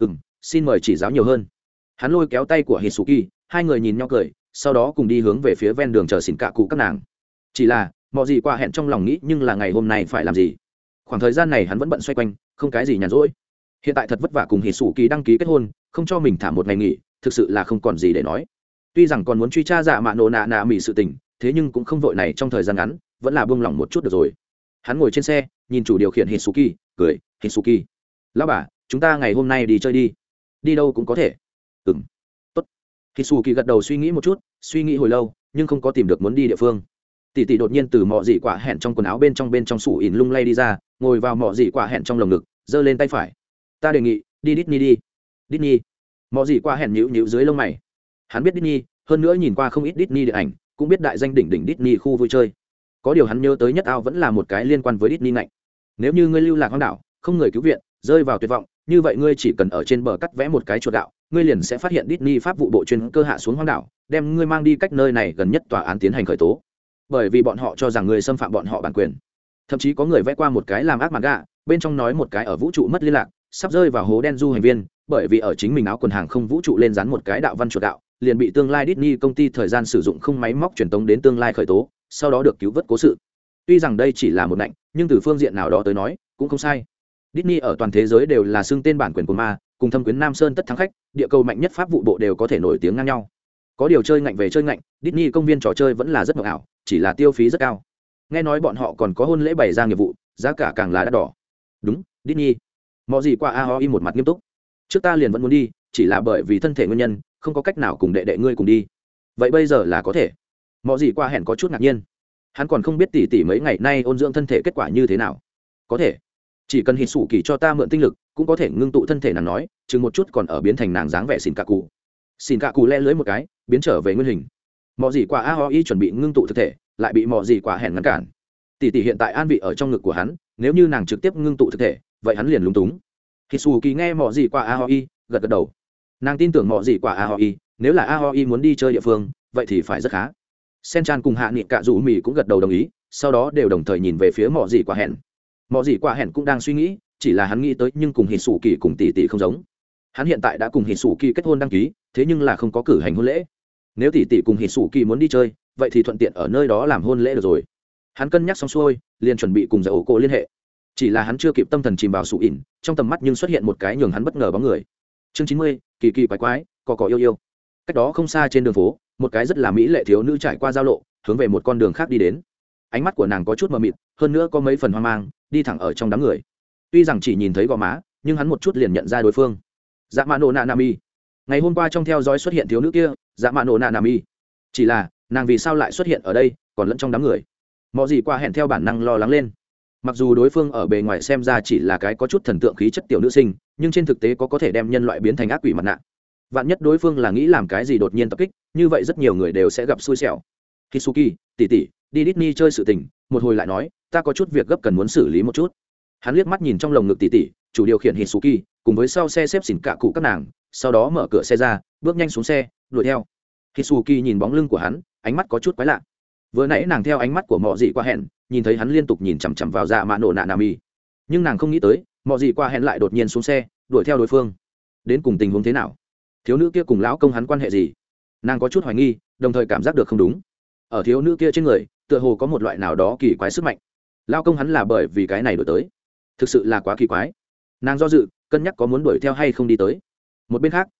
Xin mời chỉ giáo nhiều hơn. Hắn lôi kéo tay của Hisuki, hai người nhìn nhau cười, sau đó cùng đi hướng về phía ven đường chờ xỉn cạ cụ các nàng. Chỉ là mọi gì qua hẹn trong lòng nghĩ, nhưng là ngày hôm nay phải làm gì? Khoảng thời gian này hắn vẫn bận xoay quanh, không cái gì nhàn rỗi. Hiện tại thật vất vả cùng Hisuki đăng ký kết hôn, không cho mình thả một ngày nghỉ, thực sự là không còn gì để nói. Tuy rằng còn muốn truy tra dạ mạ nổ nạ nạ mỉ sự tình, thế nhưng cũng không vội này, trong thời gian ngắn vẫn là buông lỏng một chút được rồi. Hắn ngồi trên xe, nhìn chủ điều khiển Hisuki, cười. Hisuki, lão bà, chúng ta ngày hôm nay đi chơi đi. Đi đâu cũng có thể. Tốt. Hisuki gật đầu suy nghĩ một chút, suy nghĩ hồi lâu nhưng không có tìm được muốn đi địa phương. Tỷ tỷ đột nhiên từ mọ dị quả hẹn trong quần áo bên trong sủ ỉn lung lay đi ra, ngồi vào mọ dị quả hẹn trong lồng ngực, giơ lên tay phải. Ta đề nghị đi Disney đi. Disney. Mọ dị quả hẹn nhíu nhíu dưới lông mày. Hắn biết Disney, hơn nữa nhìn qua không ít Disney điện ảnh, cũng biết đại danh đỉnh đỉnh Disney khu vui chơi. Có điều hắn nhớ tới nhất ao vẫn là một cái liên quan với Disney ngạnh. Nếu như ngươi lưu lạc hoang đảo, không người cứu viện, rơi vào tuyệt vọng, như vậy ngươi chỉ cần ở trên bờ cắt vẽ một cái chuột gạo, ngươi liền sẽ phát hiện Disney pháp vụ bộ chuyên cơ hạ xuống hoang đảo, đem ngươi mang đi cách nơi này gần nhất tòa án tiến hành khởi tố. Bởi vì bọn họ cho rằng ngươi xâm phạm bọn họ bản quyền. Thậm chí có người vẽ qua một cái làm ác manga, bên trong nói một cái ở vũ trụ mất liên lạc, sắp rơi vào hố đen du hành viên, bởi vì ở chính mình áo quần hàng không vũ trụ lên dán một cái đạo văn chuột gạo, liền bị tương lai Disney công ty thời gian sử dụng không máy móc truyền tống đến tương lai khởi tố, sau đó được cứu vớt cố sự. Tuy rằng đây chỉ là một ngạnh, nhưng từ phương diện nào đó tới nói, cũng không sai. Disney ở toàn thế giới đều là xưng tên bản quyền của ma, cùng thâm quyến Nam Sơn tất thắng khách, địa cầu mạnh nhất pháp vụ bộ đều có thể nổi tiếng ngang nhau. Có điều chơi ngạnh về chơi ngạnh, Disney công viên trò chơi vẫn là rất ngọt ảo, chỉ là tiêu phí rất cao. Nghe nói bọn họ còn có hôn lễ bày ra nghiệp vụ, giá cả càng là đắt đỏ. Đúng, Disney. Mọi gì qua AOI một mặt nghiêm túc. Trước ta liền vẫn muốn đi, chỉ là bởi vì thân thể nguyên nhân, không có cách nào cùng đệ đệ ngươi cùng đi. Vậy bây giờ là có thể. Mọi gì qua hẹn có chút ngạc nhiên. Hắn còn không biết tỷ tỷ mấy ngày nay ôn dưỡng thân thể kết quả như thế nào. Có thể. Chỉ cần hít sủ kỳ cho ta mượn tinh lực, cũng có thể ngưng tụ thân thể nàng nói, chừng một chút còn ở biến thành nàng dáng vẻ xỉn cạ cụ le lưới một cái, biến trở về nguyên hình. Mọ gì quả AOI chuẩn bị ngưng tụ thực thể, lại bị mọ gì quả hẹn ngăn cản. Tỷ tỷ hiện tại an vị ở trong ngực của hắn, nếu như nàng trực tiếp ngưng tụ thực thể, vậy hắn liền lúng túng. Hít sủ kỳ nghe mọ gì quả AOI, gật gật đầu. Nàng tin tưởng mọ gì quả AOI, nếu là AOI muốn đi chơi địa phương, vậy thì phải rất khá. Sen-chan cùng hạ nghị cạ rủ mì cũng gật đầu đồng ý, sau đó đều đồng thời nhìn về phía mọ gì quả hẹn. Mọ gì quả hẹn cũng đang suy nghĩ, chỉ là hắn nghĩ tới nhưng cùng hít sủ kỳ cùng tỷ tỷ không giống. Hắn hiện tại đã cùng hít sủ kỳ kết hôn đăng ký, thế nhưng là không có cử hành hôn lễ. Nếu tỷ tỷ cùng hít sủ kỳ muốn đi chơi, vậy thì thuận tiện ở nơi đó làm hôn lễ được rồi. Hắn cân nhắc xong xuôi, liền chuẩn bị cùng giải ổ cổ liên hệ. Chỉ là hắn chưa kịp tâm thần chìm vào sủ ỉn, trong tầm mắt nhưng xuất hiện một cái nhường hắn bất ngờ bóng người. Chương 90, kỳ kỳ quái quái, cò yêu yêu. Cách đó không xa trên đường phố, một cái rất là mỹ lệ thiếu nữ trải qua giao lộ, hướng về một con đường khác đi đến. Ánh mắt của nàng có chút mờ mịt, hơn nữa có mấy phần hoang mang, đi thẳng ở trong đám người. Tuy rằng chỉ nhìn thấy gò má, nhưng hắn một chút liền nhận ra đối phương. Dạ mạ nổ nạ nami. Ngày hôm qua trong theo dõi xuất hiện thiếu nữ kia, dạ mạ nổ nạ nami. Chỉ là nàng vì sao lại xuất hiện ở đây, còn lẫn trong đám người? Mọi gì qua hẹn theo bản năng lo lắng lên. Mặc dù đối phương ở bề ngoài xem ra chỉ là cái có chút thần tượng khí chất tiểu nữ sinh, nhưng trên thực tế có thể đem nhân loại biến thành ác quỷ mặt nạ. Vạn nhất đối phương là nghĩ làm cái gì đột nhiên tập kích, như vậy rất nhiều người đều sẽ gặp xui xẻo. Hisuki, tỷ tỷ, đi Disney chơi sự tình, một hồi lại nói, ta có chút việc gấp cần muốn xử lý một chút. Hắn liếc mắt nhìn trong lồng ngực tỷ tỷ, chủ điều khiển Hisuki, cùng với sau xe xếp xỉn cả cụ các nàng, sau đó mở cửa xe ra, bước nhanh xuống xe, đuổi theo. Hisuki nhìn bóng lưng của hắn, ánh mắt có chút quái lạ. Vừa nãy nàng theo ánh mắt của Mọ Dị qua hẹn, nhìn thấy hắn liên tục nhìn chằm chằm vào dạ mạ nổ nạ nami, nhưng nàng không nghĩ tới, Mọ Dị qua hẹn lại đột nhiên xuống xe, đuổi theo đối phương. Đến cùng tình huống thế nào? Thiếu nữ kia cùng lão công hắn quan hệ gì? Nàng có chút hoài nghi, đồng thời cảm giác được không đúng. Ở thiếu nữ kia trên người, tựa hồ có một loại nào đó kỳ quái sức mạnh. Lão công hắn là bởi vì cái này đuổi tới, thực sự là quá kỳ quái. Nàng do dự, cân nhắc có muốn đuổi theo hay không đi tới. Một bên khác,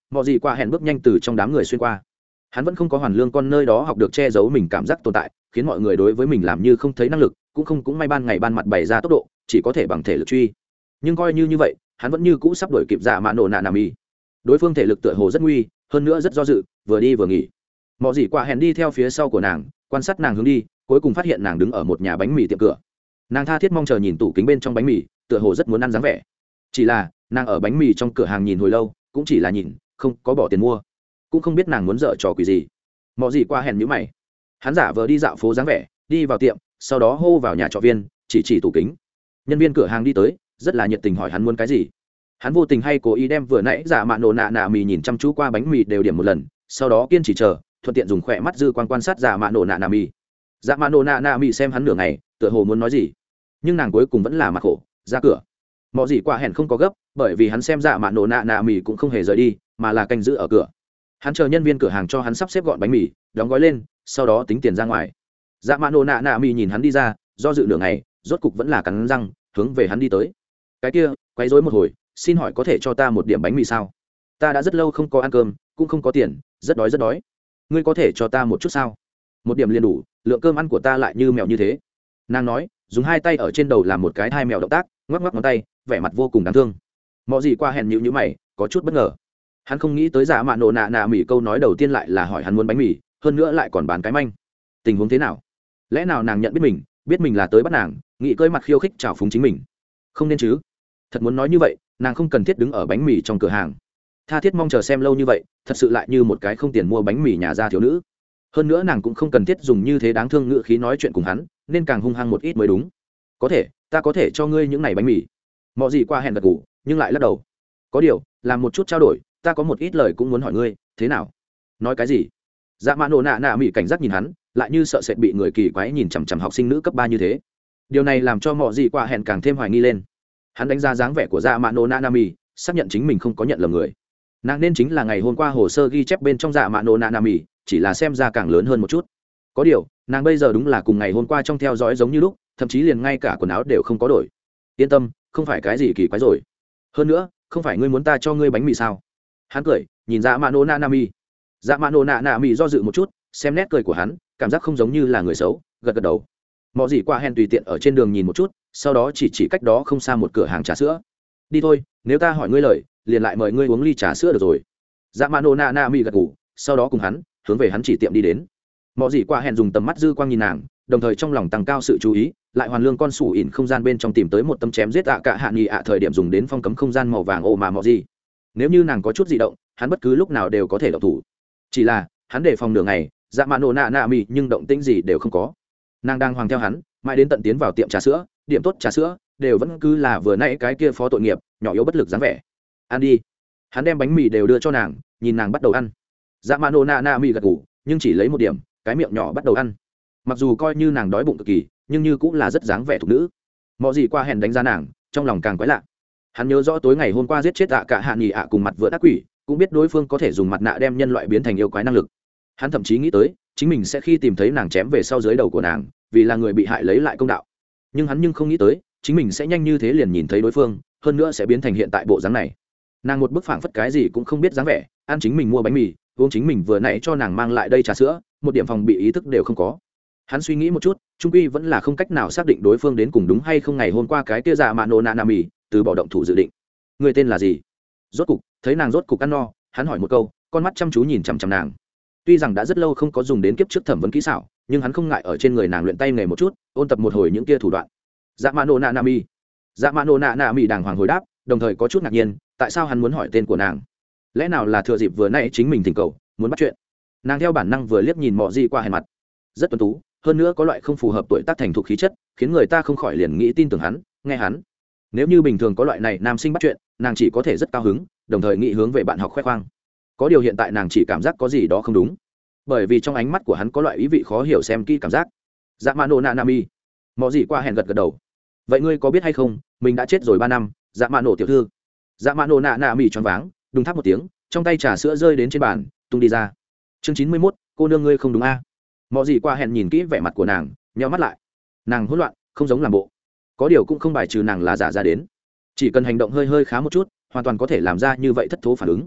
mọi gì qua hẹn bước nhanh từ trong đám người xuyên qua. Hắn vẫn không có hoàn lương con nơi đó học được che giấu mình cảm giác tồn tại, khiến mọi người đối với mình làm như không thấy năng lực, cũng may ban ngày ban mặt bày ra tốc độ, chỉ có thể bằng thể lực truy. Nhưng coi như vậy, hắn vẫn như cũ sắp đuổi kịp Dạ Mạ Nổ Nạ Nà Mi. Đối phương thể lực tựa hồ rất nguy, hơn nữa rất do dự, vừa đi vừa nghỉ. Mọi gì qua hẹn đi theo phía sau của nàng, quan sát nàng hướng đi, cuối cùng phát hiện nàng đứng ở một nhà bánh mì tiệm cửa. Nàng tha thiết mong chờ nhìn tủ kính bên trong bánh mì, tựa hồ rất muốn ăn dáng vẻ. Chỉ là nàng ở bánh mì trong cửa hàng nhìn hồi lâu, cũng chỉ là nhìn, không có bỏ tiền mua, cũng không biết nàng muốn dở trò quỷ gì. Mọi gì qua hẹn nhíu mày. Hắn giả vờ đi dạo phố dáng vẻ, đi vào tiệm, sau đó hô vào nhà trọ viên, chỉ tủ kính. Nhân viên cửa hàng đi tới, rất là nhiệt tình hỏi hắn muốn cái gì. Hắn vô tình hay cố ý đem vừa nãy Dạ Mạ Nổ Nạ Nà mì nhìn chăm chú qua bánh mì đều điểm một lần, sau đó kiên trì chờ, thuận tiện dùng khỏe mắt dư quan sát Dạ Mạ Nổ Nạ Nà mì. Dạ Mạ Nổ Nạ Nà mì xem hắn nửa ngày, tựa hồ muốn nói gì, nhưng nàng cuối cùng vẫn là mặt khổ ra cửa. Mọi gì qua hẹn không có gấp, bởi vì hắn xem Dạ Mạ Nổ Nạ Nà mì cũng không hề rời đi, mà là canh giữ ở cửa. Hắn chờ nhân viên cửa hàng cho hắn sắp xếp gọn bánh mì, đóng gói lên, sau đó tính tiền ra ngoài. Dạ Mạ Nổ Nạ Nà mì nhìn hắn đi ra, do dự nửa ngày, rốt cục vẫn là cắn răng hướng về hắn đi tới. Cái kia quấy rối một hồi, xin hỏi có thể cho ta một điểm bánh mì sao? Ta đã rất lâu không có ăn cơm, cũng không có tiền, rất đói. Ngươi có thể cho ta một chút sao? Một điểm liền đủ, lượng cơm ăn của ta lại như mèo như thế. Nàng nói, dùng hai tay ở trên đầu làm một cái thai mèo động tác, ngoắc ngón tay, vẻ mặt vô cùng đáng thương. Mọi gì qua hẹn nhíu mày, có chút bất ngờ. Hắn không nghĩ tới Dạ Mạ Nổ Nạ Nà mì câu nói đầu tiên lại là hỏi hắn muốn bánh mì, hơn nữa lại còn bán cái manh. Tình huống thế nào? Lẽ nào nàng nhận biết mình là tới bắt nàng, nghĩ cơi mặt khiêu khích trào phúng chính mình? Không nên chứ? Thật muốn nói như vậy, nàng không cần thiết đứng ở bánh mì trong cửa hàng, tha thiết mong chờ xem lâu như vậy, thật sự lại như một cái không tiền mua bánh mì nhà gia thiếu nữ. Hơn nữa nàng cũng không cần thiết dùng như thế đáng thương ngữ khí nói chuyện cùng hắn, nên càng hung hăng một ít mới đúng. Có thể, ta có thể cho ngươi những này bánh mì. Mọi gì qua hẹn gật gù, nhưng lại lắc đầu. Có điều, làm một chút trao đổi, ta có một ít lời cũng muốn hỏi ngươi, thế nào? Nói cái gì? Dạ Mạ Nổ Nạ Nà mì cảnh giác nhìn hắn, lại như sợ sệt bị người kỳ quái nhìn chằm chằm học sinh nữ cấp 3 như thế. Điều này làm cho mọi gì qua hẹn càng thêm hoài nghi lên. Hắn đánh giá dáng vẻ của Dạ Mạ Nổ Nạ Nà mì, xác nhận chính mình không có nhận lầm người. Nàng nên chính là ngày hôm qua hồ sơ ghi chép bên trong Dạ Mạ Nổ Nạ Nà mì, chỉ là xem ra càng lớn hơn một chút. Có điều, nàng bây giờ đúng là cùng ngày hôm qua trong theo dõi giống như lúc, thậm chí liền ngay cả quần áo đều không có đổi. Yên tâm, không phải cái gì kỳ quái rồi. Hơn nữa, không phải ngươi muốn ta cho ngươi bánh mì sao? Hắn cười, nhìn Dạ Mạ Nổ Nạ Nà mì. Dạ Mạ Nổ Nạ Nà mì do dự một chút, xem nét cười của hắn, cảm giác không giống như là người xấu, gật đầu. Mọi gì qua hẹn tùy tiện ở trên đường nhìn một chút, sau đó chỉ cách đó không xa một cửa hàng trà sữa. Đi thôi, nếu ta hỏi ngươi lời, liền lại mời ngươi uống ly trà sữa được rồi. Dạ Mạ Nổ Nạ Nà mì gật gù, sau đó cùng hắn hướng về hắn chỉ tiệm đi đến. Mọi gì qua hẹn dùng tầm mắt dư quang nhìn nàng, đồng thời trong lòng tăng cao sự chú ý, lại hoàn lương con sủ ỉn không gian bên trong tìm tới một tấm chém giết cả hạ nghị thời điểm dùng đến phong cấm không gian màu vàng ồ mà mọi gì. Nếu như nàng có chút dị động, hắn bất cứ lúc nào đều có thể động thủ. Chỉ là hắn đề phòng nửa ngày, Dạ Mạ Nổ Nạ Nà mì nhưng động tĩnh gì đều không có. Nàng đang hoàng theo hắn, mãi đến tận tiến vào tiệm trà sữa, điểm tốt trà sữa đều vẫn cứ là vừa nãy cái kia phó tội nghiệp, nhỏ yếu bất lực dáng vẻ. Ăn đi. Hắn đem bánh mì đều đưa cho nàng, nhìn nàng bắt đầu ăn. Dạ Mạ Nổ Nạ Nà mì gật gù, nhưng chỉ lấy một điểm, cái miệng nhỏ bắt đầu ăn. Mặc dù coi như nàng đói bụng cực kỳ, nhưng như cũng là rất dáng vẻ thục nữ. Mọi gì qua hẹn đánh giá nàng, trong lòng càng quái lạ. Hắn nhớ rõ tối ngày hôm qua giết chết cả hạ nghỉ cùng mặt vựa ác quỷ, cũng biết đối phương có thể dùng mặt nạ đem nhân loại biến thành yêu quái năng lực. Hắn thậm chí nghĩ tới chính mình sẽ khi tìm thấy nàng chém về sau dưới đầu của nàng, vì là người bị hại lấy lại công đạo. Nhưng hắn không nghĩ tới chính mình sẽ nhanh như thế liền nhìn thấy đối phương, hơn nữa sẽ biến thành hiện tại bộ dáng này. Nàng một bức phảng phất cái gì cũng không biết dáng vẻ, ăn chính mình mua bánh mì, uống chính mình vừa nãy cho nàng mang lại đây trà sữa, một điểm phòng bị ý thức đều không có. Hắn suy nghĩ một chút, trung quy vẫn là không cách nào xác định đối phương đến cùng đúng hay không ngày hôm qua cái kia Dạ Mạ Nổ Nạ Nà mì, từ bỏ động thủ dự định. Người tên là gì? Rốt cục thấy nàng rốt cục ăn no, hắn hỏi một câu, con mắt chăm chú nhìn chằm chằm nàng. Tuy rằng đã rất lâu không có dùng đến kiếp trước thẩm vấn kỹ xảo, nhưng hắn không ngại ở trên người nàng luyện tay nghề một chút, ôn tập một hồi những kia thủ đoạn. Dạ Mạ Nổ Nạ Nà mì. Dạ Mạ Nổ Nạ Nà mì đàng hoàng hồi đáp, đồng thời có chút ngạc nhiên, tại sao hắn muốn hỏi tên của nàng? Lẽ nào là thừa dịp vừa nãy chính mình thỉnh cầu, muốn bắt chuyện? Nàng theo bản năng vừa liếc nhìn Mọ Di qua hèn mặt, rất tuấn tú, hơn nữa có loại không phù hợp tuổi tác thành thục khí chất, khiến người ta không khỏi liền nghĩ tin tưởng hắn, nghe hắn. Nếu như bình thường có loại này nam sinh bắt chuyện, nàng chỉ có thể rất cao hứng, đồng thời nghĩ hướng về bạn học khoe khoang. Có điều hiện tại nàng chỉ cảm giác có gì đó không đúng, bởi vì trong ánh mắt của hắn có loại ý vị khó hiểu xem kỹ cảm giác. Dạ Mạ Nổ Nạ Nà mì. Mọ Di qua hèn gật đầu. Vậy ngươi có biết hay không, mình đã chết rồi 3 năm, Dạ Mạ Nổ tiểu thư. Dạ Mạ Nổ Nạ Nà mì choáng váng, đùng tháp một tiếng, trong tay trà sữa rơi đến trên bàn, tung đi ra. Chương 91, cô nương ngươi không đúng a? Mọ Gì qua hẹn nhìn kỹ vẻ mặt của nàng, nheo mắt lại. Nàng hỗn loạn, không giống làm bộ. Có điều cũng không bài trừ nàng là giả ra đến. Chỉ cần hành động hơi khá một chút, hoàn toàn có thể làm ra như vậy thất thố phản ứng.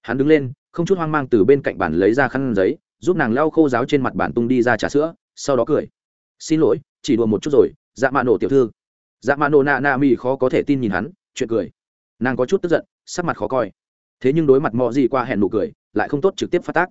Hắn đứng lên không chút hoang mang từ bên cạnh bàn lấy ra khăn giấy giúp nàng lau khô ráo trên mặt bàn tung đi ra trà sữa, sau đó cười. Xin lỗi, chỉ đùa một chút rồi, dạ mạ nổ tiểu thư. Dạ mạ nổ nạ nạ mì khó có thể tin nhìn hắn, chuyện cười. Nàng có chút tức giận, sắc mặt khó coi. Thế nhưng đối mặt mọ gì qua hẹn nụ cười lại không tốt trực tiếp phát tác.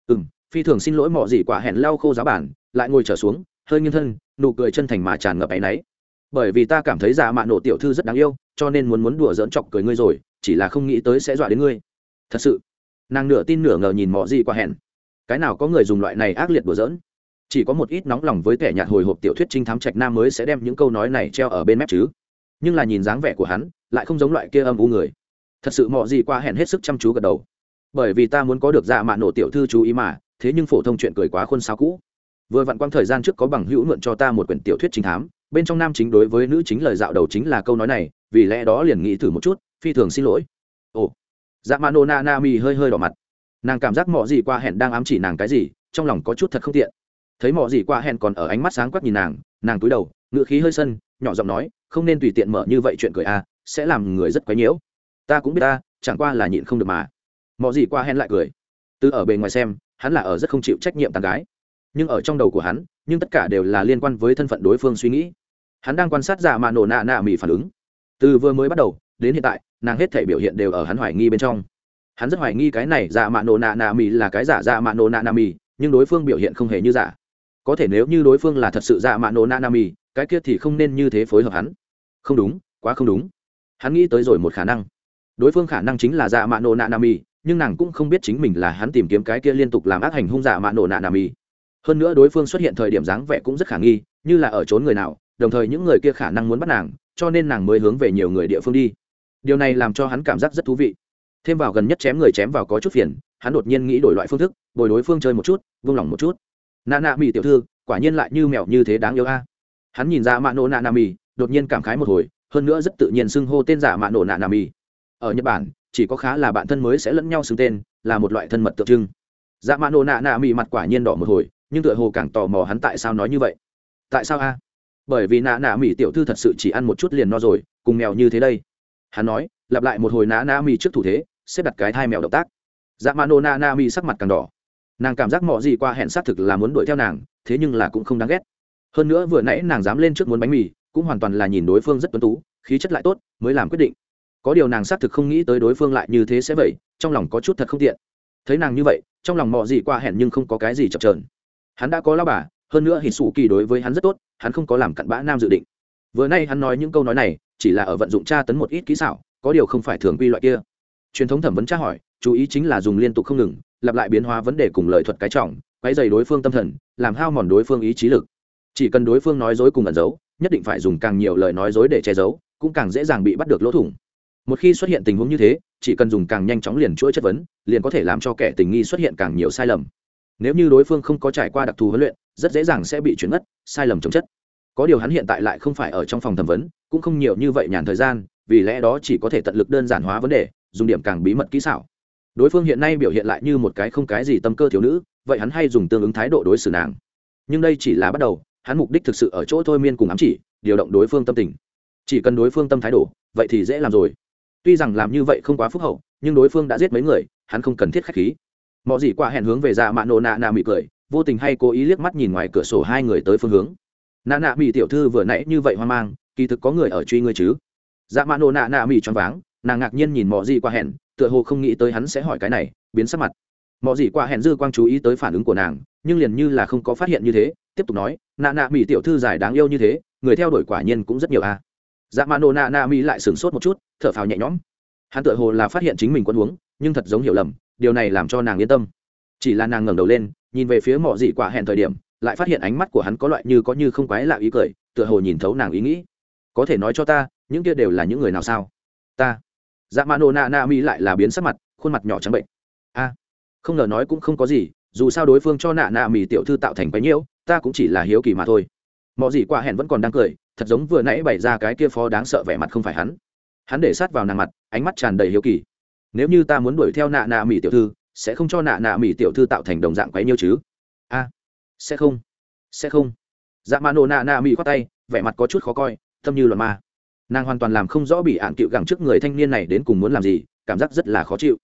Phi thường xin lỗi mọ gì quả hẹn lau khô giáo bản, lại ngồi trở xuống, hơi nghiêng thân, nụ cười chân thành mà tràn ngập áy náy. Bởi vì ta cảm thấy dạ mạ nổ tiểu thư rất đáng yêu, cho nên muốn đùa giỡn chọc cười ngươi rồi, chỉ là không nghĩ tới sẽ dọa đến ngươi. Thật sự. Nàng nửa tin nửa ngờ nhìn mọ gì quả hẹn. Cái nào có người dùng loại này ác liệt đùa giỡn? Chỉ có một ít nóng lòng với kẻ nhạt hồi hộp tiểu thuyết trinh thám trạch nam mới sẽ đem những câu nói này treo ở bên mép chứ. Nhưng là nhìn dáng vẻ của hắn, lại không giống loại kia âm u người. Thật sự mọ gì quả hẹn hết sức chăm chú gật đầu. Bởi vì ta muốn có được dạ mạ nổ tiểu thư chú ý mà, thế nhưng phổ thông chuyện cười quá khuôn sao cũ. Vừa vặn quang thời gian trước có bằng hữu mượn cho ta một quyển tiểu thuyết trinh thám, bên trong nam chính đối với nữ chính lời dạo đầu chính là câu nói này, vì lẽ đó liền nghĩ thử một chút, phi thường xin lỗi. Ồ. Dạ mạ nổ Nanami hơi hơi đỏ mặt. Nàng cảm giác mọ gì qua hẹn đang ám chỉ nàng cái gì, trong lòng có chút thật không tiện. Thấy mọ gì qua hẹn còn ở ánh mắt sáng quắc nhìn nàng cúi đầu, ngựa khí hơi sân, nhỏ giọng nói, không nên tùy tiện mở như vậy chuyện cười a, sẽ làm người rất quấy nhiễu. Ta cũng biết ta, chẳng qua là nhịn không được mà. Mọ gì qua hẹn lại cười. Từ ở bề ngoài xem, hắn là ở rất không chịu trách nhiệm tán gái, nhưng ở trong đầu của hắn, nhưng tất cả đều là liên quan với thân phận đối phương suy nghĩ. Hắn đang quan sát dạ mạ nổ nạ nạ mỉ phản ứng. Từ vừa mới bắt đầu đến hiện tại, nàng hết thảy biểu hiện đều ở hắn hoài nghi bên trong. Hắn rất hoài nghi cái này dạ mạ nổ nạ nạ mỉ là cái giả dạ mạ nổ nạ nạ mỉ, nhưng đối phương biểu hiện không hề như giả. Có thể nếu như đối phương là thật sự dạ mạ nổ nạ nạ mỉ, cái kia thì không nên như thế phối hợp hắn. Không đúng, quá không đúng. Hắn nghĩ tới rồi một khả năng, đối phương khả năng chính là dạ mạ nổ nạ nạ mỉ, nhưng nàng cũng không biết chính mình là hắn tìm kiếm cái kia liên tục làm ác hành hung dạ mạ nổ nạ nạ mỉ. Hơn nữa đối phương xuất hiện thời điểm dáng vẻ cũng rất khả nghi, như là ở trốn người nào, đồng thời những người kia khả năng muốn bắt nàng, cho nên nàng mới hướng về nhiều người địa phương đi. Điều này làm cho hắn cảm giác rất thú vị. Thêm vào gần nhất chém người chém vào có chút phiền, hắn đột nhiên nghĩ đổi loại phương thức, bồi đối phương chơi một chút, vung lòng một chút. Nạ nạ mỉ tiểu thư, quả nhiên lại như mèo như thế đáng yêu a. Hắn nhìn ra mạ nổ nạ nạ mỉ, đột nhiên cảm khái một hồi, hơn nữa rất tự nhiên xưng hô tên giả mạ nổ nạ nạ mỉ. Ở Nhật Bản, chỉ có khá là bạn thân mới sẽ lẫn nhau xưng tên, là một loại thân mật tượng trưng. Dạ mạ nổ nạ nạ mỉ mặt quả nhiên đỏ một hồi, nhưng tựa hồ càng tò mò hắn tại sao nói như vậy. Tại sao a? Bởi vì nạ nạ mỉ tiểu thư thật sự chỉ ăn một chút liền no rồi, cùng mèo như thế đây. Hắn nói, lặp lại một hồi nạ nạ mỉ trước thủ thế, xếp đặt cái thai mèo động tác. Dạ mạ nổ nạ nạ mỉ sắc mặt càng đỏ. Nàng cảm giác mọ gì qua hẹn xác thực là muốn đuổi theo nàng, thế nhưng là cũng không đáng ghét. Hơn nữa vừa nãy nàng dám lên trước muốn bánh mì, cũng hoàn toàn là nhìn đối phương rất tuấn tú, khí chất lại tốt, mới làm quyết định. Có điều nàng xác thực không nghĩ tới đối phương lại như thế sẽ vậy, trong lòng có chút thật không tiện. Thấy nàng như vậy, trong lòng mọ gì qua hẹn nhưng không có cái gì chập chờn. Hắn đã có lao bà, hơn nữa hít sủ kỳ đối với hắn rất tốt, hắn không có làm cặn bã nam dự định. Vừa nay hắn nói những câu nói này chỉ là ở vận dụng tra tấn một ít kỹ xảo, có điều không phải thường quy loại kia. Truyền thống thẩm vấn tra hỏi chú ý chính là dùng liên tục không ngừng, lặp lại biến hóa vấn đề cùng lời thuật cái trọng, quấy dày đối phương tâm thần, làm hao mòn đối phương ý chí lực. Chỉ cần đối phương nói dối cùng ẩn giấu, nhất định phải dùng càng nhiều lời nói dối để che giấu, cũng càng dễ dàng bị bắt được lỗ thủng. Một khi xuất hiện tình huống như thế, chỉ cần dùng càng nhanh chóng liền chuỗi chất vấn, liền có thể làm cho kẻ tình nghi xuất hiện càng nhiều sai lầm. Nếu như đối phương không có trải qua đặc thù huấn luyện, rất dễ dàng sẽ bị chuyển ngất, sai lầm chống chất. Có điều hắn hiện tại lại không phải ở trong phòng thẩm vấn, cũng không nhiều như vậy nhàn thời gian, vì lẽ đó chỉ có thể tận lực đơn giản hóa vấn đề, dùng điểm càng bí mật kỹ xảo. Đối phương hiện nay biểu hiện lại như một cái không cái gì tâm cơ thiếu nữ, vậy hắn hay dùng tương ứng thái độ đối xử nàng. Nhưng đây chỉ là bắt đầu, hắn mục đích thực sự ở chỗ thôi miên cùng ám chỉ, điều động đối phương tâm tình. Chỉ cần đối phương tâm thái độ, vậy thì dễ làm rồi. Tuy rằng làm như vậy không quá phúc hậu, nhưng đối phương đã giết mấy người, hắn không cần thiết khách khí. Mọ gì qua hẹn hướng về dạ mạ nổ nạ nạ mỉ cười, vô tình hay cố ý liếc mắt nhìn ngoài cửa sổ hai người tới phương hướng. Nạ nạ mỉ tiểu thư vừa nãy như vậy hoang mang, kỳ thực có người ở truy ngươi chứ? Dạ mạ nổ nạ nạ mỉ choáng váng, nàng ngạc nhiên nhìn mọ gì qua hẹn, tựa hồ không nghĩ tới hắn sẽ hỏi cái này, biến sắc mặt. Mọ gì qua hẹn dư quang chú ý tới phản ứng của nàng, nhưng liền như là không có phát hiện như thế, tiếp tục nói, nạ nạ mỉ tiểu thư dài đáng yêu như thế, người theo đuổi quả nhiên cũng rất nhiều a. Dạ mạ nổ nạ nạ mỉ lại sửng sốt một chút, thở phào nhẹ nhõm. Hắn tựa hồ là phát hiện chính mình quấn uống, nhưng thật giống hiểu lầm, điều này làm cho nàng yên tâm. Chỉ là nàng ngẩng đầu lên, nhìn về phía mọ dị quả hẹn thời điểm, lại phát hiện ánh mắt của hắn có loại như có như không quái lạ ý cười, tựa hồ nhìn thấu nàng ý nghĩ. Có thể nói cho ta, những kia đều là những người nào sao? Ta. Dạ mạ nổ nạ nạ mi lại là biến sắc mặt, khuôn mặt nhỏ trắng bệnh. A, không ngờ nói cũng không có gì, dù sao đối phương cho nạ nạ mì tiểu thư tạo thành bấy nhiêu, ta cũng chỉ là hiếu kỳ mà thôi. Mọ dị quả hẹn vẫn còn đang cười, thật giống vừa nãy bày ra cái kia phó đáng sợ vẻ mặt không phải hắn. Hắn để sát vào nàng mặt, ánh mắt tràn đầy hiếu kỳ. Nếu như ta muốn đuổi theo nạ nạ mỉ tiểu thư, sẽ không cho nạ nạ mỉ tiểu thư tạo thành đồng dạng quấy nhiêu chứ? A, sẽ không. Dạ mạ nổ nạ nạ mỉ khoát tay, vẻ mặt có chút khó coi, tâm như loạn ma. Nàng hoàn toàn làm không rõ bị ạn cựu gẳng trước người thanh niên này đến cùng muốn làm gì, cảm giác rất là khó chịu.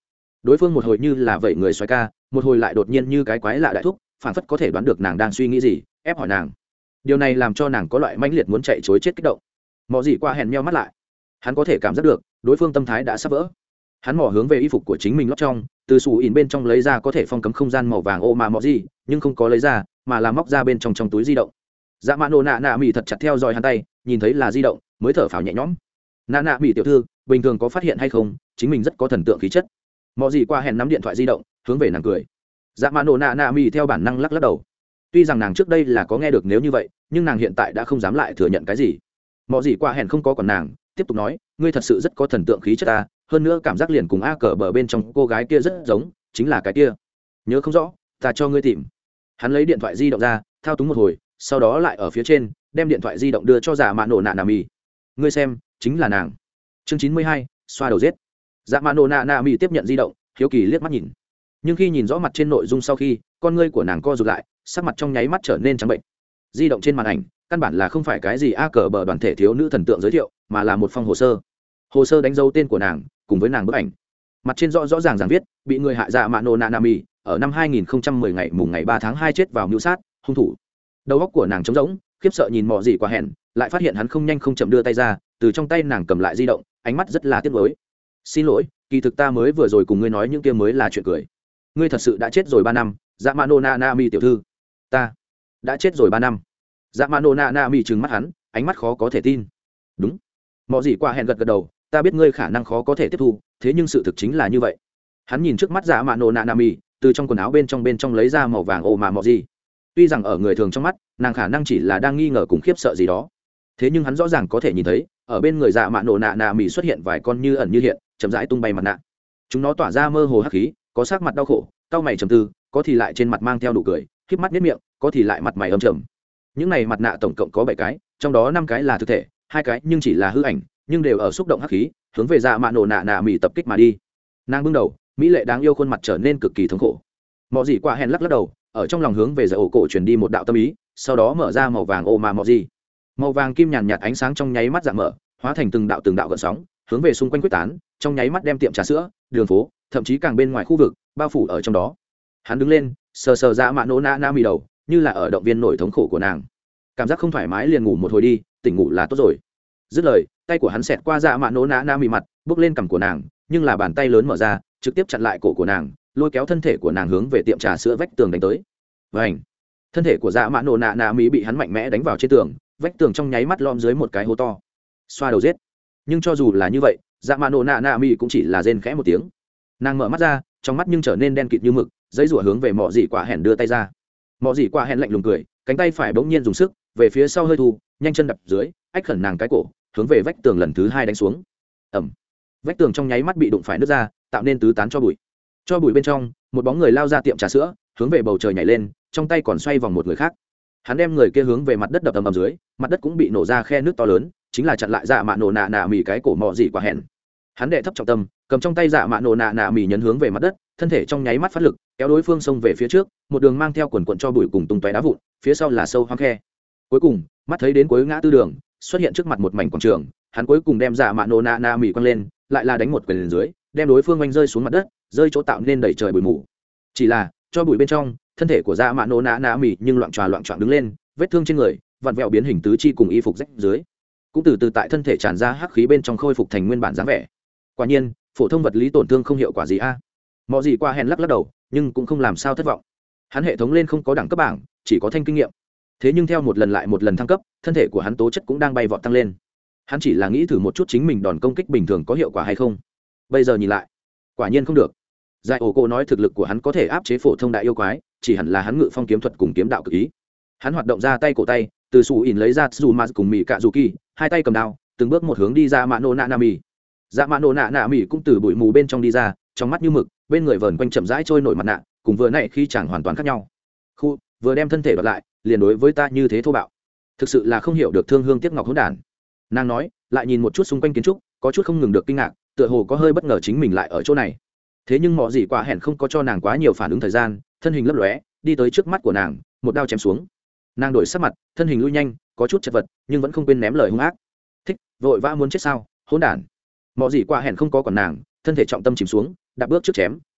đối phương một hồi như là vậy người xoay ca, một hồi lại đột nhiên như cái quái lạ đại thúc, phản phất có thể đoán được nàng đang suy nghĩ gì, ép hỏi nàng. Điều này làm cho nàng có loại mãnh liệt muốn chạy trối chết kích động. Mọ gì qua hẹn meo mắt lại, hắn có thể cảm giác được đối phương tâm thái đã sắp vỡ. Hắn mò hướng về y phục của chính mình lót trong, từ sủ ỉn bên trong lấy ra có thể phong cấm không gian màu vàng ô mà mọ gì, nhưng không có lấy ra, mà là móc ra bên trong túi di động. Dạ mạ nổ nạ nạ mỉ thật chặt theo dõi hắn tay, nhìn thấy là di động mới thở phào nhẹ nhõm. Nạ nạ mỉ tiểu thư, bình thường có phát hiện hay không, chính mình rất có thần tượng khí chất. Mọ gì qua hẹn nắm điện thoại di động, hướng về nàng cười. Dạ mạ nổ nạ nạ mỉ theo bản năng lắc lắc đầu. Tuy rằng nàng trước đây là có nghe được nếu như vậy, nhưng nàng hiện tại đã không dám lại thừa nhận cái gì. Mọ gì qua hẹn không có còn nàng, tiếp tục nói, ngươi thật sự rất có thần tượng khí chất ta, hơn nữa cảm giác liền cùng a cờ bờ bên trong cô gái kia rất giống, chính là cái kia. Nhớ không rõ, ta cho ngươi tìm. Hắn lấy điện thoại di động ra, thao túng một hồi, sau đó lại ở phía trên đem điện thoại di động đưa cho dạ mạ nổ nạ nạ mì. Ngươi xem, chính là nàng. Chương 92, xoa đầu giết. Dạ mạ nổ nạ nạ mì tiếp nhận di động, hiếu kỳ liếc mắt nhìn, nhưng khi nhìn rõ mặt trên nội dung sau khi, con ngươi của nàng co rụt lại, sắc mặt trong nháy mắt trở nên trắng bệnh. Di động trên màn ảnh căn bản là không phải cái gì a cờ bờ đoàn thể thiếu nữ thần tượng giới thiệu, mà là một phong hồ sơ đánh dấu tên của nàng cùng với nàng bức ảnh. Mặt trên rõ ràng viết bị người hại dạ mạ nổ nạ nạ mì ở năm 2010 ngày mùng ngày 3 tháng 2 chết vào mưu sát, hung thủ. Đầu óc của nàng trống rỗng, khiếp sợ nhìn Mọ gì qua hẹn, lại phát hiện hắn không nhanh không chậm đưa tay ra, từ trong tay nàng cầm lại di động, ánh mắt rất là tiếc nuối. Xin lỗi, kỳ thực ta mới vừa rồi cùng ngươi nói những kia mới là chuyện cười. Ngươi thật sự đã chết rồi 3 năm, dạ mạ nổ nạ nạ mì tiểu thư. Ta đã chết rồi 3 năm. Dạ mạ nổ nạ nạ mì trừng mắt hắn, ánh mắt khó có thể tin. Đúng. Mọ gì qua hẹn gật đầu, ta biết ngươi khả năng khó có thể tiếp thu, thế nhưng sự thực chính là như vậy. Hắn nhìn trước mắt dạ mạ nổ nạ nạ mì, từ trong quần áo bên trong lấy ra màu vàng ồ mà Mọ gì. Tuy rằng ở người thường trong mắt, nàng khả năng chỉ là đang nghi ngờ cùng khiếp sợ gì đó, thế nhưng hắn rõ ràng có thể nhìn thấy, ở bên người dạ mạ nổ nạ nạ mì xuất hiện vài con như ẩn như hiện, chậm rãi tung bay mặt nạ. Chúng nó tỏa ra mơ hồ hắc khí, có sắc mặt đau khổ, cau mày trầm tư, có thì lại trên mặt mang theo nụ cười, khép mắt nhếch miệng, có thì lại mặt mày âm trầm. Những này mặt nạ tổng cộng có 7 cái, trong đó 5 cái là thực thể, 2 cái nhưng chỉ là hư ảnh, nhưng đều ở xúc động hắc khí, hướng về dạ mạ nổ nạ nạ mì tập kích mà đi. Nàng bưng đầu, mỹ lệ đáng yêu khuôn mặt trở nên cực kỳ thống khổ. Mọ gì qua hẹn lắc đầu, ở trong lòng hướng về dạ ổ cổ truyền đi một đạo tâm ý, sau đó mở ra màu vàng ô mà Mọ gì. Màu vàng kim nhàn nhạt ánh sáng trong nháy mắt dạng mở, hóa thành từng đạo gợn sóng, hướng về xung quanh quyết tán, trong nháy mắt đem tiệm trà sữa, đường phố, thậm chí càng bên ngoài khu vực bao phủ ở trong đó. Hắn đứng lên, sờ dạ mạ nổ nạ nạ mì đầu, như là ở động viên nổi thống khổ của nàng. Cảm giác không thoải mái liền ngủ một hồi đi, tỉnh ngủ là tốt rồi. Dứt lời, tay của hắn xẹt qua dạ mạ nổ nạ nạ mì mặt, bước lên cằm của nàng, nhưng là bàn tay lớn mở ra, trực tiếp chặn lại cổ của nàng, lôi kéo thân thể của nàng hướng về tiệm trà sữa vách tường đánh tới. Vành, thân thể của dạ mạ nổ nạ nạ mì bị hắn mạnh mẽ đánh vào trên tường, vách tường trong nháy mắt lom dưới một cái hố to. Xoa đầu giết. Nhưng cho dù là như vậy, dạ mạ nổ nạ nạ mì cũng chỉ là rên khẽ một tiếng. Nàng mở mắt ra, trong mắt nhưng trở nên đen kịt như mực, giấy rủa hướng về Mọ gì quả hẹn đưa tay ra. Mọ gì quả hẹn lạnh lùng cười, cánh tay phải bỗng nhiên dùng sức về phía sau hơi thu, nhanh chân đập dưới, ách khẩn nàng cái cổ, hướng về vách tường lần thứ 2 đánh xuống. Ẩm. Vách tường trong nháy mắt bị đụng phải nứt ra, tạo nên tứ tán cho bụi. Cho bụi bên trong, một bóng người lao ra tiệm trà sữa, hướng về bầu trời nhảy lên, trong tay còn xoay vòng một người khác. Hắn đem người kia hướng về mặt đất đập ầm ầm dưới, mặt đất cũng bị nổ ra khe nước to lớn, chính là chặn lại dạ mạ nổ nạ nạ mì cái cổ Mọ gì quả hẹn. Hắn đệ thấp trọng tâm, cầm trong tay dạ mạ nổ nạ nạ mì nhấn hướng về mặt đất, thân thể trong nháy mắt phát lực, kéo đối phương xông về phía trước, một đường mang theo quần quần cho bụi cùng tung tóe đá vụn, phía sau là sâu hoang khe. Cuối cùng, mắt thấy đến cuối ngã tư đường, xuất hiện trước mặt một mảnh quảng trường, hắn cuối cùng đem dạ mạ nổ nạ nạ mì quăng lên, lại là đánh một quyền dưới, đem đối phương oanh rơi xuống mặt đất, rơi chỗ tạo nên đầy trời bụi mù. Chỉ là, cho bụi bên trong, thân thể của dạ mạ nổ nạ nạ mì nhưng loạn choạng đứng lên, vết thương trên người, vặn vẹo biến hình tứ chi cùng y phục rách dưới, cũng từ từ tại thân thể tràn ra hắc khí bên trong khôi phục thành nguyên bản dáng vẻ. Quả nhiên, phổ thông vật lý tổn thương không hiệu quả gì a. Mọ gì qua hẹn lắc đầu, nhưng cũng không làm sao thất vọng. Hắn hệ thống lên không có đẳng cấp bảng, chỉ có thanh kinh nghiệm. Thế nhưng theo một lần lại một lần thăng cấp, thân thể của hắn tố chất cũng đang bay vọt tăng lên. Hắn chỉ là nghĩ thử một chút chính mình đòn công kích bình thường có hiệu quả hay không. Bây giờ nhìn lại, quả nhiên không được. Giải ổ cô nói thực lực của hắn có thể áp chế phổ thông đại yêu quái, chỉ hẳn là hắn ngự phong kiếm thuật cùng kiếm đạo cực ý. Hắn hoạt động ra tay cổ tay, từ sủ ỉn lấy ra dù mà cùng mì cạ dù kỳ, hai tay cầm đao, từng bước một hướng đi ra mạ nổ nạ nạ mì. Dạ mạ nổ nạ nạ mì cũng từ bụi mù bên trong đi ra, trong mắt như mực, bên người vờn quanh chậm rãi trôi nổi mặt nạ, cùng vừa nãy khi chẳng hoàn toàn khác nhau. Khu, vừa đem thân thể đoạt lại, liền đối với ta như thế thô bạo, thực sự là không hiểu được thương hương tiếc ngọc hỗn đản. Nàng nói, lại nhìn một chút xung quanh kiến trúc, có chút không ngừng được kinh ngạc, tựa hồ có hơi bất ngờ chính mình lại ở chỗ này. Thế nhưng Mọ gì quả hẹn không có cho nàng quá nhiều phản ứng thời gian, thân hình lấp lóe, đi tới trước mắt của nàng, một đao chém xuống. Nàng đổi sắc mặt, thân hình lui nhanh, có chút chật vật, nhưng vẫn không quên ném lời hung ác. Thích, vội vã muốn chết sao, hỗn đản. Mọ gì quả hẹn không có còn nàng, thân thể trọng tâm chìm xuống, đạp bước trước chém,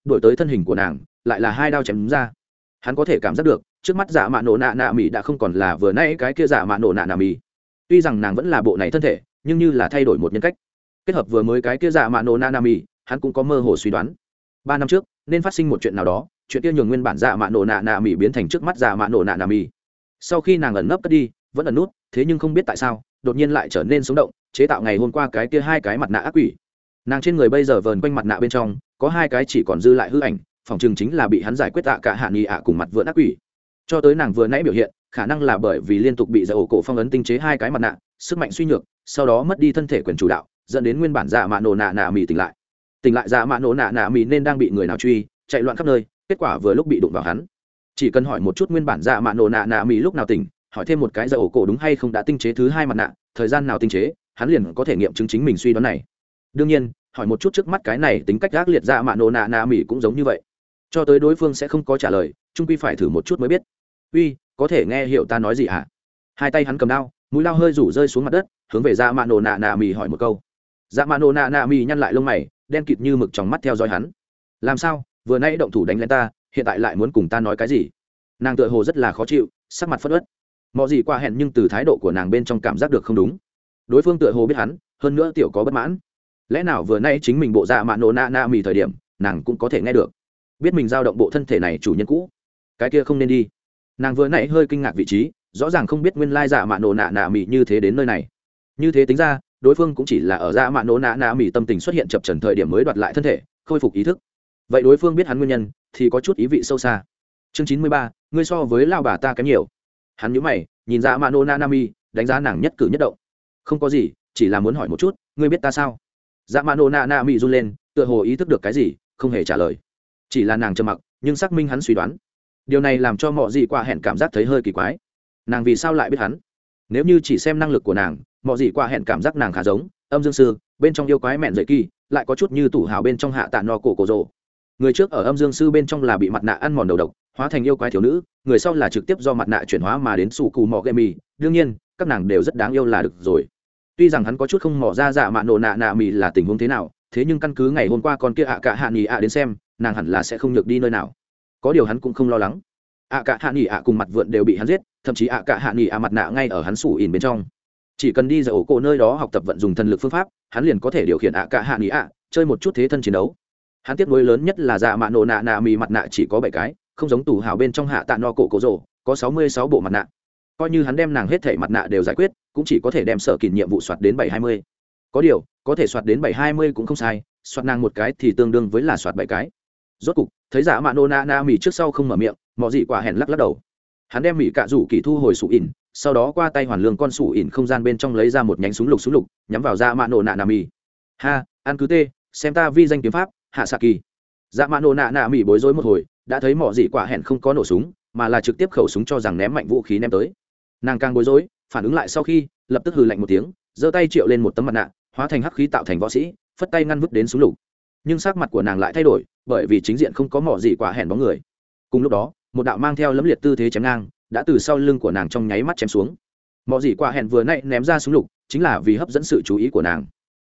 đổi tới thân hình của nàng lại là hai đao chém ra. Hắn có thể cảm giác được trước mắt dạ mạ nổ nạ nạ mỹ đã không còn là vừa nãy cái kia dạ mạ nổ nạ nạ mỹ. Tuy rằng nàng vẫn là bộ này thân thể nhưng như là thay đổi một nhân cách. Kết hợp vừa mới cái kia dạ mạ nổ nạ nạ mỹ, hắn cũng có mơ hồ suy đoán 3 năm trước nên phát sinh một chuyện nào đó, chuyện kia nhường nguyên bản dạ mạ nổ nạ nạ mỹ biến thành trước mắt dạ mạ nổ nạ nạ mỹ. Sau khi nàng ẩn nấp cất đi vẫn ẩn nút, thế nhưng không biết tại sao đột nhiên lại trở nên sống động, chế tạo ngày hôm qua cái kia hai cái mặt nạ ác quỷ. Nàng trên người bây giờ vờn quanh mặt nạ bên trong có hai cái chỉ còn dư lại hư ảnh, phòng chừng chính là bị hắn giải quyết tạ cả hạ nghị ạ cùng mặt vượn ác quỷ. Cho tới nàng vừa nãy biểu hiện khả năng là bởi vì liên tục bị dạ ổ cổ phong ấn tinh chế hai cái mặt nạ, sức mạnh suy nhược, sau đó mất đi thân thể quyền chủ đạo, dẫn đến nguyên bản dạ mạ nổ nạ nạ mỹ tỉnh lại. Dạ mạ nổ nạ nạ mỹ nên đang bị người nào truy, chạy loạn khắp nơi, kết quả vừa lúc bị đụng vào hắn. Chỉ cần hỏi một chút nguyên bản dạ mạ nổ nạ nạ mỹ lúc nào tỉnh, hỏi thêm một cái dạ ổ cổ đúng hay không đã tinh chế thứ hai mặt nạ, thời gian nào tinh chế, hắn liền có thể nghiệm chứng chính mình suy đoán này. Đương nhiên hỏi một chút trước mắt cái này tính cách gác liệt dạ mạ nổ nạ nạ mỹ cũng giống như vậy. Cho tới đối phương sẽ không có trả lời, chung quy phải thử một chút mới biết. Uy, có thể nghe hiểu ta nói gì hả? Hai tay hắn cầm đao, mũi lao hơi rủ rơi xuống mặt đất, hướng về dạ mạ nổ nạ nạ mỹ hỏi một câu. Dạ mạ nổ nạ nạ mỹ nhăn lại lông mày, đen kịt như mực trong mắt theo dõi hắn. Làm sao vừa nãy động thủ đánh lên ta, hiện tại lại muốn cùng ta nói cái gì? Nàng tựa hồ rất là khó chịu, sắc mặt phẫn uất. Mọi gì qua hẹn nhưng từ thái độ của nàng bên trong cảm giác được không đúng. Đối phương tựa hồ biết hắn, hơn nữa tiểu có bất mãn. Lẽ nào vừa nãy chính mình bộ dạ mạ nổ nạ nạ mì thời điểm nàng cũng có thể nghe được, biết mình dao động bộ thân thể này chủ nhân cũ, cái kia không nên đi. Nàng vừa nãy hơi kinh ngạc vị trí, rõ ràng không biết nguyên lai dạ mạ nổ nạ nạ mì như thế đến nơi này. Như thế tính ra đối phương cũng chỉ là ở dạ mạ nổ nạ nạ mì tâm tình xuất hiện chập trần thời điểm mới đoạt lại thân thể, khôi phục ý thức. Vậy đối phương biết hắn nguyên nhân thì có chút ý vị sâu xa. Chương 93, ngươi so với lao bà ta kém nhiều. Hắn nhíu mày nhìn dạ mạ nổ nạ nạ mì, đánh giá nàng nhất cử nhất động. Không có gì, chỉ là muốn hỏi một chút, ngươi biết ta sao? Dạ mạ nổ nạ nạ mì run lên, tựa hồ ý thức được cái gì, không hề trả lời. Chỉ là nàng trầm mặc nhưng xác minh hắn suy đoán. Điều này làm cho mọi gì qua hẹn cảm giác thấy hơi kỳ quái. Nàng vì sao lại biết hắn? Nếu như chỉ xem năng lực của nàng, mọi gì qua hẹn cảm giác nàng khá giống âm dương sư bên trong yêu quái mẹn dậy kỳ, lại có chút như tủ hào bên trong hạ tạ no cổ cổ rồ. Người trước ở âm dương sư bên trong là bị mặt nạ ăn mòn đầu độc, hóa thành yêu quái thiếu nữ, người sau là trực tiếp do mặt nạ chuyển hóa mà đến sủ cù mò gây mì. Đương nhiên các nàng đều rất đáng yêu là được rồi. Tuy rằng hắn có chút không mò ra dạ mạ nổ nạ nạ mì là tình huống thế nào, thế nhưng căn cứ ngày hôm qua con kia ạ cả hạ nghỉ ạ đến xem, nàng hẳn là sẽ không nhược đi nơi nào. Có điều hắn cũng không lo lắng. ạ cả hạ nghỉ ạ cùng mặt vượn đều bị hắn giết, thậm chí ạ cả hạ nghỉ ạ mặt nạ ngay ở hắn sủ ỉn bên trong. Chỉ cần đi ra ổ cổ nơi đó học tập vận dùng thần lực phương pháp, hắn liền có thể điều khiển ạ cả hạ nghỉ ạ, chơi một chút thế thân chiến đấu. Hắn tiếc nuối lớn nhất là dạ mạ nổ nạ nạ mì mặt nạ chỉ có 7 cái, không giống tủ hào bên trong hạ tạ no cổ cổ rồ có 66 bộ mặt nạ. Coi như hắn đem nàng hết thảy mặt nạ đều giải quyết, cũng chỉ có thể đem sở kỷ nhiệm vụ soạt đến 720. Có điều có thể soạt đến 720 cũng không sai, soạt nàng một cái thì tương đương với là soạt 7 cái. Rốt cục thấy dạ mạ nổ nạ nạ mì trước sau không mở miệng, mọi gì quả hẹn lắc lắc đầu. Hắn đem mì cạ rủ kỳ thu hồi sủ ỉn, sau đó qua tay hoàn lương con sủ ỉn không gian bên trong lấy ra một nhánh súng lục nhắm vào dạ mạ nổ nạ nạ mì. Ha, ăn cứ tê, xem ta vi danh kiếm pháp hạ xạ kỳ. Dạ mạ nổ nạ nạ mì bối rối một hồi, đã thấy mọi gì quả hẹn không có nổ súng, mà là trực tiếp khẩu súng cho rằng ném mạnh vũ khí ném tới. Nàng càng bối rối, phản ứng lại sau khi lập tức hừ lạnh một tiếng, giơ tay triệu lên một tấm mặt nạ, hóa thành hắc khí tạo thành võ sĩ, phất tay ngăn vứt đến súng lục. Nhưng sắc mặt của nàng lại thay đổi, bởi vì chính diện không có mỏ gì quả hẹn bóng người. Cùng lúc đó một đạo mang theo lẫm liệt tư thế chém ngang đã từ sau lưng của nàng trong nháy mắt chém xuống. Mỏ gì quả hẹn vừa nãy ném ra súng lục chính là vì hấp dẫn sự chú ý của nàng.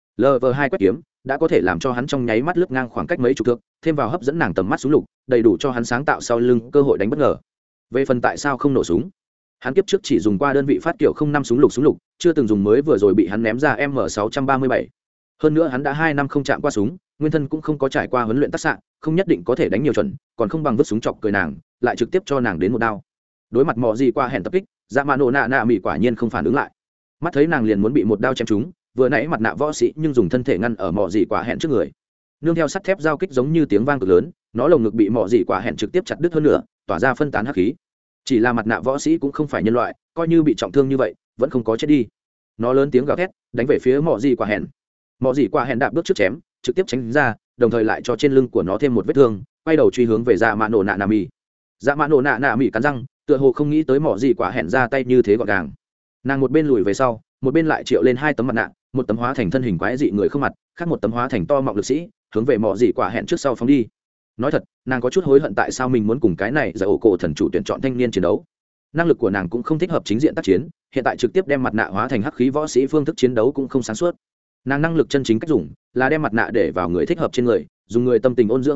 LV2 quét kiếm đã có thể làm cho hắn trong nháy mắt lướt ngang khoảng cách mấy chục thước, thêm vào hấp dẫn nàng tầm mắt súng lục, đầy đủ cho hắn sáng tạo sau lưng cơ hội đánh bất ngờ. Về phần tại sao không nổ súng, hắn kiếp trước chỉ dùng qua đơn vị phát kiểu 05 súng lục, chưa từng dùng mới vừa rồi bị hắn ném ra M637. Hơn nữa hắn đã 2 năm không chạm qua súng, nguyên thân cũng không có trải qua huấn luyện tác xạ, không nhất định có thể đánh nhiều chuẩn, còn không bằng vứt súng chọc cười nàng, lại trực tiếp cho nàng đến một đao. Đối mặt mò gì qua hẹn tập kích, dạ mạ nổ nạ nạ mỉ quả nhiên không phản ứng lại. Mắt thấy nàng liền muốn bị một đao chém trúng, vừa nãy mặt nạ võ sĩ nhưng dùng thân thể ngăn ở mò gì quả hẹn trước người. Nương theo sắt thép giao kích giống như tiếng vang cực lớn, nó lồng ngực bị mò gì quả hẹn trực tiếp chặt đứt hơn nữa, tỏa ra phân tán hắc khí. Chỉ là mặt nạ võ sĩ cũng không phải nhân loại, coi như bị trọng thương như vậy vẫn không có chết đi. Nó lớn tiếng gào thét đánh về phía mò gì quả hẹn. Mò gì quả hẹn đạp bước trước chém, trực tiếp tránh ra, đồng thời lại cho trên lưng của nó thêm một vết thương, quay đầu truy hướng về dạ mạ nổ nạ nạ mỉ. Dạ mạ nổ nạ nạ mỉ cắn răng, tựa hồ không nghĩ tới mò gì quả hẹn ra tay như thế gọn gàng. Nàng một bên lùi về sau, một bên lại triệu lên 2 tấm mặt nạ, một tấm hóa thành thân hình quái dị người không mặt, khác một tấm hóa thành to mọng lực sĩ, hướng về mò gì quả hẹn trước sau phóng đi. Nói thật, nàng có chút hối hận tại sao mình muốn cùng cái này giải ổ cổ thần chủ tuyển chọn thanh niên chiến đấu. Năng lực của nàng cũng không thích hợp chính diện tác chiến, hiện tại trực tiếp đem mặt nạ hóa thành hắc khí võ sĩ phương thức chiến đấu cũng không sáng suốt. Nàng năng lực chân chính cách dùng là đem mặt nạ để vào người thích hợp trên người, dùng người tâm tình ôn dưỡng mặt nạ,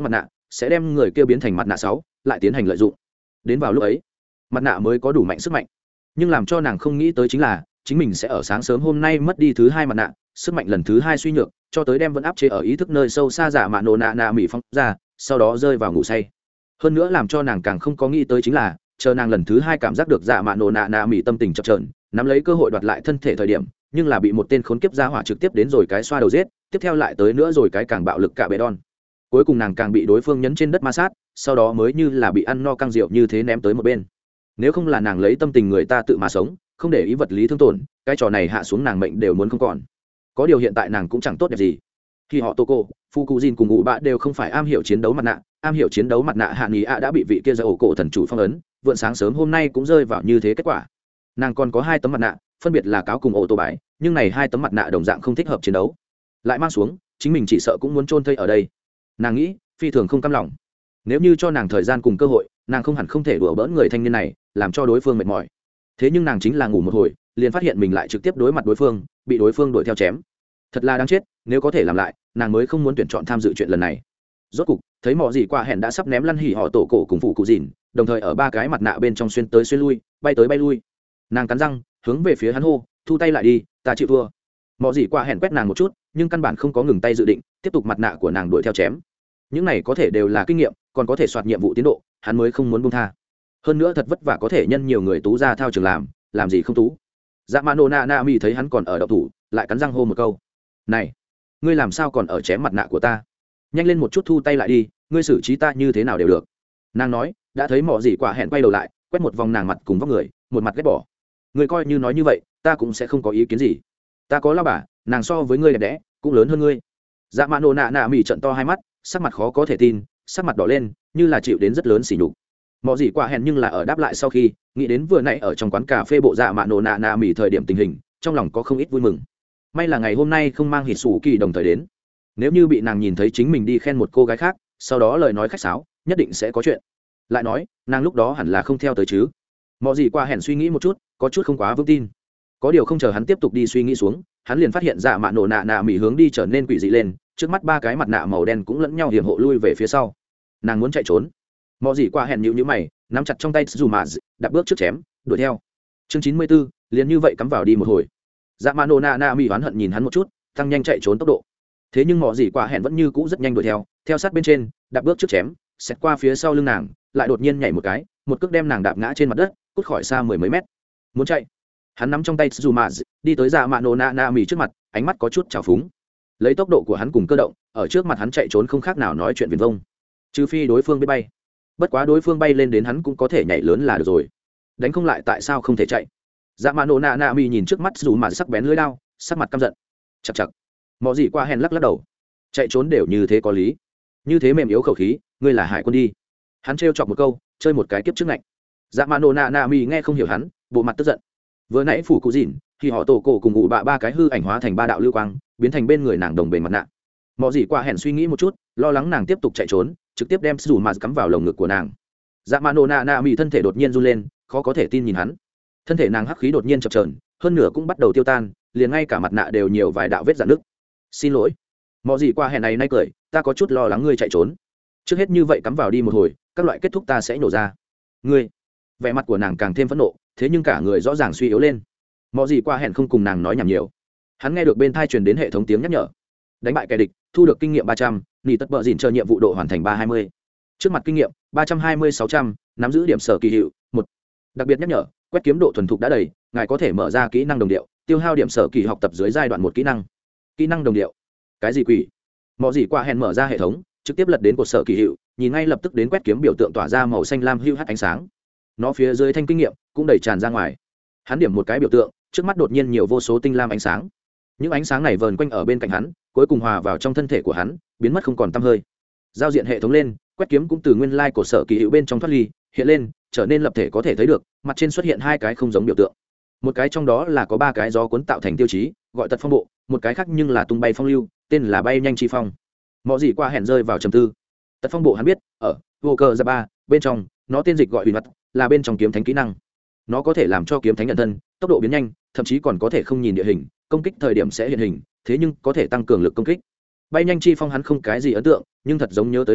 sẽ đem người kia biến thành mặt nạ 6, lại tiến hành lợi dụng. Đến vào lúc ấy, mặt nạ mới có đủ mạnh sức mạnh. Nhưng làm cho nàng không nghĩ tới chính là chính mình sẽ ở sáng sớm hôm nay mất đi thứ hai mặt nạ, sức mạnh lần thứ hai suy nhược, cho tới đem vẫn áp chế ở ý thức nơi sâu xa giả mạ nổ nạ nạ mỹ phong ra, sau đó rơi vào ngủ say. Hơn nữa làm cho nàng càng không có nghĩ tới chính là chờ nàng lần thứ hai cảm giác được giả mạ nổ nạ nạ mỹ tâm tình chập chờn, nắm lấy cơ hội đoạt lại thân thể thời điểm, nhưng là bị một tên khốn kiếp gia hỏa trực tiếp đến rồi cái xoa đầu giết, tiếp theo lại tới nữa rồi cái càng bạo lực cả bệ đòn. Cuối cùng nàng càng bị đối phương nhấn trên đất ma sát, sau đó mới như là bị ăn no căng rượu như thế ném tới một bên. Nếu không là nàng lấy tâm tình người ta tự mà sống, không để ý vật lý thương tổn, cái trò này hạ xuống nàng mệnh đều muốn không còn. Có điều hiện tại nàng cũng chẳng tốt đẹp gì. Khi họ Toko, Fukujin cùng ngụ bạ đều không phải am hiểu chiến đấu mặt nạ, am hiểu chiến đấu mặt nạ Hạ Nghị ạ đã bị vị kia giơ ổ cổ thần chủ phong ấn, vượn sáng sớm hôm nay cũng rơi vào như thế kết quả. Nàng còn có 2 tấm mặt nạ, phân biệt là cáo cùng ô tô bái, nhưng này 2 tấm mặt nạ đồng dạng không thích hợp chiến đấu. Lại mang xuống, chính mình chỉ sợ cũng muốn chôn thây ở đây. Nàng nghĩ, phi thường không cam lòng. Nếu như cho nàng thời gian cùng cơ hội, nàng không hẳn không thể đùa bỡn người thanh niên này, làm cho đối phương mệt mỏi. Thế nhưng nàng chính là ngủ một hồi, liền phát hiện mình lại trực tiếp đối mặt đối phương, bị đối phương đuổi theo chém. Thật là đáng chết, nếu có thể làm lại, nàng mới không muốn tuyển chọn tham dự chuyện lần này. Rốt cục, thấy mọ gì qua hẹn đã sắp ném lăn hỉ họ tổ cổ cùng phụ cụ dìn, đồng thời ở 3 cái mặt nạ bên trong xuyên tới xuyên lui, bay tới bay lui. Nàng cắn răng, hướng về phía hắn hô, thu tay lại đi, ta chịu thua. Mọ gì qua hẹn quét nàng một chút, nhưng căn bản không có ngừng tay dự định, tiếp tục mặt nạ của nàng đuổi theo chém. Những này có thể đều là kinh nghiệm, còn có thể soạt nhiệm vụ tiến độ, hắn mới không muốn buông tha. Hơn nữa thật vất vả có thể nhân nhiều người tú ra thao trường làm gì không tú. Dạ Mã Nô Na Na Mi thấy hắn còn ở động thủ, lại cắn răng hô một câu, này, ngươi làm sao còn ở chém mặt nạ của ta? Nhanh lên một chút thu tay lại đi, ngươi xử trí ta như thế nào đều được. Nàng nói, đã thấy mọ gì quả hẹn quay đầu lại, quét một vòng nàng mặt cùng vóc người, một mặt ghét bỏ. Ngươi coi như nói như vậy, ta cũng sẽ không có ý kiến gì. Ta có lao bà, nàng so với ngươi đẹp đẽ, cũng lớn hơn ngươi. Dạ Mã Nô Na Na Mi trợn to hai mắt, sắc mặt khó có thể tin, sắc mặt đỏ lên, như là chịu đến rất lớn sỉ nhục. Mọ gì quả hẹn nhưng là ở đáp lại sau khi nghĩ đến vừa nãy ở trong quán cà phê bộ Dạ Mã Nô Na Na Mi thời điểm tình hình, trong lòng có không ít vui mừng. May là ngày hôm nay không mang hít sủ kỳ đồng thời đến, nếu như bị nàng nhìn thấy chính mình đi khen một cô gái khác, sau đó lời nói khách sáo, nhất định sẽ có chuyện. Lại nói, nàng lúc đó hẳn là không theo tới chứ. Mọ gì qua hẹn suy nghĩ một chút, có chút không quá vững tin. Có điều không chờ hắn tiếp tục đi suy nghĩ xuống, hắn liền phát hiện Dạ Mã Nô Na Na Mi hướng đi trở nên quỷ dị lên, trước mắt 3 cái mặt nạ màu đen cũng lẫn nhau hiểm hộ lui về phía sau. Nàng muốn chạy trốn. Mọ gì qua hẹn nhíu mày, nắm chặt trong tay Tsuzuma, đạp bước trước chém, đuổi theo. Chương 94, liền như vậy cắm vào đi một hồi. Dạ Mã Nô Na Na Mi oán hận nhìn hắn một chút, tăng nhanh chạy trốn tốc độ. Thế nhưng mọ gì quả hẹn vẫn như cũ rất nhanh đuổi theo, theo sát bên trên, đạp bước trước chém, xét qua phía sau lưng nàng, lại đột nhiên nhảy một cái, một cước đem nàng đạp ngã trên mặt đất, cút khỏi xa 10 mấy mét. Muốn chạy, hắn nắm trong tay Tsuzuma, đi tới Dạ Mã Nô Na Na Mi trước mặt, ánh mắt có chút trào phúng. Lấy tốc độ của hắn cùng cơ động, ở trước mặt hắn chạy trốn không khác nào nói chuyện viển vông, trừ phi đối phương biết bay. Bất quá đối phương bay lên đến hắn cũng có thể nhảy lớn là được rồi, đánh không lại tại sao không thể chạy. Dạ Mã Nô Na Na Mi nhìn trước mắt dù mà sắc bén lưỡi đao, sắc mặt căm giận. Chậc chậc. Mọ gì qua hèn lắc lắc đầu. Chạy trốn đều như thế có lý. Như thế mềm yếu khẩu khí, ngươi là hải quân đi. Hắn trêu chọc một câu, chơi một cái kiếp trước ngạnh. Dạ Mã Nô Na Na Mi nghe không hiểu hắn, bộ mặt tức giận. Vừa nãy phủ cụ dìn, khi họ tổ cổ cùng ngụ bạ 3 cái hư ảnh hóa thành 3 đạo lưu quang, biến thành bên người nàng đồng bền mặt nạ. Mọ gì qua hèn suy nghĩ một chút, lo lắng nàng tiếp tục chạy trốn, trực tiếp đem dù mà cắm vào lồng ngực của nàng. Dạ Mã Nô Na Na Mi thân thể đột nhiên run lên, khó có thể tin nhìn hắn. Thân thể nàng hắc khí đột nhiên chập chờn, hơn nửa cũng bắt đầu tiêu tan, liền ngay cả mặt nạ đều nhiều vài đạo vết rạn nứt. Xin lỗi. Mọ gì qua hẹn này nay cười, ta có chút lo lắng ngươi chạy trốn. Trước hết như vậy cắm vào đi một hồi, các loại kết thúc ta sẽ nổ ra. Ngươi. Vẻ mặt của nàng càng thêm phẫn nộ, thế nhưng cả người rõ ràng suy yếu lên. Mọ gì qua hẹn không cùng nàng nói nhảm nhiều. Hắn nghe được bên tai truyền đến hệ thống tiếng nhắc nhở. Đánh bại kẻ địch, thu được kinh nghiệm 300, nỉ tất bợ dịn chờ nhiệm vụ độ hoàn thành 320. Trước mặt kinh nghiệm 320-600, nắm giữ điểm sở kỳ hiệu 1. Đặc biệt nhắc nhở, quét kiếm độ thuần thục đã đầy, ngài có thể mở ra kỹ năng đồng điệu, tiêu hao điểm sở kỳ học tập dưới giai đoạn 1 kỹ năng. Kỹ năng đồng điệu. Cái gì quỷ? Mọ gì qua hẹn mở ra hệ thống, trực tiếp lật đến cột sở kỳ hiệu, nhìn ngay lập tức đến quét kiếm biểu tượng tỏa ra màu xanh lam hưu hắt ánh sáng. Nó phía dưới thanh kinh nghiệm cũng đầy tràn ra ngoài. Hắn điểm một cái biểu tượng, trước mắt đột nhiên nhiều vô số tinh lam ánh sáng. Những ánh sáng này vờn quanh ở bên cạnh hắn, cuối cùng hòa vào trong thân thể của hắn, biến mất không còn tăm hơi. Giao diện hệ thống lên, quét kiếm cũng từ nguyên lai của sở kỳ hiệu bên trong thoát ly, hiện lên, trở nên lập thể có thể thấy được, mặt trên xuất hiện 2 cái không giống biểu tượng. Một cái trong đó là có 3 cái gió cuốn tạo thành tiêu chí, gọi tật phong bộ, một cái khác nhưng là tung bay phong lưu, tên là bay nhanh chi phong. Mọ gì qua hẹn rơi vào trầm tư. Tật phong bộ hắn biết, ở vô cơ ra 3 bên trong, nó tên dịch gọi huyền vật, là bên trong kiếm thánh kỹ năng. Nó có thể làm cho kiếm thánh nhận thân, tốc độ biến nhanh, thậm chí còn có thể không nhìn địa hình, công kích thời điểm sẽ hiện hình, thế nhưng có thể tăng cường lực công kích. Bay nhanh chi phong hắn không cái gì ấn tượng, nhưng thật giống nhớ tới là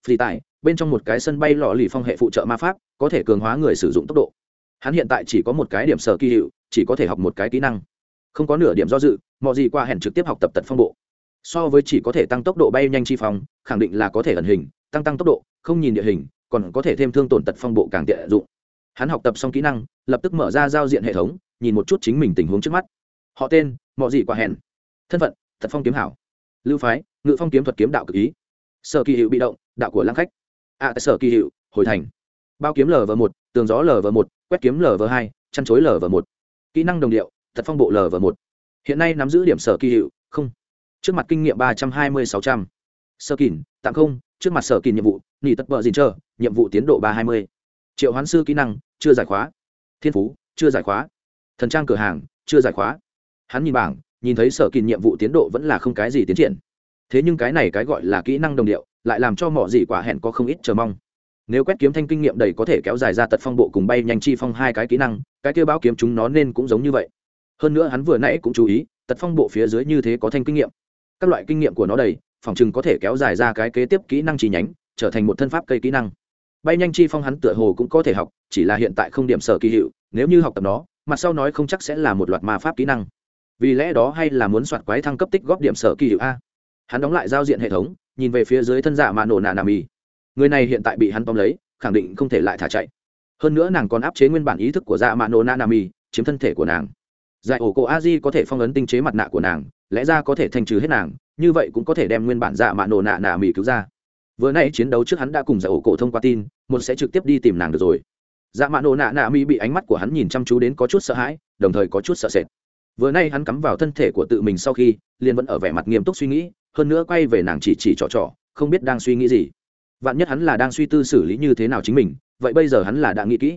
Phì tại bên trong một cái sân bay lọ lì phong hệ phụ trợ ma pháp có thể cường hóa người sử dụng tốc độ. Hắn hiện tại chỉ có một cái điểm sở kỳ hiệu, chỉ có thể học một cái kỹ năng, không có nửa điểm do dự. Mọi gì qua hẹn trực tiếp học tập tật phong bộ. So với chỉ có thể tăng tốc độ bay nhanh chi phong, khẳng định là có thể ẩn hình tăng tốc độ, không nhìn địa hình, còn có thể thêm thương tổn tật phong bộ càng tiện dụng. Hắn học tập xong kỹ năng, lập tức mở ra giao diện hệ thống, nhìn một chút chính mình tình huống trước mắt. Họ tên mọi gì qua hẹn, thân phận tật phong kiếm hảo, lưu phái ngự phong kiếm thuật kiếm đạo cực ý, sở kỳ hiệu bị động đạo của lãng khách, sở kỳ hiệu hồi thành, bao kiếm lv 1 tường gió lv 1 quét kiếm lv 2 chăn chối lv 1 kỹ năng đồng điệu tật phong bộ lv 1 hiện nay nắm giữ điểm sở kỳ hiệu không, trước mặt kinh nghiệm 320-600, sơ kỳn tạm không, trước mặt sở kỳn nhiệm vụ nỉ tật bờ dìn chờ nhiệm vụ tiến độ 320, triệu hoán sư kỹ năng chưa giải khóa, thiên phú chưa giải khóa, thần trang cửa hàng chưa giải khóa. Hắn nhìn bảng, nhìn thấy sở kỳn nhiệm vụ tiến độ vẫn là không cái gì tiến triển, thế nhưng cái này cái gọi là kỹ năng đồng điệu lại làm cho mọi gì quả hẹn có không ít chờ mong. Nếu quét kiếm thanh kinh nghiệm đầy có thể kéo dài ra tật phong bộ cùng bay nhanh chi phong hai cái kỹ năng, cái kia báo kiếm chúng nó nên cũng giống như vậy. Hơn nữa hắn vừa nãy cũng chú ý, tật phong bộ phía dưới như thế có thanh kinh nghiệm, các loại kinh nghiệm của nó đầy, phòng chừng có thể kéo dài ra cái kế tiếp kỹ năng chi nhánh, trở thành một thân pháp cây kỹ năng. Bay nhanh chi phong hắn tựa hồ cũng có thể học, chỉ là hiện tại không điểm sở kỳ hiệu, nếu như học tập nó, mặt sau nói không chắc sẽ là một loạt ma pháp kỹ năng. Vì lẽ đó hay là muốn soạt quái thăng cấp tích góp điểm sở kỳ hiệu a. Hắn đóng lại giao diện hệ thống, nhìn về phía dưới thân dạ mạ nổ nạ nà mì. Người này hiện tại bị hắn tóm lấy, khẳng định không thể lại thả chạy. Hơn nữa nàng còn áp chế nguyên bản ý thức của dạ mạ nổ nạ nà mì, chiếm thân thể của nàng. Giải ổ cổ a di có thể phong ấn tinh chế mặt nạ của nàng, lẽ ra có thể thanh trừ hết nàng, như vậy cũng có thể đem nguyên bản dạ mạ nổ nạ nà mì cứu ra. Vừa nãy chiến đấu trước hắn đã cùng giải ổ cổ thông qua tin, một sẽ trực tiếp đi tìm nàng được rồi. Dạ mạ nổ nạ nà mì bị ánh mắt của hắn nhìn chăm chú đến có chút sợ hãi, đồng thời có chút sợ sệt. Vừa nay hắn cắm vào thân thể của tự mình sau khi, liền vẫn ở vẻ mặt nghiêm túc suy nghĩ, hơn nữa quay về nàng chỉ trỏ, không biết đang suy nghĩ gì. Vạn nhất hắn là đang suy tư xử lý như thế nào chính mình, vậy bây giờ hắn là đã nghĩ kỹ.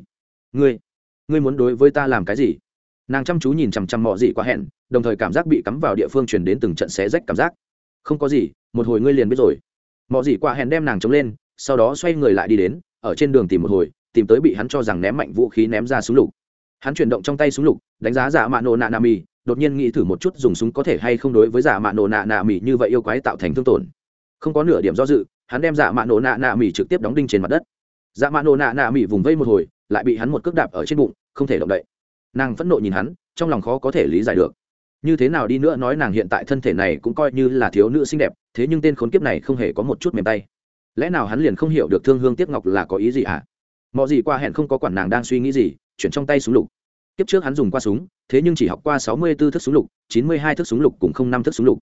Ngươi muốn đối với ta làm cái gì? Nàng chăm chú nhìn chằm chằm Mọ Dị Qua hẹn, đồng thời cảm giác bị cắm vào địa phương truyền đến từng trận xé rách cảm giác. Không có gì, một hồi ngươi liền biết rồi. Mọ Dị Qua hẹn đem nàng chống lên, sau đó xoay người lại đi đến, ở trên đường tìm một hồi, tìm tới bị hắn cho rằng ném mạnh vũ khí ném ra súng lục. Hắn chuyển động trong tay súng lục, đánh giá Dạ Mạ Nổ Nạ Nà Mì, đột nhiên nghĩ thử một chút dùng súng có thể hay không đối với Dạ Mạ Nổ Nạ Nà Mì như vậy yêu quái tạo thành thương tổn. Không có nửa điểm do dự, hắn đem Dạ Mạ Nổ Nạ Nà Mì trực tiếp đóng đinh trên mặt đất. Dạ Mạ Nổ Nạ Nà Mì vùng vây một hồi, lại bị hắn một cước đạp ở trên bụng, không thể động đậy. Nàng phẫn nộ nhìn hắn, trong lòng khó có thể lý giải được. Như thế nào đi nữa nói nàng hiện tại thân thể này cũng coi như là thiếu nữ xinh đẹp, thế nhưng tên khốn kiếp này không hề có một chút mềm tay. Lẽ nào hắn liền không hiểu được thương hương tiếc ngọc là có ý gì hả? Mọ Dị Qua hẹn không có quản nàng đang suy nghĩ gì, chuyển trong tay súng lục. Kiếp trước hắn dùng qua súng, thế nhưng chỉ học qua 64 thức súng lục, 92 thức súng lục cùng 05 thức súng lục.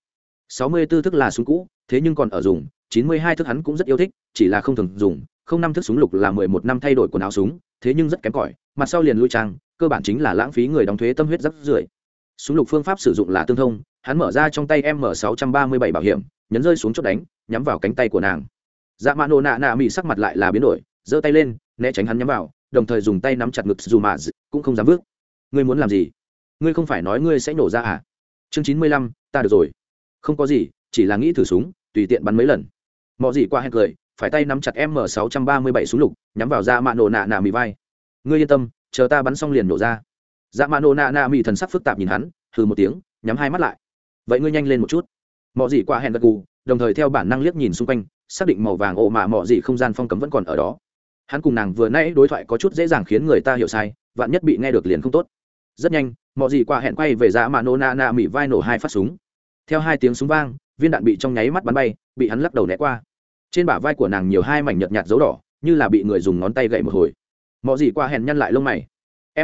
64 thức là súng cũ, thế nhưng còn ở dùng, 92 thức hắn cũng rất yêu thích, chỉ là không thường dùng, 05 thức súng lục là 11 năm thay đổi quần áo súng, thế nhưng rất kém cỏi, mặt sau liền lui trang, cơ bản chính là lãng phí người đóng thuế tâm huyết rất rưởi. Súng lục phương pháp sử dụng là tương thông, hắn mở ra trong tay M637 bảo hiểm, nhấn rơi xuống chốt đánh, nhắm vào cánh tay của nàng. Dạ Mạ Nổ Nạ Nà Mì sắc mặt lại là biến đổi, giơ tay lên, né tránh hắn nhắm vào, đồng thời dùng tay nắm chặt ngực dù mà cũng không dám vước. Ngươi muốn làm gì? Ngươi không phải nói ngươi sẽ nổ ra à? Chương 95, ta được rồi. Không có gì, chỉ là nghĩ thử súng, tùy tiện bắn mấy lần. Mọ Dị Qua hẹn cười, phải tay nắm chặt M637 súng lục, nhắm vào Dạ Mạ Nổ Nạ Nà Mì vai. Ngươi yên tâm, chờ ta bắn xong liền nổ ra. Dạ Mạ Nổ Nạ Nà Mì thần sắc phức tạp nhìn hắn, hừ một tiếng, nhắm hai mắt lại. Vậy ngươi nhanh lên một chút. Mọ Dị Qua hẹn gật gù, đồng thời theo bản năng liếc nhìn xung quanh, xác định màu vàng ồ mà Mọ Dị không gian phong cấm vẫn còn ở đó. Hắn cùng nàng vừa nãy đối thoại có chút dễ dàng khiến người ta hiểu sai, vạn nhất bị nghe được liền không tốt. Rất nhanh, Mọ Dị Qua hẹn quay về Dạ Mạ Nổ Nạ Nà Mì vai nổ hai phát súng. Theo hai tiếng súng vang, viên đạn bị trong nháy mắt bắn bay, bị hắn lắc đầu né qua. Trên bả vai của nàng nhiều hai mảnh nhợt nhạt dấu đỏ, như là bị người dùng ngón tay gậy một hồi. Mọ Dị Qua hẹn nhăn lại lông mày.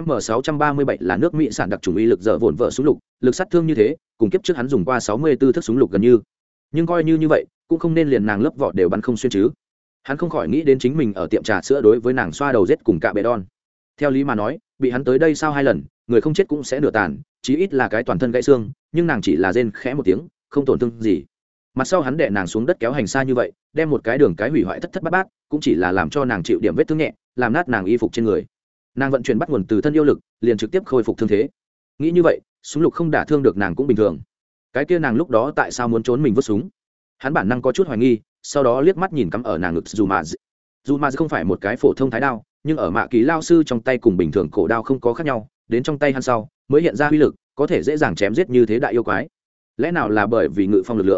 M637 là nước Mỹ sản đặc trùng uy lực dở vồn vợ súng lục, lực sát thương như thế, cùng kiếp trước hắn dùng qua 64 thức súng lục gần như. Nhưng coi như vậy, cũng không nên liền nàng lớp vỏ đều bắn không xuyên chứ. Hắn không khỏi nghĩ đến chính mình ở tiệm trà sữa đối với nàng xoa đầu giết cùng cạ bè đòn. Theo lý mà nói, bị hắn tới đây sao hai lần, người không chết cũng sẽ nửa tàn, chí ít là cái toàn thân gãy xương, nhưng nàng chỉ là rên khẽ một tiếng, không tổn thương gì. Mặt sau hắn đè nàng xuống đất kéo hành xa như vậy, đem một cái đường cái hủy hoại thất thất bát bát, cũng chỉ là làm cho nàng chịu điểm vết thương nhẹ, làm nát nàng y phục trên người. Nàng vận chuyển bắt nguồn từ thân yêu lực, liền trực tiếp khôi phục thương thế. Nghĩ như vậy, súng lục không đả thương được nàng cũng bình thường. Cái kia nàng lúc đó tại sao muốn trốn mình vứt súng? Hắn bản năng có chút hoài nghi, sau đó liếc mắt nhìn cắm ở nàng ngực dù mà không phải một cái phổ thông thái đao, nhưng ở Mạ Kỳ lao sư trong tay cùng bình thường cổ đao không có khác nhau, đến trong tay hắn sau mới hiện ra uy lực, có thể dễ dàng chém giết như thế đại yêu quái. Lẽ nào là bởi vì ngự phong lực lượng?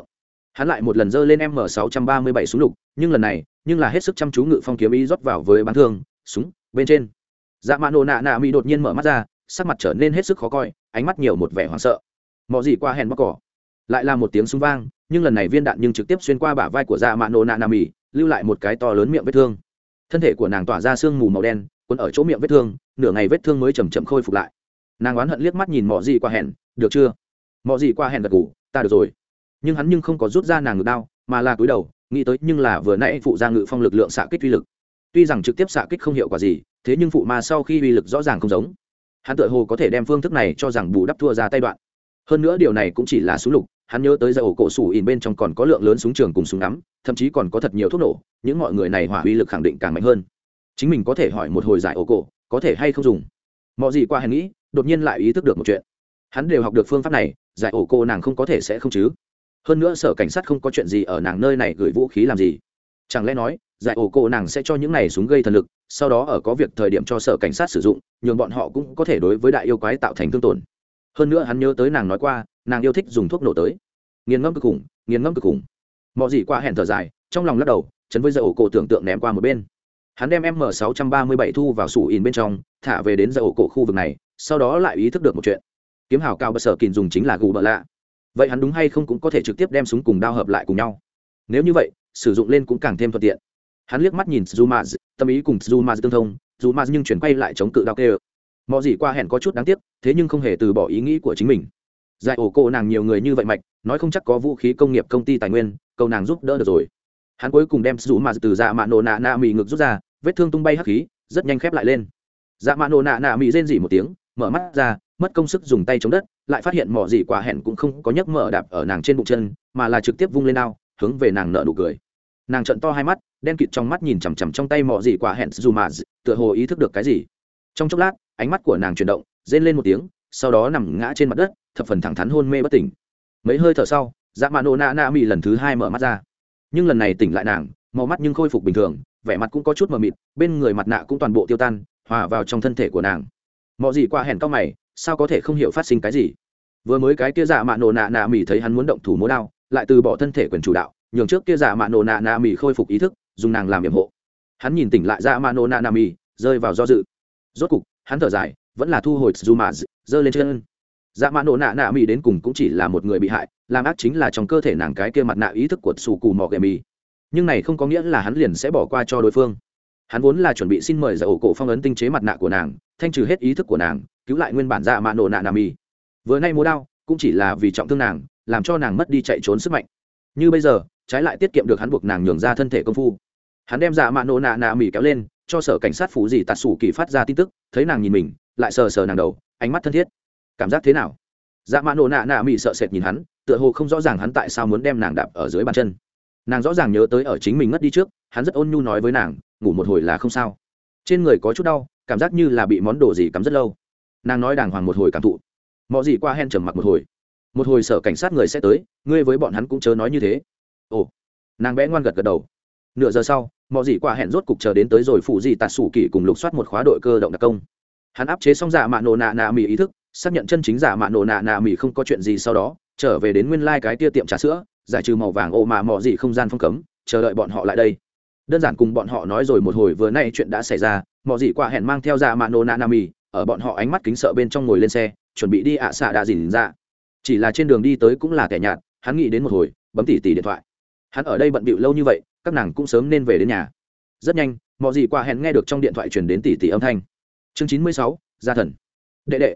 hắn lại một lần giơ lên m 637 súng lục, nhưng lần này là hết sức chăm chú ngự phong kiếm ý rót vào với bắn thương súng bên trên. Dạ mạ nổ nạ nạ mỹ đột nhiên mở mắt ra, sắc mặt trở nên hết sức khó coi, ánh mắt nhiều một vẻ hoảng sợ. Mọ gì qua hèn bóc cỏ, lại là một tiếng súng vang, nhưng lần này viên đạn nhưng trực tiếp xuyên qua bả vai của dạ mạ nổ nạ nạ mỹ, lưu lại một cái to lớn miệng vết thương. Thân thể của nàng tỏa ra sương mù màu đen, cuốn ở chỗ miệng vết thương, nửa ngày vết thương mới chậm chậm khôi phục lại. Nàng oán hận liếc mắt nhìn mọ gì qua hèn, được chưa? Mọ gì qua hèn gật gù, ta được rồi. Nhưng hắn nhưng không có rút ra nàng ngực đao, mà là cúi đầu, nghĩ tới nhưng là vừa nãy phụ ra ngự phong lực lượng xạ kích uy lực. Tuy rằng trực tiếp xạ kích không hiệu quả gì, thế nhưng phụ ma sau khi uy lực rõ ràng không giống. Hắn tựa hồ có thể đem phương thức này cho rằng bù đắp thua ra tay đoạn. Hơn nữa điều này cũng chỉ là súng lục, hắn nhớ tới giải ổ cổ sủ ỉn bên trong còn có lượng lớn súng trường cùng súng ngắm, thậm chí còn có thật nhiều thuốc nổ, những mọi người này hỏa uy lực khẳng định càng mạnh hơn. Chính mình có thể hỏi một hồi giải ổ cổ, có thể hay không dùng. Mọi gì qua hèn nghĩ, đột nhiên lại ý thức được một chuyện. Hắn đều học được phương pháp này, giải ổ cổ nàng không có thể sẽ không chứ? Hơn nữa sở cảnh sát không có chuyện gì ở nàng nơi này gửi vũ khí làm gì? Chẳng lẽ nói giải ổ cổ nàng sẽ cho những này súng gây thần lực, sau đó ở có việc thời điểm cho sở cảnh sát sử dụng, nhường bọn họ cũng có thể đối với đại yêu quái tạo thành thương tổn. Hơn nữa hắn nhớ tới nàng nói qua, nàng yêu thích dùng thuốc nổ tới. Nghiền ngẫm cực khủng, nghiền ngẫm cực khủng. Mọi gì qua hẹn thở dài, trong lòng lắc đầu, chấn với giải ổ cổ tưởng tượng ném qua một bên. Hắn đem m 637 thu vào sủ in bên trong, thả về đến giải ổ cổ khu vực này, sau đó lại ý thức được một chuyện. Kiếm hào cao bờ sở kìn dùng chính là gù bờ lạ. Vậy hắn đúng hay không cũng có thể trực tiếp đem súng cùng đao hợp lại cùng nhau? Nếu như vậy, sử dụng lên cũng càng thêm thuận tiện. Hắn liếc mắt nhìn Zumaz, tâm ý cùng Zumaz tương thông, Zumaz nhưng chuyển quay lại chống cự đao kêu. Mọi gì qua hẹn có chút đáng tiếc, thế nhưng không hề từ bỏ ý nghĩ của chính mình. Giải ổ cổ nàng nhiều người như vậy mạch, nói không chắc có vũ khí công nghiệp công ty tài nguyên, cầu nàng giúp đỡ được rồi. Hắn cuối cùng đem Zumaz từ dạ mạ nổ nạ nạ mì ngực rút ra, vết thương tung bay hắc khí, rất nhanh khép lại lên. Dạ mạ nổ nạ nạ mì rên rỉ một tiếng, mở mắt ra, mất công sức dùng tay chống đất, lại phát hiện mỏ gì quả hẹn cũng không có nhấc mở đạp ở nàng trên bụng chân, mà là trực tiếp vung lên đao, hướng về nàng nở nụ cười. Nàng trợn to hai mắt, đen kịt trong mắt nhìn chằm chằm trong tay mỏ gì quả hẹn Zumaz, tựa hồ ý thức được cái gì. Trong chốc lát, ánh mắt của nàng chuyển động, rên lên một tiếng, sau đó nằm ngã trên mặt đất, thập phần thẳng thắn hôn mê bất tỉnh. Mấy hơi thở sau, dạ mạ nổ nạ nạ mì lần thứ hai mở mắt ra, nhưng lần này tỉnh lại nàng, màu mắt nhưng khôi phục bình thường, vẻ mặt cũng có chút mờ mịt, bên người mặt nạ cũng toàn bộ tiêu tan, hòa vào trong thân thể của nàng. Mọ gì qua hẹn cao mày, sao có thể không hiểu phát sinh cái gì? Vừa mới cái kia dạ mạ nổ nạ nạ mì thấy hắn muốn động thủ múa đao, lại từ bỏ thân thể quyền chủ đạo, nhường trước kia dạ mạ nổ nạ nạ mì khôi phục ý thức, dùng nàng làm yểm hộ. Hắn nhìn tỉnh lại dạ mạ nổ nạ nạ mì, rơi vào do dự. Rốt cục, hắn thở dài, vẫn là thu hồi Zuma, giơ lên chân. Dạ mạ nổ nạ nạ mì đến cùng cũng chỉ là một người bị hại, làm ác chính là trong cơ thể nàng cái kia mặt nạ ý thức của sủ cù mò gậy mì. Nhưng này không có nghĩa là hắn liền sẽ bỏ qua cho đối phương. Hắn vốn là chuẩn bị xin mời giải ổ cổ phong ấn tinh chế mặt nạ của nàng, thanh trừ hết ý thức của nàng, cứu lại nguyên bản dạ mạ nổ nạ nạ mì. Vừa nay múa đao cũng chỉ là vì trọng thương nàng, làm cho nàng mất đi chạy trốn sức mạnh. Như bây giờ, trái lại tiết kiệm được hắn buộc nàng nhường ra thân thể công phu. Hắn đem dạ mạ nổ nạ nạ mì kéo lên, cho sở cảnh sát phủ gì tạt sủ kỳ phát ra tin tức, thấy nàng nhìn mình, lại sờ sờ nàng đầu, ánh mắt thân thiết. Cảm giác thế nào? Dạ mạ nổ nạ nạ mì sợ sệt nhìn hắn, tựa hồ không rõ ràng hắn tại sao muốn đem nàng đạp ở dưới bàn chân. Nàng rõ ràng nhớ tới ở chính mình ngất đi trước, hắn rất ôn nhu nói với nàng, ngủ một hồi là không sao. Trên người có chút đau, cảm giác như là bị món đồ gì cắm rất lâu. Nàng nói đàng hoàng một hồi cảm thụ. Mọi gì qua hen trầm mặc một hồi sở cảnh sát người sẽ tới, ngươi với bọn hắn cũng chớ nói như thế. Ồ. Nàng bé ngoan gật gật đầu. Nửa giờ sau, mọi gì qua hẹn rốt cục chờ đến tới rồi phụ gì tạt sủ kỳ cùng lục soát một khóa đội cơ động đặc công. Hắn áp chế xong dạ mạ nổ nạ nạ mì ý thức, xác nhận chân chính giả mạ nổ nạ nạ mì không có chuyện gì, sau đó trở về đến nguyên lai cái tia tiệm trà sữa, giải trừ màu vàng ô mà mò gì không gian phong cấm, chờ đợi bọn họ lại đây. Đơn giản cùng bọn họ nói rồi một hồi vừa nay chuyện đã xảy ra, mò gì qua hẹn mang theo giả mạ nổ nạ nạ mì, ở bọn họ ánh mắt kính sợ bên trong ngồi lên xe, chuẩn bị đi ạ xạ đạ dìn ra. Chỉ là trên đường đi tới cũng là kẻ nhạt, hắn nghĩ đến một hồi, bấm tỉ điện thoại. Hắn ở đây bận bịu lâu như vậy, các nàng cũng sớm nên về đến nhà. Rất nhanh, mò gì qua hẹn nghe được trong điện thoại truyền đến tỉ âm thanh. Chương 96, gia thần. Đệ đệ.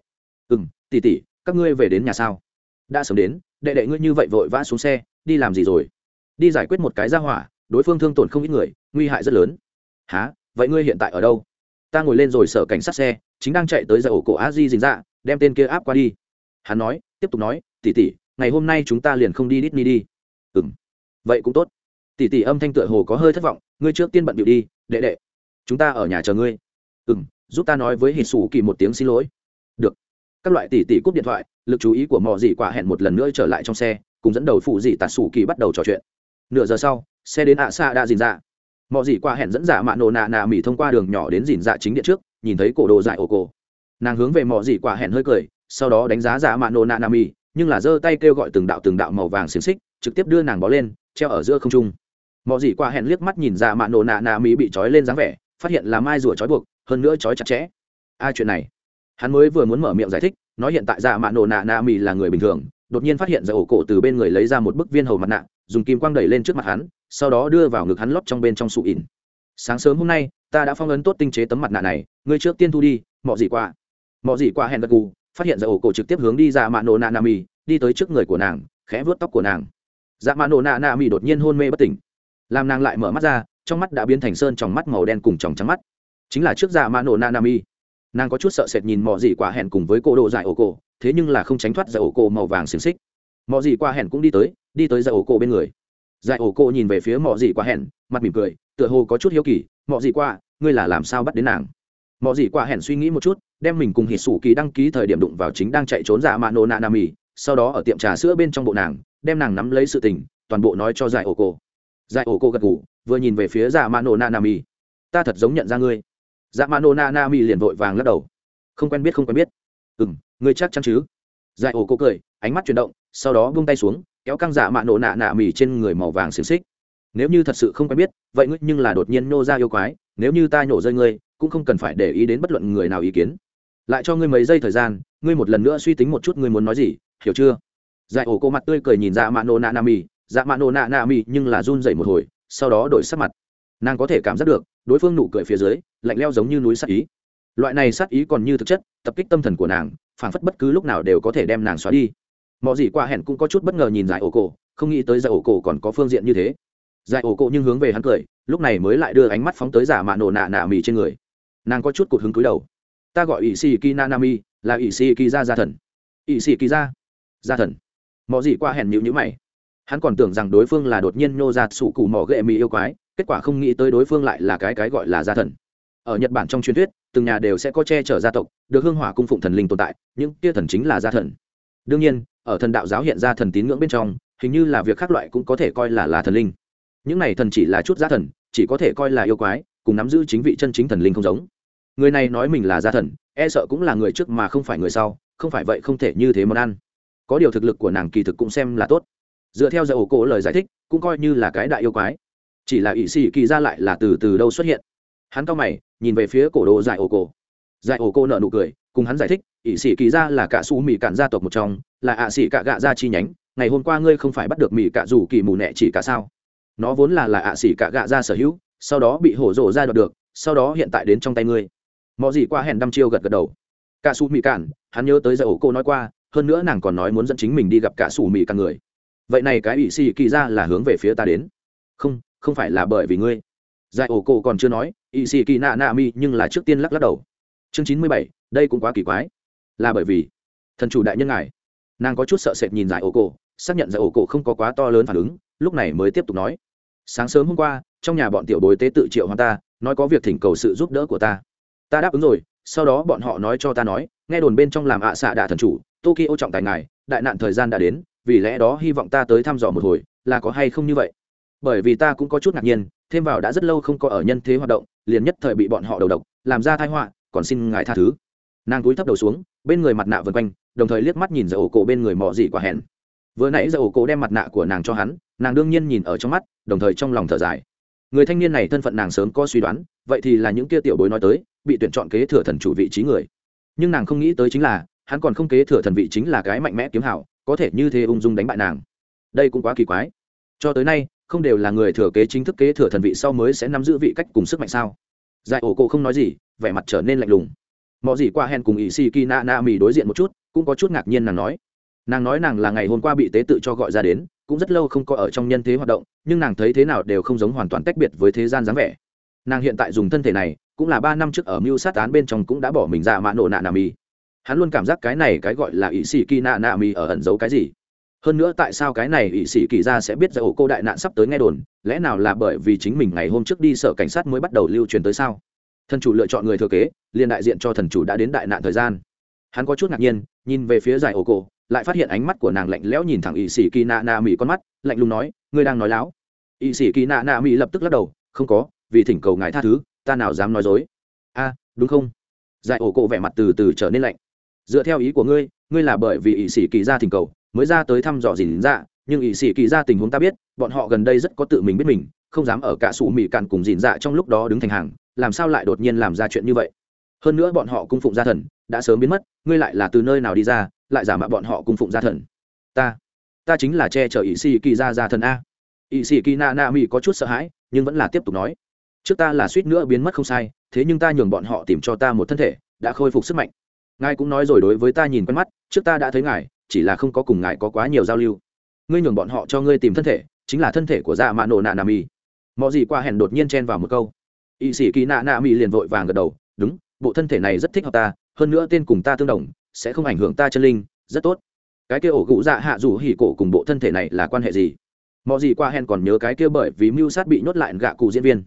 Tỷ, các ngươi về đến nhà sao? Đã sớm đến, đệ đệ ngươi như vậy vội vã xuống xe, đi làm gì rồi? Đi giải quyết một cái gia hỏa, đối phương thương tổn không ít người, nguy hại rất lớn. Hả? Vậy ngươi hiện tại ở đâu? Ta ngồi lên rồi sở cảnh sát xe, chính đang chạy tới giải ổ cổ a di dình ra, đem tên kia áp qua đi. Hắn nói, tiếp tục nói, tỷ, ngày hôm nay chúng ta liền không đi Disney đi. Vậy cũng tốt. Tỷ âm thanh tựa hồ có hơi thất vọng, ngươi trước tiên bận bịu đi, đệ đệ. Chúng ta ở nhà chờ ngươi. Giúp ta nói với Hỉ Sủ Kỳ một tiếng xin lỗi. Được. Các loại tỷ cúp điện thoại, lực chú ý của mò dị quả hẹn một lần nữa trở lại trong xe, cùng dẫn đầu phụ dị tạt sủ kỳ bắt đầu trò chuyện. Nửa giờ sau, xe đến ạ xa đã dìn dạ. Mò dị quả hẹn dẫn giả mạ nổ nạ nạ mỉ thông qua đường nhỏ đến dìn dạ chính điện trước, nhìn thấy cổ đồ dại ổ cổ. Nàng hướng về mò dị quả hẹn hơi cười, sau đó đánh giá giả mạ nổ nạ nạ mỉ, nhưng là giơ tay kêu gọi từng đạo màu vàng xiềng xích, trực tiếp đưa nàng bó lên treo ở giữa không trung. Mọ gì qua hẹn liếc mắt nhìn ra mạ nổ nạ nạ mỹ bị trói lên dáng vẻ, phát hiện là mai rùa trói buộc, hơn nữa trói chặt chẽ. Chuyện này hắn mới vừa muốn mở miệng giải thích, nói hiện tại dạ mạ nổ nạ nạ mỹ là người bình thường, đột nhiên phát hiện ra ổ cổ từ bên người lấy ra một bức viên hầu mặt nạ, dùng kim quang đẩy lên trước mặt hắn, sau đó đưa vào ngực hắn lót trong bên trong sụ ỉn. Sáng sớm hôm nay ta đã phong ấn tốt tinh chế tấm mặt nạ này, ngươi trước tiên thu đi. Mọ gì qua hẹn gật gù, phát hiện ra ổ cổ trực tiếp hướng đi dạ mạ nổ nạ nạ mỹ, đi tới trước người của nàng, khẽ vuốt tóc của nàng. Dạ mạ nổ nạ nạ mỹ đột nhiên hôn mê bất tỉnh, làm nàng lại mở mắt ra, trong mắt đã biến thành sơn tròng mắt màu đen cùng tròng trắng mắt, chính là trước dạ mạ nổ nạ nạ mỹ. Nàng có chút sợ sệt nhìn mọ gì quả hẹn cùng với cô độ dại ổ cổ, thế nhưng là không tránh thoát dại ổ cổ màu vàng xiềng xích. Mọ gì quả hẹn cũng đi tới dại ổ cổ bên người. Dại ổ cổ nhìn về phía mọ gì quả hẹn, mặt mỉm cười, tựa hồ có chút hiếu kỳ. Mọ gì quả, ngươi là làm sao bắt đến nàng? Mọ gì quả hẹn suy nghĩ một chút, đem mình cùng hít sủ kỳ đăng ký thời điểm đụng vào chính đang chạy trốn dạ mạ nổ nạ nạ mỹ, sau đó ở tiệm trà sữa bên trong bộ nàng, đem nàng nắm lấy sự tình, toàn bộ nói cho dại ổ cổ. Dại ổ cổ gật gù, vừa nhìn về phía dạ mạ nổ nạ nạ mỹ. Ta thật giống nhận ra ngươi. Dạ mạ nổ nạ nạ mỹ liền vội vàng lắc đầu. Không quen biết. Ngươi chắc chắn chứ? Dại ổ cổ cười, ánh mắt chuyển động, sau đó buông tay xuống, kéo căng dạ mạ nổ nạ nạ mỹ trên người màu vàng xiềng xích. Nếu như thật sự không quen biết, vậy ngươi nhưng là đột nhiên nô ra yêu quái, nếu như ta nhổ rơi ngươi, cũng không cần phải để ý đến bất luận người nào ý kiến. Lại cho ngươi mấy giây thời gian, ngươi một lần nữa suy tính một chút ngươi muốn nói gì, hiểu chưa? Dại ổ cổ mặt tươi cười nhìn dạ mạ nổ nạ nạ mỹ, dạ mạ nổ nạ nạ mỹ nhưng là run rẩy một hồi, sau đó đổi sắc mặt. Nàng có thể cảm giác được đối phương nụ cười phía dưới lạnh lẽo giống như núi sát ý. Loại này sát ý còn như thực chất tập kích tâm thần của nàng, phảng phất bất cứ lúc nào đều có thể đem nàng xóa đi. Mọ gì qua hẹn cũng có chút bất ngờ nhìn dại ổ cổ, không nghĩ tới dại ổ cổ còn có phương diện như thế. Dại ổ cổ nhưng hướng về hắn cười, lúc này mới lại đưa ánh mắt phóng tới giả mạ nổ nạ nạ mì trên người. Nàng có chút cụt hứng cúi đầu. Ta gọi ỷ xì kỳ nanami là ỷ xì kỳ gia thần. Ỷ xì kỳ gia thần. Mọ gì qua hẹn nhíu mày. Hắn còn tưởng rằng đối phương là đột nhiên nhô ra sủ cụ mỏ ghệ mì yêu quái, kết quả không nghĩ tới đối phương lại là cái gọi là gia thần. Ở Nhật Bản trong truyền thuyết, từng nhà đều sẽ có che chở gia tộc, được hương hỏa cung phụng thần linh tồn tại, những kia thần chính là gia thần. Đương nhiên, ở thần đạo giáo hiện ra thần tín ngưỡng bên trong, hình như là việc khác loại cũng có thể coi là thần linh. Những này thần chỉ là chút gia thần, chỉ có thể coi là yêu quái, cùng nắm giữ chính vị chân chính thần linh không giống. Người này nói mình là gia thần, e sợ cũng là người trước mà không phải người sau, không phải vậy không thể như thế món ăn. Có điều thực lực của nàng kỳ thực cũng xem là tốt. Dựa theo dạy ổ cổ lời giải thích, cũng coi như là cái đại yêu quái. Chỉ là ỷ xì kỳ ra lại là từ đâu xuất hiện. Hắn cau mày nhìn về phía cổ đồ dạy ổ cổ nở nụ cười, cùng hắn giải thích, ỷ xì kỳ ra là cả su mì cạn gia tộc một trong, là ạ xì cả gạ gia chi nhánh. Ngày hôm qua ngươi không phải bắt được mì cạ rủ kỳ mù nẹ chỉ cả sao? Nó vốn là ạ xì cả gạ gia sở hữu, sau đó bị hổ rổ ra đoạt được, sau đó hiện tại đến trong tay ngươi. Mọ gì qua hẹn đăm chiêu gật đầu. Cả su mì cạn, hắn nhớ tới dạy ổ cổ nói qua, hơn nữa nàng còn nói muốn dẫn chính mình đi gặp cả su mì cạn người. Vậy này cái ỷ xì kỳ ra là hướng về phía ta đến? Không phải là bởi vì ngươi. Dạy ổ cổ còn chưa nói, ỷ xì kỳ nạ nạ mi nhưng là trước tiên lắc đầu. Chương 97, đây cũng quá kỳ quái. Là bởi vì thần chủ đại nhân ngài. Nàng có chút sợ sệt nhìn dạy ổ cổ, xác nhận dạy ổ cổ không có quá to lớn phản ứng, lúc này mới tiếp tục nói. Sáng sớm hôm qua, trong nhà bọn tiểu bối tế tự triệu hoán ta, nói có việc thỉnh cầu sự giúp đỡ của ta. Ta đáp ứng rồi, sau đó bọn họ nói cho ta nói, nghe đồn bên trong làm xạ đạ thần chủ, Tokyo trọng tài ngài, đại nạn thời gian đã đến, vì lẽ đó hy vọng ta tới thăm dò một hồi, là có hay không như vậy. Bởi vì ta cũng có chút ngạc nhiên, thêm vào đã rất lâu không có ở nhân thế hoạt động, liền nhất thời bị bọn họ đầu độc, làm ra tai họa, còn xin ngài tha thứ. Nàng cúi thấp đầu xuống, bên người mặt nạ vần quanh, đồng thời liếc mắt nhìn dạy ổ cổ bên người mọ gì quả hẹn. Vừa nãy dạy ổ cổ đem mặt nạ của nàng cho hắn, nàng đương nhiên nhìn ở trong mắt, đồng thời trong lòng thở dài. Người thanh niên này thân phận nàng sớm có suy đoán, vậy thì là những kia tiểu bối nói tới, bị tuyển chọn kế thừa thần chủ vị trí người. Nhưng nàng không nghĩ tới chính là, hắn còn không kế thừa thần vị chính là cái mạnh mẽ kiếm hảo, có thể như thế ung dung đánh bại nàng. Đây cũng quá kỳ quái. Cho tới nay, không đều là người thừa kế chính thức kế thừa thần vị sau mới sẽ nắm giữ vị cách cùng sức mạnh sao? Dạy ổ cổ không nói gì, vẻ mặt trở nên lạnh lùng. Mọ gì qua hẹn cùng ỷ xì kỳ nạ nạ mì đối diện một chút, cũng có chút ngạc nhiên. Nàng nói nàng là ngày hôm qua bị tế tự cho gọi ra đến, cũng rất lâu không có ở trong nhân thế hoạt động, nhưng nàng thấy thế nào đều không giống hoàn toàn tách biệt với thế gian dáng vẻ. Nàng hiện tại dùng thân thể này, cũng là 3 năm trước ở mưu sát án bên trong cũng đã bỏ mình ra mạ nổ nạ nạ mì. Hắn luôn cảm giác cái này cái gọi là ỷ xì kỳ nạ nạ mì ở ẩn giấu cái gì. Hơn nữa tại sao cái này ỷ xì kỳ ra sẽ biết dạy ổ cô đại nạn sắp tới nghe đồn, lẽ nào là bởi vì chính mình ngày hôm trước đi sở cảnh sát mới bắt đầu lưu truyền tới sao? Thần chủ lựa chọn người thừa kế, liền đại diện cho thần chủ đã đến đại nạn thời gian. Hắn có chút ngạc nhiên, nhìn về phía dạy ổ cô, lại phát hiện ánh mắt của nàng lạnh lẽo nhìn thẳng ỷ xì kỳ nạ nạ mì con mắt, lạnh lùng nói, ngươi đang nói láo. Ỷ xì kỳ nạ nạ mì lập tức lắc đầu, không có, vì thỉnh cầu ngài tha thứ, ta nào dám nói dối. A, đúng không? Dạy ổ cô vẻ mặt từ từ trở nên lạnh. Dựa theo ý của ngươi, ngươi là bởi vì ỷ xì kỳ ra thỉnh cầu mới ra tới thăm dò dìn dạ, nhưng ỵ sĩ kỳ ra tình huống ta biết, bọn họ gần đây rất có tự mình biết mình, không dám ở cả sủ mì cạn cùng dìn dạ trong lúc đó đứng thành hàng, làm sao lại đột nhiên làm ra chuyện như vậy. Hơn nữa bọn họ cung phụng gia thần đã sớm biến mất, ngươi lại là từ nơi nào đi ra, lại giả mạo bọn họ cung phụng gia thần. Ta chính là che chở ỵ sĩ kỳ ra gia thần a. ỵ sĩ kỳ na na mi có chút sợ hãi, nhưng vẫn là tiếp tục nói, trước ta là suýt nữa biến mất không sai, thế nhưng ta nhường bọn họ tìm cho ta một thân thể đã khôi phục sức mạnh. Ngài cũng nói rồi, đối với ta nhìn quen mắt, trước ta đã thấy ngài, chỉ là không có cùng ngài có quá nhiều giao lưu. Ngươi nhường bọn họ cho ngươi tìm thân thể, chính là thân thể của dạ mạ nổ nạ nà mì. Mọi gì qua hẹn đột nhiên chen vào một câu, ỵ sĩ kỳ nạ nạ mì liền vội vàng gật đầu, đúng, bộ thân thể này rất thích hợp ta, hơn nữa tên cùng ta tương đồng, sẽ không ảnh hưởng ta chân linh, rất tốt. Cái kia ổ gụ dạ hạ dù hỉ cổ cùng bộ thân thể này là quan hệ gì? Mọi gì qua hẹn còn nhớ cái kia bởi vì mưu sát bị nhốt lại gạ cụ diễn viên.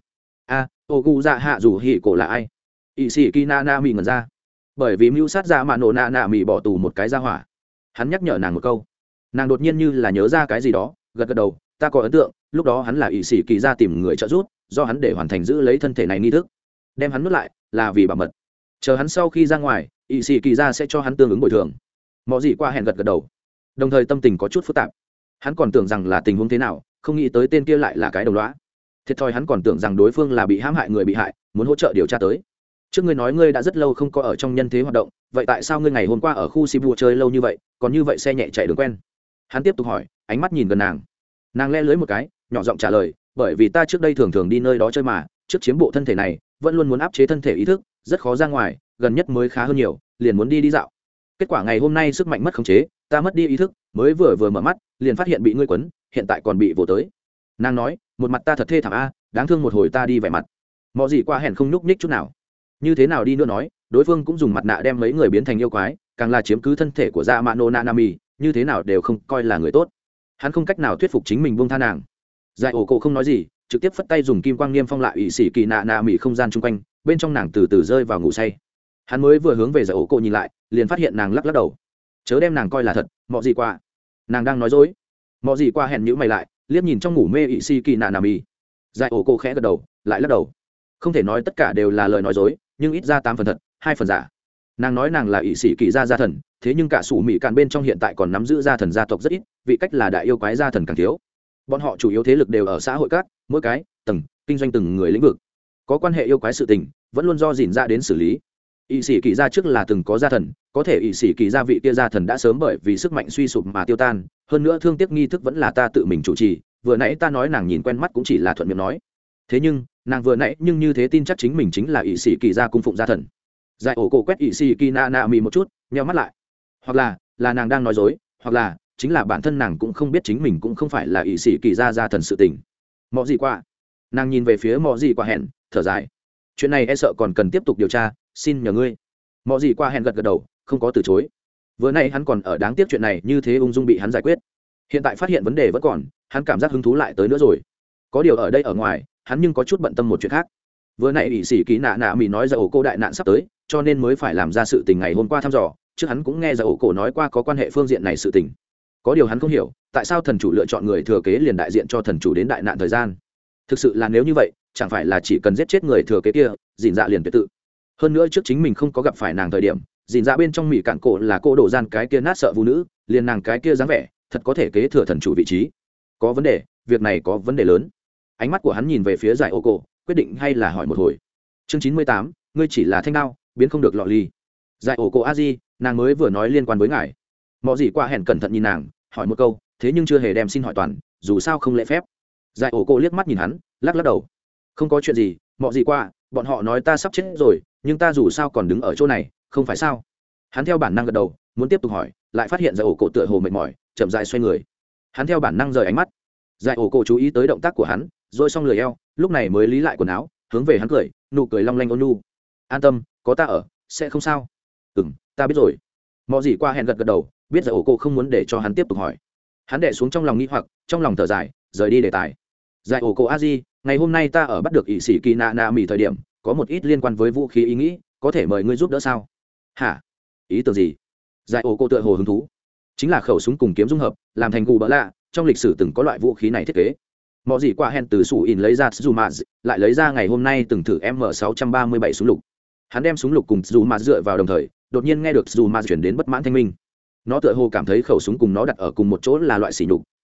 Ổ gụ dạ hạ dù hỉ cổ là ai? ỵ sĩ kỳ nạ nạ mì ngẩn ra, bởi vì mưu sát dạ mạ nổ nạ nạ mì bỏ tù một cái ra hỏa. Hắn nhắc nhở nàng một câu, nàng đột nhiên như là nhớ ra cái gì đó, gật gật đầu, ta có ấn tượng, lúc đó hắn là ỵ sĩ kỳ ra tìm người trợ giúp, do hắn để hoàn thành giữ lấy thân thể này nghi thức, đem hắn nuốt lại là vì bảo mật, chờ hắn sau khi ra ngoài ỵ sĩ kỳ ra sẽ cho hắn tương ứng bồi thường. Mọi gì qua hẹn gật gật đầu, đồng thời tâm tình có chút phức tạp. Hắn còn tưởng rằng là tình huống thế nào, không nghĩ tới tên kia lại là cái đồng lõa. Thiệt thòi, hắn còn tưởng rằng đối phương là bị hãm hại người bị hại, muốn hỗ trợ điều tra tới. Trước ngươi nói ngươi đã rất lâu không có ở trong nhân thế hoạt động, vậy tại sao ngươi ngày hôm qua ở khu Sibu chơi lâu như vậy, còn như vậy xe nhẹ chạy đường quen? Hắn tiếp tục hỏi, ánh mắt nhìn gần nàng. Nàng le lưới một cái, nhỏ giọng trả lời, bởi vì ta trước đây thường thường đi nơi đó chơi mà, trước chiếm bộ thân thể này, vẫn luôn muốn áp chế thân thể ý thức, rất khó ra ngoài, gần nhất mới khá hơn nhiều, liền muốn đi dạo. Kết quả ngày hôm nay sức mạnh mất khống chế, ta mất đi ý thức, mới vừa mở mắt, liền phát hiện bị ngươi quấn, hiện tại còn bị vồ tới. Nàng nói, một mặt ta thật thê thảm a, đáng thương, một hồi ta đi vẻ mặt. Mọi gì qua hẹn không nhúc nhích chút nào. Như thế nào đi nữa nói, đối phương cũng dùng mặt nạ đem mấy người biến thành yêu quái, càng là chiếm cứ thân thể của dạ mạ nổ nanami, như thế nào đều không coi là người tốt. Hắn không cách nào thuyết phục chính mình buông tha nàng. Giải ổ cổ không nói gì, trực tiếp phất tay dùng kim quang niêm phong lại ỵ sĩ kỳ nạ nạ mỹ không gian chung quanh, bên trong nàng từ từ rơi vào ngủ say. Hắn mới vừa hướng về giải ổ cổ nhìn lại, liền phát hiện nàng lắc lắc đầu, chớ đem nàng coi là thật, mọi gì qua, nàng đang nói dối. Mọi gì qua hẹn nhữ mày lại, liếc nhìn trong ngủ mê ỵ sĩ kỳ nạ nạ mỹ. Giải ổ cổ khẽ gật đầu, lại lắc đầu, không thể nói tất cả đều là lời nói dối, nhưng ít ra 8 phần thật, 2 phần giả. Nàng nói nàng là ỵ sĩ kỳ gia thần, thế nhưng cả sủ mỹ cạn bên trong hiện tại còn nắm giữ gia thần gia tộc rất ít, vị cách là đại yêu quái gia thần càng thiếu. Bọn họ chủ yếu thế lực đều ở xã hội các mỗi cái tầng kinh doanh từng người lĩnh vực, có quan hệ yêu quái sự tình vẫn luôn do dìn ra đến xử lý. ỵ sĩ kỳ gia trước là từng có gia thần, có thể ỵ sĩ kỳ gia vị kia gia thần đã sớm bởi vì sức mạnh suy sụp mà tiêu tan, hơn nữa thương tiếc nghi thức vẫn là ta tự mình chủ trì. Vừa nãy ta nói nàng nhìn quen mắt cũng chỉ là thuận miệng nói, thế nhưng nàng vừa nãy nhưng như thế tin chắc chính mình chính là ỵ sĩ kỳ gia cung phụng gia thần. Giải ổ cổ quét ỵ sĩ kỳ na na mì một chút, nheo mắt lại, hoặc là nàng đang nói dối, hoặc là chính là bản thân nàng cũng không biết chính mình cũng không phải là ỵ sĩ kỳ gia thần sự tình. Mọ gì qua, nàng nhìn về phía mọ gì qua hẹn, thở dài, chuyện này e sợ còn cần tiếp tục điều tra, xin nhờ ngươi. Mọ gì qua hẹn gật gật đầu, không có từ chối. Vừa nay hắn còn ở đáng tiếc chuyện này như thế ung dung bị hắn giải quyết, hiện tại phát hiện vấn đề vẫn còn, hắn cảm giác hứng thú lại tới nữa rồi. Có điều ở đây ở ngoài, hắn nhưng có chút bận tâm một chuyện khác. Vừa nãy ỵ sĩ kỳ nạ nạ mỹ nói ra ổ cô đại nạn sắp tới, cho nên mới phải làm ra sự tình ngày hôm qua thăm dò. Trước hắn cũng nghe ra ổ cổ nói qua có quan hệ phương diện này sự tình. Có điều hắn không hiểu, tại sao thần chủ lựa chọn người thừa kế liền đại diện cho thần chủ đến đại nạn thời gian. Thực sự là nếu như vậy, chẳng phải là chỉ cần giết chết người thừa kế kia, dìn dạ liền tuyệt tự. Hơn nữa trước chính mình không có gặp phải nàng thời điểm, dìn dạ bên trong mỹ cạn cổ là cô đổ gian cái kia nát sợ phụ nữ, liền nàng cái kia dáng vẻ, thật có thể kế thừa thần chủ vị trí. Có vấn đề, việc này có vấn đề lớn. Ánh mắt của hắn nhìn về phía giải ổ cổ, quyết định hay là hỏi một hồi. Chương 98, ngươi chỉ là thanh đao, biến không được lọ ly. Giải ổ cổ a di, nàng mới vừa nói liên quan với ngài. Mọi gì qua hẹn cẩn thận nhìn nàng, hỏi một câu, thế nhưng chưa hề đem xin hỏi toàn, dù sao không lễ phép. Giải ổ cổ liếc mắt nhìn hắn, lắc lắc đầu, không có chuyện gì. Mọi gì qua, bọn họ nói ta sắp chết rồi, nhưng ta dù sao còn đứng ở chỗ này, không phải sao? Hắn theo bản năng gật đầu, muốn tiếp tục hỏi, lại phát hiện giải ổ cổ tựa hồ mệt mỏi, chậm rãi xoay người. Hắn theo bản năng rời ánh mắt. Giải ổ cổ chú ý tới động tác của hắn, rồi xong lười eo, lúc này mới lý lại quần áo, hướng về hắn cười, nụ cười long lanh ôn nhu. An tâm, có ta ở, sẽ không sao. Ta biết rồi. Mọi gì qua hẹn gật gật đầu, biết giải ổ cổ không muốn để cho hắn tiếp tục hỏi. Hắn đè xuống trong lòng nghi hoặc, trong lòng thở dài, rời đi đề tài. Giải ổ cổ a di, ngày hôm nay ta ở bắt được ỵ sĩ kỳ nạ nạ mỹ thời điểm, có một ít liên quan với vũ khí ý nghĩ, có thể mời ngươi giúp đỡ sao? Hả? Ý tưởng gì? Giải ổ cổ tựa hồ hứng thú. Chính là khẩu súng cùng kiếm dung hợp, làm thành gù bỡ lạ, trong lịch sử từng có loại vũ khí này thiết kế. Mọi gì qua hẹn từ sủ in lấy ra Zuma, lại lấy ra ngày hôm nay từng thử M637 súng lục. Hắn đem súng lục cùng Zuma dựa vào đồng thời, đột nhiên nghe được Zuma chuyển đến bất mãn thanh minh. Nó tựa hồ cảm thấy khẩu súng cùng nó đặt ở cùng một chỗ là loại sỉ nhục,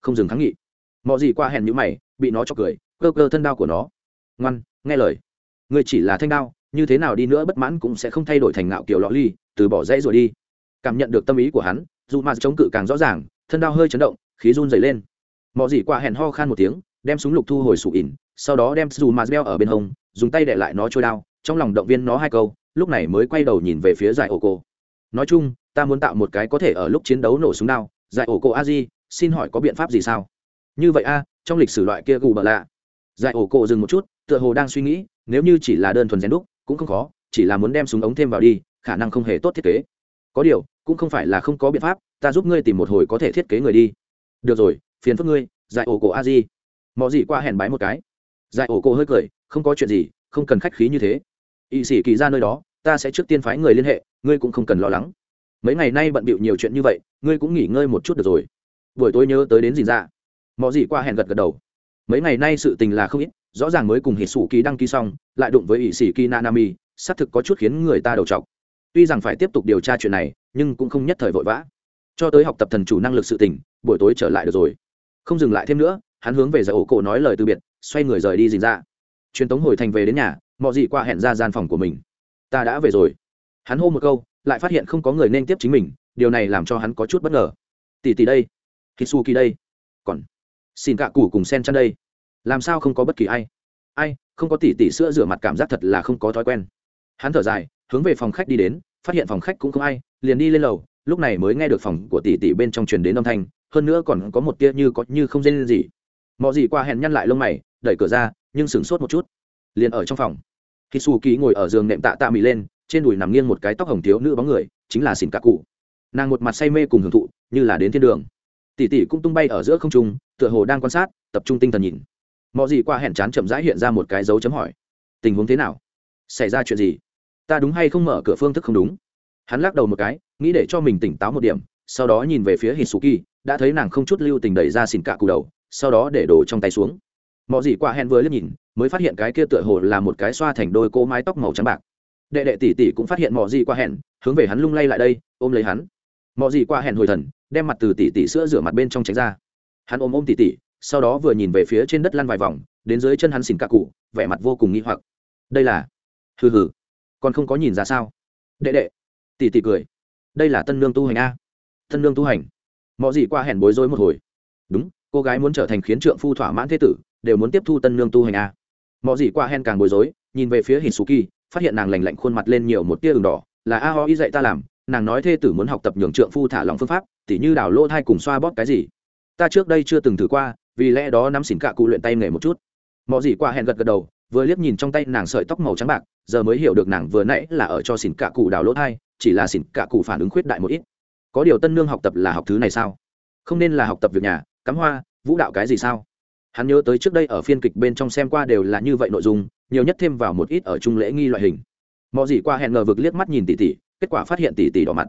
không dừng kháng nghị. Mọi gì qua hẹn như mày bị nó cho cười, cơ cơ thân đao của nó. Ngoan, nghe lời. Ngươi chỉ là thanh đao, như thế nào đi nữa bất mãn cũng sẽ không thay đổi thành ngạo kiểu lọ ly, từ bỏ dãy rồi đi. Cảm nhận được tâm ý của hắn, dù mà chống cự càng rõ ràng, thân đao hơi chấn động, khí run dày lên. Mọi gì qua hẹn ho khan một tiếng, đem súng lục thu hồi sụ ỉn, sau đó đem dù mà đeo ở bên hông, dùng tay để lại nó trôi đao, trong lòng động viên nó hai câu, lúc này mới quay đầu nhìn về phía giải ổ cổ. Nói chung, ta muốn tạo một cái có thể ở lúc chiến đấu nổ súng đao. Giải ổ cổ Aji, xin hỏi có biện pháp gì sao? Như vậy a, trong lịch sử loại kia gù bờ lạ. Giải ổ cổ dừng một chút, tựa hồ đang suy nghĩ, nếu như chỉ là đơn thuần rèn đúc cũng không khó, chỉ là muốn đem súng ống thêm vào đi, khả năng không hề tốt thiết kế. Có điều cũng không phải là không có biện pháp, ta giúp ngươi tìm một hồi có thể thiết kế người đi. Được rồi, phiền phức ngươi. Giải ổ cổ Aji. Mọi gì qua hèn bái một cái. Giải ổ cổ hơi cười, không có chuyện gì, không cần khách khí như thế. Y sĩ kỳ ra nơi đó, ta sẽ trước tiên phái người liên hệ, ngươi cũng không cần lo lắng. Mấy ngày nay bận bịu nhiều chuyện như vậy, ngươi cũng nghỉ ngơi một chút được rồi. Buổi tối nhớ tới đến gìn ra. Mọi gì qua hẹn gật gật đầu. Mấy ngày nay sự tình là không ít, rõ ràng mới cùng hỉ sủ kỳ đăng ký xong, lại đụng với ỷ sĩ kỳ nanami, xác thực có chút khiến người ta đầu trọc. Tuy rằng phải tiếp tục điều tra chuyện này, nhưng cũng không nhất thời vội vã. Cho tới học tập thần chủ năng lực sự tình, buổi tối trở lại được rồi. Không dừng lại thêm nữa, hắn hướng về giải ổ cổ nói lời từ biệt, xoay người rời đi gìn ra. Truyền tống hồi thành về đến nhà, mọi gì qua hẹn ra gian phòng của mình. Ta đã về rồi. Hắn hô một câu, lại phát hiện không có người nên tiếp chính mình, điều này làm cho hắn có chút bất ngờ. Tỷ đây, Hitsuki đây, còn xin cạ củ cùng sen chăn đây, làm sao không có bất kỳ ai không có tỷ sữa rửa mặt, cảm giác thật là không có thói quen. Hắn thở dài, hướng về phòng khách đi đến, phát hiện phòng khách cũng không ai, liền đi lên lầu, lúc này mới nghe được phòng của tỷ bên trong truyền đến âm thanh, hơn nữa còn có một tia như có như không dên gì. Mọi gì qua hẹn nhăn lại lông mày, đẩy cửa ra, nhưng sửng sốt một chút. Liền ở trong phòng, Hitsuki ngồi ở giường nệm tạ mì lên, trên đùi nằm nghiêng một cái tóc hồng thiếu nữ bóng người, chính là xỉn cạ cụ. Nàng một mặt say mê cùng hưởng thụ, như là đến thiên đường. Tỷ cũng tung bay ở giữa không trung, tựa hồ đang quan sát, tập trung tinh thần nhìn. Mọi gì qua hẹn chán chậm rãi hiện ra một cái dấu chấm hỏi. Tình huống thế nào? Xảy ra chuyện gì? Ta đúng hay không mở cửa phương thức không đúng? Hắn lắc đầu một cái, nghĩ để cho mình tỉnh táo một điểm, sau đó nhìn về phía Hitsuki, đã thấy nàng không chút lưu tình đẩy ra xỉn cạ cụ đầu, sau đó để đồ trong tay xuống. Mọi gì qua hẹn vừa liếc nhìn, mới phát hiện cái kia tựa hồ là một cái xoa thành đôi cô mái tóc màu trắng bạc. Đệ tỷ cũng phát hiện mọi gì qua hẹn, hướng về hắn lung lay lại đây, ôm lấy hắn. Mọi gì qua hẹn hồi thần, đem mặt từ tỷ sữa rửa mặt bên trong tránh ra. Hắn ôm tỷ, sau đó vừa nhìn về phía trên đất lăn vài vòng, đến dưới chân hắn xỉn cạ cụ, vẻ mặt vô cùng nghi hoặc. Đây là? Hừ, còn không có nhìn ra sao? Đệ, tỷ cười. Đây là tân nương tu hành a? Tân nương tu hành? Mọi gì qua hẹn bối rối một hồi. Đúng, cô gái muốn trở thành khiến trượng phu thỏa mãn thế tử, đều muốn tiếp thu tân nương tu hành a. Mọi gì qua hẹn càng bối rối, nhìn về phía Hitsuki, phát hiện nàng lạnh lạnh khuôn mặt lên nhiều một tia ửng đỏ, là a ho ý dạy ta làm, nàng nói thê tử muốn học tập nhường trượng phu thả lòng phương pháp, tỉ như đào lỗ thai cùng xoa bóp cái gì. Ta trước đây chưa từng thử qua, vì lẽ đó nắm xỉn cạ cụ luyện tay nghề một chút. Mọi gì qua hẹn gật đầu, vừa liếc nhìn trong tay nàng sợi tóc màu trắng bạc, giờ mới hiểu được nàng vừa nãy là ở cho xỉn cạ cụ đào lỗ thai, chỉ là xỉn cạ cụ phản ứng khuyết đại một ít. Có điều tân nương học tập là học thứ này sao? Không nên là học tập việc nhà, cắm hoa, vũ đạo cái gì sao? Hắn nhớ tới trước đây ở phiên kịch bên trong xem qua đều là như vậy nội dung, nhiều nhất thêm vào một ít ở trung lễ nghi loại hình. Mọi gì qua hẹn ngờ vực liếc mắt nhìn tỷ, kết quả phát hiện tỷ đỏ mặt.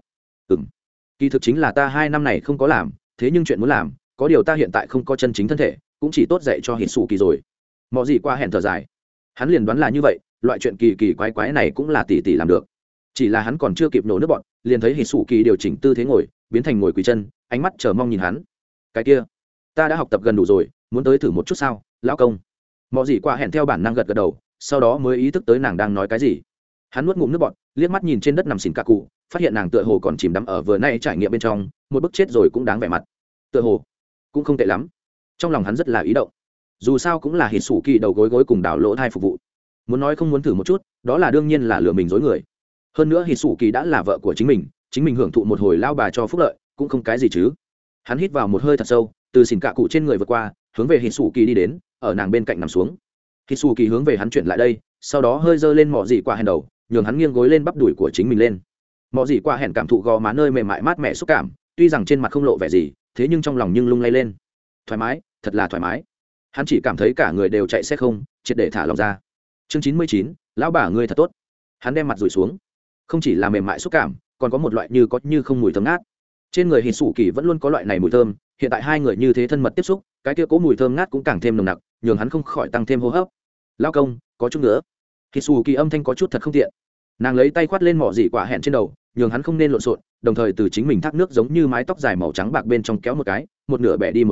Kỳ thực chính là ta 2 năm này không có làm, thế nhưng chuyện muốn làm, có điều ta hiện tại không có chân chính thân thể, cũng chỉ tốt dạy cho Hitsuki rồi. Mọi gì qua hẹn thở dài, hắn liền đoán là như vậy, loại chuyện kỳ quái này cũng là tỷ làm được. Chỉ là hắn còn chưa kịp nổ nước bọn, liền thấy Hitsuki điều chỉnh tư thế ngồi, biến thành ngồi quỳ chân, ánh mắt chờ mong nhìn hắn. Cái kia, ta đã học tập gần đủ rồi, muốn tới thử một chút sao, lão công? Mọi gì qua hẹn theo bản năng gật đầu, sau đó mới ý thức tới nàng đang nói cái gì. Hắn nuốt ngụm nước bọt, liếc mắt nhìn trên đất nằm xỉn cạ cụ, phát hiện nàng tựa hồ còn chìm đắm ở vừa nay trải nghiệm bên trong, một bức chết rồi cũng đáng vẻ mặt. Tựa hồ cũng không tệ lắm. Trong lòng hắn rất là ý động. Dù sao cũng là Hitsuki đầu gối cùng đào lỗ thai phục vụ. Muốn nói không muốn thử một chút, đó là đương nhiên là lừa mình dối người. Hơn nữa Hitsuki đã là vợ của chính mình hưởng thụ một hồi lao bà cho phúc lợi, cũng không cái gì chứ. Hắn hít vào một hơi thật sâu, từ xỉn cạ cụ trên người vượt qua, hướng về Hitsuki đi đến, ở nàng bên cạnh nằm xuống. Hitsuki hướng về hắn chuyển lại đây, sau đó hơi giơ lên mỏ gì qua hẹn đầu, nhường hắn nghiêng gối lên bắp đùi của chính mình lên. Mỏ gì qua hẹn cảm thụ gò má nơi mềm mại mát mẻ xúc cảm, tuy rằng trên mặt không lộ vẻ gì, thế nhưng trong lòng nhưng lung lay lên. Thoải mái, thật là thoải mái. Hắn chỉ cảm thấy cả người đều chạy xe không, triệt để thả lòng ra. Chương 99, lão bà ngươi thật tốt. Hắn đem mặt rủi xuống, không chỉ là mềm mại xúc cảm, còn có một loại như có như không mùi thơm ngát. Trên người Hitsuki vẫn luôn có loại này mùi thơm, hiện tại hai người như thế thân mật tiếp xúc, cái kia cố mùi thơm ngát cũng càng thêm nồng nặc, nhường hắn không khỏi tăng thêm hô hấp. Lão công, có chút nữa. Hitsuki âm thanh có chút thật không tiện. Nàng lấy tay khoát lên mỏ dị quả hẹn trên đầu, nhường hắn không nên lộn xộn, đồng thời từ chính mình thác nước giống như mái tóc dài màu trắng bạc bên trong kéo một cái, một nửa bẻ đi một hồi,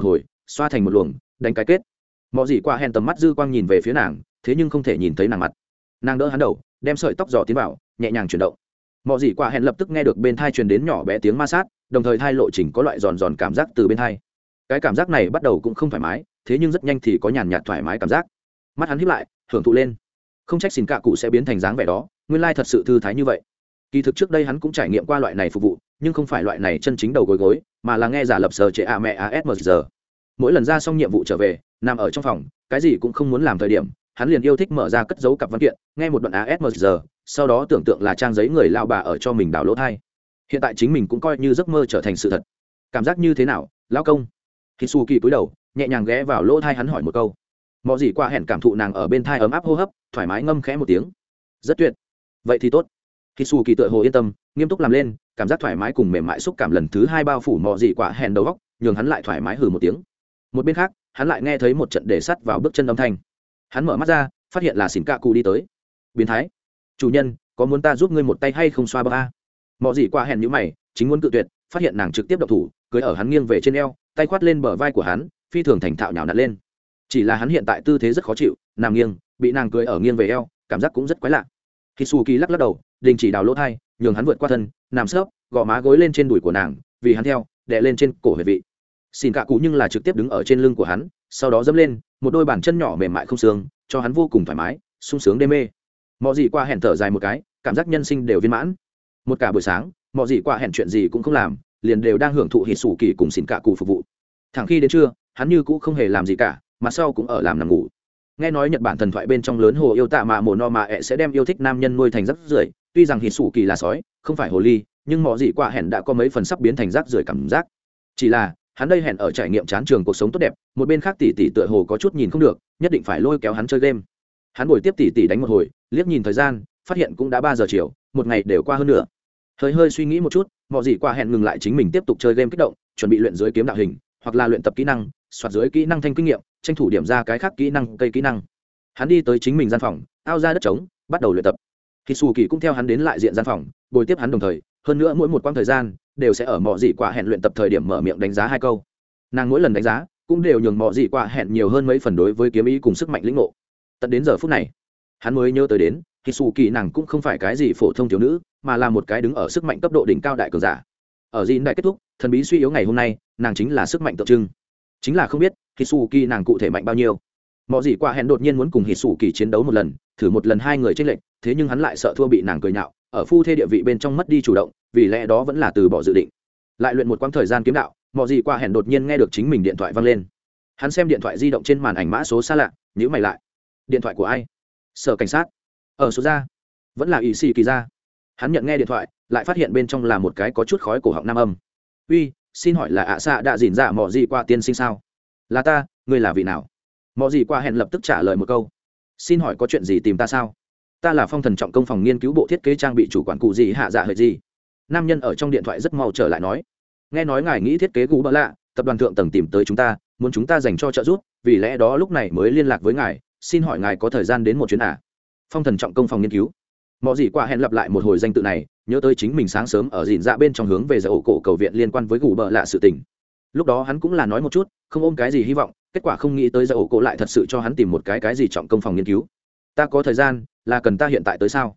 xoa thành một luồng đánh cái kết. Mọ gì qua hẹn tầm mắt dư quang nhìn về phía nàng, thế nhưng không thể nhìn thấy nàng mặt. Nàng đỡ hắn đầu, đem sợi tóc dò tiến vào, nhẹ nhàng chuyển động. Mọ gì qua hẹn lập tức nghe được bên thai truyền đến nhỏ bé tiếng ma sát, đồng thời thai lộ trình có loại giòn giòn cảm giác từ bên thai. Cái cảm giác này bắt đầu cũng không thoải mái, thế nhưng rất nhanh thì có nhàn nhạt thoải mái cảm giác. Mắt hắn híp lại, hưởng thụ lên. Không trách xỉn cạ cụ sẽ biến thành dáng vẻ đó, nguyên lai thật sự thư thái như vậy. Kỳ thực trước đây hắn cũng trải nghiệm qua loại này phục vụ, nhưng không phải loại này chân chính đầu gối gối, mà là nghe giả lập sờ trệ mẹ asmr. Mỗi lần ra xong nhiệm vụ trở về, nằm ở trong phòng, cái gì cũng không muốn làm thời điểm, hắn liền yêu thích mở ra cất giấu cặp văn kiện, nghe một đoạn asmr, sau đó tưởng tượng là trang giấy người lao bà ở cho mình đào lỗ thai. Hiện tại chính mình cũng coi như giấc mơ trở thành sự thật. Cảm giác như thế nào, lão công? Hitsu kỳ cúi đầu, nhẹ nhàng ghé vào lỗ thai hắn hỏi một câu. Mọ gì qua hẹn cảm thụ nàng ở bên thai ấm áp hô hấp, thoải mái ngâm khẽ một tiếng. Rất tuyệt. Vậy thì tốt. Hitsu kỳ tựa hồ yên tâm, nghiêm túc làm lên, cảm giác thoải mái cùng mềm mại xúc cảm lần thứ hai bao phủ mọ gì quả hẹn đầu góc, nhường hắn lại thoải mái hừ một tiếng. Một bên khác, hắn lại nghe thấy một trận để sắt vào bước chân âm thanh. Hắn mở mắt ra, phát hiện là xỉn cạ cụ đi tới. Biến thái. Chủ nhân, có muốn ta giúp ngươi một tay hay không xoa bóp a? Mọ gì quả hẹn nhíu mày, chính muốn cự tuyệt, phát hiện nàng trực tiếp động thủ, cưỡi ở hắn nghiêng về trên eo, tay khoát lên bờ vai của hắn, phi thường thành thạo nhào nặn lên. Chỉ là hắn hiện tại tư thế rất khó chịu, nằm nghiêng, bị nàng cưỡi ở nghiêng về eo, cảm giác cũng rất quái lạ. Hitsuki lắc lắc đầu, đình chỉ đào lỗ thai, nhường hắn vượt qua thân, nằm sấp, gò má gối lên trên đùi của nàng, vì hắn theo, đè lên trên cổ huyệt vị. Xin cạ cụ nhưng là trực tiếp đứng ở trên lưng của hắn, sau đó dẫm lên, một đôi bàn chân nhỏ mềm mại không xương, cho hắn vô cùng thoải mái, sung sướng đê mê. Mọ gì qua hẹn thở dài một cái, cảm giác nhân sinh đều viên mãn. Một cả buổi sáng, mọ gì qua hẹn chuyện gì cũng không làm, liền đều đang hưởng thụ Hitsuki cùng xin cạ cụ phục vụ. Thẳng khi đến trưa, hắn như cũ không hề làm gì cả, mà sau cũng ở làm nằm ngủ. Nghe nói Nhật Bản thần thoại bên trong lớn hồ yêu tạ mạ mồ no mạ ẹ sẽ đem yêu thích nam nhân nuôi thành rác rưởi, tuy rằng Hitsuki là sói, không phải hồ ly, nhưng mọ gì quả hẹn đã có mấy phần sắp biến thành rác rưởi cảm giác. Chỉ là hắn đây hẹn ở trải nghiệm chán trường cuộc sống tốt đẹp, một bên khác tỷ tỷ tựa hồ có chút nhìn không được, nhất định phải lôi kéo hắn chơi game. Hắn bồi tiếp tỷ tỷ đánh một hồi, liếc nhìn thời gian, phát hiện cũng đã 3 giờ chiều, một ngày đều qua hơn nữa. Hơi suy nghĩ một chút, mọ gì quả hẹn ngừng lại chính mình tiếp tục chơi game kích động, chuẩn bị luyện dưới kiếm đạo hình, hoặc là luyện tập kỹ năng, soạt dưới kỹ năng thanh kinh nghiệm, tranh thủ điểm ra cái khác kỹ năng cây kỹ năng. Hắn đi tới chính mình gian phòng, ao ra đất trống, bắt đầu luyện tập. Hitsuki cũng theo hắn đến lại diện gian phòng, bồi tiếp hắn đồng thời, hơn nữa mỗi một quãng thời gian đều sẽ ở mọ gì quả hẹn luyện tập thời điểm mở miệng đánh giá 2 câu. Nàng mỗi lần đánh giá cũng đều nhường mọ gì quả hẹn nhiều hơn mấy phần đối với kiếm ý cùng sức mạnh lĩnh ngộ. Tận đến giờ phút này, hắn mới nhớ tới đến, Hitsuki nàng cũng không phải cái gì phổ thông thiếu nữ, mà là một cái đứng ở sức mạnh cấp độ đỉnh cao đại cường giả. Ở Jin đại kết thúc, thần bí suy yếu ngày hôm nay, nàng chính là sức mạnh tượng trưng. Chính là không biết Hitsuki nàng cụ thể mạnh bao nhiêu. Mọ gì quả hẹn đột nhiên muốn cùng Hitsuki chiến đấu một lần, thử một lần hai người chênh lệch, thế nhưng hắn lại sợ thua bị nàng cười nhạo, ở phu thê địa vị bên trong mất đi chủ động, vì lẽ đó vẫn là từ bỏ dự định. Lại luyện một quãng thời gian kiếm đạo, Mọ gì quả hẹn đột nhiên nghe được chính mình điện thoại vang lên. Hắn xem điện thoại di động trên màn ảnh mã số xa lạ, nhíu mày lại. Điện thoại của ai? Sở cảnh sát. Ở số ra. Vẫn là ỷ xì kỳ ra. Hắn nhận nghe điện thoại, lại phát hiện bên trong là một cái có chút khói cổ họng nam âm. Uy, xin hỏi là ạ xạ đã dỉn dạ mọ gì qua tiên sinh sao? Là ta, ngươi là vị nào? Mọ gì qua hẹn lập tức trả lời một câu. Xin hỏi có chuyện gì tìm ta sao? Ta là Phong Thần Trọng Công phòng nghiên cứu bộ thiết kế trang bị chủ quản cụ gì hạ dạ hợi gì. Nam nhân ở trong điện thoại rất mau trở lại nói. Nghe nói ngài nghĩ thiết kế gú bỡ lạ, tập đoàn thượng tầng tìm tới chúng ta, muốn chúng ta dành cho trợ giúp, vì lẽ đó lúc này mới liên lạc với ngài, xin hỏi ngài có thời gian đến một chuyến à? Phong Thần Trọng Công phòng nghiên cứu. Mọ gì qua hẹn lặp lại một hồi danh tự này, nhớ tới chính mình sáng sớm ở dìn dạ bên trong hướng về giải ổ cổ cầu viện liên quan với gù bợ lạ sự tình. Lúc đó hắn cũng là nói một chút, không ôm cái gì hy vọng, kết quả không nghĩ tới giải ổ cổ lại thật sự cho hắn tìm một cái gì trọng công phòng nghiên cứu. Ta có thời gian, là cần ta hiện tại tới sao?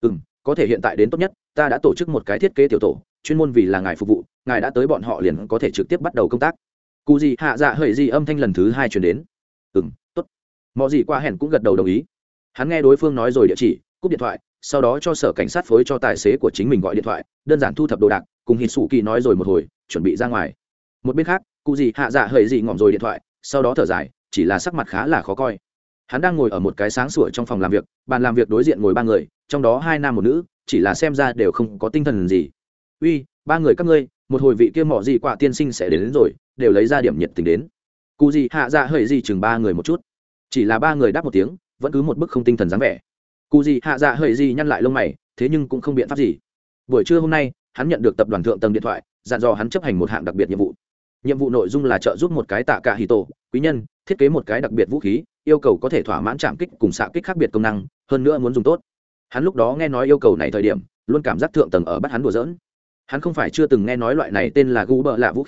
Có thể hiện tại đến tốt nhất, ta đã tổ chức một cái thiết kế tiểu tổ, chuyên môn vì là ngài phục vụ, ngài đã tới bọn họ liền có thể trực tiếp bắt đầu công tác. Cụ gì hạ dạ hởi gì âm thanh lần thứ 2 truyền đến. Tốt. Mọ gì qua hẹn cũng gật đầu đồng ý. Hắn nghe đối phương nói rồi địa chỉ, cúp điện thoại, sau đó cho sở cảnh sát phối cho tài xế của chính mình gọi điện thoại, đơn giản thu thập đồ đạc, cùng Hitsuki nói rồi một hồi, chuẩn bị ra ngoài. Một bên khác, cụ gì hạ dạ hởi gì ngỏm rồi điện thoại, sau đó thở dài, chỉ là sắc mặt khá là khó coi. Hắn đang ngồi ở một cái sáng sủa trong phòng làm việc, bàn làm việc đối diện ngồi 3 người, trong đó 2 nam một nữ, chỉ là xem ra đều không có tinh thần gì. Uy, 3 người các ngươi, một hồi vị kia mọ gì quả tiên sinh sẽ đến rồi, đều lấy ra điểm nhiệt tình đến. Cụ gì hạ dạ hởi gì chừng 3 người một chút, chỉ là 3 người đáp một tiếng, vẫn cứ một bức không tinh thần dáng vẻ. Cụ gì hạ dạ hởi gì nhăn lại lông mày, thế nhưng cũng không biện pháp gì. Buổi trưa hôm nay, hắn nhận được tập đoàn thượng tầng điện thoại, dặn dò hắn chấp hành một hạng đặc biệt nhiệm vụ. Nhiệm vụ nội dung là trợ giúp một cái tạ cả hì tổ quý nhân thiết kế một cái đặc biệt vũ khí, yêu cầu có thể thỏa mãn chạm kích cùng xạ kích khác biệt công năng, hơn nữa muốn dùng tốt. Hắn lúc đó nghe nói yêu cầu này thời điểm, luôn cảm giác thượng tầng ở bắt hắn đùa giỡn. Hắn không phải chưa từng nghe nói loại này tên là gu bợ lạ vũ khí,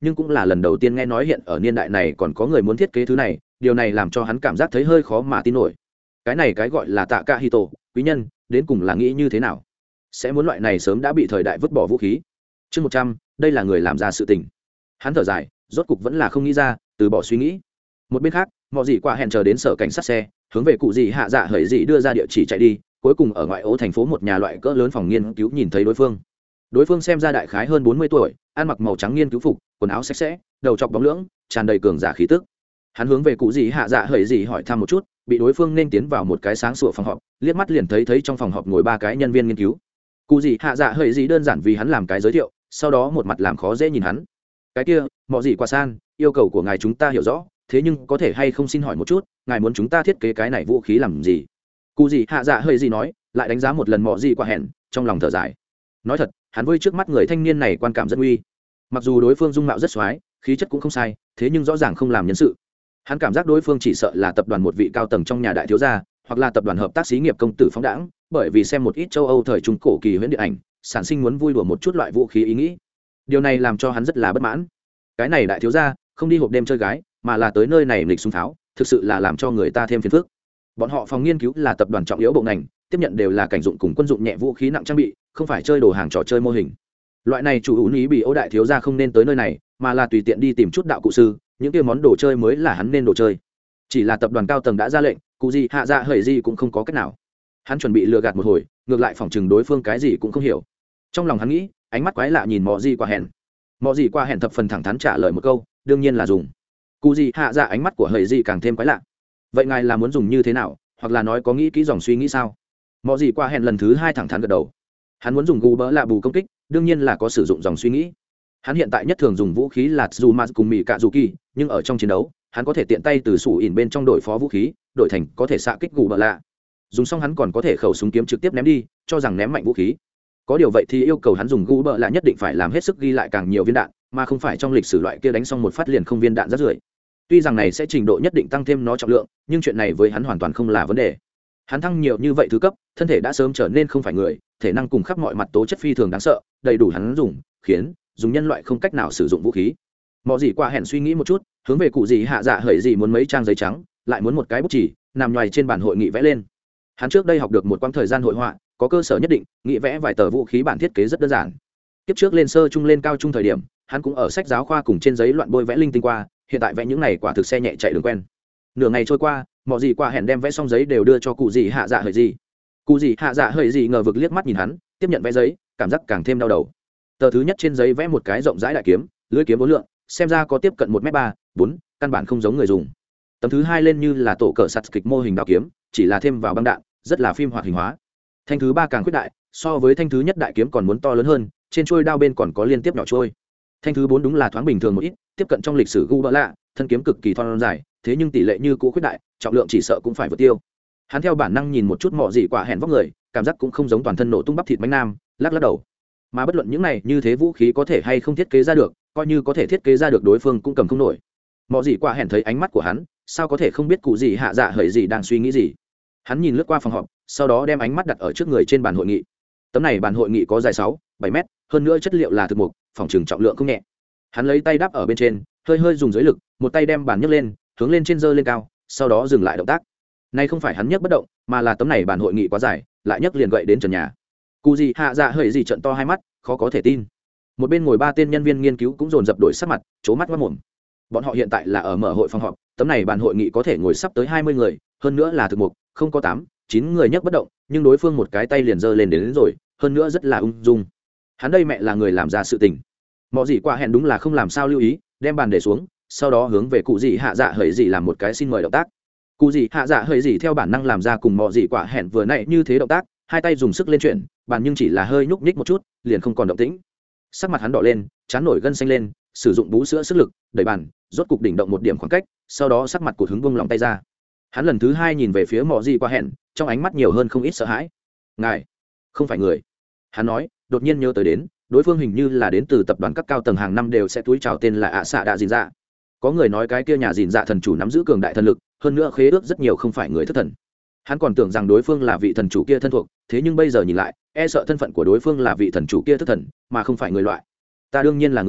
nhưng cũng là lần đầu tiên nghe nói hiện ở niên đại này còn có người muốn thiết kế thứ này, điều này làm cho hắn cảm giác thấy hơi khó mà tin nổi. Cái này cái gọi là tạ cả hito quý nhân đến cùng là nghĩ như thế nào, sẽ muốn loại này sớm đã bị thời đại vứt bỏ vũ khí. Chương 100, đây là người làm ra sự tình. Hắn thở dài, rốt cục vẫn là không nghĩ ra, từ bỏ suy nghĩ. Một bên khác, mọi gì qua hẹn chờ đến sở cảnh sát xe, hướng về cụ gì hạ dạ hởi gì đưa ra địa chỉ chạy đi, cuối cùng ở ngoại ô thành phố một nhà loại cỡ lớn phòng nghiên cứu nhìn thấy đối phương xem ra đại khái hơn 40 tuổi, ăn mặc màu trắng nghiên cứu phục, quần áo sạch sẽ, đầu trọc bóng lưỡng, tràn đầy cường giả khí tức. Hắn hướng về cụ gì hạ dạ hởi gì hỏi thăm một chút, bị đối phương nên tiến vào một cái sáng sủa phòng họp, liếc mắt liền thấy trong phòng họp ngồi 3 cái nhân viên nghiên cứu. Cụ gì hạ dạ hởi gì đơn giản vì hắn làm cái giới thiệu, sau đó một mặt làm khó dễ nhìn hắn. Cái kia, mọi gì qua san, yêu cầu của ngài chúng ta hiểu rõ, thế nhưng có thể hay không xin hỏi một chút, ngài muốn chúng ta thiết kế cái này vũ khí làm gì? Cụ gì hạ dạ hơi gì nói, lại đánh giá một lần mọi gì qua hẹn, trong lòng thở dài. Nói thật, hắn với trước mắt người thanh niên này quan cảm rất uy. Mặc dù đối phương dung mạo rất xoái, khí chất cũng không sai, thế nhưng rõ ràng không làm nhân sự. Hắn cảm giác đối phương chỉ sợ là tập đoàn một vị cao tầng trong nhà đại thiếu gia, hoặc là tập đoàn hợp tác xí nghiệp công tử phóng đãng, bởi vì xem một ít châu Âu thời trung cổ kỳ huyễn điện ảnh, sản sinh muốn vui đùa một chút loại vũ khí ý nghĩ. Điều này làm cho hắn rất là bất mãn. Cái này đại thiếu gia không đi hộp đêm chơi gái, mà là tới nơi này nghịch súng tháo, thực sự là làm cho người ta thêm phiền phức. Bọn họ phòng nghiên cứu là tập đoàn trọng yếu bộ ngành, tiếp nhận đều là cảnh dụng cùng quân dụng nhẹ vũ khí nặng trang bị, không phải chơi đồ hàng trò chơi mô hình. Loại này chủ ủ ý bị Âu đại thiếu gia không nên tới nơi này, mà là tùy tiện đi tìm chút đạo cụ sư, những kia món đồ chơi mới là hắn nên đồ chơi. Chỉ là tập đoàn cao tầng đã ra lệnh, cụ gì hạ dạ hởi gì cũng không có cách nào. Hắn chuẩn bị lừa gạt một hồi, ngược lại phỏng chừng đối phương cái gì cũng không hiểu. Trong lòng hắn nghĩ, ánh mắt quái lạ nhìn mọ gì qua hẹn. Mọ gì qua hẹn thập phần thẳng thắn trả lời một câu, đương nhiên là dùng. Cụ gì hạ dạ ánh mắt của hởi gì càng thêm quái lạ. Vậy ngài là muốn dùng như thế nào, hoặc là nói có nghĩ kỹ dòng suy nghĩ sao? Mọ gì qua hẹn lần thứ 2 thẳng thắn gật đầu. Hắn muốn dùng gù bỡ lạ bù công kích, đương nhiên là có sử dụng dòng suy nghĩ. Hắn hiện tại nhất thường dùng vũ khí là Zuma cùng Mị Cạ Dù Kỳ, nhưng ở trong chiến đấu, hắn có thể tiện tay từ sủ ỉn bên trong đổi phó vũ khí, đổi thành có thể xạ kích gù bỡ lạ. Dùng xong hắn còn có thể khẩu súng kiếm trực tiếp ném đi, cho rằng ném mạnh vũ khí. Có điều vậy thì yêu cầu hắn dùng gù bỡ lạ nhất định phải làm hết sức ghi lại càng nhiều viên đạn, mà không phải trong lịch sử loại kia đánh xong một phát liền không viên đạn rất rưởi. Tuy rằng này sẽ trình độ nhất định tăng thêm nó trọng lượng, nhưng chuyện này với hắn hoàn toàn không là vấn đề. Hắn thăng nhiều như vậy thứ cấp, thân thể đã sớm trở nên không phải người, thể năng cùng khắp mọi mặt tố chất phi thường đáng sợ, đầy đủ hắn dùng, khiến dùng nhân loại không cách nào sử dụng vũ khí. Mọ gì qua hẹn suy nghĩ một chút, hướng về cụ gì hạ dạ hởi gì muốn mấy trang giấy trắng, lại muốn một cái bút chỉ, nằm nhoài trên bàn hội nghị vẽ lên. Hắn trước đây học được một quãng thời gian hội họa, có cơ sở nhất định, nghĩ vẽ vài tờ vũ khí bản thiết kế rất đơn giản. Tiếp trước lên sơ trung lên cao trung thời điểm, hắn cũng ở sách giáo khoa cùng trên giấy loạn bôi vẽ linh tinh qua, hiện tại vẽ những này quả thực xe nhẹ chạy đường quen. Nửa ngày trôi qua, mọi gì qua hẹn đem vẽ xong giấy đều đưa cho cụ gì hạ dạ hởi gì. Cụ gì hạ dạ hởi gì ngờ vực liếc mắt nhìn hắn, tiếp nhận vẽ giấy, cảm giác càng thêm đau đầu. Tờ thứ nhất trên giấy vẽ một cái rộng rãi đại kiếm, lưỡi kiếm 4 lượng, xem ra có tiếp cận 1m3, 4, căn bản không giống người dùng. Tấm thứ hai lên như là tổ cờ sắt kịch mô hình đao kiếm, chỉ là thêm vào băng đạn, rất là phim hoạt hình hóa. Thanh thứ ba càng khuyết đại, so với thanh thứ nhất đại kiếm còn muốn to lớn hơn, trên chuôi đao bên còn có liên tiếp nhỏ chuôi. Thanh thứ 4 đúng là thoáng bình thường một ít, tiếp cận trong lịch sử gu bỡ lạ, thân kiếm cực kỳ thon dài, thế nhưng tỷ lệ như cũ khuyết đại, trọng lượng chỉ sợ cũng phải vượt tiêu. Hắn theo bản năng nhìn một chút mọ gì quả hẹn vóc người, cảm giác cũng không giống toàn thân nổ tung bắp thịt bánh nam, lắc lắc đầu. Mà bất luận những này như thế vũ khí có thể hay không thiết kế ra được, coi như có thể thiết kế ra được đối phương cũng cầm không nổi. Mọ gì quả hẹn thấy ánh mắt của hắn, sao có thể không biết cụ gì hạ dạ hởi gì đang suy nghĩ gì. Hắn nhìn lướt qua phòng họp, sau đó đem ánh mắt đặt ở trước người trên bàn hội nghị. Tấm này bàn hội nghị có dài 6-7 mét, hơn nữa chất liệu là thực mục, phòng trừng trọng lượng không nhẹ. Hắn lấy tay đắp ở bên trên, hơi hơi dùng dưới lực, một tay đem bàn nhấc lên, hướng lên trên giơ lên cao, sau đó dừng lại động tác. Nay không phải hắn nhấc bất động, mà là tấm này bàn hội nghị quá dài, lại nhấc liền gậy đến trần nhà. Cụ gì hạ dạ hởi gì trợn to hai mắt, khó có thể tin. Một bên ngồi 3 tên nhân viên nghiên cứu cũng dồn dập đổi sắc mặt, trố mắt ngoác mồm. Bọn họ hiện tại là ở mở hội phòng họp, tấm này bàn hội nghị có thể ngồi sắp tới 20 người, hơn nữa là thực mục, không có 8-9 người nhấc bất động, nhưng đối phương một cái tay liền giơ lên đến rồi, hơn nữa rất là ung dung. Hắn đây mẹ là người làm ra sự tình. Mọ gì qua hẹn đúng là không làm sao lưu ý, đem bàn để xuống, sau đó hướng về cụ gì hạ dạ hởi gì làm một cái xin mời động tác. Cụ gì hạ dạ hởi gì theo bản năng làm ra cùng mọ gì quả hẹn vừa nãy như thế động tác, hai tay dùng sức lên chuyển, bàn nhưng chỉ là hơi nhúc nhích một chút, liền không còn động tĩnh. Sắc mặt hắn đỏ lên, trán nổi gân xanh lên, sử dụng bú sữa sức lực đẩy bàn, rốt cục đỉnh động một điểm khoảng cách, sau đó sắc mặt cụt hứng buông lòng tay ra. Hắn lần thứ 2 nhìn về phía mọ gì quả hẹn, trong ánh mắt nhiều hơn không ít sợ hãi. Ngài không phải người. Hắn nói, đột nhiên nhớ tới đến, đối phương hình như là đến từ tập đoàn các cao tầng hàng năm đều sẽ túi chào tên là ạ xạ đạ dìn dạ. Có người nói cái kia nhà dìn dạ thần chủ nắm giữ cường đại thần lực, hơn nữa khế ước rất nhiều không phải người thất thần. Hắn còn tưởng rằng đối phương là vị thần chủ kia thân thuộc, thế nhưng bây giờ nhìn lại, e sợ thân phận của đối phương là vị thần chủ kia thất thần, mà không phải người loại. Ta đương nhiên là người,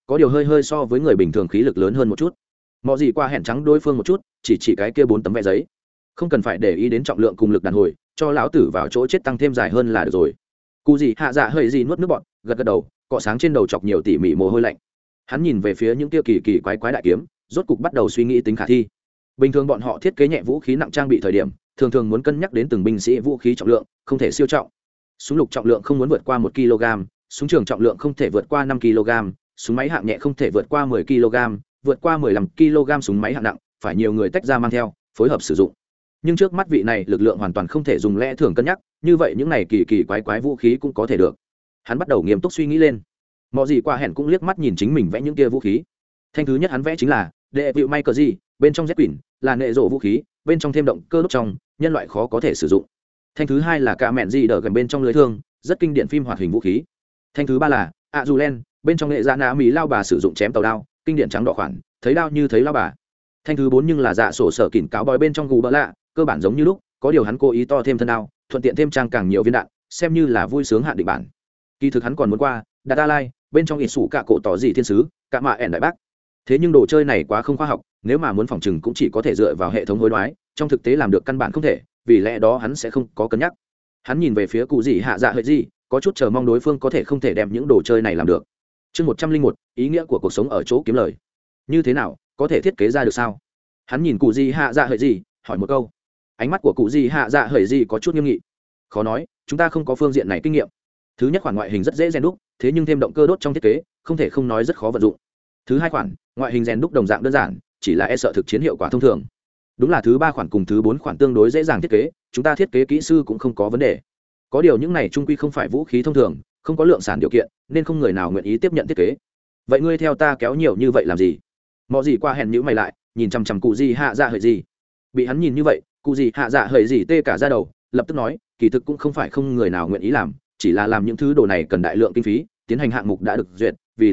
có điều hơi hơi so với người bình thường khí lực lớn hơn một chút. Mọi gì qua hẹn trắng đối phương một chút, chỉ cái kia 4 tấm vẽ giấy, không cần phải để ý đến trọng lượng cùng lực đàn hồi, cho lão tử vào chỗ chết tăng thêm dài hơn là được rồi. Cụ gì hạ dạ hơi gì nuốt nước bọt, gật gật đầu, cọ sáng trên đầu chọc nhiều tỉ mỉ mồ hôi lạnh. Hắn nhìn về phía những kia kỳ quái đại kiếm, rốt cục bắt đầu suy nghĩ tính khả thi. Bình thường bọn họ thiết kế nhẹ vũ khí nặng trang bị thời điểm, thường muốn cân nhắc đến từng binh sĩ vũ khí trọng lượng, không thể siêu trọng. Súng lục trọng lượng không muốn vượt qua 1 kg, súng trường trọng lượng không thể vượt qua 5 kg, súng máy hạng nhẹ không thể vượt qua 10 kg, vượt qua 15 kg súng máy hạng nặng, phải nhiều người tách ra mang theo, phối hợp sử dụng. Nhưng trước mắt vị này lực lượng hoàn toàn không thể dùng lẽ thường cân nhắc, như vậy những này kỳ quái vũ khí cũng có thể được. Hắn bắt đầu nghiêm túc suy nghĩ lên. Mọi gì qua hẹn cũng liếc mắt nhìn chính mình vẽ những kia vũ khí. Thanh thứ nhất hắn vẽ chính là đệ vịu may cờ gì, bên trong Z Quỷ, là nệ rổ vũ khí, bên trong thêm động cơ đốt trong, nhân loại khó có thể sử dụng. Thanh thứ hai là cả mẹn gì đỡ gần bên trong lưới thương, rất kinh điển phim hoạt hình vũ khí. Thanh thứ ba là Azulen, bên trong nghệ dạ nã mỹ lao bà sử dụng chém tàu đao, kinh điển trắng đỏ khoản, thấy đao như thấy lao bà. Thanh thứ bốn nhưng là dạ sổ sở kỉn cáo bói bên trong gù bỡ lạ, cơ bản giống như lúc, có điều hắn cố ý to thêm thân đao, thuận tiện thêm trang càng nhiều viên đạn, xem như là vui sướng hạn định bản. Kỳ thực hắn còn muốn qua Data Lai, bên trong ít sủ cả cổ tỏ gì thiên sứ, cả mạ ẻn đại bác. Thế nhưng đồ chơi này quá không khoa học, nếu mà muốn phòng trừng cũng chỉ có thể dựa vào hệ thống hối đoái, trong thực tế làm được căn bản không thể, vì lẽ đó hắn sẽ không có cân nhắc. Hắn nhìn về phía cụ gì hạ dạ hơi gì, có chút chờ mong đối phương có thể không thể đem những đồ chơi này làm được. Chương 101, ý nghĩa của cuộc sống ở chỗ kiếm lời. Như thế nào, có thể thiết kế ra được sao? Hắn nhìn cụ gì hạ dạ hơi gì, hỏi một câu. Ánh mắt của cụ gì hạ dạ hơi gì có chút nghiêm nghị. Khó nói, chúng ta không có phương diện này kinh nghiệm. Thứ nhất khoản ngoại hình rất dễ rèn đúc, thế nhưng thêm động cơ đốt trong thiết kế, không thể không nói rất khó vận dụng. Thứ hai khoản, ngoại hình rèn đúc đồng dạng đơn giản, chỉ là e sợ thực chiến hiệu quả thông thường. Đúng là thứ ba khoản cùng thứ bốn khoản tương đối dễ dàng thiết kế, chúng ta thiết kế kỹ sư cũng không có vấn đề. Có điều những này trung quy không phải vũ khí thông thường, không có lượng sản điều kiện, nên không người nào nguyện ý tiếp nhận thiết kế. Vậy ngươi theo ta kéo nhiều như vậy làm gì? Mọ gì qua hẹn nhíu mày lại, nhìn chằm chằm cụ gì hạ dạ hời gì. Bị hắn nhìn như vậy, cụ gì hạ dạ hời gì tê cả da đầu, lập tức nói, kỳ thực cũng không phải không người nào nguyện ý làm, chỉ là làm những thứ đồ này cần đại lượng kinh phí, tiến hành hạng mục đã được duyệt, vì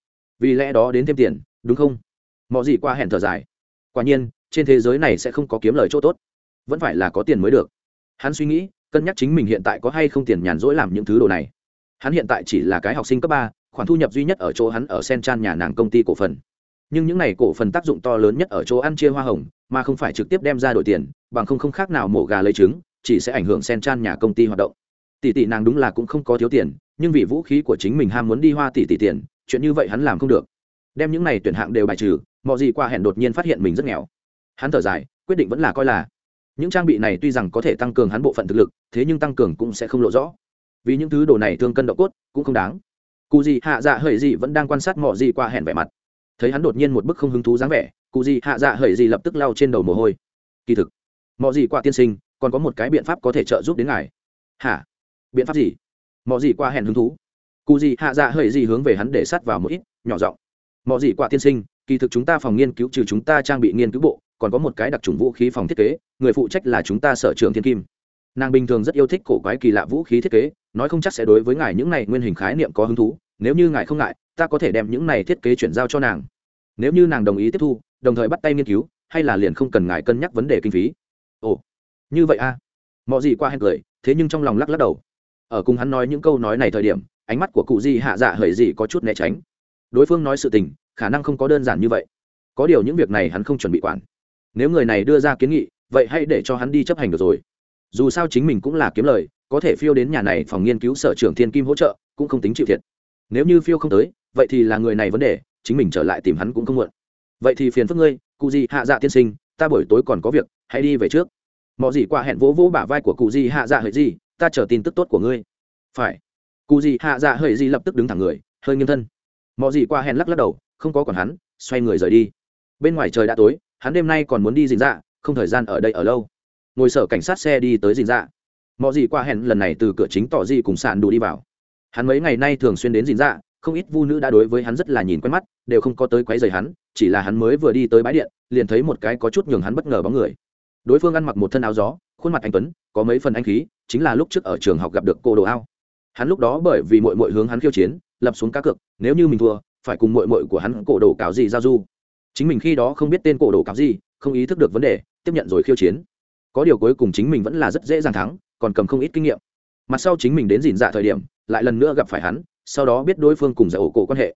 lẽ đó đến thêm tiền, đúng không? Mọ gì qua hẹn thở dài. Quả nhiên, trên thế giới này sẽ không có kiếm lời chỗ tốt, vẫn phải là có tiền mới được. Hắn suy nghĩ, cân nhắc chính mình hiện tại có hay không tiền nhàn rỗi làm những thứ đồ này. Hắn hiện tại chỉ là cái học sinh cấp 3, khoản thu nhập duy nhất ở chỗ hắn ở Senchan nhà nàng công ty cổ phần. Nhưng những này cổ phần tác dụng to lớn nhất ở chỗ ăn chia hoa hồng, mà không phải trực tiếp đem ra đổi tiền, bằng không khác nào mổ gà lấy trứng, chỉ sẽ ảnh hưởng Senchan nhà công ty hoạt động. Tỷ nàng đúng là cũng không có thiếu tiền, nhưng vì vũ khí của chính mình ham muốn đi hoa tỷ tiền, chuyện như vậy hắn làm không được. Đem những này tuyển hạng đều bài trừ, Mọ gì qua hẹn đột nhiên phát hiện mình rất nghèo. Hắn thở dài, quyết định vẫn là coi là những trang bị này tuy rằng có thể tăng cường hắn bộ phận thực lực, thế nhưng tăng cường cũng sẽ không lộ rõ, vì những thứ đồ này thương cân độ cốt cũng không đáng. Cụ gì hạ dạ hời gì vẫn đang quan sát Mọ gì qua hẹn vẻ mặt, thấy hắn đột nhiên một bức không hứng thú dáng vẻ, cụ gì hạ dạ hời gì lập tức lau trên đầu mồ hôi. Kỳ thực, Mọ gì qua tiên sinh còn có một cái biện pháp có thể trợ giúp đến ngài. Hả? Biện pháp gì? Mọ gì qua hẹn hứng thú. Cụ gì hạ dạ hời gì hướng về hắn để sát vào một ít, nhỏ giọng. Mọ gì qua tiên sinh, kỳ thực chúng ta phòng nghiên cứu trừ chúng ta trang bị nghiên cứu bộ, còn có một cái đặc trùng vũ khí phòng thiết kế, người phụ trách là chúng ta sở trường Thiên Kim. Nàng bình thường rất yêu thích cổ quái kỳ lạ vũ khí thiết kế, nói không chắc sẽ đối với ngài những này nguyên hình khái niệm có hứng thú, nếu như ngài không ngại, ta có thể đem những này thiết kế chuyển giao cho nàng. Nếu như nàng đồng ý tiếp thu, đồng thời bắt tay nghiên cứu, hay là liền không cần ngài cân nhắc vấn đề kinh phí. Ồ, như vậy a. Mọi gì qua hẹn cười, thế nhưng trong lòng lắc đầu. Ở cùng hắn nói những câu nói này thời điểm, ánh mắt của cụ Di hạ dạ hởi gì có chút né tránh. Đối phương nói sự tình, khả năng không có đơn giản như vậy. Có điều những việc này hắn không chuẩn bị quản. Nếu người này đưa ra kiến nghị, vậy hãy để cho hắn đi chấp hành được rồi. Dù sao chính mình cũng là kiếm lời, có thể phiêu đến nhà này phòng nghiên cứu sở trưởng Thiên Kim hỗ trợ, cũng không tính chịu thiệt. Nếu như phiêu không tới, vậy thì là người này vấn đề, chính mình trở lại tìm hắn cũng không muộn. Vậy thì phiền phức ngươi, cụ gì hạ dạ tiên sinh, ta buổi tối còn có việc, hãy đi về trước. Mọ gì qua hẹn vỗ vỗ bả vai của cụ gì hạ dạ hỡi gì, ta chờ tin tức tốt của ngươi. Phải. Cụ gì hạ dạ hỡi gì lập tức đứng thẳng người, hơi nghiêng thân. Mọ gì qua hẹn lắc đầu, không có còn hắn, xoay người rời đi. Bên ngoài trời đã tối, hắn đêm nay còn muốn đi dình dạ, không thời gian ở đây ở lâu. Ngồi sở cảnh sát xe đi tới dình dạ. Mọ gì qua hẹn lần này từ cửa chính tỏ gì cùng sạn đủ đi vào. Hắn mấy ngày nay thường xuyên đến dình dạ, không ít vu nữ đã đối với hắn rất là nhìn quen mắt, đều không có tới quấy rầy hắn, chỉ là hắn mới vừa đi tới bãi điện, liền thấy một cái có chút nhường hắn bất ngờ bóng người. Đối phương ăn mặc một thân áo gió, khuôn mặt anh tuấn, có mấy phần anh khí, chính là lúc trước ở trường học gặp được cô đồ ao. Hắn lúc đó bởi vì muội muội hướng hắn khiêu chiến, lập xuống cá cược, nếu như mình thua, phải cùng muội muội của hắn cổ đồ cáo gì giao du. Chính mình khi đó không biết tên cổ đồ cáo gì, không ý thức được vấn đề, tiếp nhận rồi khiêu chiến. Có điều cuối cùng chính mình vẫn là rất dễ dàng thắng, còn cầm không ít kinh nghiệm. Mặt sau chính mình đến dìn dạ thời điểm, lại lần nữa gặp phải hắn, sau đó biết đối phương cùng giải ổ cổ quan hệ.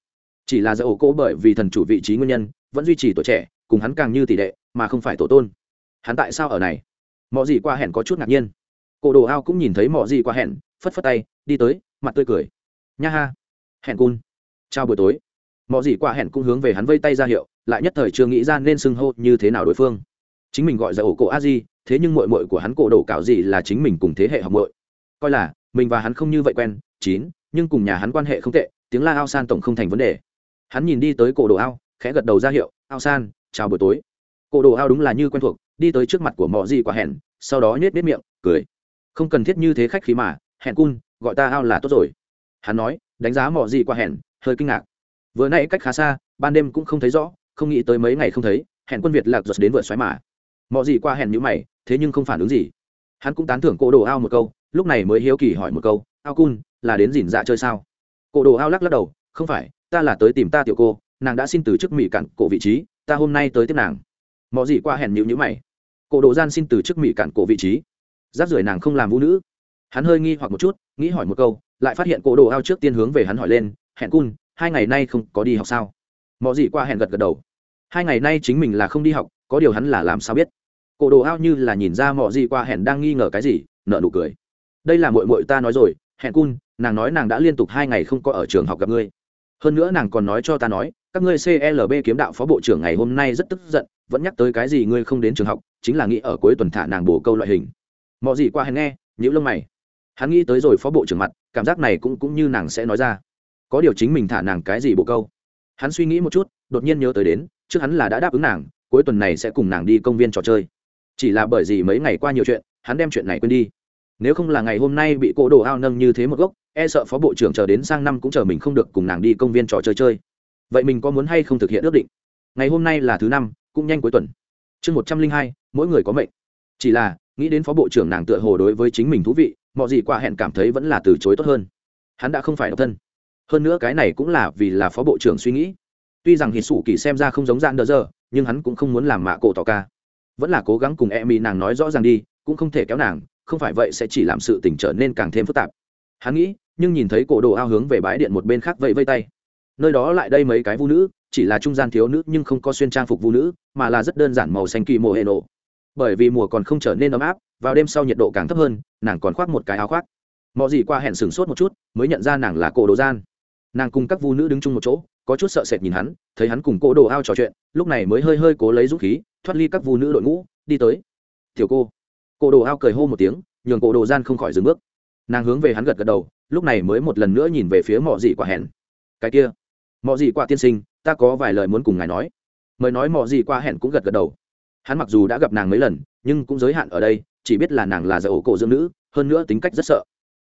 chỉ là giải ổ cổ bởi vì thần chủ vị trí nguyên nhân vẫn duy trì tuổi trẻ cùng hắn càng như tỷ đệ mà không phải tổ tôn. Hắn tại sao ở này? Mọ gì qua hẹn có chút ngạc nhiên. Cổ đồ ao cũng nhìn thấy mọ gì qua hẹn, phất phất tay đi tới, mặt tươi cười. Nha ha, hẹn cun, chào buổi tối. Mọ gì qua hẹn cũng hướng về hắn vây tay ra hiệu, lại nhất thời chưa nghĩ ra nên xưng hô như thế nào đối phương. Chính mình gọi giải ổ cổ a di, thế nhưng muội muội của hắn cổ đồ cạo gì là chính mình cùng thế hệ học muội, coi là mình và hắn không như vậy quen chín, nhưng cùng nhà hắn quan hệ không tệ, tiếng la ao san tổng không thành vấn đề. Hắn nhìn đi tới cổ đồ ao, khẽ gật đầu ra hiệu, ao san, chào buổi tối. Cổ đồ ao đúng là như quen thuộc, đi tới trước mặt của mọ gì quả hẹn, sau đó nhếch miệng cười, không cần thiết như thế khách khí mà, hẹn cun gọi ta ao là tốt rồi. Hắn nói, đánh giá mọ gì quả hẹn, hơi kinh ngạc. Vừa nãy cách khá xa, ban đêm cũng không thấy rõ, không nghĩ tới mấy ngày không thấy, hẹn quân Việt lạc giật đến vượt xoáy mà. Mọ gì qua hẹn nhíu mày, thế nhưng không phản ứng gì. Hắn cũng tán thưởng cổ đồ ao một câu, lúc này mới hiếu kỳ hỏi một câu, ao cun là đến dỉn dạ chơi sao? Cổ đồ ao lắc lắc đầu, không phải, ta là tới tìm ta tiểu cô, nàng đã xin từ chức mỹ cản cổ vị trí, ta hôm nay tới tiếp nàng. Mọ gì qua hẹn nhíu mày. Cổ đồ gian xin từ chức mỹ cản cổ vị trí, rác rưởi nàng không làm vũ nữ. Hắn hơi nghi hoặc một chút, nghĩ hỏi một câu, lại phát hiện cổ đồ ao trước tiên hướng về hắn hỏi lên, hẹn cun 2 ngày nay không có đi học sao? Mọ gì qua hẹn gật gật đầu, 2 ngày nay chính mình là không đi học, có điều hắn là làm sao biết? Cổ đồ ao như là nhìn ra mọ gì qua hẹn đang nghi ngờ cái gì, nở nụ cười. Đây là muội muội ta nói rồi, hẹn cun, nàng nói nàng đã liên tục 2 ngày không có ở trường học gặp ngươi. Hơn nữa nàng còn nói cho ta nói, các ngươi CLB kiếm đạo phó bộ trưởng ngày hôm nay rất tức giận, vẫn nhắc tới cái gì ngươi không đến trường học, chính là nghĩ ở cuối tuần thả nàng bổ câu loại hình. Mọ gì qua hẹn nghe, nhíu lông mày. Hắn nghĩ tới rồi phó bộ trưởng mặt, cảm giác này cũng như nàng sẽ nói ra. Có điều chính mình thả nàng cái gì bổ câu. Hắn suy nghĩ một chút, đột nhiên nhớ tới đến, trước hắn là đã đáp ứng nàng, cuối tuần này sẽ cùng nàng đi công viên trò chơi. Chỉ là bởi vì mấy ngày qua nhiều chuyện, hắn đem chuyện này quên đi. Nếu không là ngày hôm nay bị cổ đồ ao nâng như thế một gốc, e sợ phó bộ trưởng chờ đến sang năm cũng chờ mình không được cùng nàng đi công viên trò chơi chơi. Vậy mình có muốn hay không thực hiện ước định? Ngày hôm nay là thứ 5, cũng nhanh cuối tuần. Chương 102, mỗi người có mệnh. Chỉ là nghĩ đến phó bộ trưởng nàng tựa hồ đối với chính mình thú vị, mọi gì qua hẹn cảm thấy vẫn là từ chối tốt hơn. Hắn đã không phải độc thân, hơn nữa cái này cũng là vì là phó bộ trưởng suy nghĩ. Tuy rằng hít sủ kỳ xem ra không giống dạng đờ giờ, nhưng hắn cũng không muốn làm mạ cổ tỏ ca, vẫn là cố gắng cùng Emi nàng nói rõ ràng đi, cũng không thể kéo nàng, không phải vậy sẽ chỉ làm sự tình trở nên càng thêm phức tạp. Hắn nghĩ, nhưng nhìn thấy cổ đồ ao hướng về bãi điện một bên khác vẫy vây tay, nơi đó lại đây mấy cái vũ nữ, chỉ là trung gian thiếu nữ nhưng không có xuyên trang phục vũ nữ, mà là rất đơn giản màu xanh kỳ mồ hệ nổ. Bởi vì mùa còn không trở nên ấm áp, vào đêm sau nhiệt độ càng thấp hơn, nàng còn khoác một cái áo khoác. Mọi gì qua hẹn sửng sốt một chút, mới nhận ra nàng là cổ đồ gian. Nàng cùng các vũ nữ đứng chung một chỗ, có chút sợ sệt nhìn hắn, thấy hắn cùng cổ đồ ao trò chuyện, lúc này mới hơi cố lấy dũng khí, thoát ly các vũ nữ đội ngũ, đi tới. Tiểu cô. Cổ đồ ao cười hô một tiếng, nhường cổ đồ gian không khỏi dừng bước. Nàng hướng về hắn gật gật đầu, lúc này mới một lần nữa nhìn về phía mọ gì quả hẹn. Cái kia, mọ gì quả tiên sinh, ta có vài lời muốn cùng ngài nói. Mới nói mọ gì quả hẹn cũng gật gật đầu. Hắn mặc dù đã gặp nàng mấy lần, nhưng cũng giới hạn ở đây, chỉ biết là nàng là giải ổ cổ dưỡng nữ, hơn nữa tính cách rất sợ.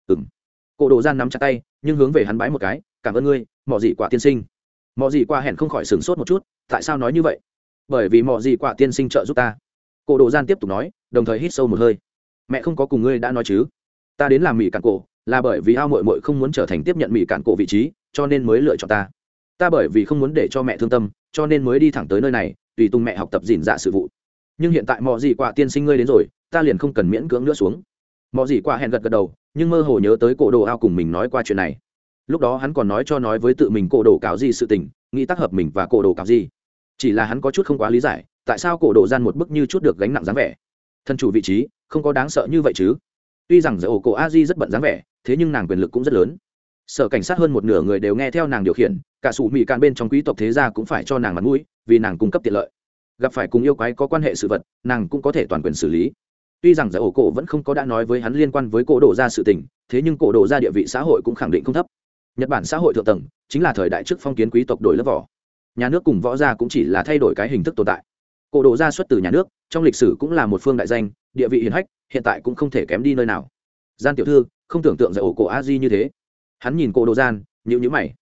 Cổ đồ gian nắm chặt tay, nhưng hướng về hắn bái một cái, cảm ơn ngươi, mọ gì quả tiên sinh. Mọ gì quả hẹn không khỏi sửng sốt một chút, tại sao nói như vậy? Bởi vì mọ gì quả tiên sinh trợ giúp ta. Cổ đồ gian tiếp tục nói, đồng thời hít sâu một hơi. Mẹ không có cùng ngươi đã nói chứ? Ta đến làm mỹ cản cổ là bởi vì ao muội muội không muốn trở thành tiếp nhận mỹ cản cổ vị trí, cho nên mới lựa chọn ta. Ta bởi vì không muốn để cho mẹ thương tâm, cho nên mới đi thẳng tới nơi này, tùy tùng mẹ học tập gìn dạ sự vụ. Nhưng hiện tại mọ gì quả tiên sinh ngươi đến rồi, ta liền không cần miễn cưỡng nữa xuống. Mọ gì quả hẹn gật gật đầu, nhưng mơ hồ nhớ tới cổ đồ ao cùng mình nói qua chuyện này. Lúc đó hắn còn nói với tự mình cổ đồ cạo gì sự tình, nghĩ tác hợp mình và cổ đồ cạo gì. Chỉ là hắn có chút không quá lý giải, tại sao cổ đồ gian một bức như chút được gánh nặng dáng vẻ. Thân chủ vị trí không có đáng sợ như vậy chứ? Tuy rằng giải ổ cổ a di rất bận dáng vẻ, thế nhưng nàng quyền lực cũng rất lớn. Sở cảnh sát hơn một nửa người đều nghe theo nàng điều khiển, cả sủ mỹ cạn bên trong quý tộc thế gia cũng phải cho nàng mặt mũi, vì nàng cung cấp tiện lợi. Gặp phải cùng yêu quái có quan hệ sự vật, nàng cũng có thể toàn quyền xử lý. Tuy rằng giải ổ cổ vẫn không có đã nói với hắn liên quan với cổ đồ gia sự tình, thế nhưng cổ đồ gia địa vị xã hội cũng khẳng định không thấp. Nhật Bản xã hội thượng tầng chính là thời đại trước phong kiến quý tộc đổi lớp vỏ, nhà nước cùng võ gia cũng chỉ là thay đổi cái hình thức tồn tại. Cổ đồ gia xuất từ nhà nước, trong lịch sử cũng là một phương đại danh, địa vị hiển hách, hiện tại cũng không thể kém đi nơi nào. Gian tiểu thư không tưởng tượng giải ổ cổ a di như thế. Hắn nhìn cổ đồ gian, nhíu mày.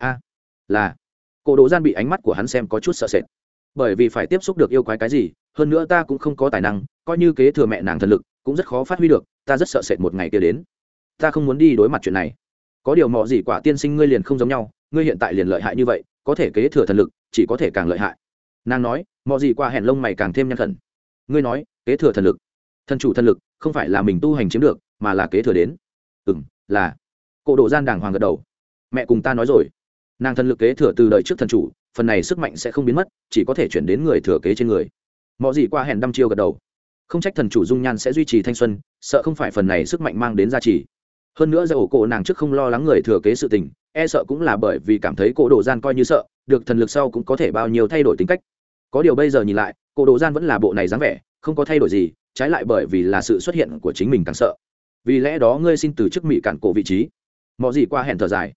Là cổ đồ gian bị ánh mắt của hắn xem có chút sợ sệt, bởi vì phải tiếp xúc được yêu quái cái gì, hơn nữa ta cũng không có tài năng, coi như kế thừa mẹ nàng thần lực cũng rất khó phát huy được, ta rất sợ sệt một ngày kia đến. Ta không muốn đi đối mặt chuyện này. Có điều mọ gì quả tiên sinh ngươi liền không giống nhau, ngươi hiện tại liền lợi hại như vậy, có thể kế thừa thần lực, chỉ có thể càng lợi hại. Nàng nói, mọ gì quả hẹn lông mày càng thêm nhăn khẩn. Ngươi nói kế thừa thần lực, thần chủ thần lực không phải là mình tu hành chiếm được, mà là kế thừa đến. Là. Cổ đồ gian đàng hoàng gật đầu. Mẹ cùng ta nói rồi. nàng thần lực kế thừa từ đời trước thần chủ, phần này sức mạnh sẽ không biến mất, chỉ có thể chuyển đến người thừa kế trên người. Mọi gì qua hẹn đăm chiêu gật đầu. Không trách thần chủ dung nhan sẽ duy trì thanh xuân, sợ không phải phần này sức mạnh mang đến gia trì. Hơn nữa do ổ cổ nàng trước không lo lắng người thừa kế sự tình, e sợ cũng là bởi vì cảm thấy cổ đồ gian coi như sợ, được thần lực sau cũng có thể bao nhiêu thay đổi tính cách. Có điều bây giờ nhìn lại, cổ đồ gian vẫn là bộ này dáng vẻ, không có thay đổi gì, trái lại bởi vì là sự xuất hiện của chính mình càng sợ. Vì lẽ đó ngươi xin từ chức mỹ cản cổ vị trí. Mọi gì qua hẹn thở dài.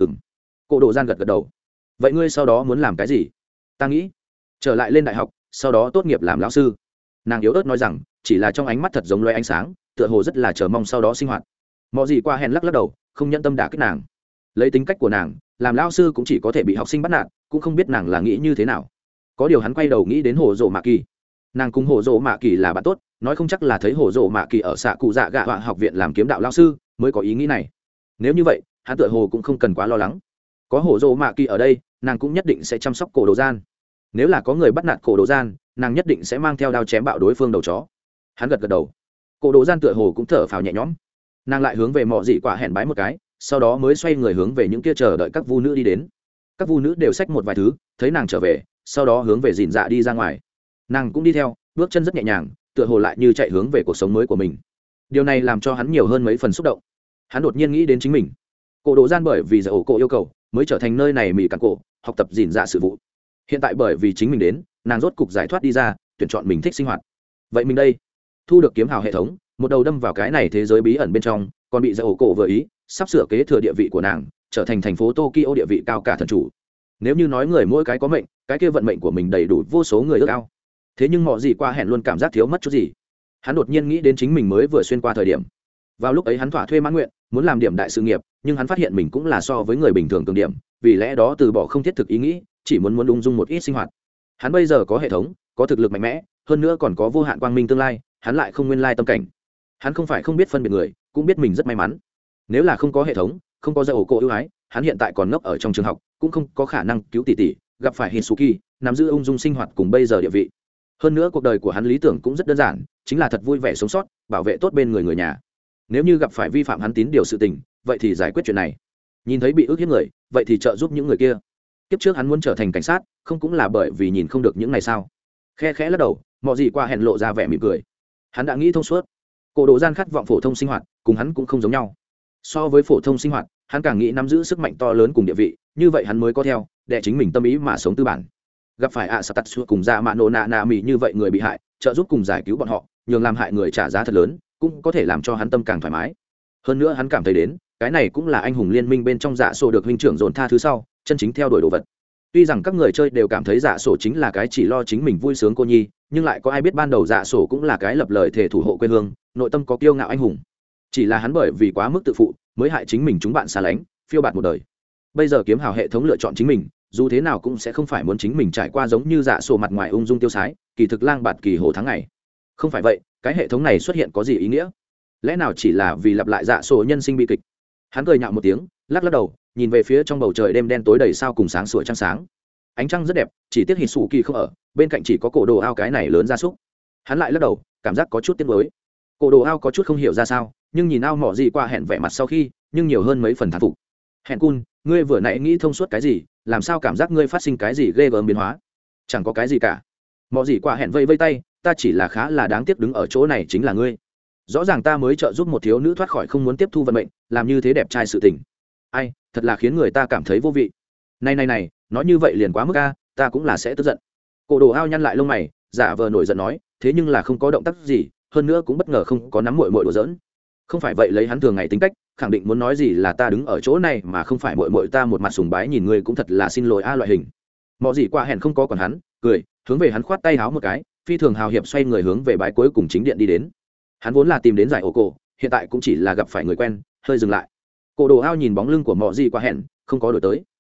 Cổ đồ gian gật gật đầu. Vậy ngươi sau đó muốn làm cái gì? Ta nghĩ trở lại lên đại học, sau đó tốt nghiệp làm lão sư. Nàng yếu ớt nói rằng, chỉ là trong ánh mắt thật giống loé ánh sáng, tựa hồ rất là chờ mong sau đó sinh hoạt. Mọi gì qua hẹn lắc lắc đầu, không nhận tâm đả kích nàng. Lấy tính cách của nàng, làm lão sư cũng chỉ có thể bị học sinh bắt nạt, cũng không biết nàng là nghĩ như thế nào. Có điều hắn quay đầu nghĩ đến Hồ Dỗ Mạ Kỳ. Nàng cùng Hồ Dỗ Mạ Kỳ là bạn tốt, nói không chắc là thấy Hồ Dỗ Mạ Kỳ ở xạ cụ dạ gạ họa học viện làm kiếm đạo lão sư mới có ý nghĩ này. Nếu như vậy, hắn tựa hồ cũng không cần quá lo lắng. Có Hồ Dỗ Mạ Kỳ ở đây, nàng cũng nhất định sẽ chăm sóc cổ đồ gian. Nếu là có người bắt nạt cổ đồ gian, nàng nhất định sẽ mang theo đao chém bạo đối phương đầu chó. Hắn gật gật đầu. Cổ đồ gian tựa hồ cũng thở phào nhẹ nhõm. Nàng lại hướng về Mọ Dị Quả hẹn bái một cái, sau đó mới xoay người hướng về những kia chờ đợi các vu nữ đi đến. Các vu nữ đều xách một vài thứ, thấy nàng trở về, sau đó hướng về dìn dạ đi ra ngoài. Nàng cũng đi theo, bước chân rất nhẹ nhàng, tựa hồ lại như chạy hướng về cuộc sống mới của mình. Điều này làm cho hắn nhiều hơn mấy phần xúc động. Hắn đột nhiên nghĩ đến chính mình. Cổ đồ gian bởi vì giờ ổ cổ yêu cầu, mới trở thành nơi này mỹ cản cổ, học tập dìn dạ sự vụ. Hiện tại bởi vì chính mình đến, nàng rốt cục giải thoát đi ra, tuyển chọn mình thích sinh hoạt. Vậy mình đây, thu được kiếm hào hệ thống, một đầu đâm vào cái này thế giới bí ẩn bên trong, còn bị giờ ổ cổ vừa ý, sắp sửa kế thừa địa vị của nàng, trở thành thành phố Tokyo địa vị cao cả thần chủ. Nếu như nói người mỗi cái có mệnh, cái kia vận mệnh của mình đầy đủ vô số người ước ao. Thế nhưng Mọ Dị qua hẹn luôn cảm giác thiếu mất chút gì. Hắn đột nhiên nghĩ đến chính mình mới vừa xuyên qua thời điểm. Vào lúc ấy hắn thỏa thuê mãn nguyện, muốn làm điểm đại sự nghiệp, nhưng hắn phát hiện mình cũng là so với người bình thường cường điểm, vì lẽ đó từ bỏ không thiết thực ý nghĩ, chỉ muốn ung dung một ít sinh hoạt. Hắn bây giờ có hệ thống, có thực lực mạnh mẽ, hơn nữa còn có vô hạn quang minh tương lai, hắn lại không nguyên lai tâm cảnh. Hắn không phải không biết phân biệt người, cũng biết mình rất may mắn. Nếu là không có hệ thống, không có gia ổ cổ ưu ái, hắn hiện tại còn ngốc ở trong trường học, cũng không có khả năng cứu tỷ tỷ, gặp phải Hitsuki, nắm giữ ung dung sinh hoạt cùng bây giờ địa vị. Hơn nữa cuộc đời của hắn lý tưởng cũng rất đơn giản, chính là thật vui vẻ sống sót, bảo vệ tốt bên người nhà. Nếu như gặp phải vi phạm hắn tín điều sự tình, vậy thì giải quyết chuyện này. Nhìn thấy bị ức hiếp người, vậy thì trợ giúp những người kia. Kiếp trước hắn muốn trở thành cảnh sát, không cũng là bởi vì nhìn không được những này sao? Khe khẽ lắc đầu, Mọ Dị qua hẹn lộ ra vẻ mỉm cười. Hắn đã nghĩ thông suốt. Cổ đồ gian khát vọng phổ thông sinh hoạt, cùng hắn cũng không giống nhau. So với phổ thông sinh hoạt, hắn càng nghĩ nắm giữ sức mạnh to lớn cùng địa vị, như vậy hắn mới có theo, để chính mình tâm ý mà sống tư bản. Gặp phải Satatsu cùng Dạ Mạ Nổ Nạ Nạ Mị như vậy người bị hại, trợ giúp cùng giải cứu bọn họ, nhường làm hại người trả giá thật lớn, cũng có thể làm cho hắn tâm càng thoải mái. Hơn nữa hắn cảm thấy đến, cái này cũng là anh hùng liên minh bên trong Dạ Sổ được huynh trưởng dồn tha thứ sau, chân chính theo đuổi đồ vật. Tuy rằng các người chơi đều cảm thấy Dạ Sổ chính là cái chỉ lo chính mình vui sướng cô nhi, nhưng lại có ai biết ban đầu Dạ Sổ cũng là cái lập lời thể thủ hộ quê hương, nội tâm có kiêu ngạo anh hùng. Chỉ là hắn bởi vì quá mức tự phụ, mới hại chính mình chúng bạn xa lánh, phiêu bạt một đời. Bây giờ kiếm hào hệ thống lựa chọn chính mình, dù thế nào cũng sẽ không phải muốn chính mình trải qua giống như Dạ Sổ mặt ngoài ung dung tiêu sái, kỳ thực lang bạt kỳ hồ tháng ngày. Không phải vậy, cái hệ thống này xuất hiện có gì ý nghĩa? Lẽ nào chỉ là vì lặp lại Dạ Sổ nhân sinh bi kịch? Hắn cười nhạo một tiếng, lắc lắc đầu, nhìn về phía trong bầu trời đêm đen tối đầy sao cùng sáng sủa trăng sáng. Ánh trăng rất đẹp, chỉ tiếc Hitsuki không ở, bên cạnh chỉ có cổ đồ ao cái này lớn ra súc. Hắn lại lắc đầu, cảm giác có chút tiếc nuối. Cổ đồ ao có chút không hiểu ra sao, nhưng nhìn ao Mọ Dị qua hẹn vẻ mặt sau khi, nhưng nhiều hơn mấy phần thán phục. Hẹn cun, ngươi vừa nãy nghĩ thông suốt cái gì, làm sao cảm giác ngươi phát sinh cái gì ghê gớm biến hóa? Chẳng có cái gì cả. Mọ Dị qua hẹn vây vây tay, ta chỉ là khá là đáng tiếc đứng ở chỗ này chính là ngươi. Rõ ràng ta mới trợ giúp một thiếu nữ thoát khỏi không muốn tiếp thu vận mệnh, làm như thế đẹp trai sự tình. Ai, thật là khiến người ta cảm thấy vô vị. Này, nói như vậy liền quá mức a, ta cũng là sẽ tức giận. Cổ đồ ao nhăn lại lông mày, giả vờ nổi giận nói, thế nhưng là không có động tác gì, hơn nữa cũng bất ngờ không có nắm muội muội đùa giỡn. Không phải vậy lấy hắn thường ngày tính cách, khẳng định muốn nói gì là ta đứng ở chỗ này mà không phải muội muội ta một mặt sùng bái nhìn ngươi cũng thật là xin lỗi a loại hình. Mọ Dị qua hẹn không có còn hắn, cười, hướng về hắn khoát tay háo một cái, phi thường hào hiệp xoay người hướng về bái cuối cùng chính điện đi đến. Hắn vốn là tìm đến giải ổ cổ, hiện tại cũng chỉ là gặp phải người quen, hơi dừng lại. Cổ đồ ao nhìn bóng lưng của Mọ Dị qua hẹn, không có đổi tới.